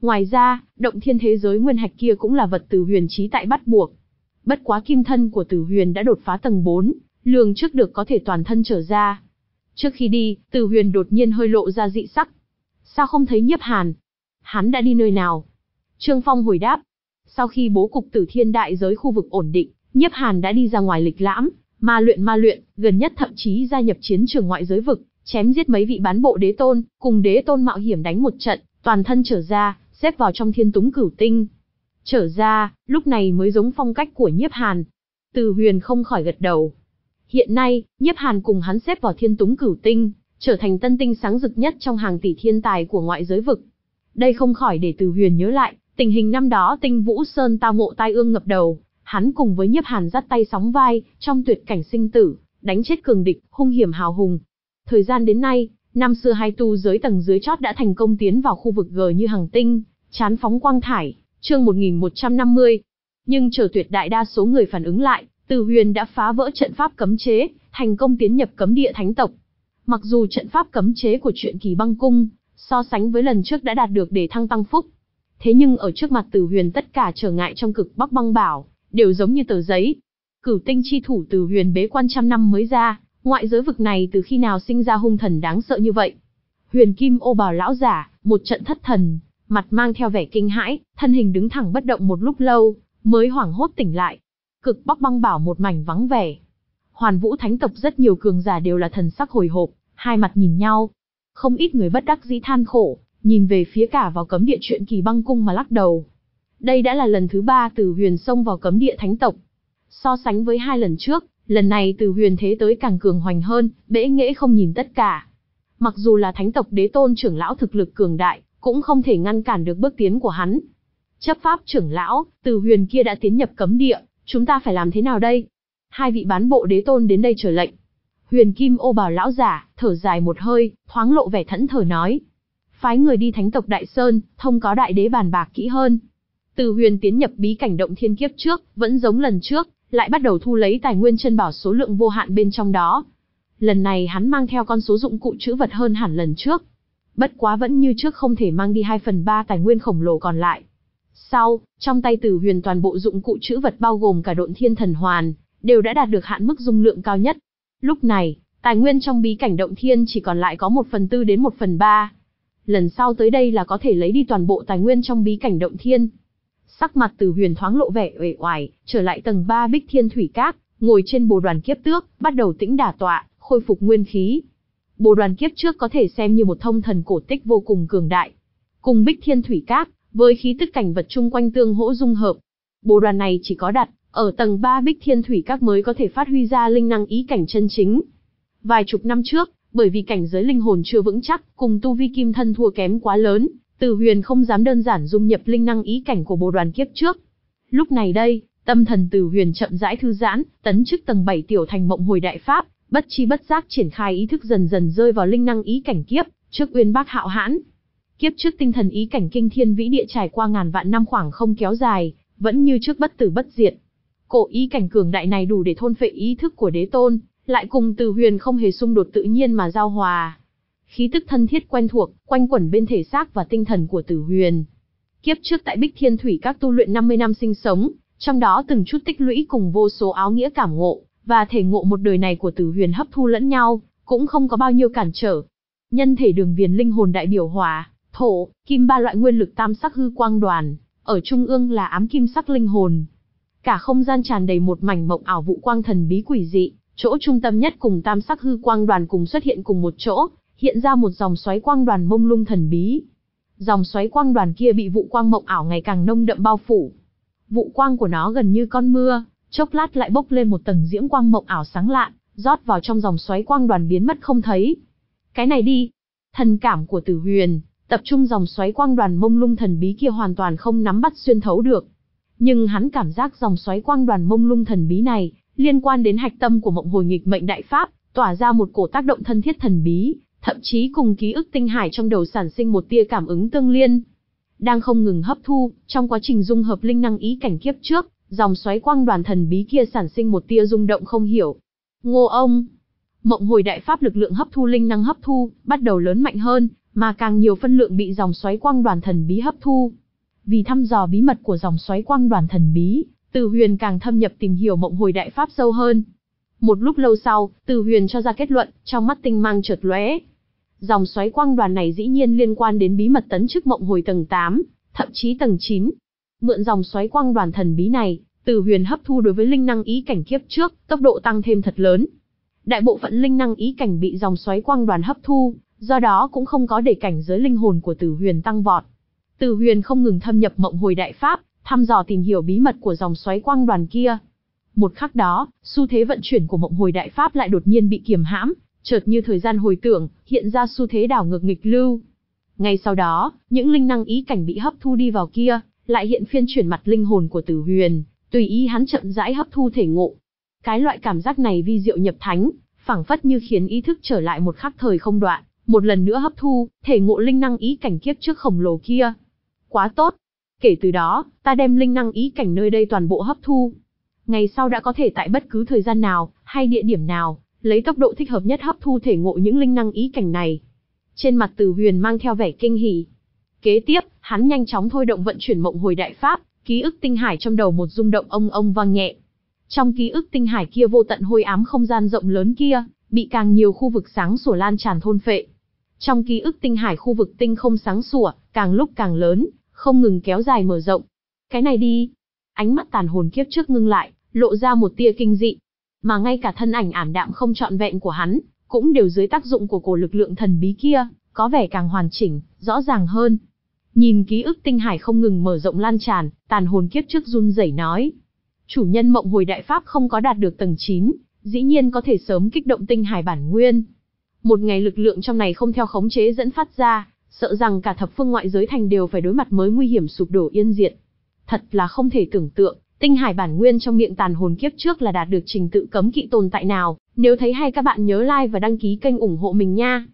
Ngoài ra, động thiên thế giới nguyên hạch kia cũng là vật Từ Huyền chí tại bắt buộc. Bất quá kim thân của Từ Huyền đã đột phá tầng bốn, lường trước được có thể toàn thân trở ra. Trước khi đi, Từ Huyền đột nhiên hơi lộ ra dị sắc. Sao không thấy Nhiếp Hàn? Hắn đã đi nơi nào? Trương Phong hồi đáp. Sau khi bố cục Tử Thiên đại giới khu vực ổn định, Nhiếp Hàn đã đi ra ngoài lịch lãm, ma luyện ma luyện, gần nhất thậm chí gia nhập chiến trường ngoại giới vực, chém giết mấy vị bán bộ đế tôn, cùng đế tôn mạo hiểm đánh một trận, toàn thân trở ra, xếp vào trong Thiên Túng Cửu Tinh. Trở ra, lúc này mới giống phong cách của Nhiếp Hàn. Từ Huyền không khỏi gật đầu. Hiện nay, Nhiếp Hàn cùng hắn xếp vào Thiên Túng Cửu Tinh, trở thành tân tinh sáng rực nhất trong hàng tỷ thiên tài của ngoại giới vực. Đây không khỏi để Từ Huyền nhớ lại, tình hình năm đó Tinh Vũ Sơn tao ngộ tai ương ngập đầu, hắn cùng với Nhiếp Hàn dắt tay sóng vai, trong tuyệt cảnh sinh tử, đánh chết cường địch, hung hiểm hào hùng. Thời gian đến nay, năm xưa hai tu giới tầng dưới chót đã thành công tiến vào khu vực G như Hằng Tinh, chán phóng quang thải, chương một nghìn một trăm năm mươi. Nhưng chờ tuyệt đại đa số người phản ứng lại, Từ Huyền đã phá vỡ trận pháp cấm chế, thành công tiến nhập cấm địa thánh tộc. Mặc dù trận pháp cấm chế của Truyện Kỳ Băng Cung, so sánh với lần trước đã đạt được để thăng tăng phúc. Thế nhưng ở trước mặt Từ Huyền tất cả trở ngại trong Cực Bắc Băng Bảo, đều giống như tờ giấy. Cửu tinh chi thủ Từ Huyền bế quan trăm năm mới ra, ngoại giới vực này từ khi nào sinh ra hung thần đáng sợ như vậy. Huyền Kim Ô Bào lão giả, một trận thất thần, mặt mang theo vẻ kinh hãi, thân hình đứng thẳng bất động một lúc lâu, mới hoảng hốt tỉnh lại. Cực Bắc Băng Bảo một mảnh vắng vẻ. Hoàn Vũ Thánh tộc rất nhiều cường giả đều là thần sắc hồi hộp, hai mặt nhìn nhau. Không ít người bất đắc dĩ than khổ, nhìn về phía cả vào cấm địa Truyện Kỳ Băng Cung mà lắc đầu. Đây đã là lần thứ ba Từ Huyền xông vào cấm địa thánh tộc. So sánh với hai lần trước, lần này Từ Huyền thế tới càng cường hoành hơn, bẽ nghễ không nhìn tất cả. Mặc dù là thánh tộc đế tôn trưởng lão thực lực cường đại, cũng không thể ngăn cản được bước tiến của hắn. Chấp pháp trưởng lão, Từ Huyền kia đã tiến nhập cấm địa, chúng ta phải làm thế nào đây? Hai vị bán bộ đế tôn đến đây chờ lệnh. Huyền Kim Ô Bào lão giả, thở dài một hơi, thoáng lộ vẻ thẫn thờ nói. Phái người đi thánh tộc Đại Sơn, thông cáo đại đế bàn bạc kỹ hơn. Từ Huyền tiến nhập bí cảnh động thiên kiếp trước, vẫn giống lần trước, lại bắt đầu thu lấy tài nguyên chân bảo số lượng vô hạn bên trong đó. Lần này hắn mang theo con số dụng cụ trữ vật hơn hẳn lần trước. Bất quá vẫn như trước không thể mang đi hai phần ba tài nguyên khổng lồ còn lại. Sau, trong tay Từ Huyền toàn bộ dụng cụ trữ vật bao gồm cả Độn Thiên Thần Hoàn, đều đã đạt được hạn mức dung lượng cao nhất. Lúc này, tài nguyên trong bí cảnh động thiên chỉ còn lại có một phần tư đến một phần ba. Lần sau tới đây là có thể lấy đi toàn bộ tài nguyên trong bí cảnh động thiên. Sắc mặt Từ Huyền thoáng lộ vẻ uể oải, trở lại tầng ba Bích Thiên Thủy Các, ngồi trên bồ đoàn kiếp tước, bắt đầu tĩnh đả tọa, khôi phục nguyên khí. Bồ đoàn kiếp trước có thể xem như một thông thần cổ tích vô cùng cường đại. Cùng Bích Thiên Thủy Các, với khí tức cảnh vật chung quanh tương hỗ dung hợp. Bồ đoàn này chỉ có đặt ở tầng ba Bích Thiên Thủy Các mới có thể phát huy ra linh năng ý cảnh chân chính. Vài chục năm trước, bởi vì cảnh giới linh hồn chưa vững chắc, cùng tu vi kim thân thua kém quá lớn, Từ Huyền không dám đơn giản dung nhập linh năng ý cảnh của bồ đoàn kiếp trước. Lúc này đây, tâm thần Từ Huyền chậm rãi thư giãn, tấn chức tầng bảy tiểu thành mộng hồi đại pháp, bất chi bất giác triển khai ý thức dần dần rơi vào linh năng ý cảnh kiếp trước uyên bác hạo hãn. Kiếp trước tinh thần ý cảnh kinh thiên vĩ địa trải qua ngàn vạn năm khoảng không kéo dài, vẫn như trước bất tử bất diệt. Cổ ý cảnh cường đại này đủ để thôn phệ ý thức của đế tôn, lại cùng Từ Huyền không hề xung đột tự nhiên mà giao hòa. Khí tức thân thiết quen thuộc, quanh quẩn bên thể xác và tinh thần của Từ Huyền. Kiếp trước tại Bích Thiên Thủy Các tu luyện năm mươi năm sinh sống, trong đó từng chút tích lũy cùng vô số áo nghĩa cảm ngộ, và thể ngộ một đời này của Từ Huyền hấp thu lẫn nhau, cũng không có bao nhiêu cản trở. Nhân thể đường viền linh hồn đại biểu hỏa, thổ, kim ba loại nguyên lực tam sắc hư quang đoàn, ở trung ương là ám kim sắc linh hồn. Cả không gian tràn đầy một mảnh mộng ảo vụ quang thần bí quỷ dị, chỗ trung tâm nhất cùng tam sắc hư quang đoàn cùng xuất hiện cùng một chỗ, hiện ra một dòng xoáy quang đoàn mông lung thần bí. Dòng xoáy quang đoàn kia bị vụ quang mộng ảo ngày càng nông đậm bao phủ. Vụ quang của nó gần như con mưa, chốc lát lại bốc lên một tầng diễm quang mộng ảo sáng lạn, rót vào trong dòng xoáy quang đoàn biến mất không thấy. Cái này đi, thần cảm của Từ Huyền, tập trung dòng xoáy quang đoàn mông lung thần bí kia hoàn toàn không nắm bắt xuyên thấu được. Nhưng hắn cảm giác dòng xoáy quang đoàn mông lung thần bí này, liên quan đến hạch tâm của mộng hồi nghịch mệnh đại pháp, tỏa ra một cổ tác động thân thiết thần bí, thậm chí cùng ký ức tinh hải trong đầu sản sinh một tia cảm ứng tương liên. Đang không ngừng hấp thu, trong quá trình dung hợp linh năng ý cảnh kiếp trước, dòng xoáy quang đoàn thần bí kia sản sinh một tia rung động không hiểu. Ngô ông, mộng hồi đại pháp lực lượng hấp thu linh năng hấp thu, bắt đầu lớn mạnh hơn, mà càng nhiều phân lượng bị dòng xoáy quang đoàn thần bí hấp thu. Vì thăm dò bí mật của dòng xoáy quang đoàn thần bí, Từ Huyền càng thâm nhập tìm hiểu Mộng Hồi Đại Pháp sâu hơn. Một lúc lâu sau, Từ Huyền cho ra kết luận, trong mắt tinh mang chợt lóe. Dòng xoáy quang đoàn này dĩ nhiên liên quan đến bí mật tấn chức Mộng Hồi tầng tám, thậm chí tầng chín. Mượn dòng xoáy quang đoàn thần bí này, Từ Huyền hấp thu đối với linh năng ý cảnh kiếp trước, tốc độ tăng thêm thật lớn. Đại bộ phận linh năng ý cảnh bị dòng xoáy quang đoàn hấp thu, do đó cũng không có để cảnh giới linh hồn của Từ Huyền tăng vọt. Từ Huyền không ngừng thâm nhập Mộng Hồi Đại Pháp, thăm dò tìm hiểu bí mật của dòng xoáy quang đoàn kia. Một khắc đó, xu thế vận chuyển của Mộng Hồi Đại Pháp lại đột nhiên bị kiềm hãm, chợt như thời gian hồi tưởng, hiện ra xu thế đảo ngược nghịch lưu. Ngay sau đó, những linh năng ý cảnh bị hấp thu đi vào kia, lại hiện phiên chuyển mặt linh hồn của Từ Huyền, tùy ý hắn chậm rãi hấp thu thể ngộ. Cái loại cảm giác này vi diệu nhập thánh, phảng phất như khiến ý thức trở lại một khắc thời không đoạn, một lần nữa hấp thu, thể ngộ linh năng ý cảnh kiếp trước khổng lồ kia. Quá tốt! Kể từ đó, ta đem linh năng ý cảnh nơi đây toàn bộ hấp thu. Ngày sau đã có thể tại bất cứ thời gian nào, hay địa điểm nào, lấy tốc độ thích hợp nhất hấp thu thể ngộ những linh năng ý cảnh này. Trên mặt Từ Huyền mang theo vẻ kinh hỉ. Kế tiếp, hắn nhanh chóng thôi động vận chuyển Mộng Hồi Đại Pháp, ký ức tinh hải trong đầu một rung động ông ông vang nhẹ. Trong ký ức tinh hải kia vô tận hôi ám không gian rộng lớn kia, bị càng nhiều khu vực sáng sủa lan tràn thôn phệ. Trong ký ức tinh hải khu vực tinh không sáng sủa, càng lúc càng lớn, không ngừng kéo dài mở rộng. Cái này đi. Ánh mắt tàn hồn kiếp trước ngưng lại, lộ ra một tia kinh dị. Mà ngay cả thân ảnh ảm đạm không trọn vẹn của hắn, cũng đều dưới tác dụng của cổ lực lượng thần bí kia, có vẻ càng hoàn chỉnh, rõ ràng hơn. Nhìn ký ức tinh hải không ngừng mở rộng lan tràn, tàn hồn kiếp trước run rẩy nói. Chủ nhân Mộng Hồi Đại Pháp không có đạt được tầng chín, dĩ nhiên có thể sớm kích động tinh hải bản nguyên. Một ngày lực lượng trong này không theo khống chế dẫn phát ra, sợ rằng cả thập phương ngoại giới thành đều phải đối mặt mới nguy hiểm sụp đổ yên diệt. Thật là không thể tưởng tượng, tinh hải bản nguyên trong miệng tàn hồn kiếp trước là đạt được trình tự cấm kỵ tồn tại nào. Nếu thấy hay các bạn nhớ like và đăng ký kênh ủng hộ mình nha.